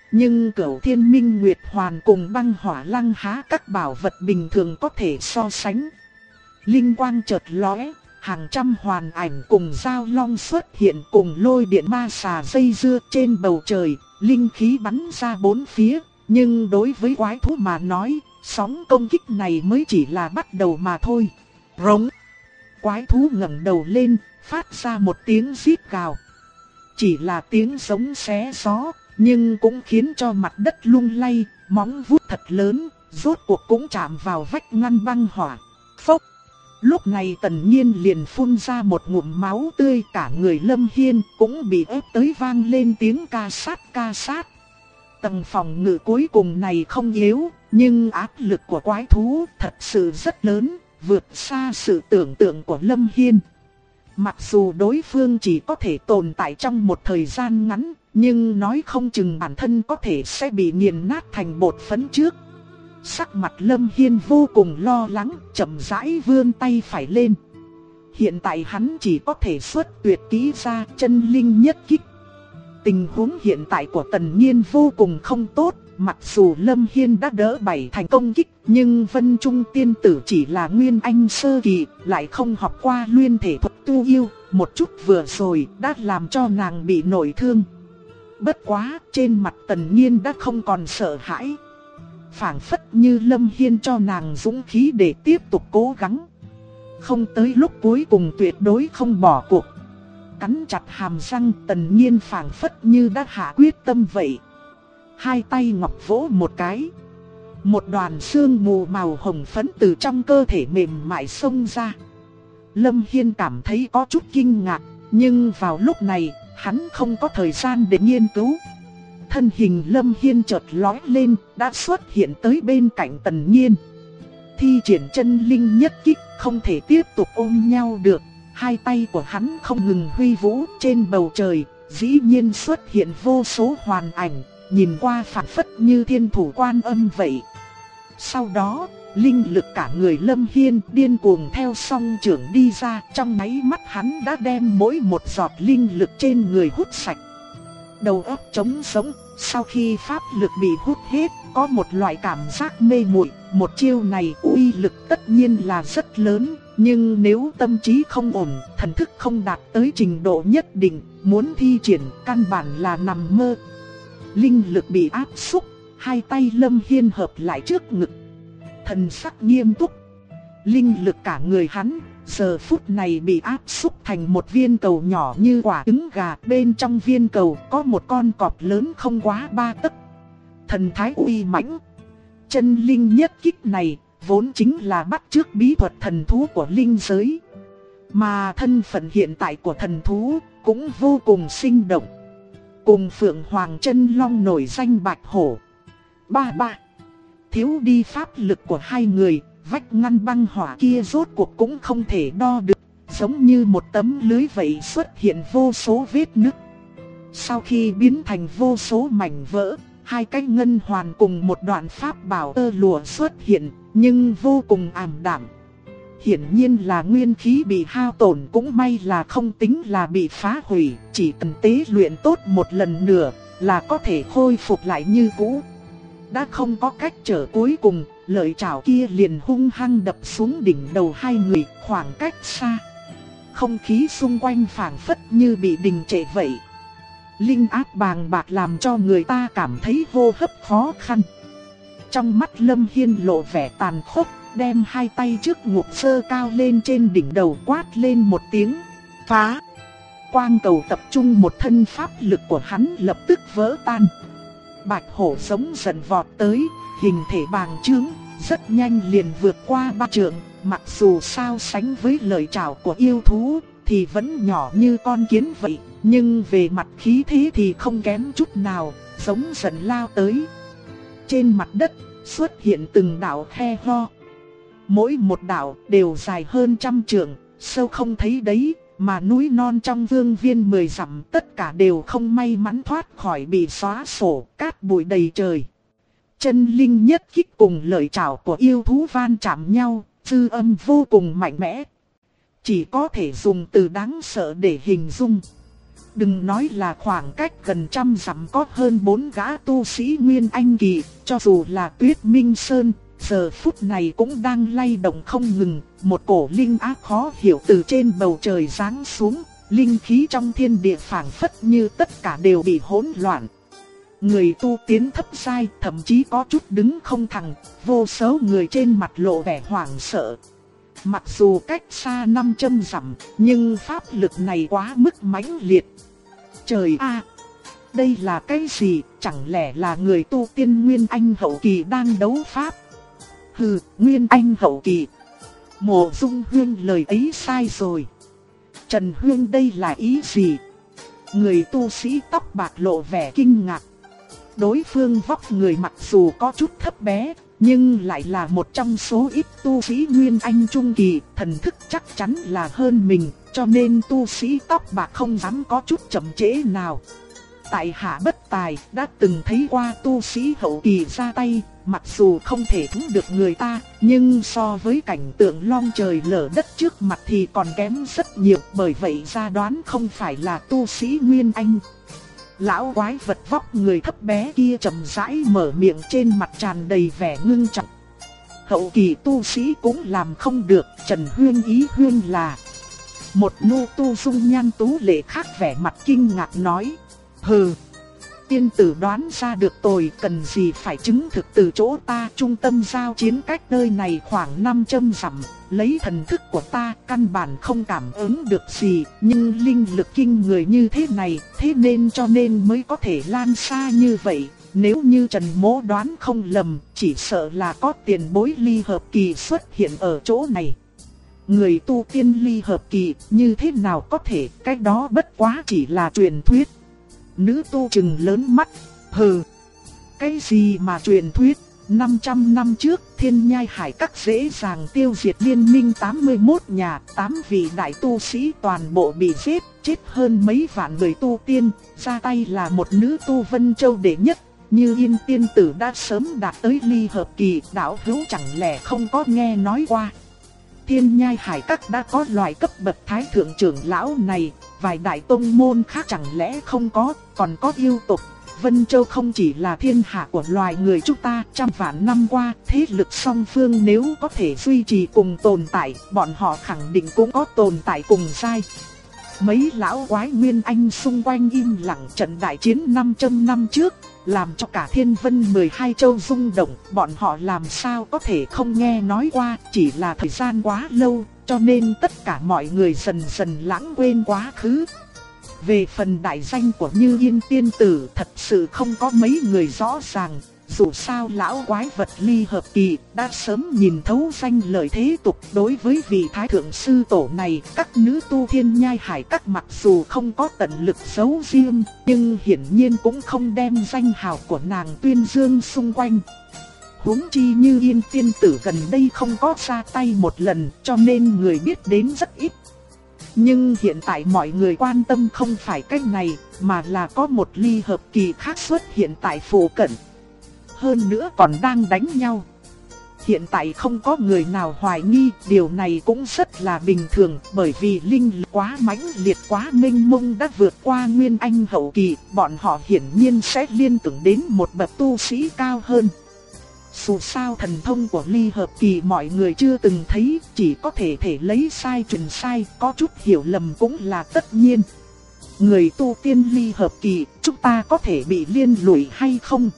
Nhưng Cửu Thiên Minh Nguyệt Hoàn cùng Băng Hỏa Lăng há các bảo vật bình thường có thể so sánh. Linh quang chợt lóe, hàng trăm hoàn ảnh cùng giao long xuất hiện cùng lôi điện ma xà dây dưa trên bầu trời, linh khí bắn ra bốn phía. Nhưng đối với quái thú mà nói, sóng công kích này mới chỉ là bắt đầu mà thôi. Rống. Quái thú ngẩng đầu lên, phát ra một tiếng rít gào. Chỉ là tiếng giống xé gió, nhưng cũng khiến cho mặt đất lung lay, móng vuốt thật lớn, rốt cuộc cũng chạm vào vách ngăn băng hỏa. Phốc. Lúc này Tần Nhiên liền phun ra một ngụm máu tươi, cả người Lâm Hiên cũng bị ép tới vang lên tiếng ca sát ca sát. Tầng phòng ngự cuối cùng này không yếu, nhưng áp lực của quái thú thật sự rất lớn, vượt xa sự tưởng tượng của Lâm Hiên. Mặc dù đối phương chỉ có thể tồn tại trong một thời gian ngắn, nhưng nói không chừng bản thân có thể sẽ bị nghiền nát thành bột phấn trước. Sắc mặt Lâm Hiên vô cùng lo lắng, chậm rãi vươn tay phải lên. Hiện tại hắn chỉ có thể xuất tuyệt kỹ ra chân linh nhất kích. Tình huống hiện tại của Tần Nhiên vô cùng không tốt, mặc dù Lâm Hiên đã đỡ 7 thành công kích, nhưng Vân Trung tiên tử chỉ là nguyên anh sơ kỳ, lại không học qua luyện thể thuật tu yêu, một chút vừa rồi đã làm cho nàng bị nội thương. Bất quá, trên mặt Tần Nhiên đã không còn sợ hãi. Phảng phất như Lâm Hiên cho nàng dũng khí để tiếp tục cố gắng. Không tới lúc cuối cùng tuyệt đối không bỏ cuộc. Cắn chặt hàm răng, Tần Nhiên phảng phất như đã hạ quyết tâm vậy. Hai tay ngọc vỗ một cái. Một đoàn sương mù màu hồng phấn từ trong cơ thể mềm mại xông ra. Lâm Hiên cảm thấy có chút kinh ngạc, nhưng vào lúc này, hắn không có thời gian để nghiên cứu. Thân hình Lâm Hiên chợt lóe lên, đã xuất hiện tới bên cạnh Tần Nhiên. Thi triển chân linh nhất kích, không thể tiếp tục ôm nhau được. Hai tay của hắn không ngừng huy vũ, trên bầu trời dĩ nhiên xuất hiện vô số hoàn ảnh, nhìn qua phảng phất như thiên thủ Quan Âm vậy. Sau đó, linh lực cả người Lâm Hiên điên cuồng theo song trưởng đi ra, trong nháy mắt hắn đã đem mỗi một giọt linh lực trên người hút sạch. Đầu óc trống sống, sau khi pháp lực bị hút hết, có một loại cảm giác mê muội. Một chiêu này uy lực tất nhiên là rất lớn, nhưng nếu tâm trí không ổn, thần thức không đạt tới trình độ nhất định, muốn thi triển căn bản là nằm mơ. Linh lực bị áp xúc, hai tay Lâm Hiên hợp lại trước ngực. Thần sắc nghiêm túc. Linh lực cả người hắn giờ phút này bị áp xúc thành một viên cầu nhỏ như quả trứng gà. Bên trong viên cầu có một con cọp lớn không quá 3 tấc. Thần thái uy mãnh. Chân linh nhất kích này vốn chính là bắt chước bí thuật thần thú của linh giới. Mà thân phận hiện tại của thần thú cũng vô cùng sinh động. Cùng Phượng Hoàng Chân Long nổi danh Bạch Hổ. Ba. Thiếu đi pháp lực của hai người, vách ngăn băng hỏa kia rốt cuộc cũng không thể đo được, giống như một tấm lưới vậy xuất hiện vô số vết nứt. Sau khi biến thành vô số mảnh vỡ, hai cái ngân hoàn cùng một đoạn pháp bảo tơ lụa xuất hiện, nhưng vô cùng ảm đạm. Hiển nhiên là nguyên khí bị hao tổn, cũng may là không tính là bị phá hủy, chỉ cần tế luyện tốt một lần nữa là có thể khôi phục lại như cũ. Đã không có cách trở cuối cùng, lợi chảo kia liền hung hăng đập xuống đỉnh đầu hai người, khoảng cách xa. Không khí xung quanh phảng phất như bị đình trệ vậy. Linh áp bàng bạc làm cho người ta cảm thấy hô hấp khó khăn. Trong mắt Lâm Hiên lộ vẻ tàn khốc, đem hai tay trước ngực sơ cao lên trên đỉnh đầu, quát lên một tiếng phá. Quang cầu tập trung một thân pháp lực của hắn lập tức vỡ tan. Bạch hổ sống giận vọt tới, hình thể bàng trướng, rất nhanh liền vượt qua 3 trượng. Mặc dù so sánh với lợi trảo của yêu thú thì vẫn nhỏ như con kiến vậy, nhưng về mặt khí thế thì không kém chút nào, giống giận lao tới. Trên mặt đất xuất hiện từng đạo khe ho. Mỗi một đạo đều dài hơn 100 trượng, sâu không thấy đấy, mà núi non trong vương viên 10 dặm tất cả đều không may mắn thoát khỏi bị xóa sổ, cát bụi đầy trời. Chân linh nhất kích cùng lợi trảo của yêu thú van chạm nhau, dư âm vô cùng mạnh mẽ. Chỉ có thể dùng từ đáng sợ để hình dung. Đừng nói là khoảng cách gần trăm dặm có hơn 4 gã tu sĩ Nguyên Anh kỳ, cho dù là Tuyết Minh Sơn, giờ phút này cũng đang lay động không ngừng, một cổ linh áp khó hiểu từ trên bầu trời giáng xuống, linh khí trong thiên địa phảng phất như tất cả đều bị hỗn loạn. Người tu tiến thấp giai thậm chí có chút đứng không thẳng, vô số người trên mặt lộ vẻ hoảng sợ. Mặc dù cách xa 500 dặm, nhưng pháp lực này quá mức mãnh liệt. Trời a, đây là cái gì? Chẳng lẽ là người tu tiên Nguyên Anh hậu kỳ đang đấu pháp? Hừ, Nguyên Anh hậu kỳ. Mộ Dung Huyên lời ấy sai rồi. Trần Huyên đây là ý gì? Người tu sĩ tóc bạc lộ vẻ kinh ngạc. Đối phương vóc người mặc dù có chút thấp bé, nhưng lại là một trong số ít tu sĩ Nguyên Anh trung kỳ, thần thức chắc chắn là hơn mình, cho nên tu sĩ tóc bạc không dám có chút chậm trễ nào. Tại hạ bất tài, đã từng thấy qua tu sĩ hậu kỳ ra tay, mặc dù không thể thắng được người ta, nhưng so với cảnh tượng long trời lở đất trước mặt thì còn kém rất nhiều, bởi vậy ra đoán không phải là tu sĩ Nguyên Anh. Lão quái vật vóc người thấp bé kia chậm rãi mở miệng, trên mặt tràn đầy vẻ ngưng trọng. Hậu kỳ tu sĩ cũng làm không được, Trần Huyên ý Huyên là. Một nô tu dung nhan tú lệ khác vẻ mặt kinh ngạc nói. Hừ, tiên tử đoán ra được tôi cần gì phải chứng thực từ chỗ ta. Trung tâm giao chiến cách nơi này khoảng 500 dặm, lấy thần thức của ta căn bản không cảm ứng được gì, nhưng linh lực kinh người như thế này, thế nên cho nên mới có thể lan xa như vậy. Nếu như Trần Mỗ đoán không lầm, chỉ sợ là có tiền bối ly hợp kỳ xuất hiện ở chỗ này. Người tu tiên ly hợp kỳ như thế nào có thể, cái đó bất quá chỉ là truyền thuyết. Nữ tu trừng lớn mắt, hừ, cái gì mà truyền thuyết? 500 năm trước, Thiên Nhai Hải Các dễ dàng tiêu diệt liên minh 81 nhà, 8 vị đại tu sĩ toàn bộ bị giết, chết hơn mấy vạn người tu tiên, ra tay là một nữ tu Vân Châu đệ nhất. Như Yên tiên tử đã sớm đạt tới ly hợp kỳ, đạo hữu chẳng lẽ không có nghe nói qua. Thiên Nhai Hải Các đã có loại cấp bậc thái thượng trưởng lão này, vài đại tông môn khác chẳng lẽ không có, còn có yêu tộc. Vân Châu không chỉ là thiên hạ của loài người chúng ta, trăm vạn năm qua, thế lực song phương nếu có thể duy trì cùng tồn tại, bọn họ khẳng định cũng có tồn tại cùng giai. Mấy lão quái Nguyên Anh xung quanh im lặng, trận đại chiến 500 năm trước, làm cho cả thiên vân 12 châu rung động, bọn họ làm sao có thể không nghe nói qua, chỉ là thời gian quá lâu, cho nên tất cả mọi người dần dần lãng quên quá khứ. Về phần đại danh của Như Yên tiên tử, thật sự không có mấy người rõ ràng. Dù sao lão quái vật ly hợp kỳ đã sớm nhìn thấu danh lợi thế tục. Đối với vị thái thượng sư tổ này, các nữ tu Thiên Nhai Hải Các mặc dù không có tận lực giấu riêng, nhưng hiển nhiên cũng không đem danh hào của nàng tuyên dương xung quanh. Huống chi Như Yên tiên tử gần đây không có ra tay một lần, cho nên người biết đến rất ít. Nhưng hiện tại mọi người quan tâm không phải cái này, mà là có một ly hợp kỳ khác xuất hiện tại phụ cận. Hơn nữa còn đang đánh nhau. Hiện tại không có người nào hoài nghi, điều này cũng rất là bình thường, bởi vì linh lực quá mãnh liệt, quá mênh mông đã vượt qua Nguyên Anh hậu kỳ, bọn họ hiển nhiên sẽ liên tưởng đến một bậc tu sĩ cao hơn. Dù sao thần thông của ly hợp kỳ mọi người chưa từng thấy, chỉ có thể lấy sai truyền sai, có chút hiểu lầm cũng là tất nhiên. Người tu tiên ly hợp kỳ, chúng ta có thể bị liên lụy hay không?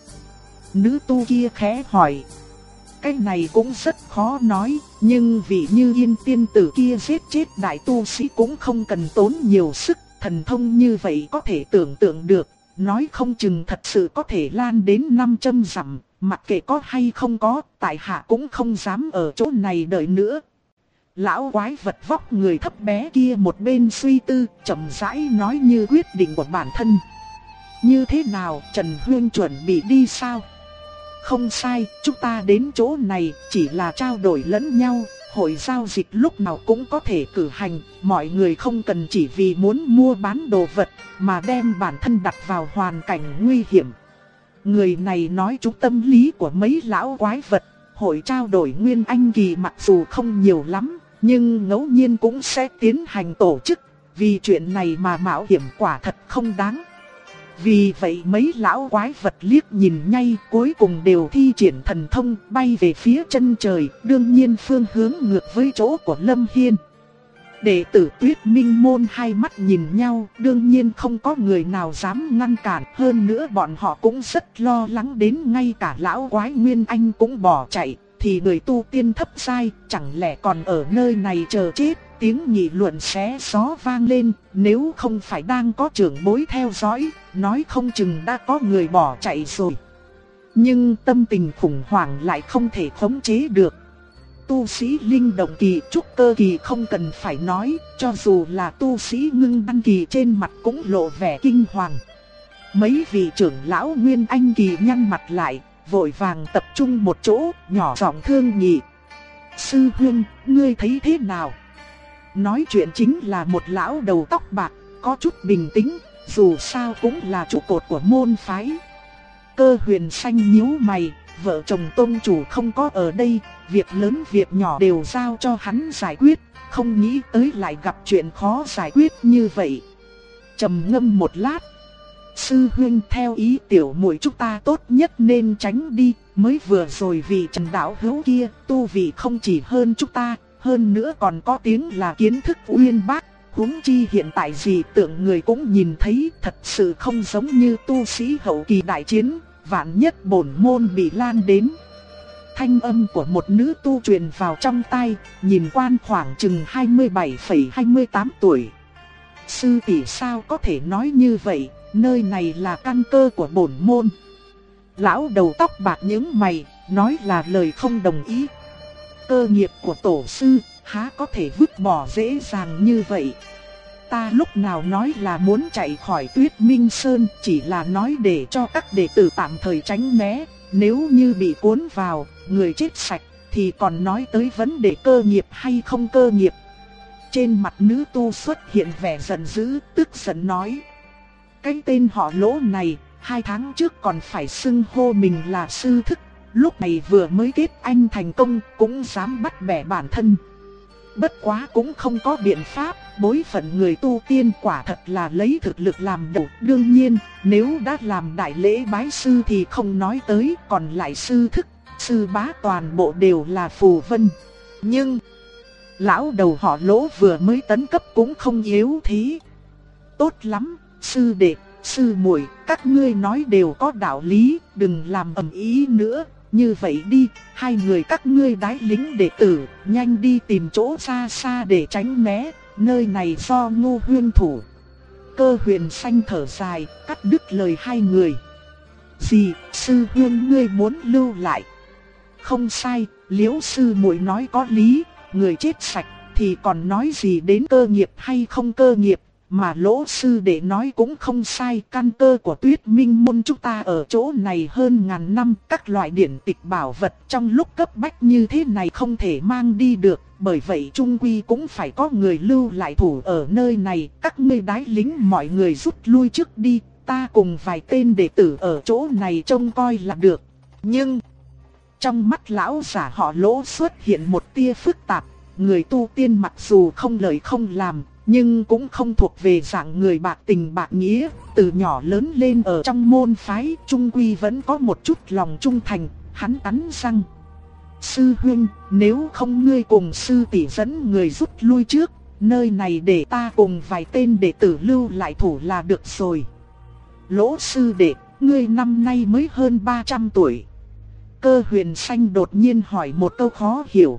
Nữ tu kia khẽ hỏi. Cái này cũng rất khó nói, nhưng vì Như Yên tiên tử kia giết chết đại tu sĩ cũng không cần tốn nhiều sức, thần thông như vậy có thể tưởng tượng được, nói không chừng thật sự có thể lan đến 500 dặm. Mặc kệ có hay không có, tại hạ cũng không dám ở chỗ này đợi nữa. Lão quái vật vóc người thấp bé kia một bên suy tư, chậm rãi nói như quyết định của bản thân. Như thế nào, Trần Huyên chuẩn bị đi sao? Không sai, chúng ta đến chỗ này chỉ là trao đổi lẫn nhau, hội giao dịch lúc nào cũng có thể cử hành, mọi người không cần chỉ vì muốn mua bán đồ vật mà đem bản thân đặt vào hoàn cảnh nguy hiểm. Người này nói trúng tâm lý của mấy lão quái vật, hội trao đổi Nguyên Anh kỳ mặc dù không nhiều lắm, nhưng ngẫu nhiên cũng sẽ tiến hành tổ chức, vì chuyện này mà mạo hiểm quả thật không đáng. Vì vậy mấy lão quái vật liếc nhìn nhau cuối cùng đều thi triển thần thông bay về phía chân trời, đương nhiên phương hướng ngược với chỗ của Lâm Hiên. Đệ tử Tuyết Minh môn hai mắt nhìn nhau, đương nhiên không có người nào dám ngăn cản, hơn nữa bọn họ cũng rất lo lắng đến ngay cả lão quái Nguyên Anh cũng bỏ chạy, thì người tu tiên thấp giai chẳng lẽ còn ở nơi này chờ chết. Tiếng nghị luận xé gió vang lên, nếu không phải đang có trưởng bối theo dõi, nói không chừng đã có người bỏ chạy rồi. Nhưng tâm tình khủng hoảng lại không thể khống chế được. Tu sĩ linh động kỳ, trúc cơ kỳ không cần phải nói, cho dù là tu sĩ ngưng đan kỳ trên mặt cũng lộ vẻ kinh hoàng. Mấy vị trưởng lão Nguyên Anh kỳ nhăn mặt lại, vội vàng tập trung một chỗ, nhỏ giọng thương nghị. Sư huynh, ngươi thấy thế nào? Nói chuyện chính là một lão đầu tóc bạc, có chút bình tĩnh, dù sao cũng là trụ cột của môn phái. Cơ Huyền Xanh nhíu mày, vợ chồng tông chủ không có ở đây, việc lớn việc nhỏ đều giao cho hắn giải quyết, không nghĩ tới lại gặp chuyện khó giải quyết như vậy. Trầm ngâm một lát, sư huynh theo ý tiểu muội chúng ta tốt nhất nên tránh đi, mới vừa rồi vì Trần đạo hữu kia tu vị không chỉ hơn chúng ta, hơn nữa còn có tiếng là kiến thức uyên bác, huống chi hiện tại gì tượng người cũng nhìn thấy, thật sự không giống như tu sĩ hậu kỳ đại chiến, vạn nhất bổn môn bị lan đến. Thanh âm của một nữ tu truyền vào trong tai, nhìn quan khoảng chừng 27,28 tuổi. Sư tỷ sao có thể nói như vậy, nơi này là căn cơ của bổn môn. Lão đầu tóc bạc nhướng mày, nói là lời không đồng ý. Cơ nghiệp của tổ sư, há có thể vứt bỏ dễ dàng như vậy. Ta lúc nào nói là muốn chạy khỏi Tuyết Minh Sơn, chỉ là nói để cho các đệ tử tạm thời tránh né. Nếu như bị cuốn vào, người chết sạch, thì còn nói tới vấn đề cơ nghiệp hay không cơ nghiệp. Trên mặt nữ tu xuất hiện vẻ giận dữ, tức giận nói. Cái tên họ Lỗ này, 2 tháng trước còn phải xưng hô mình là sư thức, lúc này vừa mới kết anh thành công cũng dám bắt bẻ bản thân. Bất quá cũng không có biện pháp, bối phận người tu tiên quả thật là lấy thực lực làm đầu. Đương nhiên, nếu đã làm đại lễ bái sư thì không nói tới, còn lại sư thức, sư bá toàn bộ đều là phù vân. Nhưng, lão đầu họ Lỗ vừa mới tấn cấp cũng không yếu thế. Tốt lắm, sư đệ, sư muội, các ngươi nói đều có đạo lý, đừng làm ầm ĩ nữa. Như vậy đi, hai người các ngươi đái lính đệ tử, nhanh đi tìm chỗ xa xa để tránh né, nơi này do Ngô Huyên thủ. Cơ Huyền Xanh thở dài, cắt đứt lời hai người. Gì, sư huynh ngươi muốn lưu lại? Không sai, Liễu sư muội nói có lý, người chết sạch thì còn nói gì đến cơ nghiệp hay không cơ nghiệp. Mà Lỗ sư đệ nói cũng không sai, căn cơ của Tuyết Minh môn chúng ta ở chỗ này hơn ngàn năm, các loại điển tịch bảo vật trong lúc cấp bách như thế này không thể mang đi được, bởi vậy chung quy cũng phải có người lưu lại thủ ở nơi này, các ngươi đái lính mọi người rút lui trước đi, ta cùng vài tên đệ tử ở chỗ này trông coi là được. Nhưng, trong mắt lão giả họ Lỗ xuất hiện một tia phức tạp, người tu tiên mặc dù không lời không làm, nhưng cũng không thuộc về dạng người bạc tình bạc nghĩa, từ nhỏ lớn lên ở trong môn phái, trung quy vẫn có một chút lòng trung thành, hắn cắn răng. Sư huynh, nếu không ngươi cùng sư tỷ dẫn người rút lui trước, nơi này để ta cùng vài tên đệ tử lưu lại thủ là được rồi. Lỗ sư đệ, ngươi năm nay mới hơn 300 tuổi. Cơ Huyền Xanh đột nhiên hỏi một câu khó hiểu.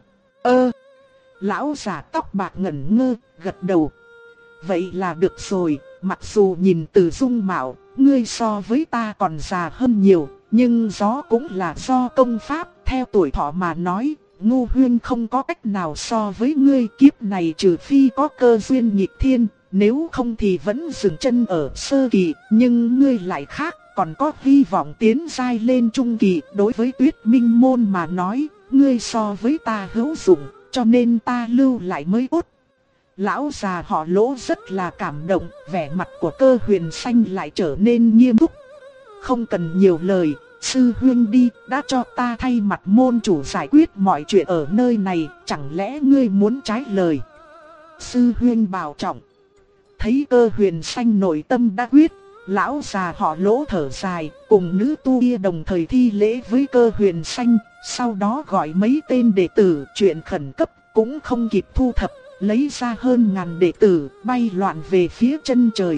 Lão già tóc bạc ngẩn ngơ, gật đầu. Vậy là được rồi, mặc dù nhìn từ dung mạo, ngươi so với ta còn già hơn nhiều, nhưng gió cũng là do công pháp, theo tuổi thọ mà nói, Ngô Huyên không có cách nào so với ngươi, kiếp này trừ phi có cơ duyên nghịch thiên, nếu không thì vẫn dừng chân ở sơ kỳ, nhưng ngươi lại khác, còn có hy vọng tiến giai lên trung kỳ. Đối với Tuyết Minh môn mà nói, ngươi so với ta hữu dụng, cho nên ta lưu lại mới tốt. Lão già họ Lỗ rất là cảm động, vẻ mặt của Cơ Huyền Xanh lại trở nên nghiêm túc. Không cần nhiều lời, sư huynh đi, đã cho ta thay mặt môn chủ giải quyết mọi chuyện ở nơi này, chẳng lẽ ngươi muốn trái lời? Sư huynh bảo trọng. thấy Cơ Huyền Xanh nội tâm đã quyết, lão già họ Lỗ thở dài, cùng nữ tu kia đồng thời thi lễ với Cơ Huyền Xanh, sau đó gọi mấy tên đệ tử, chuyện khẩn cấp cũng không kịp thu thập, lấy ra hơn ngàn đệ tử, bay loạn về phía chân trời.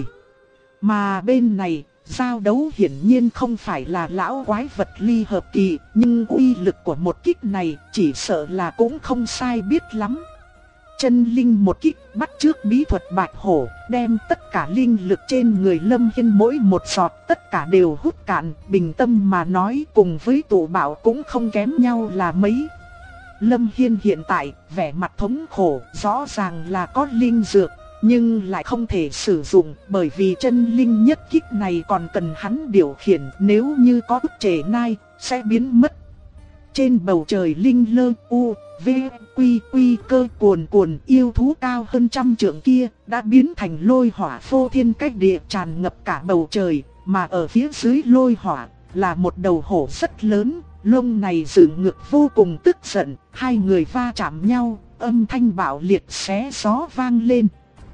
Mà bên này, giao đấu hiển nhiên không phải là lão quái vật ly hợp kỳ, nhưng uy lực của một kích này chỉ sợ là cũng không sai biết lắm. Chân linh một kích bắt trước bí thuật bạch hổ, đem tất cả linh lực trên người Lâm Hiên mỗi một giọt tất cả đều hút cạn, bình tâm mà nói cùng với tụ bảo cũng không kém nhau là mấy. Lâm Hiên hiện tại vẻ mặt thống khổ, rõ ràng là có linh dược, nhưng lại không thể sử dụng bởi vì chân linh nhất kích này còn cần hắn điều khiển, nếu như có ức trệ nai sẽ biến mất. Trên bầu trời linh lơ u, v, quy quy cơ cuồn cuồn yêu thú cao hơn 100 trượng kia đã biến thành lôi hỏa phô thiên cách địa tràn ngập cả bầu trời, mà ở phía dưới lôi hỏa là một đầu hổ rất lớn, lông này dựng ngược vô cùng tức giận, hai người va chạm nhau, âm thanh bạo liệt xé gió vang lên.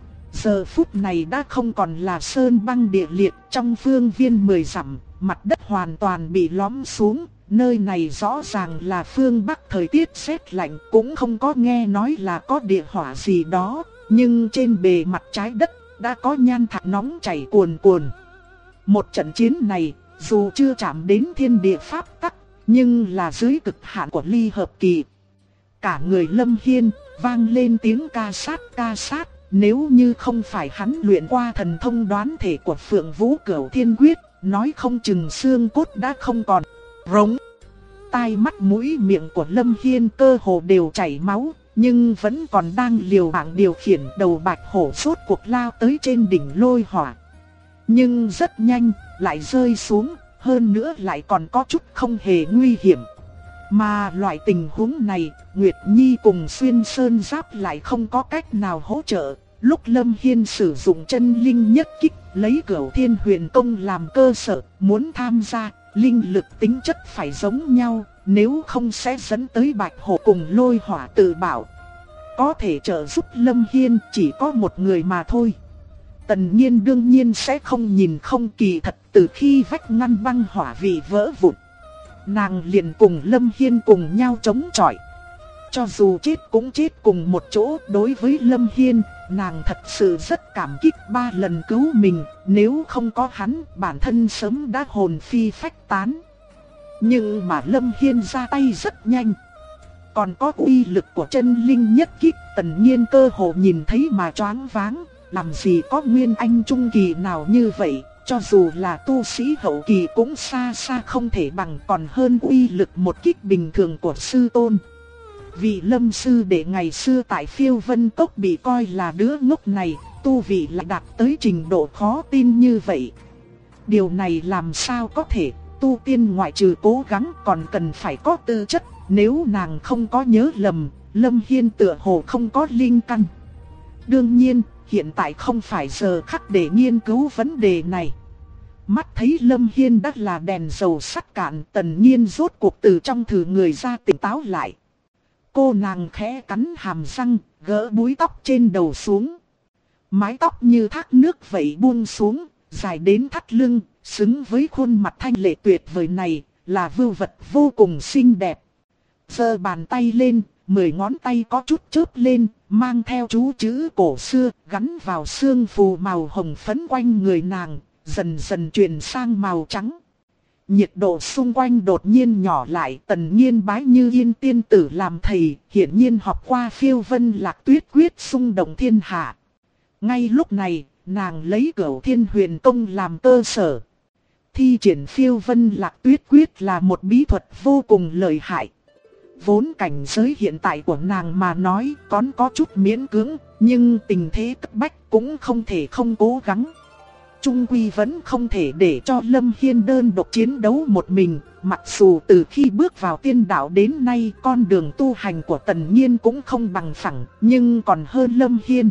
Giờ phút này đã không còn là sơn băng địa liệt, trong phương viên 10 dặm, mặt đất hoàn toàn bị lõm xuống. Nơi này rõ ràng là phương Bắc, thời tiết rét lạnh, cũng không có nghe nói là có địa hỏa gì đó, nhưng trên bề mặt trái đất đã có nhan thạch nóng chảy cuồn cuồn. Một trận chiến này, dù chưa chạm đến thiên địa pháp tắc, nhưng là dưới cực hạn của ly hợp kỳ. Cả người Lâm Hiên vang lên tiếng ca sát, nếu như không phải hắn luyện qua thần thông đoán thể của Phượng Vũ Cửu Thiên Quyết, nói không chừng xương cốt đã không còn. Rống. Tai mắt mũi miệng của Lâm Hiên cơ hồ đều chảy máu, nhưng vẫn còn đang liều mạng điều khiển đầu bạch hổ sốt cuộc lao tới trên đỉnh lôi hỏa. Nhưng rất nhanh, lại rơi xuống, hơn nữa lại còn có chút không hề nguy hiểm. Mà loại tình huống này, Nguyệt Nhi cùng Xuyên Sơn Giáp lại không có cách nào hỗ trợ. Lúc Lâm Hiên sử dụng chân linh nhất kích, lấy Cửu Thiên Huyền Công làm cơ sở, muốn tham gia, linh lực tính chất phải giống nhau, nếu không sẽ dẫn tới bạch hổ cùng lôi hỏa tự bảo. Có thể trợ giúp Lâm Hiên chỉ có một người mà thôi. Tần Nhiên đương nhiên sẽ không nhìn không, kỳ thật từ khi vách ngăn băng hỏa vị vỡ vụn, nàng liền cùng Lâm Hiên cùng nhau chống chọi. Cho dù chết cũng chết cùng một chỗ. Đối với Lâm Hiên, nàng thật sự rất cảm kích, 3 lần cứu mình, nếu không có hắn, bản thân sớm đã hồn phi phách tán. Nhưng mà Lâm Hiên ra tay rất nhanh, còn có uy lực của chân linh nhất kích, Tần Nhiên cơ hồ nhìn thấy mà choáng váng. Làm gì có nguyên anh trung kỳ nào như vậy, cho dù là tu sĩ hậu kỳ cũng xa xa không thể bằng, còn hơn uy lực một kích bình thường của sư tôn. Vị Lâm sư đệ ngày xưa tại Phiêu Vân Cốc bị coi là đứa ngốc này, tu vị lại đạt tới trình độ khó tin như vậy. Điều này làm sao có thể, tu tiên ngoại trừ cố gắng còn cần phải có tư chất, nếu nàng không có nhớ lầm, Lâm Hiên tựa hồ không có linh căn. Đương nhiên, hiện tại không phải giờ khắc để nghiên cứu vấn đề này. Mắt thấy Lâm Hiên đã là đèn dầu sắt cạn, Tần Nhiên rốt cuộc từ trong thử người ra tỉnh táo lại. Cô nàng khẽ cắn hàm răng, gỡ búi tóc trên đầu xuống. Mái tóc như thác nước vậy buông xuống, dài đến thắt lưng, xứng với khuôn mặt thanh lệ tuyệt vời này, là vưu vật vô cùng xinh đẹp. Giơ bàn tay lên, 10 ngón tay có chút chớp lên, mang theo chú chữ cổ xưa, gắn vào xương phù màu hồng phấn quanh người nàng, dần dần chuyển sang màu trắng. Nhiệt độ xung quanh đột nhiên nhỏ lại, Tần Nhiên bái Như Yên tiên tử làm thầy, hiển nhiên học qua Phiêu Vân Lạc Tuyết Quyết xung động thiên hạ. Ngay lúc này, nàng lấy Cửu Thiên Huyền Công làm cơ sở. Thi triển Phiêu Vân Lạc Tuyết Quyết là một bí thuật vô cùng lợi hại. Vốn cảnh giới hiện tại của nàng mà nói còn có chút miễn cưỡng, nhưng tình thế cấp bách cũng không thể không cố gắng. Trung quy vẫn không thể để cho Lâm Hiên đơn độc chiến đấu một mình, mặc dù từ khi bước vào tiên đạo đến nay con đường tu hành của Tần Nhiên cũng không bằng phẳng, nhưng còn hơn Lâm Hiên.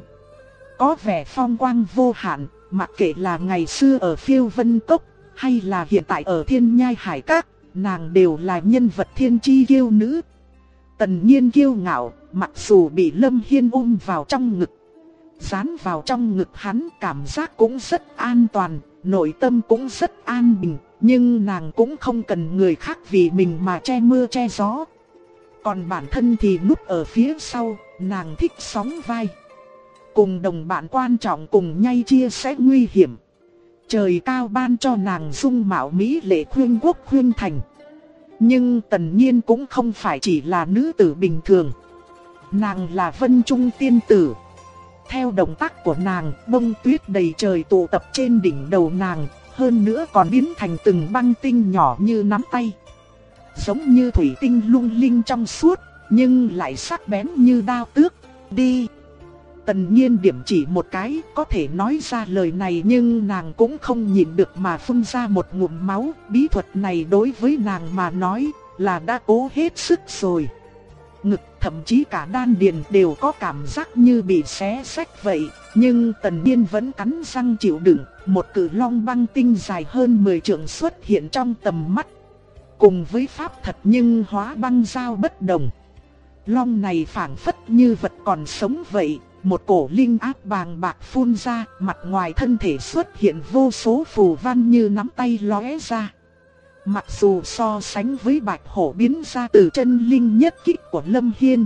Có vẻ phong quang vô hạn, mặc kệ là ngày xưa ở Phiêu Vân Cốc, hay là hiện tại ở Thiên Nhai Hải Các, nàng đều là nhân vật thiên chi kiêu nữ. Tần Nhiên kiêu ngạo, mặc dù bị Lâm Hiên ôm vào trong ngực. dán vào trong ngực hắn, cảm giác cũng rất an toàn, nội tâm cũng rất an bình. Nhưng nàng cũng không cần người khác vì mình mà che mưa che gió. Còn bản thân thì núp ở phía sau, nàng thích sóng vai. Cùng đồng bạn quan trọng cùng nhau chia sẻ nguy hiểm. Trời cao ban cho nàng dung mạo mỹ lệ khuyên quốc khuyên thành. Nhưng Tần Nhiên cũng không phải chỉ là nữ tử bình thường. Nàng là Vân Trung tiên tử. Theo động tác của nàng, bông tuyết đầy trời tụ tập trên đỉnh đầu nàng, hơn nữa còn biến thành từng băng tinh nhỏ như nắm tay. Giống như thủy tinh lung linh trong suốt, nhưng lại sắc bén như đao tước. Đi! Tần Nhiên điểm chỉ một cái, có thể nói ra lời này nhưng nàng cũng không nhịn được mà phun ra một ngụm máu. Bí thuật này đối với nàng mà nói là đã cố hết sức rồi. Ngực, thậm chí cả đan điền đều có cảm giác như bị xé rách vậy. Nhưng Tần Nhiên vẫn cắn răng chịu đựng. Một cự long băng tinh dài hơn 10 trượng xuất hiện trong tầm mắt. Cùng với pháp thật nhưng hóa băng dao bất đồng. Long này phảng phất như vật còn sống vậy. Một cổ linh áp bàng bạc phun ra, mặt ngoài thân thể xuất hiện vô số phù văn như nắm tay lóe ra. Mặc dù so sánh với bạch hổ biến ra từ chân linh nhất kích của Lâm Hiên,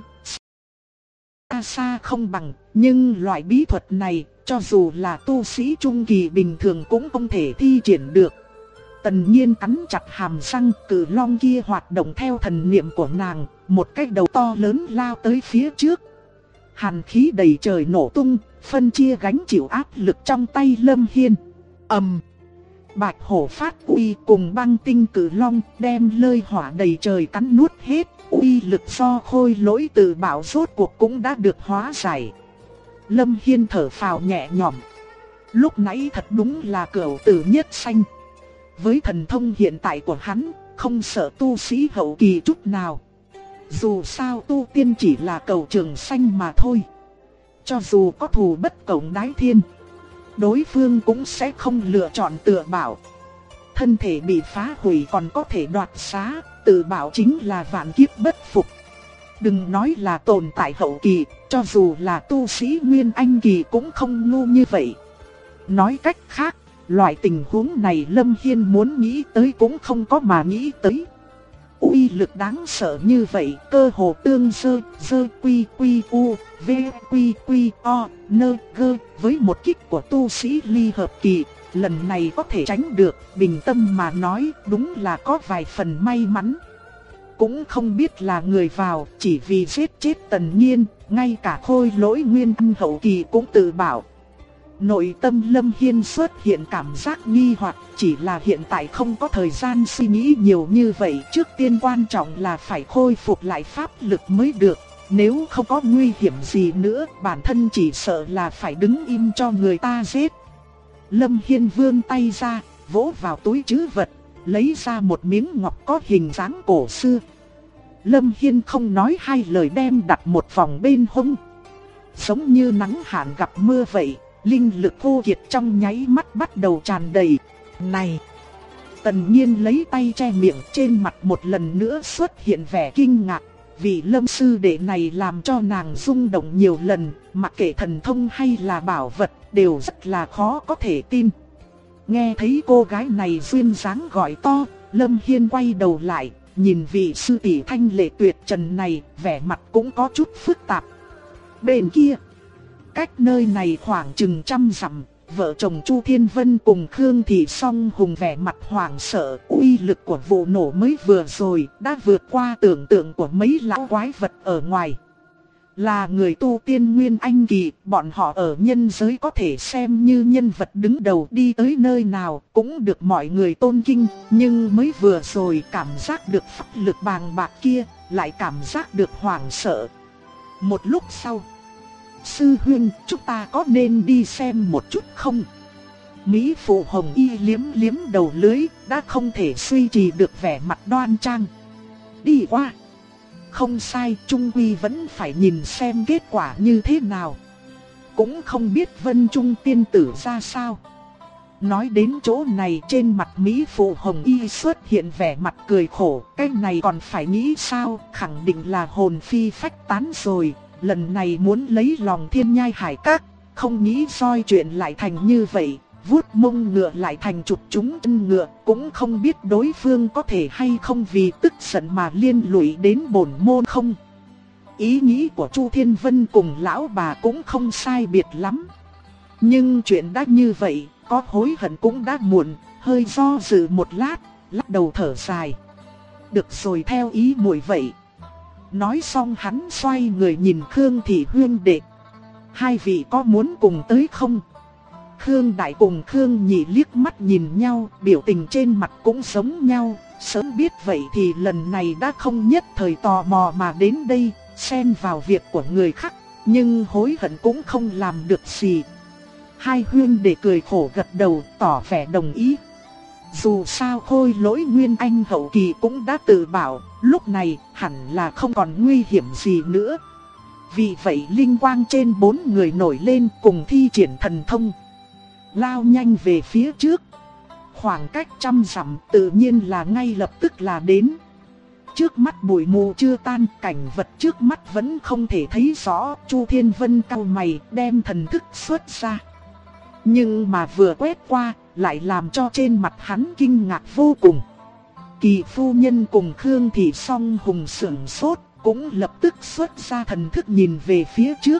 xa không bằng, nhưng loại bí thuật này, cho dù là tu sĩ trung kỳ bình thường cũng không thể thi triển được. Tần Nhiên cắn chặt hàm răng, cự long kia hoạt động theo thần niệm của nàng, một cái đầu to lớn lao tới phía trước. Hàn khí đầy trời nổ tung, phân chia gánh chịu áp lực trong tay Lâm Hiên. Bạch hổ phát uy cùng băng tinh cự long đem lơi hỏa đầy trời cắn nuốt hết. Uy lực do khôi lỗi từ bảo rốt cuộc cũng đã được hóa giải. Lâm Hiên thở phào nhẹ nhõm. Lúc nãy thật đúng là cửu tử nhất sanh. Với thần thông hiện tại của hắn, không sợ tu sĩ hậu kỳ chút nào. Dù sao tu tiên chỉ là cầu trường sanh mà thôi. Cho dù có thù bất cộng đái thiên, đối phương cũng sẽ không lựa chọn tựa bảo. Thân thể bị phá hủy còn có thể đoạt xá, tự bảo chính là vạn kiếp bất phục. Đừng nói là tồn tại hậu kỳ, cho dù là tu sĩ Nguyên Anh kỳ cũng không ngu như vậy. Nói cách khác, loại tình huống này Lâm Hiên muốn nghĩ tới cũng không có mà nghĩ tới. Uy lực đáng sợ như vậy, cơ hồ tương dơ quy quy u, v quy quy o, nơ gơ, với một kích của tu sĩ ly hợp kỳ, lần này có thể tránh được, bình tâm mà nói, đúng là có vài phần may mắn. Cũng không biết là người vào, chỉ vì giết chết Tần Nhiên, ngay cả khôi lỗi Nguyên Anh hậu kỳ cũng tự bảo. Nội tâm Lâm Hiên xuất hiện cảm giác nghi hoặc, chỉ là hiện tại không có thời gian suy nghĩ nhiều như vậy. Trước tiên quan trọng là phải khôi phục lại pháp lực mới được. Nếu không có nguy hiểm gì nữa, bản thân chỉ sợ là phải đứng im cho người ta giết. Lâm Hiên vươn tay ra, vỗ vào túi trữ vật, lấy ra một miếng ngọc có hình dáng cổ xưa. Lâm Hiên không nói hai lời đem đặt một vòng bên hông. Giống như nắng hạn gặp mưa vậy. Linh lực vô kiệt trong nháy mắt bắt đầu tràn đầy. Này! Tần Nhiên lấy tay che miệng, trên mặt một lần nữa xuất hiện vẻ kinh ngạc. Vì Lâm sư đệ này làm cho nàng rung động nhiều lần, mặc kệ thần thông hay là bảo vật đều rất là khó có thể tin. Nghe thấy cô gái này duyên dáng gọi to, Lâm Hiên quay đầu lại, nhìn vị sư tỷ thanh lệ tuyệt trần này, vẻ mặt cũng có chút phức tạp. Bên kia, cách nơi này khoảng chừng 100 dặm, vợ chồng Chu Thiên Vân cùng Khương Thị Song Hùng vẻ mặt hoảng sợ. Uy lực của vụ nổ mới vừa rồi đã vượt qua tưởng tượng của mấy lão quái vật ở ngoài. Là người tu tiên Nguyên Anh kỳ, bọn họ ở nhân giới có thể xem như nhân vật đứng đầu, đi tới nơi nào cũng được mọi người tôn kính. Nhưng mới vừa rồi cảm giác được pháp lực bàng bạc kia, lại cảm giác được hoảng sợ. Một lúc sau, sư huynh, chúng ta có nên đi xem một chút không? Mỹ phụ Hồng Y liếm liếm đầu lưỡi, đã không thể duy trì được vẻ mặt đoan trang. Đi qua. Không sai, trung quy vẫn phải nhìn xem kết quả như thế nào. Cũng không biết Vân Trung tiên tử ra sao. Nói đến chỗ này, trên mặt Mỹ phụ Hồng Y xuất hiện vẻ mặt cười khổ. Cái này còn phải nghĩ sao, khẳng định là hồn phi phách tán rồi. Lần này muốn lấy lòng Thiên Nhai Hải Các. không nghĩ roi chuyện lại thành như vậy, vuốt mông ngựa lại thành chụp trúng chân ngựa, cũng không biết đối phương có thể hay không vì tức giận mà liên lụy đến bổn môn không. Ý nghĩ của Chu Thiên Vân cùng lão bà cũng không sai biệt lắm. Nhưng chuyện đã như vậy, có hối hận cũng đã muộn, hơi do dự một lát, lắc đầu thở dài. Được rồi, theo ý muội vậy. Nói xong hắn xoay người nhìn Khương Thị huynh đệ. Hai vị có muốn cùng tới không? Khương Đại cùng Khương Nhị liếc mắt nhìn nhau, biểu tình trên mặt cũng giống nhau. Sớm biết vậy thì lần này đã không nhất thời tò mò mà đến đây, xen vào việc của người khác. Nhưng hối hận cũng không làm được gì. Hai huynh đệ cười khổ gật đầu, tỏ vẻ đồng ý. Dù sao Khôi Lỗi Nguyên Anh hậu kỳ cũng đã tự bảo, lúc này hẳn là không còn nguy hiểm gì nữa. Vì vậy linh quang trên 4 người nổi lên cùng thi triển thần thông, lao nhanh về phía trước. Khoảng cách 100 dặm tự nhiên là ngay lập tức là đến. Trước mắt bụi mù chưa tan, cảnh vật trước mắt vẫn không thể thấy rõ. Chu Thiên Vân cau mày đem thần thức xuất ra. Nhưng mà vừa quét qua, lại làm cho trên mặt hắn kinh ngạc vô cùng. Kỳ phu nhân cùng Khương Thị Song hùng sửng sốt, cũng lập tức xuất ra thần thức nhìn về phía trước.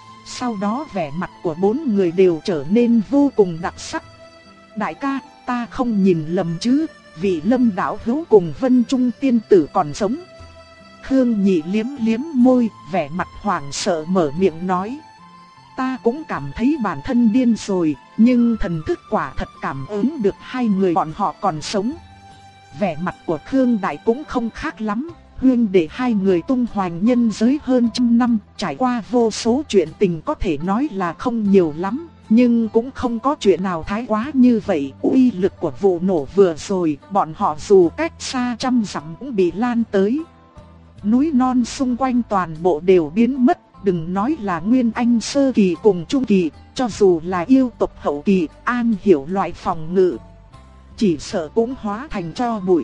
Sau đó vẻ mặt của 4 người đều trở nên vô cùng đặc sắc. Đại ca, ta không nhìn lầm chứ, vị Lâm đạo hữu cùng Vân Trung tiên tử còn sống. Khương Nhị liếm liếm môi, vẻ mặt hoảng sợ mở miệng nói. Ta cũng cảm thấy bản thân điên rồi, nhưng thần thức quả thật cảm ứng được hai người bọn họ còn sống. Vẻ mặt của Khương Đại cũng không khác lắm, huynh đệ hai người tung hoành nhân giới hơn 100 năm, trải qua vô số chuyện tình có thể nói là không nhiều lắm, nhưng cũng không có chuyện nào thái quá như vậy. Uy lực của vụ nổ vừa rồi, bọn họ dù cách xa 100 dặm cũng bị lan tới. Núi non xung quanh toàn bộ đều biến mất. Đừng nói là Nguyên Anh sơ kỳ cùng trung kỳ, cho dù là yêu tộc hậu kỳ, an hiểu loại phòng ngự, chỉ sợ cũng hóa thành tro bụi.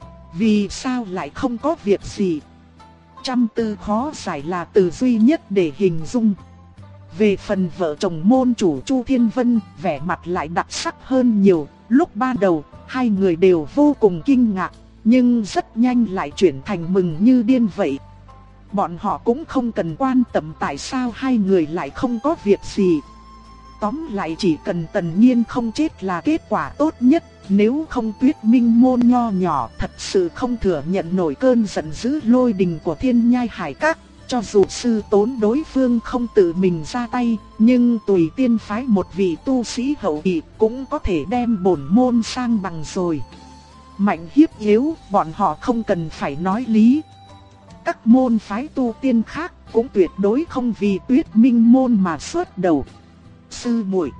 Vì sao lại không có việc gì? Trăm tư khó giải là từ duy nhất để hình dung. Về phần vợ chồng môn chủ Chu Thiên Vân, vẻ mặt lại đặc sắc hơn nhiều. Lúc ban đầu, hai người đều vô cùng kinh ngạc, nhưng rất nhanh lại chuyển thành mừng như điên vậy. Bọn họ cũng không cần quan tâm tại sao hai người lại không có việc gì. Tóm lại chỉ cần Tần Nhiên không chết là kết quả tốt nhất. Nếu không Tuyết Minh môn nho nhỏ thật sự không thừa nhận nổi cơn giận dữ lôi đình của Thiên Nhai Hải Các. Cho dù sư tốn đối phương không tự mình ra tay, nhưng tùy tiên phái một vị tu sĩ hậu kỳ cũng có thể đem bổn môn sang bằng rồi. Mạnh hiếp yếu, bọn họ không cần phải nói lý. Các môn phái tu tiên khác cũng tuyệt đối không vì Tuyết Minh môn mà xuất đầu. Sư muội,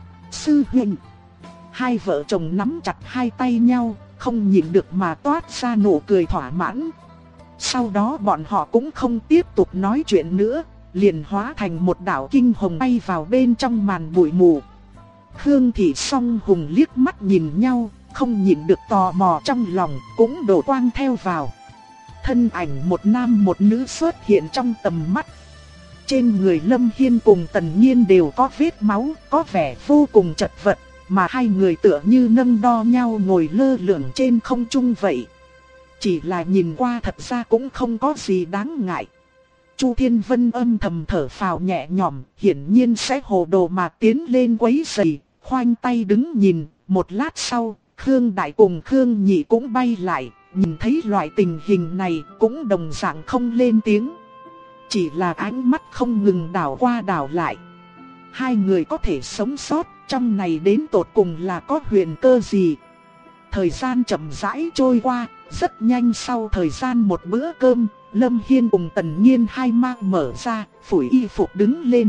sư huynh. Hai vợ chồng nắm chặt hai tay nhau, không nhịn được mà toát ra nụ cười thỏa mãn. Sau đó bọn họ cũng không tiếp tục nói chuyện nữa, liền hóa thành một đạo kinh hồng bay vào bên trong màn bụi mù. Khương Thị Song hùng liếc mắt nhìn nhau, không nhịn được tò mò trong lòng, cũng đổ quang theo vào. Thân ảnh một nam một nữ xuất hiện trong tầm mắt. Trên người Lâm Hiên cùng Tần Nhiên đều có vết máu, có vẻ vô cùng chật vật, mà hai người tựa như nâng đo nhau ngồi lơ lửng trên không trung vậy. Chỉ là nhìn qua thật ra cũng không có gì đáng ngại. Chu Thiên Vân âm thầm thở phào nhẹ nhõm, hiển nhiên sẽ hồ đồ mà tiến lên quấy rầy, khoanh tay đứng nhìn. Một lát sau, Khương Đại cùng Khương Nhị cũng bay lại, nhìn thấy loại tình hình này cũng đồng dạng không lên tiếng. Chỉ là ánh mắt không ngừng đảo qua đảo lại. Hai người có thể sống sót trong này đến tột cùng là có huyền cơ gì? Thời gian chậm rãi trôi qua, rất nhanh sau thời gian một bữa cơm, Lâm Hiên cùng Tần Nhiên hai mang mở ra, phủi y phục đứng lên.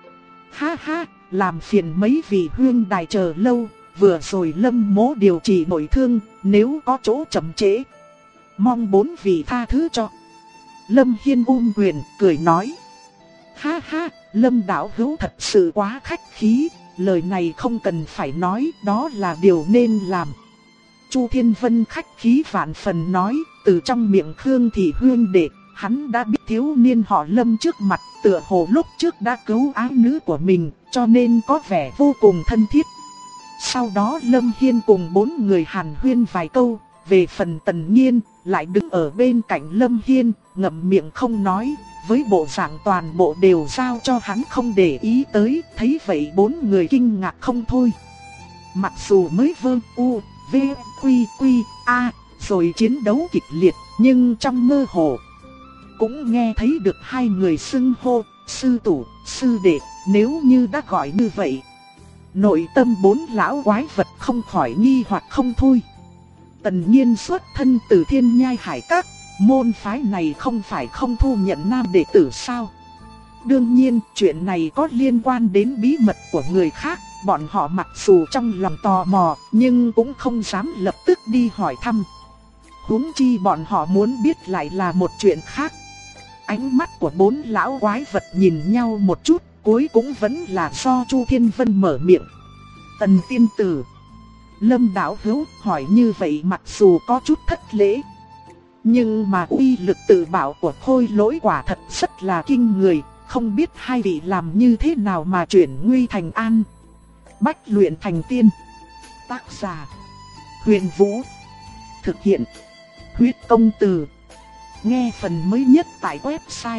Ha ha, làm phiền mấy vị huynh đài chờ lâu, vừa rồi Lâm mỗ điều trị nội thương, nếu có chỗ chậm trễ, mong bốn vị tha thứ cho. Lâm Hiên quyền cười nói. Ha ha, Lâm đạo hữu thật sự quá khách khí, lời này không cần phải nói, đó là điều nên làm. Chu Thiên Vân khách khí vạn phần nói, từ trong miệng Khương Thị huynh đệ, hắn đã biết thiếu niên họ Lâm trước mặt tựa hồ lúc trước đã cứu ái nữ của mình, cho nên có vẻ vô cùng thân thiết. Sau đó Lâm Hiên cùng 4 người hàn huyên vài câu, về phần Tần Nhiên lại đứng ở bên cạnh Lâm Hiên, ngậm miệng không nói, với bộ dạng toàn bộ đều giao cho hắn không để ý tới, thấy vậy 4 người kinh ngạc không thôi. Mặc dù mới vơ u, v, quy quy, a, rồi chiến đấu kịch liệt, nhưng trong mơ hồ cũng nghe thấy được hai người xưng hô, sư tổ, sư đệ, nếu như đã gọi như vậy. Nội tâm 4 lão quái vật không khỏi nghi hoặc không thôi. Tần Nhiên xuất thân từ Thiên Nhai Hải Các, môn phái này không phải không thu nhận nam đệ tử sao? Đương nhiên, chuyện này có liên quan đến bí mật của người khác, bọn họ mặc dù trong lòng tò mò, nhưng cũng không dám lập tức đi hỏi thăm. Huống chi bọn họ muốn biết lại là một chuyện khác. Ánh mắt của 4 lão quái vật nhìn nhau một chút, cuối cũng vẫn là do Chu Thiên Vân mở miệng. Tần tiên tử, Lâm đạo hữu hỏi như vậy mặc dù có chút thất lễ, nhưng mà uy lực tự bảo của khôi lỗi quả thật rất là kinh người, không biết hai vị làm như thế nào mà chuyển nguy thành an, bách luyện thành tiên. Tác giả Huyền Vũ, thực hiện Huyết Công Từ. Nghe phần mới nhất tại website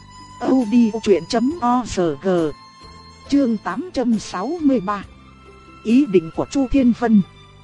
audiochuyện.org. Chương 863. Ý định của Chu Thiên Vân.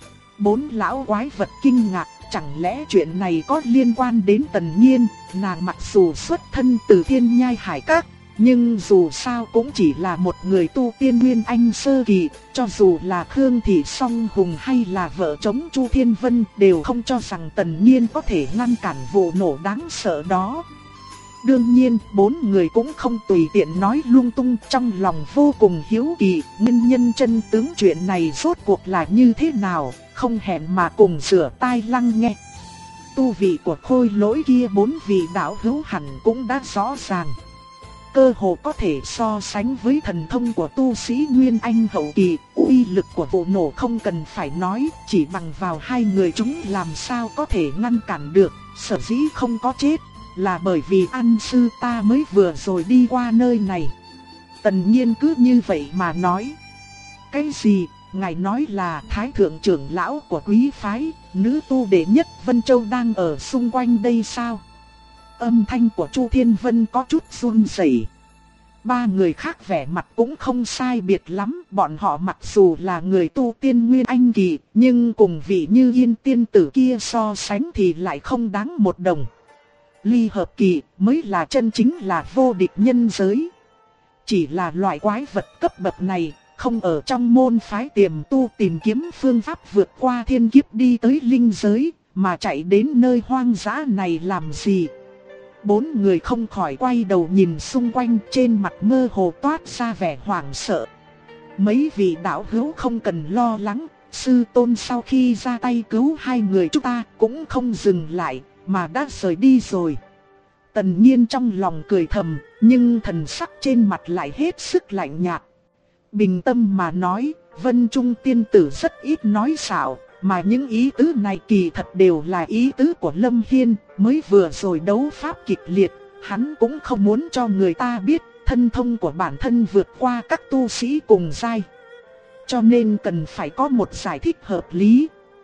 4 lão quái vật kinh ngạc, chẳng lẽ chuyện này có liên quan đến Tần Nhiên? Nàng mặc dù xuất thân từ Thiên Nhai Hải Các, nhưng dù sao cũng chỉ là một người tu tiên nguyên anh sơ kỳ, cho dù là Khương Thị Song Hùng hay là vợ chống Chu Thiên Vân đều không cho rằng Tần Nhiên có thể ngăn cản vụ nổ đáng sợ đó. Đương nhiên, 4 người cũng không tùy tiện nói lung tung, trong lòng vô cùng hiếu kỳ, nguyên nhân chân tướng chuyện này rốt cuộc là như thế nào, không hẹn mà cùng rửa tai lắng nghe. Tu vị của khôi lỗi kia 4 vị đạo hữu hẳn cũng đã rõ ràng. Cơ hồ có thể so sánh với thần thông của tu sĩ Nguyên Anh hậu kỳ, uy lực của vụ nổ không cần phải nói, chỉ bằng vào hai người chúng làm sao có thể ngăn cản được, sở dĩ không có chết, là bởi vì An sư ta mới vừa rồi đi qua nơi này. Tần Nhiên cứ như vậy mà nói. Cái gì? Ngài nói là Thái Thượng trưởng lão của quý phái, nữ tu đệ nhất Vân Châu đang ở xung quanh đây sao? Âm thanh của Chu Thiên Vân có chút run rẩy. 3 người khác vẻ mặt cũng không sai biệt lắm, bọn họ mặc dù là người tu tiên nguyên anh kỳ, nhưng cùng vị Như Yên tiên tử kia so sánh thì lại không đáng một đồng. Ly hợp kỳ mới là chân chính là vô địch nhân giới. Chỉ là loại quái vật cấp bậc này, không ở trong môn phái tiềm tu tìm kiếm phương pháp vượt qua thiên kiếp đi tới linh giới, mà chạy đến nơi hoang dã này làm gì? 4 người không khỏi quay đầu nhìn xung quanh, trên mặt mơ hồ toát ra vẻ hoảng sợ. Mấy vị đạo hữu không cần lo lắng, sư tôn sau khi ra tay cứu hai người chúng ta cũng không dừng lại, mà đã rời đi rồi. Tần Nhiên trong lòng cười thầm, nhưng thần sắc trên mặt lại hết sức lạnh nhạt. Bình tâm mà nói, Vân Trung tiên tử rất ít nói xạo, mà những ý tứ này kỳ thật đều là ý tứ của Lâm Hiên. Mới vừa rồi đấu pháp kịch liệt, hắn cũng không muốn cho người ta biết thân thông của bản thân vượt qua các tu sĩ cùng giai, cho nên cần phải có một giải thích hợp lý.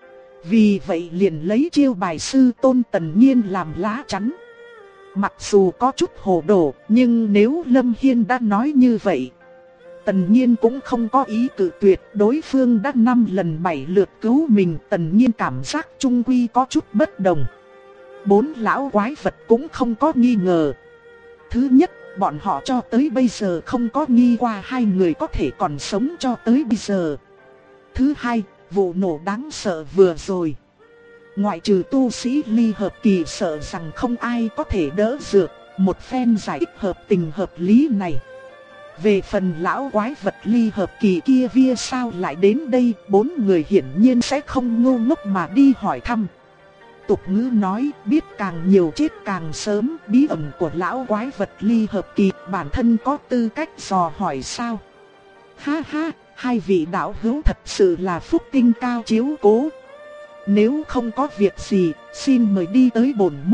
Vì vậy liền lấy chiêu bài sư tôn Tần Nhiên làm lá chắn. Mặc dù có chút hồ đồ, nhưng nếu Lâm Hiên đã nói như vậy, Tần Nhiên cũng không có ý cự tuyệt. Đối phương đã 5 lần 7 lượt cứu mình, Tần Nhiên cảm giác chung quy có chút bất đồng. 4 lão quái vật cũng không có nghi ngờ. Thứ nhất, bọn họ cho tới bây giờ không có nghi qua hai người có thể còn sống cho tới bây giờ. Thứ hai, vụ nổ đáng sợ vừa rồi, ngoại trừ tu sĩ ly hợp kỳ sợ rằng không ai có thể đỡ được một phen giải thích hợp tình hợp lý này. Về phần lão quái vật ly hợp kỳ kia vì sao lại đến đây, 4 người hiển nhiên sẽ không ngu ngốc mà đi hỏi thăm. Tục ngữ nói biết càng nhiều chết càng sớm, bí ẩn của lão quái vật ly hợp kỳ bản thân có tư cách dò hỏi sao? Ha ha, hai vị đạo hữu thật sự là phúc tinh cao chiếu cố. Nếu không có việc gì, xin mời đi tới bổn môn,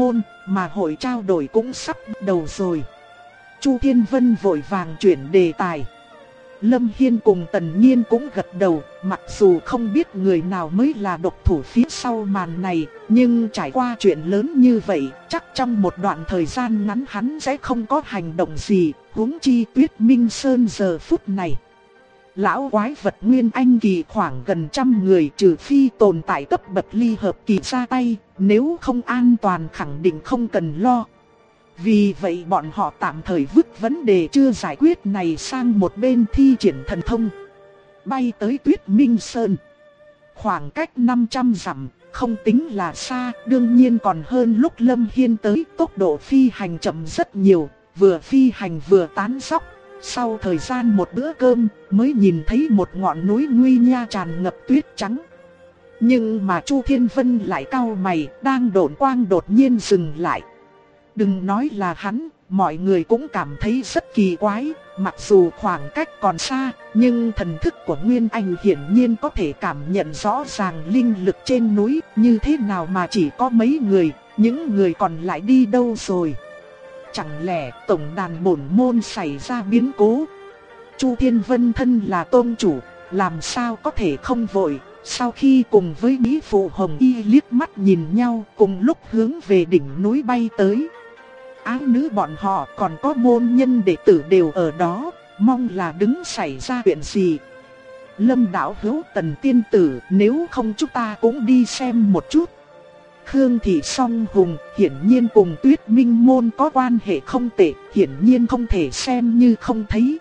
mà hội trao đổi cũng sắp đầu rồi. Chu Thiên Vân vội vàng chuyển đề tài. Lâm Hiên cùng Tần Nhiên cũng gật đầu, mặc dù không biết người nào mới là độc thủ phía sau màn này, nhưng trải qua chuyện lớn như vậy, chắc trong một đoạn thời gian ngắn hắn sẽ không có hành động gì, huống chi Tuyết Minh Sơn giờ phút này. Lão quái vật Nguyên Anh kỳ khoảng gần 100 người, trừ phi tồn tại cấp bậc ly hợp kỳ ra tay, nếu không an toàn khẳng định không cần lo. Vì vậy bọn họ tạm thời vứt vấn đề chưa giải quyết này sang một bên, thi triển thần thông bay tới Tuyết Minh Sơn. Khoảng cách 500 dặm, không tính là xa, đương nhiên còn hơn lúc Lâm Hiên tới. Tốc độ phi hành chậm rất nhiều, vừa phi hành vừa tán dóc. Sau thời gian một bữa cơm, mới nhìn thấy một ngọn núi nguy nga tràn ngập tuyết trắng. Nhưng mà Chu Thiên Vân lại cau mày, đang độn quang đột nhiên dừng lại. Đừng nói là hắn, mọi người cũng cảm thấy rất kỳ quái. Mặc dù khoảng cách còn xa, nhưng thần thức của Nguyên Anh hiển nhiên có thể cảm nhận rõ ràng linh lực trên núi. Như thế nào mà chỉ có mấy người, những người còn lại đi đâu rồi? Chẳng lẽ tổng đàn bổn môn xảy ra biến cố? Chu Thiên Vân thân là tôn chủ, làm sao có thể không vội. Sau khi cùng với Mỹ Phụ Hồng Y liếc mắt nhìn nhau, cùng lúc hướng về đỉnh núi bay tới. Áo nữ bọn họ còn có môn nhân đệ tử đều ở đó, mong là đứng xảy ra chuyện gì. Lâm đạo hữu, Tần tiên tử, nếu không chúng ta cũng đi xem một chút. Khương Thị Song Hùng hiển nhiên cùng Tuyết Minh môn có quan hệ không tệ, hiển nhiên không thể xem như không thấy.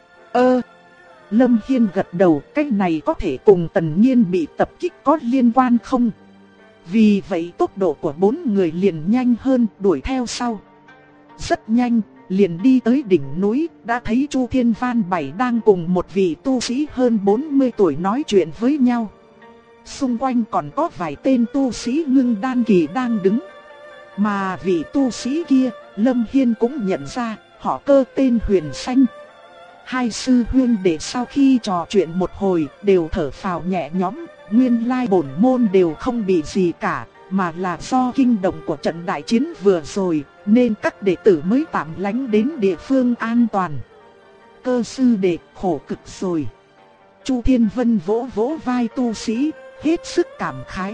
Lâm Hiên gật đầu, cái này có thể cùng Tần Nhiên bị tập kích có liên quan không? Vì vậy tốc độ của 4 người liền nhanh hơn, đuổi theo sau. Rất nhanh, liền đi tới đỉnh núi, đã thấy Chu Thiên Văn Bảy đang cùng một vị tu sĩ hơn 40 tuổi nói chuyện với nhau. Xung quanh còn có vài tên tu sĩ ngưng đan kỳ đang đứng. Mà vị tu sĩ kia, Lâm Hiên cũng nhận ra, họ Cơ tên Huyền Xanh. Hai sư huynh đệ sau khi trò chuyện một hồi đều thở phào nhẹ nhõm, nguyên lai bổn môn đều không bị gì cả, mà là do kinh động của trận đại chiến vừa rồi, nên các đệ tử mới tạm lánh đến địa phương an toàn. Cơ sư đệ khổ cực rồi. Chu Thiên Vân vỗ vỗ vai tu sĩ, hết sức cảm khái.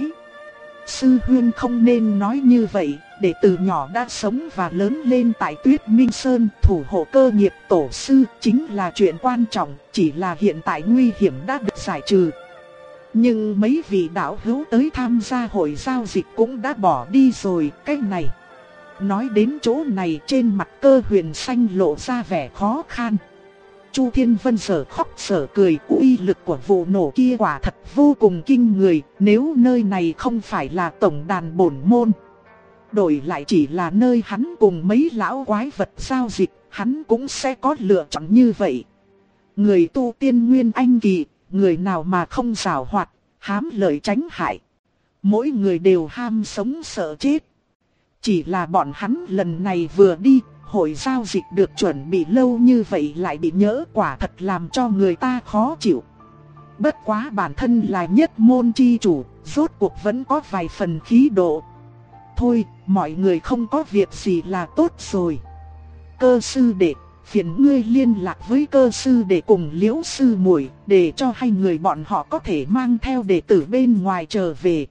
Sư huynh không nên nói như vậy, đệ tử nhỏ đã sống và lớn lên tại Tuyết Minh Sơn, thủ hộ cơ nghiệp tổ sư chính là chuyện quan trọng, chỉ là hiện tại nguy hiểm đã được giải trừ. Nhưng mấy vị đạo hữu tới tham gia hội giao dịch cũng đã bỏ đi rồi, cái này. Nói đến chỗ này, trên mặt Cơ Huyền Xanh lộ ra vẻ khó khăn. Chu Thiên Vân sở khóc sở cười, uy lực của vụ nổ kia quả thật vô cùng kinh người, nếu nơi này không phải là tổng đàn bổn môn, đổi lại chỉ là nơi hắn cùng mấy lão quái vật giao dịch, hắn cũng sẽ có lựa chọn như vậy. Người tu tiên Nguyên Anh kỳ, người nào mà không giàu hoạt, hám lợi tránh hại. Mỗi người đều ham sống sợ chết. Chỉ là bọn hắn lần này vừa đi, hội giao dịch được chuẩn bị lâu như vậy lại bị nhỡ, quả thật làm cho người ta khó chịu. Bất quá bản thân là nhất môn chi chủ, rốt cuộc vẫn có vài phần khí độ. Thôi, mọi người không có việc gì là tốt rồi. Cơ sư đệ, phiền ngươi liên lạc với Cơ sư đệ cùng Liễu sư muội, để cho hai người bọn họ có thể mang theo đệ tử bên ngoài trở về.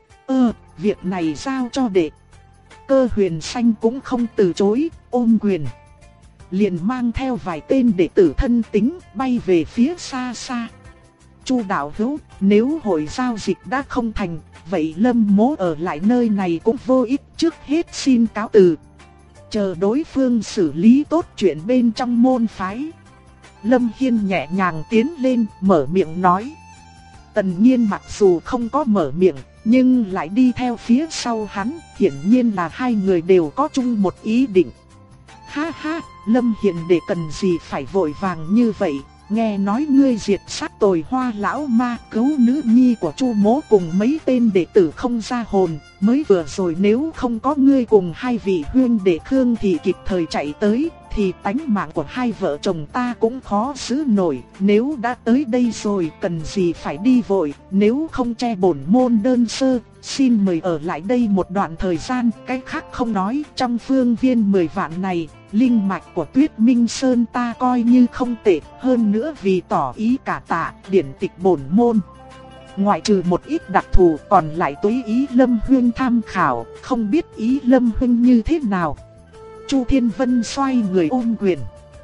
Việc này giao cho đệ. Cơ Huyền Xanh cũng không từ chối, ôm quyền. Liền mang theo vài tên đệ tử thân tín bay về phía xa xa. Chu đạo hữu, nếu hội giao dịch đã không thành, vậy Lâm mỗ ở lại nơi này cũng vô ích, trước hết xin cáo từ. Chờ đối phương xử lý tốt chuyện bên trong môn phái. Lâm Hiên nhẹ nhàng tiến lên, mở miệng nói. Tần Nhiên mặc dù không có mở miệng, nhưng lại đi theo phía sau hắn, hiển nhiên là hai người đều có chung một ý định. Ha ha, Lâm Hiền để cần gì phải vội vàng như vậy, nghe nói ngươi diệt sát Tồi Hoa lão ma, cứu nữ nhi của Chu mỗ cùng mấy tên đệ tử không ra hồn, mới vừa rồi nếu không có ngươi cùng hai vị huynh đệ Khương thì kịp thời chạy tới, thì tánh mạng của hai vợ chồng ta cũng khó giữ nổi. Nếu đã tới đây rồi cần gì phải đi vội, nếu không che bổn môn đơn sơ, xin mời ở lại đây một đoạn thời gian. Cái khác không nói, trong phương viên 10 vạn này, linh mạch của Tuyết Minh Sơn ta coi như không tệ. Hơn nữa vì tỏ ý cả tạ, điển tịch bổn môn, ngoại trừ một ít đặc thù còn lại tùy ý Lâm Huynh tham khảo. Không biết ý Lâm Huynh như thế nào? Chu Thiên Vân xoay người ôm quyền,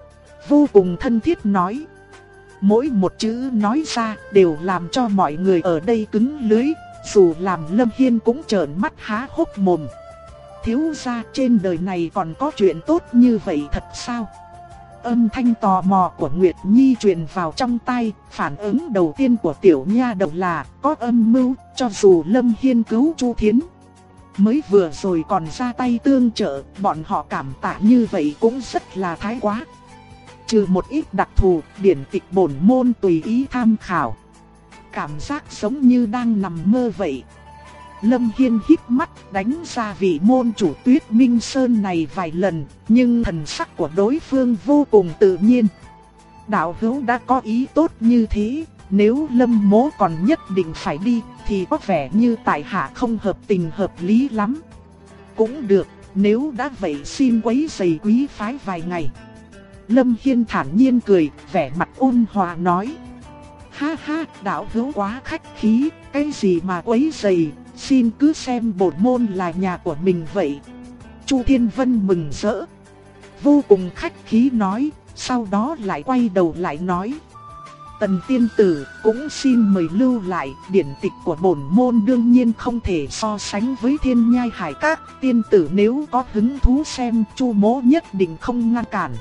vô cùng thân thiết nói. Mỗi một chữ nói ra đều làm cho mọi người ở đây cứng lưỡi. Dù làm Lâm Hiên cũng trợn mắt há hốc mồm. Thiếu gia, trên đời này còn có chuyện tốt như vậy thật sao? Âm thanh tò mò của Nguyệt Nhi truyền vào trong tai. Phản ứng đầu tiên của tiểu nha đầu là có âm mưu. Cho dù Lâm Hiên cứu Chu Thiến, mới vừa rồi còn ra tay tương trợ, bọn họ cảm tạ như vậy cũng rất là thái quá. Trừ một ít đặc thù, điển tịch bổn môn tùy ý tham khảo. Cảm giác giống như đang nằm mơ vậy. Lâm Hiên híp mắt đánh ra vị môn chủ Tuyết Minh Sơn này vài lần, nhưng thần sắc của đối phương vô cùng tự nhiên. Đạo hữu đã có ý tốt như thế, nếu Lâm mỗ còn nhất định phải đi, thì có vẻ như tại hạ không hợp tình hợp lý lắm. Cũng được, nếu đã vậy xin quấy rầy quý phái vài ngày. Lâm Hiên thản nhiên cười, vẻ mặt ôn hòa nói. Ha ha, đạo hữu quá khách khí, cái gì mà quấy rầy, xin cứ xem bổn môn là nhà của mình vậy. Chu Thiên Vân mừng rỡ, vô cùng khách khí nói, sau đó lại quay đầu lại nói. Tần tiên tử cũng xin mời lưu lại, điển tịch của bổn môn đương nhiên không thể so sánh với Thiên Nhai Hải Các. Tiên tử nếu có hứng thú xem, Chu mỗ nhất định không ngăn cản.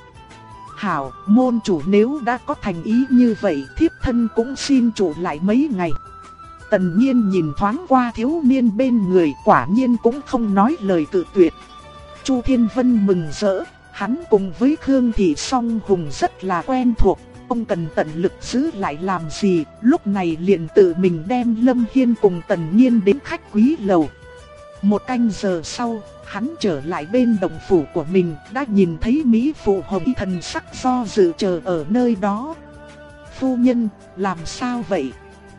Hảo, môn chủ nếu đã có thành ý như vậy, thiếp thân cũng xin trụ lại mấy ngày. Tần Nhiên nhìn thoáng qua thiếu niên bên người, quả nhiên cũng không nói lời cự tuyệt. Chu Thiên Vân mừng rỡ, hắn cùng với Khương Thị Song Hùng rất là quen thuộc, không cần tận lực giữ lại làm gì, lúc này liền tự mình đem Lâm Hiên cùng Tần Nhiên đến khách quý lầu. Một canh giờ sau, hắn trở lại bên động phủ của mình, đã nhìn thấy Mỹ Phụ Hồng Y thần sắc do dự chờ ở nơi đó. Phu nhân, làm sao vậy?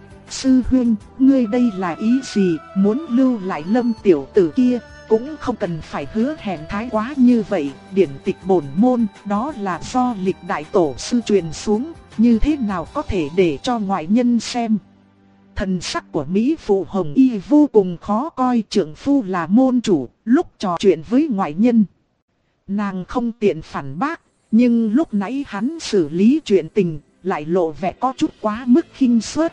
Sư huynh, ngươi đây là ý gì, muốn lưu lại Lâm tiểu tử kia, cũng không cần phải hứa hẹn thái quá như vậy. Điển tịch bổn môn, đó là do lịch đại tổ sư truyền xuống, như thế nào có thể để cho ngoại nhân xem. Thần sắc của Mỹ Phụ Hồng Y vô cùng khó coi, trưởng phu là môn chủ, lúc trò chuyện với ngoại nhân, nàng không tiện phản bác, nhưng lúc nãy hắn xử lý chuyện tình, lại lộ vẻ có chút quá mức khinh suất.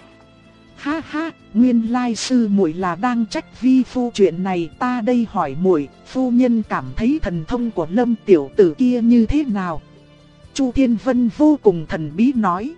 Ha ha, nguyên lai sư muội là đang trách vi phu chuyện này, ta đây hỏi muội, phu nhân cảm thấy thần thông của Lâm tiểu tử kia như thế nào? Chu Thiên Vân vô cùng thần bí nói.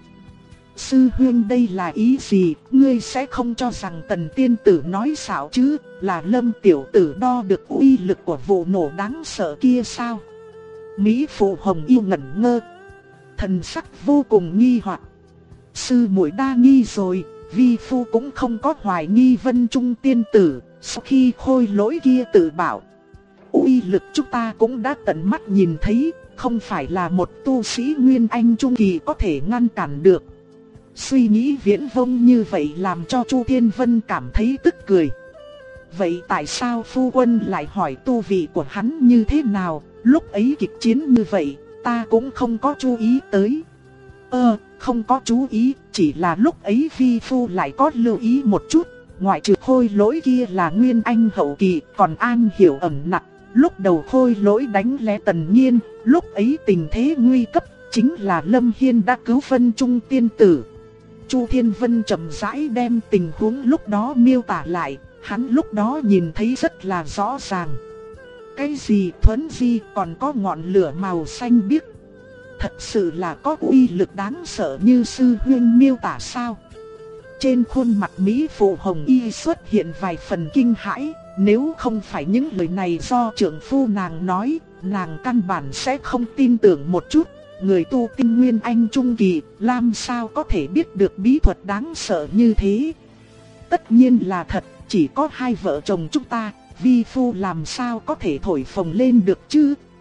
Sư huynh đây là ý gì, ngươi sẽ không cho rằng Tần tiên tử nói xạo chứ, là Lâm tiểu tử đo được uy lực của vụ nổ đáng sợ kia sao? Mỹ Phụ Hồng Y ngẩn ngơ, thần sắc vô cùng nghi hoặc. Sư muội đa nghi rồi, vi phu cũng không có hoài nghi Vân Trung tiên tử, sau khi khôi lỗi kia tự bảo, uy lực chúng ta cũng đã tận mắt nhìn thấy, không phải là một tu sĩ Nguyên Anh Trung Kỳ có thể ngăn cản được. Suy nghĩ viễn vông như vậy làm cho Chu Thiên Vân cảm thấy tức cười. Vậy tại sao phu quân lại hỏi tu vị của hắn như thế nào, lúc ấy kịch chiến như vậy, ta cũng không có chú ý tới. Không có chú ý, chỉ là lúc ấy vi phu lại có lưu ý một chút, ngoại trừ khôi lỗi kia là Nguyên Anh hậu kỳ, còn an hiểu ẩn nặc. Lúc đầu khôi lỗi đánh lén Tần Nhiên, lúc ấy tình thế nguy cấp, chính là Lâm Hiên đã cứu Vân Trung tiên tử. Chu Thiên Vân chậm rãi đem tình huống lúc đó miêu tả lại, hắn lúc đó nhìn thấy rất là rõ ràng. Cái gì thuấn di còn có ngọn lửa màu xanh biếc, thật sự là có uy lực đáng sợ như sư huynh miêu tả sao? Trên khuôn mặt Mỹ Phụ Hồng Y xuất hiện vài phần kinh hãi, nếu không phải những lời này do trưởng phu nàng nói, nàng căn bản sẽ không tin tưởng một chút. Người tu tinh Nguyên Anh Trung Kỳ, làm sao có thể biết được bí thuật đáng sợ như thế? Tất nhiên là thật, chỉ có hai vợ chồng chúng ta, vi phu làm sao có thể thổi phồng lên được chứ?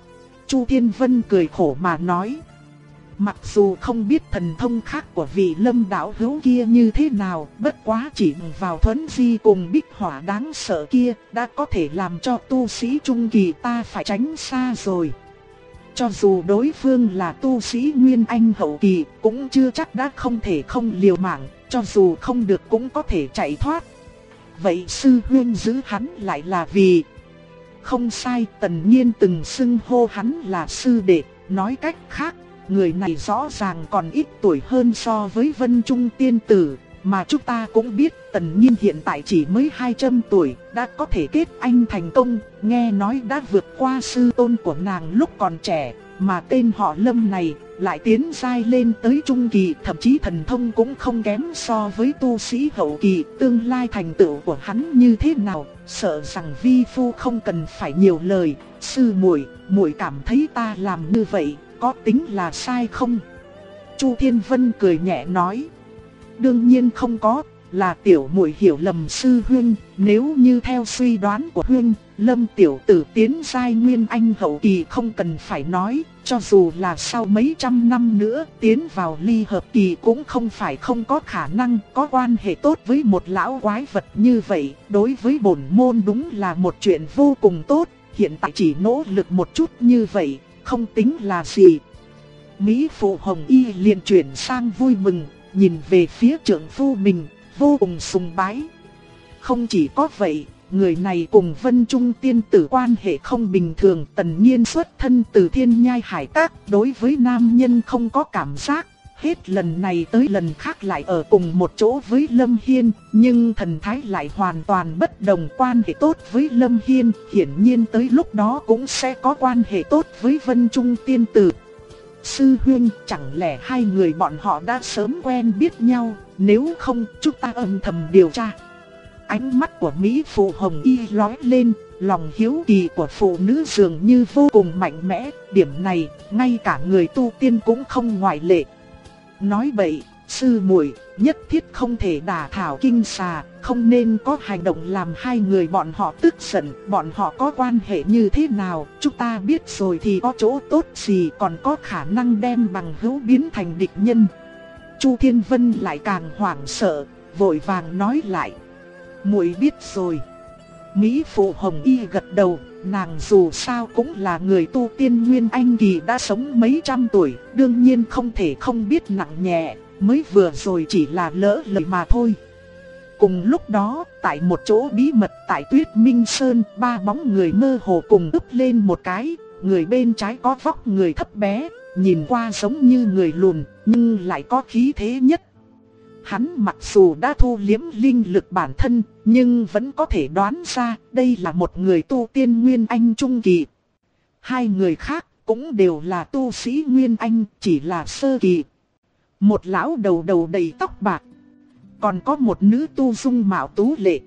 Chu Thiên Vân cười khổ mà nói. Mặc dù không biết thần thông khác của vị Lâm đạo hữu kia như thế nào, bất quá chỉ vào thuấn di cùng bích hỏa đáng sợ kia đã có thể làm cho tu sĩ trung kỳ ta phải tránh xa rồi. Cho dù đối phương là tu sĩ Nguyên Anh hậu kỳ cũng chưa chắc đã không thể không liều mạng, cho dù không được cũng có thể chạy thoát. Vậy sư huynh giữ hắn lại là vì... Không sai, Tần Nhiên từng xưng hô hắn là sư đệ, nói cách khác, người này rõ ràng còn ít tuổi hơn so với Vân Trung tiên tử, mà chúng ta cũng biết Tần Nhiên hiện tại chỉ mới 200 tuổi, đã có thể kết anh thành công, nghe nói đã vượt qua sư tôn của nàng lúc còn trẻ, mà tên họ Lâm này lại tiến giai lên tới trung kỳ, thậm chí thần thông cũng không kém so với tu sĩ hậu kỳ, tương lai thành tựu của hắn như thế nào, sợ rằng vi phu không cần phải nhiều lời. Sư muội cảm thấy ta làm như vậy có tính là sai không? Chu Thiên Vân cười nhẹ nói. Đương nhiên không có, là tiểu muội hiểu lầm sư huynh, nếu như theo suy đoán của huynh, Lâm tiểu tử tiến giai Nguyên Anh hậu kỳ không cần phải nói, cho dù là sau mấy trăm năm nữa tiến vào ly hợp kỳ cũng không phải không có khả năng, có quan hệ tốt với một lão quái vật như vậy, đối với bổn môn đúng là một chuyện vô cùng tốt, hiện tại chỉ nỗ lực một chút như vậy, không tính là gì. Mỹ phụ Hồng Y liền chuyển sang vui mừng, nhìn về phía trưởng phu mình, vô cùng sùng bái. Không chỉ có vậy, người này cùng Vân Trung tiên tử quan hệ không bình thường, Tần Nhiên xuất thân từ Thiên Nhai Hải Các, đối với nam nhân không có cảm giác, hết lần này tới lần khác lại ở cùng một chỗ với Lâm Hiên, nhưng thần thái lại hoàn toàn bất đồng, quan hệ tốt với Lâm Hiên, hiển nhiên tới lúc đó cũng sẽ có quan hệ tốt với Vân Trung tiên tử. Sư huynh, chẳng lẽ hai người bọn họ đã sớm quen biết nhau, nếu không chúng ta âm thầm điều tra. Ánh mắt của Mỹ phụ Hồng Y lóe lên, lòng hiếu kỳ của phụ nữ dường như vô cùng mạnh mẽ, điểm này ngay cả người tu tiên cũng không ngoại lệ. Nói bậy, sư muội nhất thiết không thể đả thảo kinh xà, không nên có hành động làm hai người bọn họ tức giận, bọn họ có quan hệ như thế nào, chúng ta biết rồi thì có chỗ tốt gì, còn có khả năng đem bằng hữu biến thành địch nhân. Chu Thiên Vân lại càng hoảng sợ, vội vàng nói lại. Muội biết rồi. Mỹ phụ Hồng Y gật đầu, nàng dù sao cũng là người tu tiên Nguyên Anh kỳ đã sống mấy trăm tuổi, đương nhiên không thể không biết nặng nhẹ, mới vừa rồi chỉ là lỡ lời mà thôi. Cùng lúc đó, tại một chỗ bí mật tại Tuyết Minh Sơn, ba bóng người mơ hồ cùng úp lên một cái, người bên trái có vóc người thấp bé, nhìn qua giống như người lùn, nhưng lại có khí thế nhất. Hắn mặc dù đã thu liếm linh lực bản thân, nhưng vẫn có thể đoán ra đây là một người tu tiên Nguyên Anh trung kỳ. Hai người khác cũng đều là tu sĩ Nguyên Anh, chỉ là sơ kỳ. Một lão đầu đầy tóc bạc, còn có một nữ tu dung mạo tú lệ.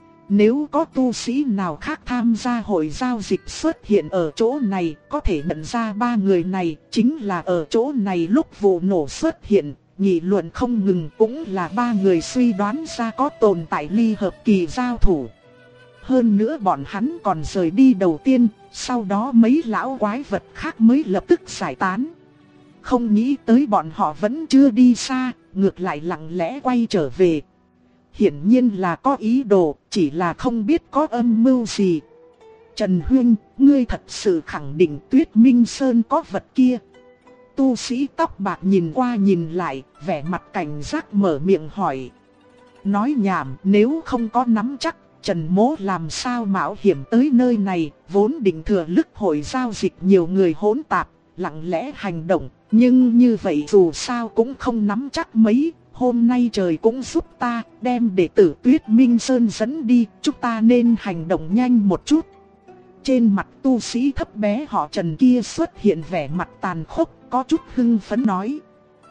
Nếu có tu sĩ nào khác tham gia hội giao dịch xuất hiện ở chỗ này, có thể nhận ra ba người này chính là ở chỗ này lúc vụ nổ xuất hiện. Nghị luận không ngừng, cũng là ba người suy đoán ra có tồn tại ly hợp kỳ giao thủ. Hơn nữa bọn hắn còn rời đi đầu tiên, sau đó mấy lão quái vật khác mới lập tức giải tán. Không nghĩ tới bọn họ vẫn chưa đi xa, ngược lại lặng lẽ quay trở về. Hiển nhiên là có ý đồ, chỉ là không biết có âm mưu gì. Trần Huynh, ngươi thật sự khẳng định Tuyết Minh Sơn có vật kia? Tu sĩ tóc bạc nhìn qua nhìn lại, vẻ mặt cảnh giác mở miệng hỏi. Nói nhảm, nếu không có nắm chắc, Trần Mỗ làm sao mạo hiểm tới nơi này, vốn định thừa lúc hội giao dịch nhiều người hỗn tạp, lặng lẽ hành động, nhưng như vậy dù sao cũng không nắm chắc mấy. Hôm nay trời cũng giúp ta, đem đệ tử Tuyết Minh Sơn dẫn đi, chúng ta nên hành động nhanh một chút. Trên mặt tu sĩ thấp bé họ Trần kia xuất hiện vẻ mặt tàn khốc, có chút hưng phấn nói.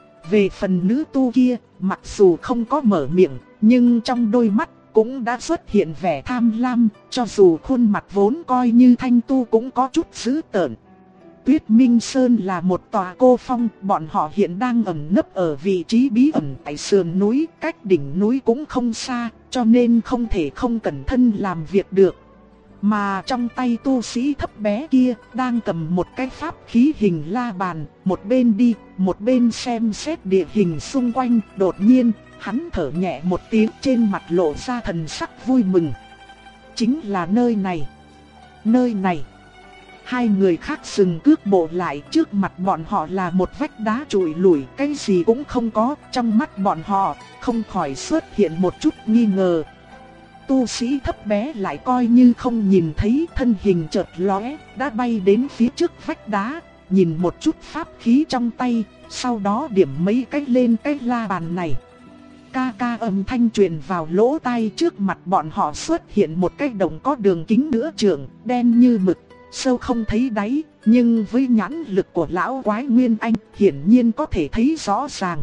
Về phần nữ tu kia, mặc dù không có mở miệng, nhưng trong đôi mắt cũng đã xuất hiện vẻ tham lam, cho dù khuôn mặt vốn coi như thanh tu cũng có chút dữ tợn. Tuyết Minh Sơn là một tòa cô phong, bọn họ hiện đang ẩn nấp ở vị trí bí ẩn tại sườn núi, cách đỉnh núi cũng không xa, cho nên không thể không cẩn thận làm việc được. Mà trong tay tu sĩ thấp bé kia đang cầm một cái pháp khí hình la bàn, một bên đi, một bên xem xét địa hình xung quanh. Đột nhiên, hắn thở nhẹ một tiếng, trên mặt lộ ra thần sắc vui mừng. Chính là nơi này. Nơi này. Hai người khác dừng cước bộ lại, trước mặt bọn họ là một vách đá trụi lủi, cái gì cũng không có. Trong mắt bọn họ không khỏi xuất hiện một chút nghi ngờ. Tu sĩ thấp bé lại coi như không nhìn thấy, thân hình chợt lóe, đã bay đến phía trước vách đá, nhìn một chút pháp khí trong tay, sau đó điểm mấy cái lên cái la bàn này. Ca ca âm thanh truyền vào lỗ tai, trước mặt bọn họ xuất hiện một cái động có đường kính nửa trượng, đen như mực, sâu không thấy đáy, nhưng với nhãn lực của lão quái Nguyên Anh, hiển nhiên có thể thấy rõ ràng.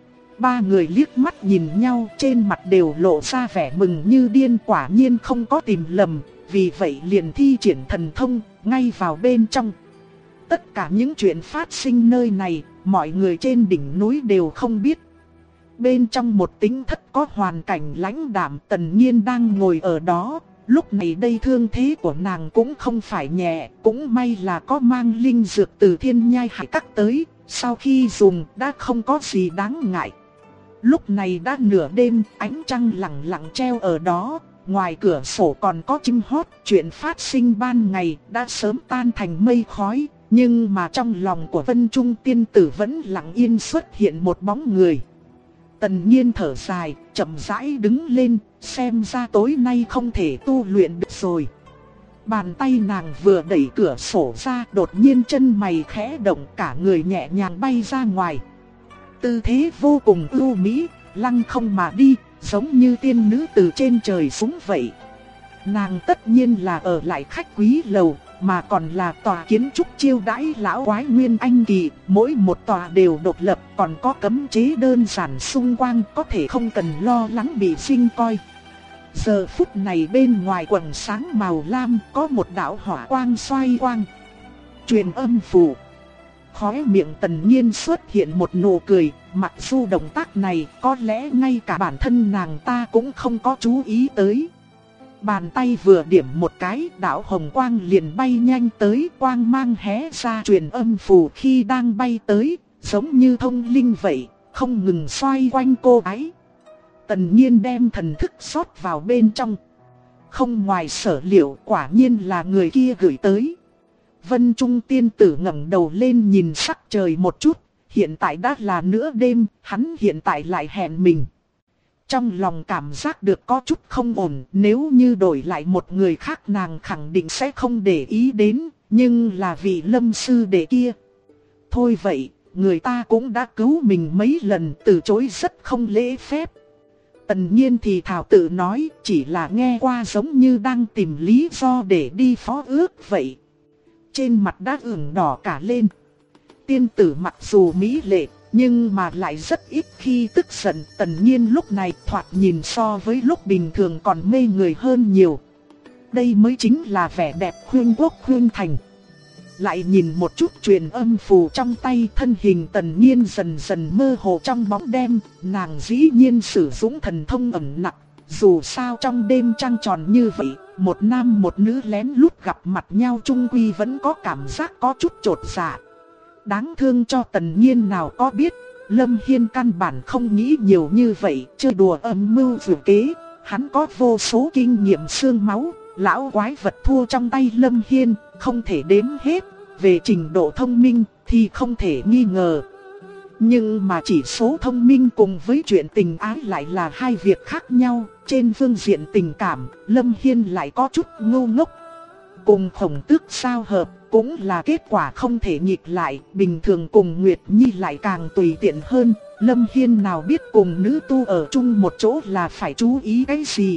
Ba người liếc mắt nhìn nhau, trên mặt đều lộ ra vẻ mừng như điên, quả nhiên không có tìm lầm, vì vậy liền thi triển thần thông, ngay vào bên trong. Tất cả những chuyện phát sinh nơi này, mọi người trên đỉnh núi đều không biết. Bên trong một tính thất có hoàn cảnh lãnh đạm, Tần Nhiên đang ngồi ở đó. Lúc này đây thương thế của nàng cũng không phải nhẹ, cũng may là có mang linh dược từ Thiên Nhai Hải Các tới, sau khi dùng đã không có gì đáng ngại. Lúc này đã nửa đêm, ánh trăng lặng lặng treo ở đó, ngoài cửa sổ còn có chim hót, chuyện phát sinh ban ngày đã sớm tan thành mây khói, nhưng mà trong lòng của Vân Trung tiên tử vẫn lặng yên xuất hiện một bóng người. Tần Nhiên thở dài, chậm rãi đứng lên, xem ra tối nay không thể tu luyện được rồi. Bàn tay nàng vừa đẩy cửa sổ ra, đột nhiên chân mày khẽ động, cả người nhẹ nhàng bay ra ngoài. Tư thế vô cùng ưu mỹ, lăng không mà đi, giống như tiên nữ từ trên trời xuống vậy. Nàng tất nhiên là ở lại khách quý lầu, mà còn là tòa kiến trúc chiêu đãi lão quái Nguyên Anh kỳ, mỗi một tòa đều độc lập, còn có cấm chế đơn giản xung quanh, có thể không cần lo lắng bị sinh coi. Giờ phút này bên ngoài quầng sáng màu lam có một đạo hỏa quang xoay quang. Truyền âm phù. Khóe miệng Tần Nhiên xuất hiện một nụ cười, mặc dù động tác này có lẽ ngay cả bản thân nàng ta cũng không có chú ý tới. Bàn tay vừa điểm một cái, đạo hồng quang liền bay nhanh tới, quang mang hé ra truyền âm phù khi đang bay tới, giống như thông linh vậy, không ngừng xoay quanh cô ấy. Tần Nhiên đem thần thức rót vào bên trong. Không ngoài sở liệu, quả nhiên là người kia gửi tới. Vân Trung tiên tử ngẩng đầu lên nhìn sắc trời một chút, hiện tại đã là nửa đêm, hắn hiện tại lại hẹn mình. Trong lòng cảm giác được có chút không ổn, nếu như đổi lại một người khác nàng khẳng định sẽ không để ý đến, nhưng là vị Lâm sư đệ kia. Thôi vậy, người ta cũng đã cứu mình mấy lần, từ chối rất không lễ phép. Tần Nhiên thì thảo tự nói, chỉ là nghe qua giống như đang tìm lý do để đi phó ước vậy. Trên mặt đã ửng đỏ cả lên. Tiên tử mặc dù mỹ lệ, nhưng mà lại rất ít khi tức giận. Tần Nhiên lúc này thoạt nhìn so với lúc bình thường còn mê người hơn nhiều. Đây mới chính là vẻ đẹp khuyên quốc khuyên thành. Lại nhìn một chút truyền âm phù trong tay, thân hình Tần Nhiên dần dần mơ hồ trong bóng đêm. Nàng dĩ nhiên sử dụng thần thông ẩn nặc. Dù sao trong đêm trăng tròn như vậy, một nam một nữ lén lút gặp mặt nhau chung quy vẫn có cảm giác có chút chột dạ. Đáng thương cho Tần Nhiên nào có biết, Lâm Hiên căn bản không nghĩ nhiều như vậy, chơi đùa âm mưu dự kế. Hắn có vô số kinh nghiệm xương máu, lão quái vật thua trong tay Lâm Hiên, không thể đếm hết. Về trình độ thông minh thì không thể nghi ngờ. Nhưng mà chỉ số thông minh cùng với chuyện tình ái lại là hai việc khác nhau. Trên phương diện tình cảm, Lâm Hiên lại có chút ngu ngốc. Cùng Khổng Tước sao hợp cũng là kết quả không thể nghịch lại. Bình thường cùng Nguyệt Nhi lại càng tùy tiện hơn. Lâm Hiên nào biết cùng nữ tu ở chung một chỗ là phải chú ý cái gì.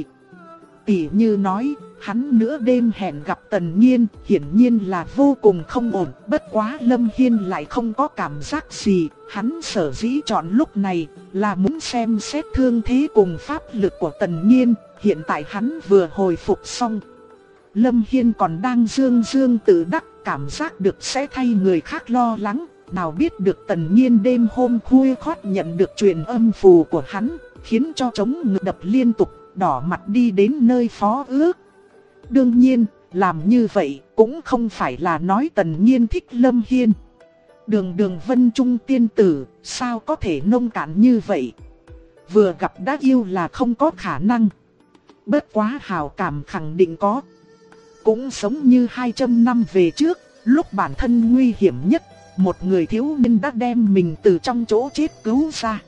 Tỉ như nói, hắn nửa đêm hẹn gặp Tần Nhiên, hiển nhiên là vô cùng không ổn. Bất quá Lâm Hiên lại không có cảm giác gì. Hắn sở dĩ chọn lúc này là muốn xem xét thương thế cùng pháp lực của Tần Nhiên. Hiện tại hắn vừa hồi phục xong. Lâm Hiên còn đang dương dương tự đắc, cảm giác được sẽ thay người khác lo lắng. Nào biết được Tần Nhiên đêm hôm khuya khoắt nhận được truyền âm phù của hắn, khiến cho trống ngực đập liên tục, đỏ mặt đi đến nơi phó ước. Đương nhiên, làm như vậy cũng không phải là nói Tần Nhiên thích Lâm Hiên. Đường Vân Trung tiên tử, sao có thể nông cạn như vậy? Vừa gặp đã yêu là không có khả năng. Bất quá hảo cảm khẳng định có. Cũng giống như 200 năm về trước, lúc bản thân nguy hiểm nhất, một người thiếu niên đã đem mình từ trong chỗ chết cứu ra.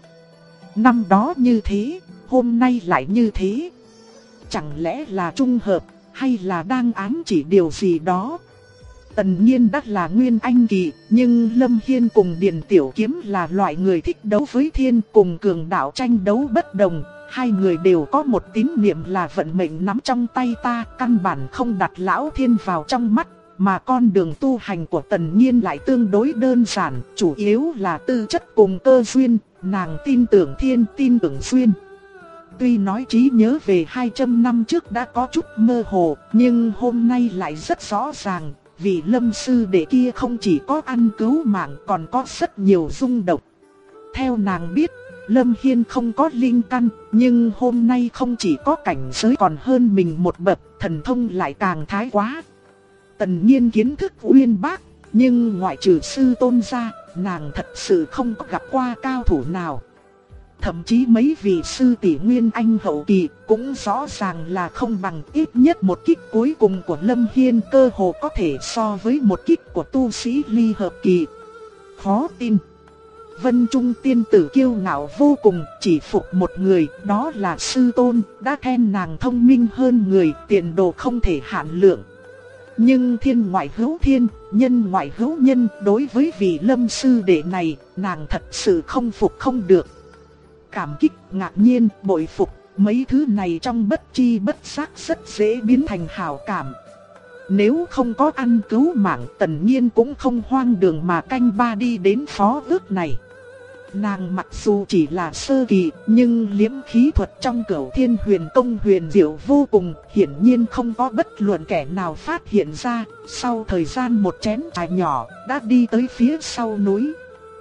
Năm đó như thế, hôm nay lại như thế. Chẳng lẽ là trung hợp, hay là đang ám chỉ điều gì đó? Tần Nhiên đã là nguyên anh kỳ, nhưng Lâm Hiên cùng Điền Tiểu Kiếm là loại người thích đấu với thiên, cùng cường đạo tranh đấu bất đồng. Hai người đều có một tín niệm là vận mệnh nắm trong tay ta, căn bản không đặt Lão Thiên vào trong mắt. Mà con đường tu hành của Tần Nhiên lại tương đối đơn giản, chủ yếu là tư chất cùng cơ duyên, nàng tin tưởng thiên, tin tưởng duyên. Tuy nói trí nhớ về 200 năm trước đã có chút mơ hồ, nhưng hôm nay lại rất rõ ràng, vì Lâm sư đệ kia không chỉ có ăn cứu mạng còn có rất nhiều rung động. Theo nàng biết, Lâm Hiên không có linh căn, nhưng hôm nay không chỉ có cảnh giới còn hơn mình một bậc, thần thông lại càng thái quá. Tần Nhiên kiến thức uyên bác, nhưng ngoại trừ sư tôn ra, nàng thật sự không có gặp qua cao thủ nào. Thậm chí mấy vị sư tỷ nguyên anh hậu kỳ cũng rõ ràng là không bằng, ít nhất một kích cuối cùng của Lâm Hiên cơ hồ có thể so với một kích của tu sĩ ly hợp kỳ. Khó tin. Vân Trung tiên tử kiêu ngạo vô cùng, chỉ phục một người, đó là sư tôn, đã khen nàng thông minh hơn người, tiền đồ không thể hạn lượng. Nhưng thiên ngoại hữu thiên, nhân ngoại hữu nhân, đối với vị Lâm sư đệ này, nàng thật sự không phục không được. Cảm kích, ngạc nhiên, bội phục, mấy thứ này trong bất chi bất giác rất dễ biến thành hảo cảm. Nếu không có ăn cứu mạng, Tần Nhiên cũng không hoang đường mà canh ba đi đến phó ước này. Nàng mặc dù chỉ là sơ kỳ, nhưng liễm khí thuật trong Cửu Thiên Huyền Công huyền diệu vô cùng, hiển nhiên không có bất luận kẻ nào phát hiện ra. Sau thời gian một chén trà nhỏ, đã đi tới phía sau núi.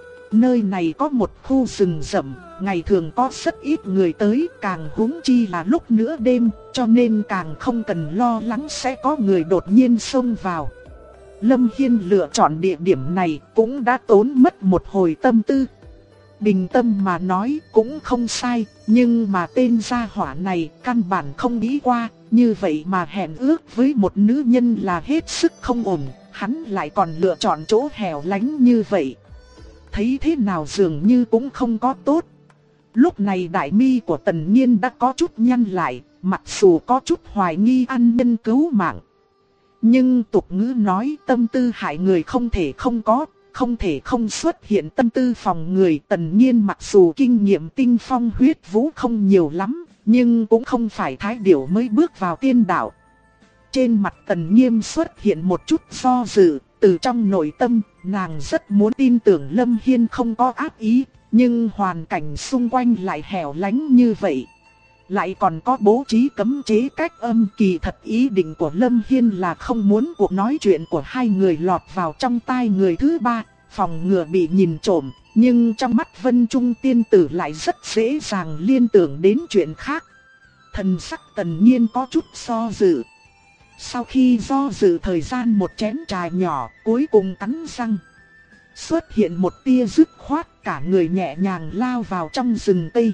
Nơi này có một khu rừng rậm, ngày thường có rất ít người tới, càng huống chi là lúc nửa đêm, cho nên càng không cần lo lắng sẽ có người đột nhiên xông vào. Lâm Hiên lựa chọn địa điểm này cũng đã tốn mất một hồi tâm tư. Bình tâm mà nói cũng không sai, nhưng mà tên gia hỏa này căn bản không nghĩ qua, như vậy mà hẹn ước với một nữ nhân là hết sức không ổn, hắn lại còn lựa chọn chỗ hẻo lánh như vậy. Thấy thế nào dường như cũng không có tốt. Lúc này đại mi của Tần Nhiên đã có chút nhăn lại, mặc dù có chút hoài nghi ăn nhân cứu mạng. Nhưng tục ngữ nói tâm tư hại người không thể không có, không thể không xuất hiện tâm tư phòng người. Tần Nhiên mặc dù kinh nghiệm tinh phong huyết vũ không nhiều lắm, nhưng cũng không phải thái điểu mới bước vào tiên đạo. Trên mặt Tần Nhiên xuất hiện một chút do dự, từ trong nội tâm, nàng rất muốn tin tưởng Lâm Hiên không có ác ý, nhưng hoàn cảnh xung quanh lại hẻo lánh như vậy. Lại còn có bố trí cấm chế cách âm, kỳ thật ý định của Lâm Hiên là không muốn cuộc nói chuyện của hai người lọt vào trong tai người thứ ba, phòng ngừa bị nhìn trộm, nhưng trong mắt Vân Trung tiên tử lại rất dễ dàng liên tưởng đến chuyện khác. Thần sắc Tần Nhiên có chút do dự. Sau khi do dự thời gian một chén trà nhỏ, cuối cùng cắn răng. Xuất hiện một tia dứt khoát, cả người nhẹ nhàng lao vào trong rừng cây.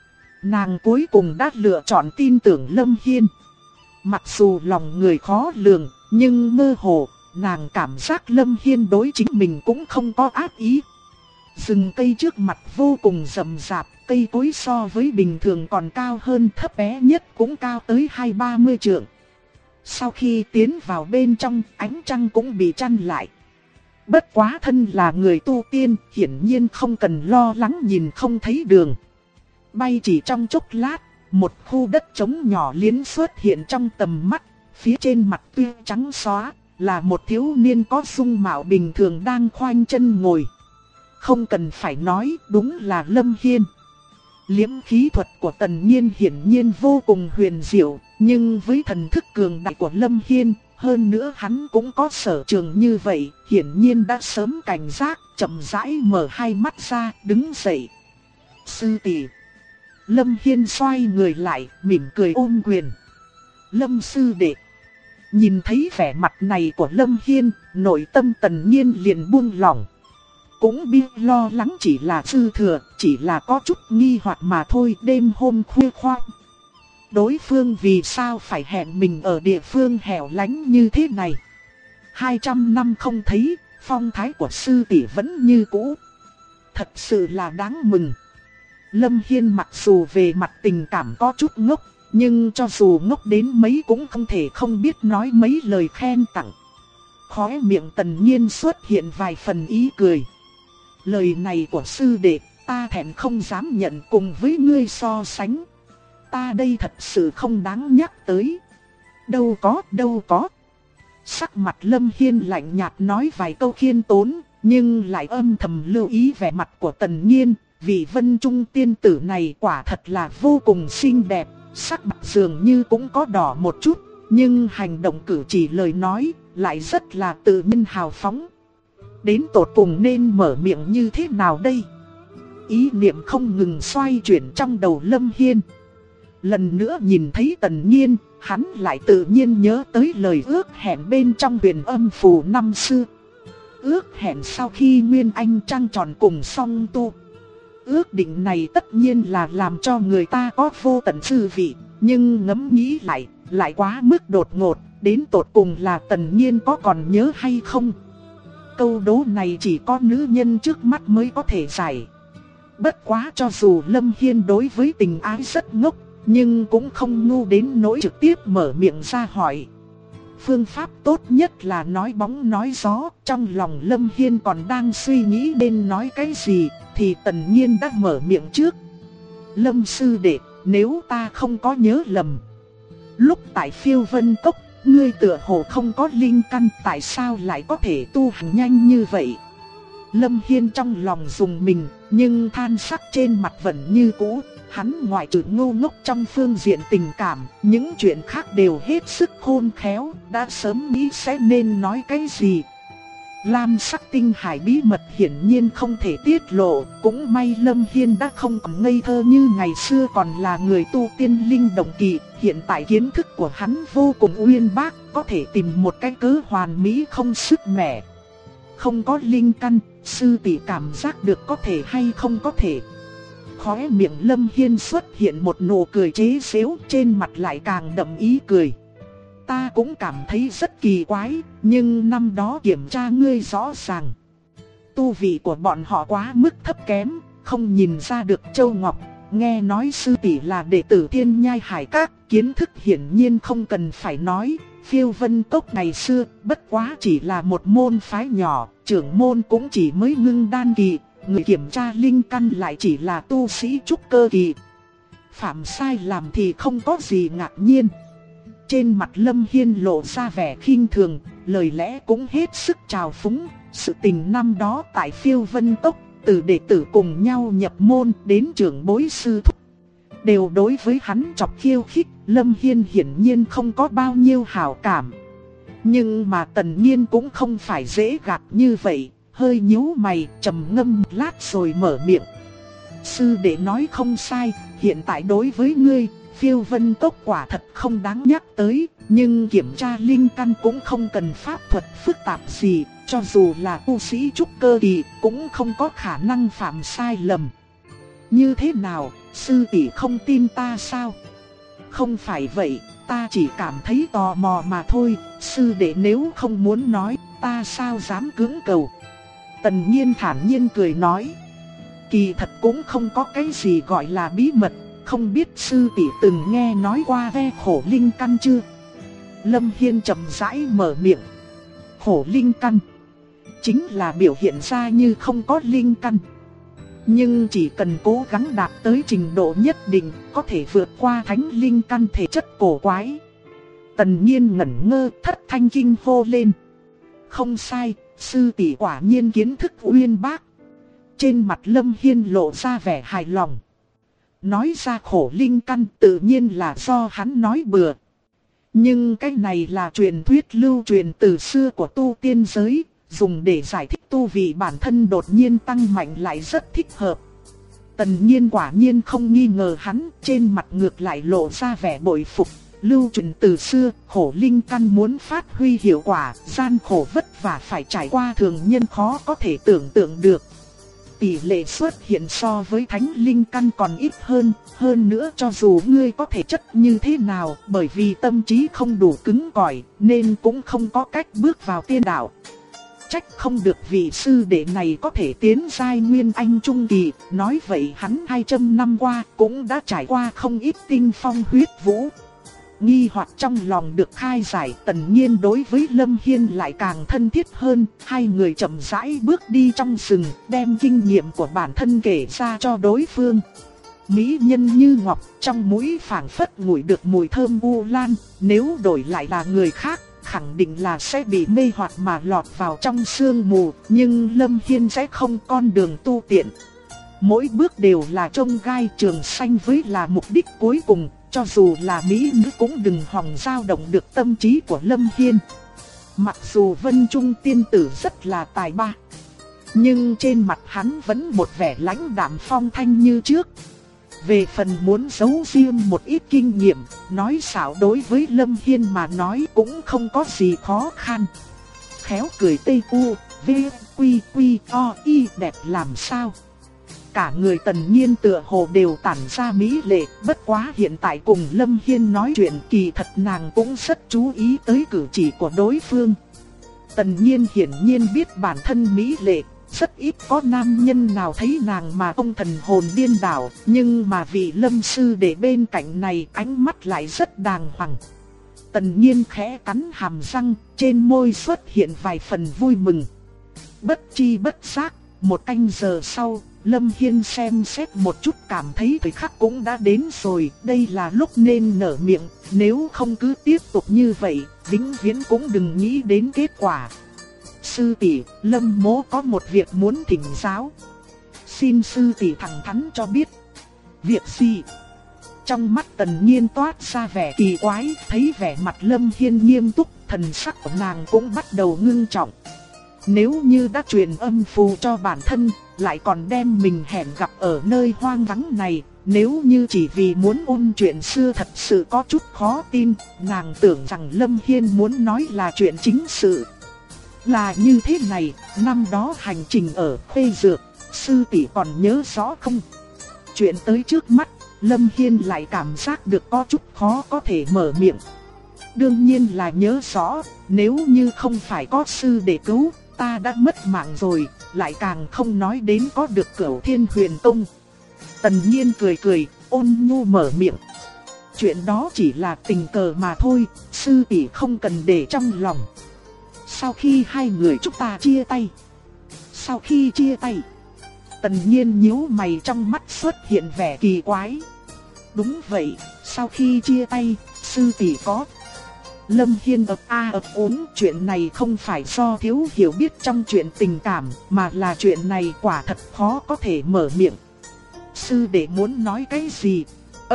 Nàng cuối cùng đã lựa chọn tin tưởng Lâm Hiên. Mặc dù lòng người khó lường, nhưng mơ hồ, nàng cảm giác Lâm Hiên đối chính mình cũng không có ác ý. Rừng cây trước mặt vô cùng rậm rạp, cây cối so với bình thường còn cao hơn, thấp bé nhất cũng cao tới 20-30 trượng. Sau khi tiến vào bên trong, ánh trăng cũng bị chặn lại. Bất quá thân là người tu tiên, hiển nhiên không cần lo lắng nhìn không thấy đường. Bay chỉ trong chốc lát, một khu đất trống nhỏ liến xuất hiện trong tầm mắt. Phía trên mặt tuyết trắng xóa, là một thiếu niên có dung mạo bình thường đang khoanh chân ngồi. Không cần phải nói, đúng là Lâm Hiên. Liễm khí thuật của Tần Nhiên hiển nhiên vô cùng huyền diệu, nhưng với thần thức cường đại của Lâm Hiên, hơn nữa hắn cũng có sở trường như vậy, hiển nhiên đã sớm cảnh giác, chậm rãi mở hai mắt ra, đứng dậy. Sư tỷ. Lâm Hiên xoay người lại, mỉm cười ôm quyền. Lâm sư đệ. Nhìn thấy vẻ mặt này của Lâm Hiên, nội tâm Tần Nhiên liền buông lỏng. Cũng biết lo lắng chỉ là dư thừa, chỉ là có chút nghi hoặc mà thôi. Đêm hôm khuya khoang, đối phương vì sao phải hẹn mình ở địa phương hẻo lánh như thế này? 200 năm không thấy, phong thái của sư tỷ vẫn như cũ. Thật sự là đáng mừng. Lâm Hiên mặc dù về mặt tình cảm có chút ngốc, nhưng cho dù ngốc đến mấy cũng không thể không biết nói mấy lời khen tặng. Khóe miệng Tần Nhiên xuất hiện vài phần ý cười. Lời này của sư đệ, ta thẹn không dám nhận, cùng với ngươi so sánh. Ta đây thật sự không đáng nhắc tới. Đâu có. Sắc mặt Lâm Hiên lạnh nhạt nói vài câu khiêm tốn, nhưng lại âm thầm lưu ý vẻ mặt của Tần Nhiên. Vị Vân Trung tiên tử này quả thật là vô cùng xinh đẹp, sắc mặt dường như cũng có đỏ một chút, nhưng hành động cử chỉ lời nói lại rất là tự nhiên hào phóng. Đến tột cùng nên mở miệng như thế nào đây? Ý niệm không ngừng xoay chuyển trong đầu Lâm Hiên. Lần nữa nhìn thấy Tần Nhiên, hắn lại tự nhiên nhớ tới lời ước hẹn bên trong huyền âm phù năm xưa. Ước hẹn sau khi Nguyên Anh trăng tròn cùng song tu. Ước định này tất nhiên là làm cho người ta có vô tận dư vị, nhưng ngẫm nghĩ lại quá mức đột ngột, đến tột cùng là Tần Nhiên có còn nhớ hay không? Câu đố này chỉ có nữ nhân trước mắt mới có thể giải. Bất quá cho dù Lâm Hiên đối với tình ái rất ngốc, nhưng cũng không ngu đến nỗi trực tiếp mở miệng ra hỏi. Phương pháp tốt nhất là nói bóng nói gió. Trong lòng Lâm Hiên còn đang suy nghĩ nên nói cái gì, thì Tần Nhiên đã mở miệng trước. Lâm sư đệ, nếu ta không có nhớ lầm, lúc tại Phiêu Vân Cốc, ngươi tựa hồ không có linh căn, tại sao lại có thể tu hành nhanh như vậy? Lâm Hiên trong lòng rùng mình, nhưng than sắc trên mặt vẫn như cũ. Hắn ngoại trừ ngu ngốc trong phương diện tình cảm, những chuyện khác đều hết sức khôn khéo, đã sớm nghĩ sẽ nên nói cái gì. Lam sắc tinh hải bí mật hiển nhiên không thể tiết lộ, cũng may Lâm Hiên đã không còn ngây thơ như ngày xưa còn là người tu tiên linh động kỳ. Hiện tại kiến thức của hắn vô cùng uyên bác, có thể tìm một cái cớ hoàn mỹ không sức mẻ. Không có linh căn, sư tỷ cảm giác được có thể hay không có thể. Khóe miệng Lâm Hiên xuất hiện một nụ cười chế giễu, trên mặt lại càng đậm ý cười. Ta cũng cảm thấy rất kỳ quái, nhưng năm đó kiểm tra ngươi rõ ràng. Tu vị của bọn họ quá mức thấp kém, không nhìn ra được Châu Ngọc. Nghe nói sư tỷ là đệ tử Thiên Nhai Hải Các, kiến thức hiển nhiên không cần phải nói. Phiêu Vân Cốc ngày xưa bất quá chỉ là một môn phái nhỏ, trưởng môn cũng chỉ mới ngưng đan kỳ. Người kiểm tra linh căn lại chỉ là tu sĩ trúc cơ kỳ. Phạm sai làm thì không có gì ngạc nhiên. Trên mặt Lâm Hiên lộ ra vẻ khinh thường, lời lẽ cũng hết sức trào phúng. Sự tình năm đó tại Phiêu Vân Cốc, từ đệ tử cùng nhau nhập môn đến trưởng bối sư thúc, đều đối với hắn chọc khiêu khích. Lâm Hiên hiển nhiên không có bao nhiêu hảo cảm. Nhưng mà Tần Nhiên cũng không phải dễ gạt như vậy. Hơi nhíu mày, trầm ngâm một lát rồi mở miệng. Sư đệ nói không sai, hiện tại đối với ngươi, Phiêu Vân Cốc quả thật không đáng nhắc tới. Nhưng kiểm tra linh căn cũng không cần pháp thuật phức tạp gì, cho dù là tu sĩ trúc cơ kỳ cũng không có khả năng phạm sai lầm. Như thế nào, sư tỷ không tin ta sao? Không phải vậy, ta chỉ cảm thấy tò mò mà thôi. Sư đệ nếu không muốn nói, ta sao dám cưỡng cầu. Tần Nhiên thản nhiên cười nói. Kỳ thật cũng không có cái gì gọi là bí mật. Không biết sư tỷ từng nghe nói qua ve khổ linh căn chưa? Lâm Hiên chậm rãi mở miệng. Khổ linh căn chính là biểu hiện ra như không có linh căn. Nhưng chỉ cần cố gắng đạt tới trình độ nhất định, có thể vượt qua thánh linh căn thể chất cổ quái. Tần Nhiên ngẩn ngơ, thất thanh kinh hô lên. Không sai, sư tỷ quả nhiên kiến thức uyên bác. Trên mặt Lâm Hiên lộ ra vẻ hài lòng. Nói ra khổ linh căn tự nhiên là do hắn nói bừa. Nhưng cái này là truyền thuyết lưu truyền từ xưa của tu tiên giới, dùng để giải thích tu vị bản thân đột nhiên tăng mạnh lại rất thích hợp. Tần Nhiên quả nhiên không nghi ngờ hắn, trên mặt ngược lại lộ ra vẻ bội phục. lưu truyền từ xưa, khổ linh căn muốn phát huy hiệu quả, gian khổ vất vả phải trải qua thường nhân khó có thể tưởng tượng được. Tỷ lệ xuất hiện so với thánh linh căn còn ít hơn nữa cho dù ngươi có thể chất như thế nào, bởi vì tâm trí không đủ cứng cỏi nên cũng không có cách bước vào tiên đạo. Trách không được vị sư đệ này có thể tiến giai nguyên anh trung kỳ, nói vậy hắn 200 năm qua cũng đã trải qua không ít tinh phong huyết vũ. Nghi hoặc trong lòng được khai giải, Tần Nhiên đối với Lâm Hiên lại càng thân thiết hơn, hai người chậm rãi bước đi trong rừng, đem kinh nghiệm của bản thân kể ra cho đối phương. Mỹ nhân như ngọc, trong mũi phảng phất ngửi được mùi thơm u lan, nếu đổi lại là người khác, khẳng định là sẽ bị mê hoặc mà lọt vào trong sương mù, nhưng Lâm Hiên sẽ không, con đường tu tiện. Mỗi bước đều là chông gai, trường sanh với là mục đích cuối cùng, cho dù là mỹ nữ cũng đừng hòng dao động được tâm trí của Lâm Hiên. Mặc dù Vân Trung tiên tử rất là tài ba, nhưng trên mặt hắn vẫn một vẻ lãnh đạm phong thanh như trước. Về phần muốn giấu riêng một ít kinh nghiệm, nói xạo đối với Lâm Hiên mà nói cũng không có gì khó khăn. Khéo cười tê u, v, quy quy o y đẹp làm sao. Cả người Tần Nhiên tựa hồ đều tản ra mỹ lệ, bất quá hiện tại cùng Lâm Hiên nói chuyện kỳ thật nàng cũng rất chú ý tới cử chỉ của đối phương. Tần Nhiên hiển nhiên biết bản thân mỹ lệ, rất ít có nam nhân nào thấy nàng mà không thần hồn điên đảo, nhưng mà vị Lâm sư đệ bên cạnh này ánh mắt lại rất đàng hoàng. Tần Nhiên khẽ cắn hàm răng, trên môi xuất hiện vài phần vui mừng. Bất chi bất giác, một canh giờ sau, Lâm Hiên xem xét một chút cảm thấy thời khắc cũng đã đến rồi, đây là lúc nên nở miệng, nếu không cứ tiếp tục như vậy, vĩnh viễn cũng đừng nghĩ đến kết quả. Sư tỷ, Lâm mỗ có một việc muốn thỉnh giáo. Xin sư tỷ thẳng thắn cho biết. Việc gì? Trong mắt Tần Nhiên toát ra vẻ kỳ quái, thấy vẻ mặt Lâm Hiên nghiêm túc, thần sắc của nàng cũng bắt đầu ngưng trọng. Nếu như đã truyền âm phù cho bản thân, lại còn đem mình hẹn gặp ở nơi hoang vắng này, nếu như chỉ vì muốn ôn chuyện xưa thật sự có chút khó tin, nàng tưởng rằng Lâm Hiên muốn nói là chuyện chính sự. Là như thế này, năm đó hành trình ở Khê Dược, sư tỷ còn nhớ rõ không? Chuyện tới trước mắt, Lâm Hiên lại cảm giác được có chút khó có thể mở miệng. Đương nhiên là nhớ rõ, nếu như không phải có sư để cứu, ta đã mất mạng rồi, lại càng không nói đến có được Cửu Thiên Huyền Tông. Tần Nhiên cười cười, ôn nhu mở miệng. Chuyện đó chỉ là tình cờ mà thôi, sư tỷ không cần để trong lòng. Sau khi hai người chúng ta chia tay. Sau khi chia tay, Tần Nhiên nhíu mày, trong mắt xuất hiện vẻ kỳ quái. Đúng vậy, sau khi chia tay, sư tỷ có. Lâm Hiên ấp úng, chuyện này không phải do thiếu hiểu biết trong chuyện tình cảm, mà là chuyện này quả thật khó có thể mở miệng. Sư đệ muốn nói cái gì?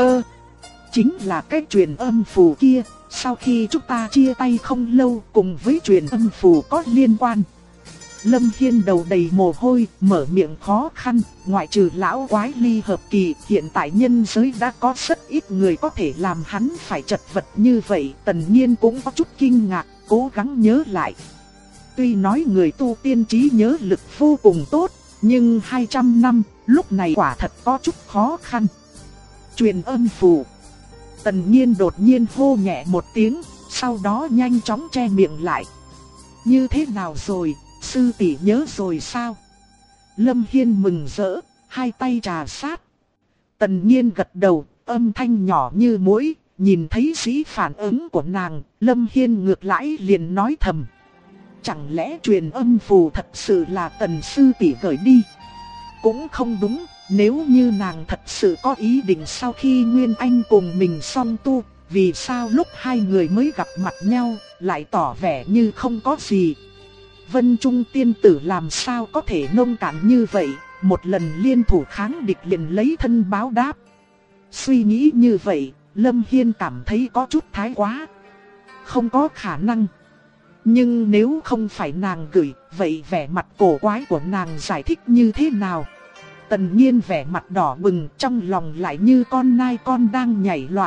Chính là cái truyền âm phù kia, sau khi chúng ta chia tay không lâu cùng với truyền âm phù có liên quan. Lâm Hiên đầu đầy mồ hôi, mở miệng khó khăn, ngoại trừ lão quái ly hợp kỳ, hiện tại nhân giới đã có rất ít người có thể làm hắn phải chật vật như vậy. Tần Nhiên cũng có chút kinh ngạc, cố gắng nhớ lại. Tuy nói người tu tiên trí nhớ lực vô cùng tốt, nhưng 200 năm, lúc này quả thật có chút khó khăn. Truyền âm phù. Tần Nhiên đột nhiên hô nhẹ một tiếng, sau đó nhanh chóng che miệng lại. Như thế nào rồi? Sư tỷ nhớ rồi sao? Lâm Hiên mừng rỡ, hai tay trà sát. Tần Nhiên gật đầu, âm thanh nhỏ như muỗi, nhìn thấy dĩ phản ứng của nàng, Lâm Hiên ngược lại liền nói thầm. Chẳng lẽ truyền âm phù thật sự là Tần sư tỷ gửi đi? Cũng không đúng, nếu như nàng thật sự có ý định sau khi Nguyên Anh cùng mình song tu, vì sao lúc hai người mới gặp mặt nhau, lại tỏ vẻ như không có gì? Vân Trung tiên tử làm sao có thể nông cạn như vậy, một lần liên thủ kháng địch liền lấy thân báo đáp. Suy nghĩ như vậy, Lâm Hiên cảm thấy có chút thái quá. Không có khả năng. Nhưng nếu không phải nàng gửi, vậy vẻ mặt cổ quái của nàng giải thích như thế nào? Tần Nhiên vẻ mặt đỏ bừng, trong lòng lại như con nai con đang nhảy loạn,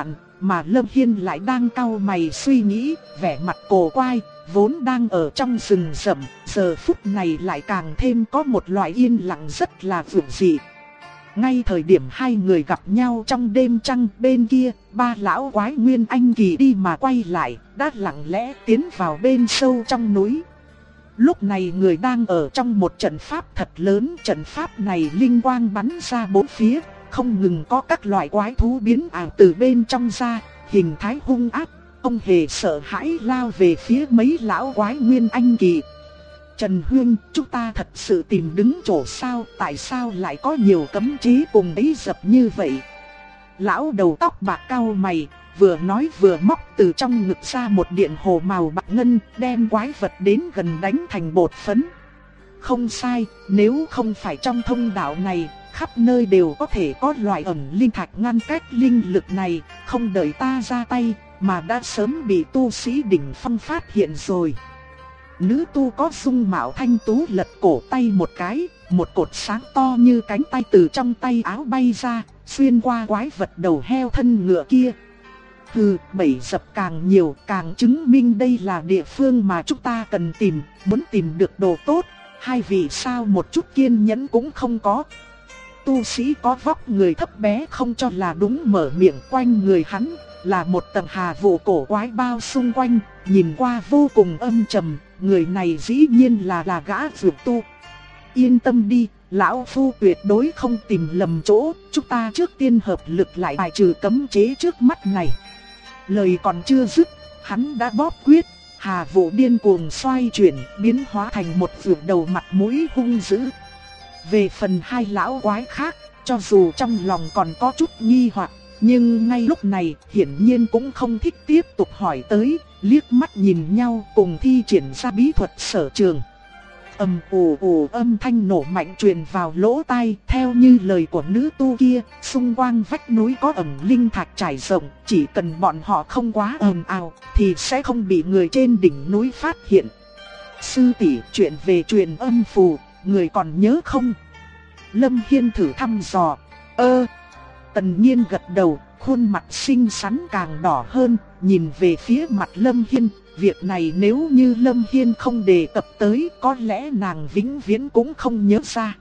mà Lâm Hiên lại đang cau mày suy nghĩ, vẻ mặt cổ quái, vốn đang ở trong rừng rậm, giờ phút này lại càng thêm có một loại yên lặng rất là vượng dị. Ngay thời điểm hai người gặp nhau trong đêm trăng, bên kia, ba lão quái Nguyên Anh kỳ đi mà quay lại, đã lặng lẽ tiến vào bên sâu trong núi. Lúc này người đang ở trong một trận pháp thật lớn, trận pháp này linh quang bắn ra bốn phía, không ngừng có các loại quái thú biến ảo từ bên trong ra, hình thái hung ác, không hề sợ hãi lao về phía mấy lão quái Nguyên Anh kỳ. Trần Huyên, chúng ta thật sự tìm đứng chỗ sao, tại sao lại có nhiều cấm chế cùng bẫy dập như vậy? Lão đầu tóc bạc cau mày, vừa nói vừa móc từ trong ngực ra một điện hồ màu bạc ngân, đem quái vật đến gần đánh thành bột phấn. Không sai, nếu không phải trong thông đạo này, khắp nơi đều có thể có loại ẩn linh thạch ngăn cách linh lực này, không đợi ta ra tay, mà đã sớm bị tu sĩ đỉnh phong phát hiện rồi. Nữ tu có dung mạo thanh tú lật cổ tay một cái, một cột sáng to như cánh tay từ trong tay áo bay ra, xuyên qua quái vật đầu heo thân ngựa kia. Hừ, bẫy dập càng nhiều càng chứng minh đây là địa phương mà chúng ta cần tìm, muốn tìm được đồ tốt, hai vị sao một chút kiên nhẫn cũng không có. Tu sĩ có vóc người thấp bé không cho là đúng mở miệng, quanh người hắn là một tầng hà vụ cổ quái bao xung quanh, nhìn qua vô cùng âm trầm, người này dĩ nhiên là gã dược tu. Yên tâm đi, lão phu tuyệt đối không tìm lầm chỗ, chúng ta trước tiên hợp lực lại bài trừ cấm chế trước mắt này. Lời còn chưa dứt, hắn đã bóp quyết, hà vụ điên cuồng xoay chuyển, biến hóa thành một vượt đầu mặt mũi hung dữ. Về phần hai lão quái khác, cho dù trong lòng còn có chút nghi hoặc, nhưng ngay lúc này hiển nhiên cũng không thích tiếp tục hỏi tới, liếc mắt nhìn nhau cùng thi triển ra bí thuật sở trường. Ầm ồ ồ, âm thanh nổ mạnh truyền vào lỗ tai, theo như lời của nữ tu kia, xung quanh vách núi có ẩn linh thạch trải rộng, chỉ cần bọn họ không quá ồn ào thì sẽ không bị người trên đỉnh núi phát hiện. Sư tỷ, chuyện về truyền âm phù, người còn nhớ không? Lâm Hiên thử thăm dò. Tần Nhiên gật đầu, khuôn mặt xinh xắn càng đỏ hơn, nhìn về phía mặt Lâm Hiên. Việc này nếu như Lâm Hiên không đề cập tới, có lẽ nàng vĩnh viễn cũng không nhớ ra.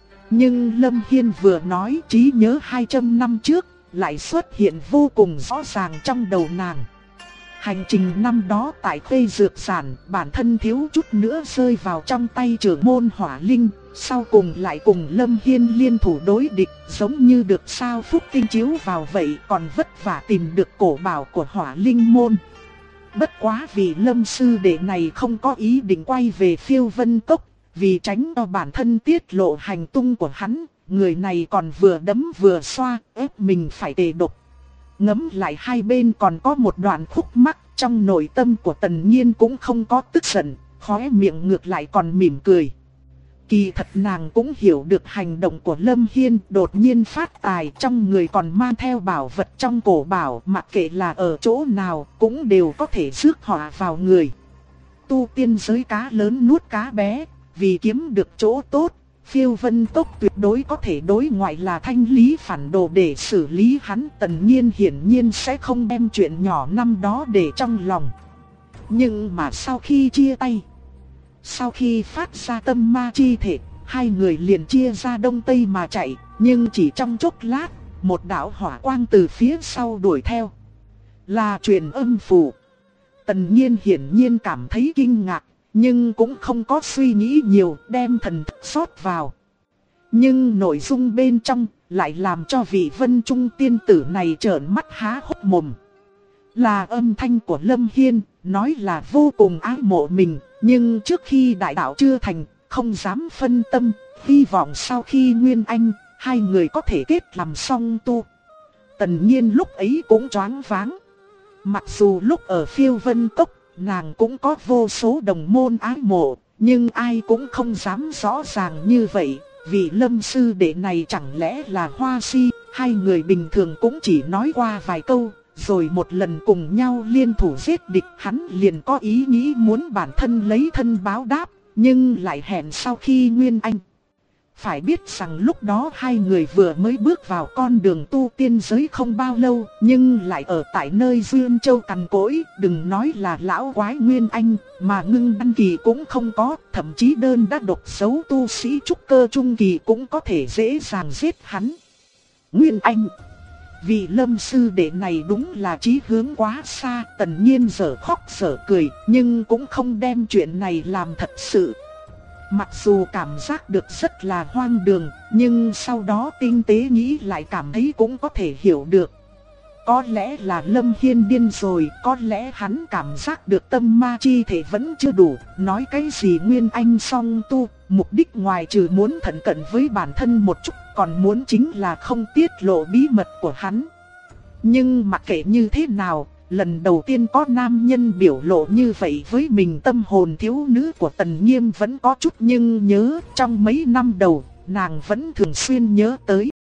Nhưng Lâm Hiên vừa nói trí nhớ 200 năm trước, lại xuất hiện vô cùng rõ ràng trong đầu nàng. Hành trình năm đó tại Khê Dược Sản, bản thân thiếu chút nữa rơi vào trong tay trưởng môn Hỏa Linh, sau cùng lại cùng Lâm Hiên liên thủ đối địch, giống như được sao phúc tinh chiếu vào vậy, còn vất vả tìm được cổ bảo của Hỏa Linh môn. Bất quá vì Lâm sư đệ này không có ý định quay về Phiêu Vân Cốc, vì tránh cho bản thân tiết lộ hành tung của hắn, người này còn vừa đấm vừa xoa, ép mình phải tề độc. Ngẫm lại hai bên còn có một đoạn khúc mắc, trong nội tâm của Tần Nhiên cũng không có tức giận, khóe miệng ngược lại còn mỉm cười. Kỳ thật nàng cũng hiểu được hành động của Lâm Hiên, đột nhiên phát tài, trong người còn mang theo bảo vật trong cổ bảo, mặc kệ là ở chỗ nào cũng đều có thể rước họa vào người. Tu tiên giới cá lớn nuốt cá bé, vì kiếm được chỗ tốt, Phiêu Vân Cốc tuyệt đối có thể đối ngoại là thanh lý phản đồ để xử lý hắn. Tần Nhiên hiển nhiên sẽ không đem chuyện nhỏ năm đó để trong lòng. Nhưng mà sau khi chia tay, sau khi phát ra tâm ma chi thể, hai người liền chia ra đông tây mà chạy. Nhưng chỉ trong chốc lát, một đạo hỏa quang từ phía sau đuổi theo. Là truyền âm phù. Tần Nhiên hiển nhiên cảm thấy kinh ngạc, nhưng cũng không có suy nghĩ nhiều, đem thần thức rót vào. Nhưng nội dung bên trong lại làm cho vị Vân Trung tiên tử này trợn mắt há hốc mồm. Là âm thanh của Lâm Hiên, nói là vô cùng ái mộ mình, nhưng trước khi đại đạo chưa thành, không dám phân tâm, hy vọng sau khi Nguyên Anh, hai người có thể kết làm song tu. Tần Nhiên lúc ấy cũng choáng váng. Mặc dù lúc ở Phiêu Vân Cốc, nàng cũng có vô số đồng môn ái mộ, nhưng ai cũng không dám rõ ràng như vậy. Vì Lâm sư đệ này chẳng lẽ là hoa si, hai người bình thường cũng chỉ nói qua vài câu, rồi một lần cùng nhau liên thủ giết địch, hắn liền có ý nghĩ muốn bản thân lấy thân báo đáp, nhưng lại hẹn sau khi Nguyên Anh. Phải biết rằng lúc đó hai người vừa mới bước vào con đường tu tiên giới không bao lâu, nhưng lại ở tại nơi Dương Châu cằn cỗi, đừng nói là lão quái Nguyên Anh, mà ngưng đăng kỳ cũng không có, thậm chí đơn đã độc xấu tu sĩ trúc cơ trung kỳ cũng có thể dễ dàng giết hắn. Nguyên Anh, vị Lâm sư đệ này đúng là chí hướng quá xa. Tần Nhiên dở khóc dở cười, nhưng cũng không đem chuyện này làm thật sự. Mặc dù cảm giác được rất là hoang đường, nhưng sau đó tinh tế nghĩ lại cảm thấy cũng có thể hiểu được. Có lẽ là Lâm Hiên điên rồi, có lẽ hắn cảm giác được tâm ma chi thể vẫn chưa đủ, nói cái gì Nguyên Anh song tu, mục đích ngoài trừ muốn thận cận với bản thân một chút, còn muốn chính là không tiết lộ bí mật của hắn. Nhưng mặc kệ như thế nào, lần đầu tiên có nam nhân biểu lộ như vậy với mình, tâm hồn thiếu nữ của Tần Nghiêm vẫn có chút nhưng nhớ, trong mấy năm đầu, nàng vẫn thường xuyên nhớ tới.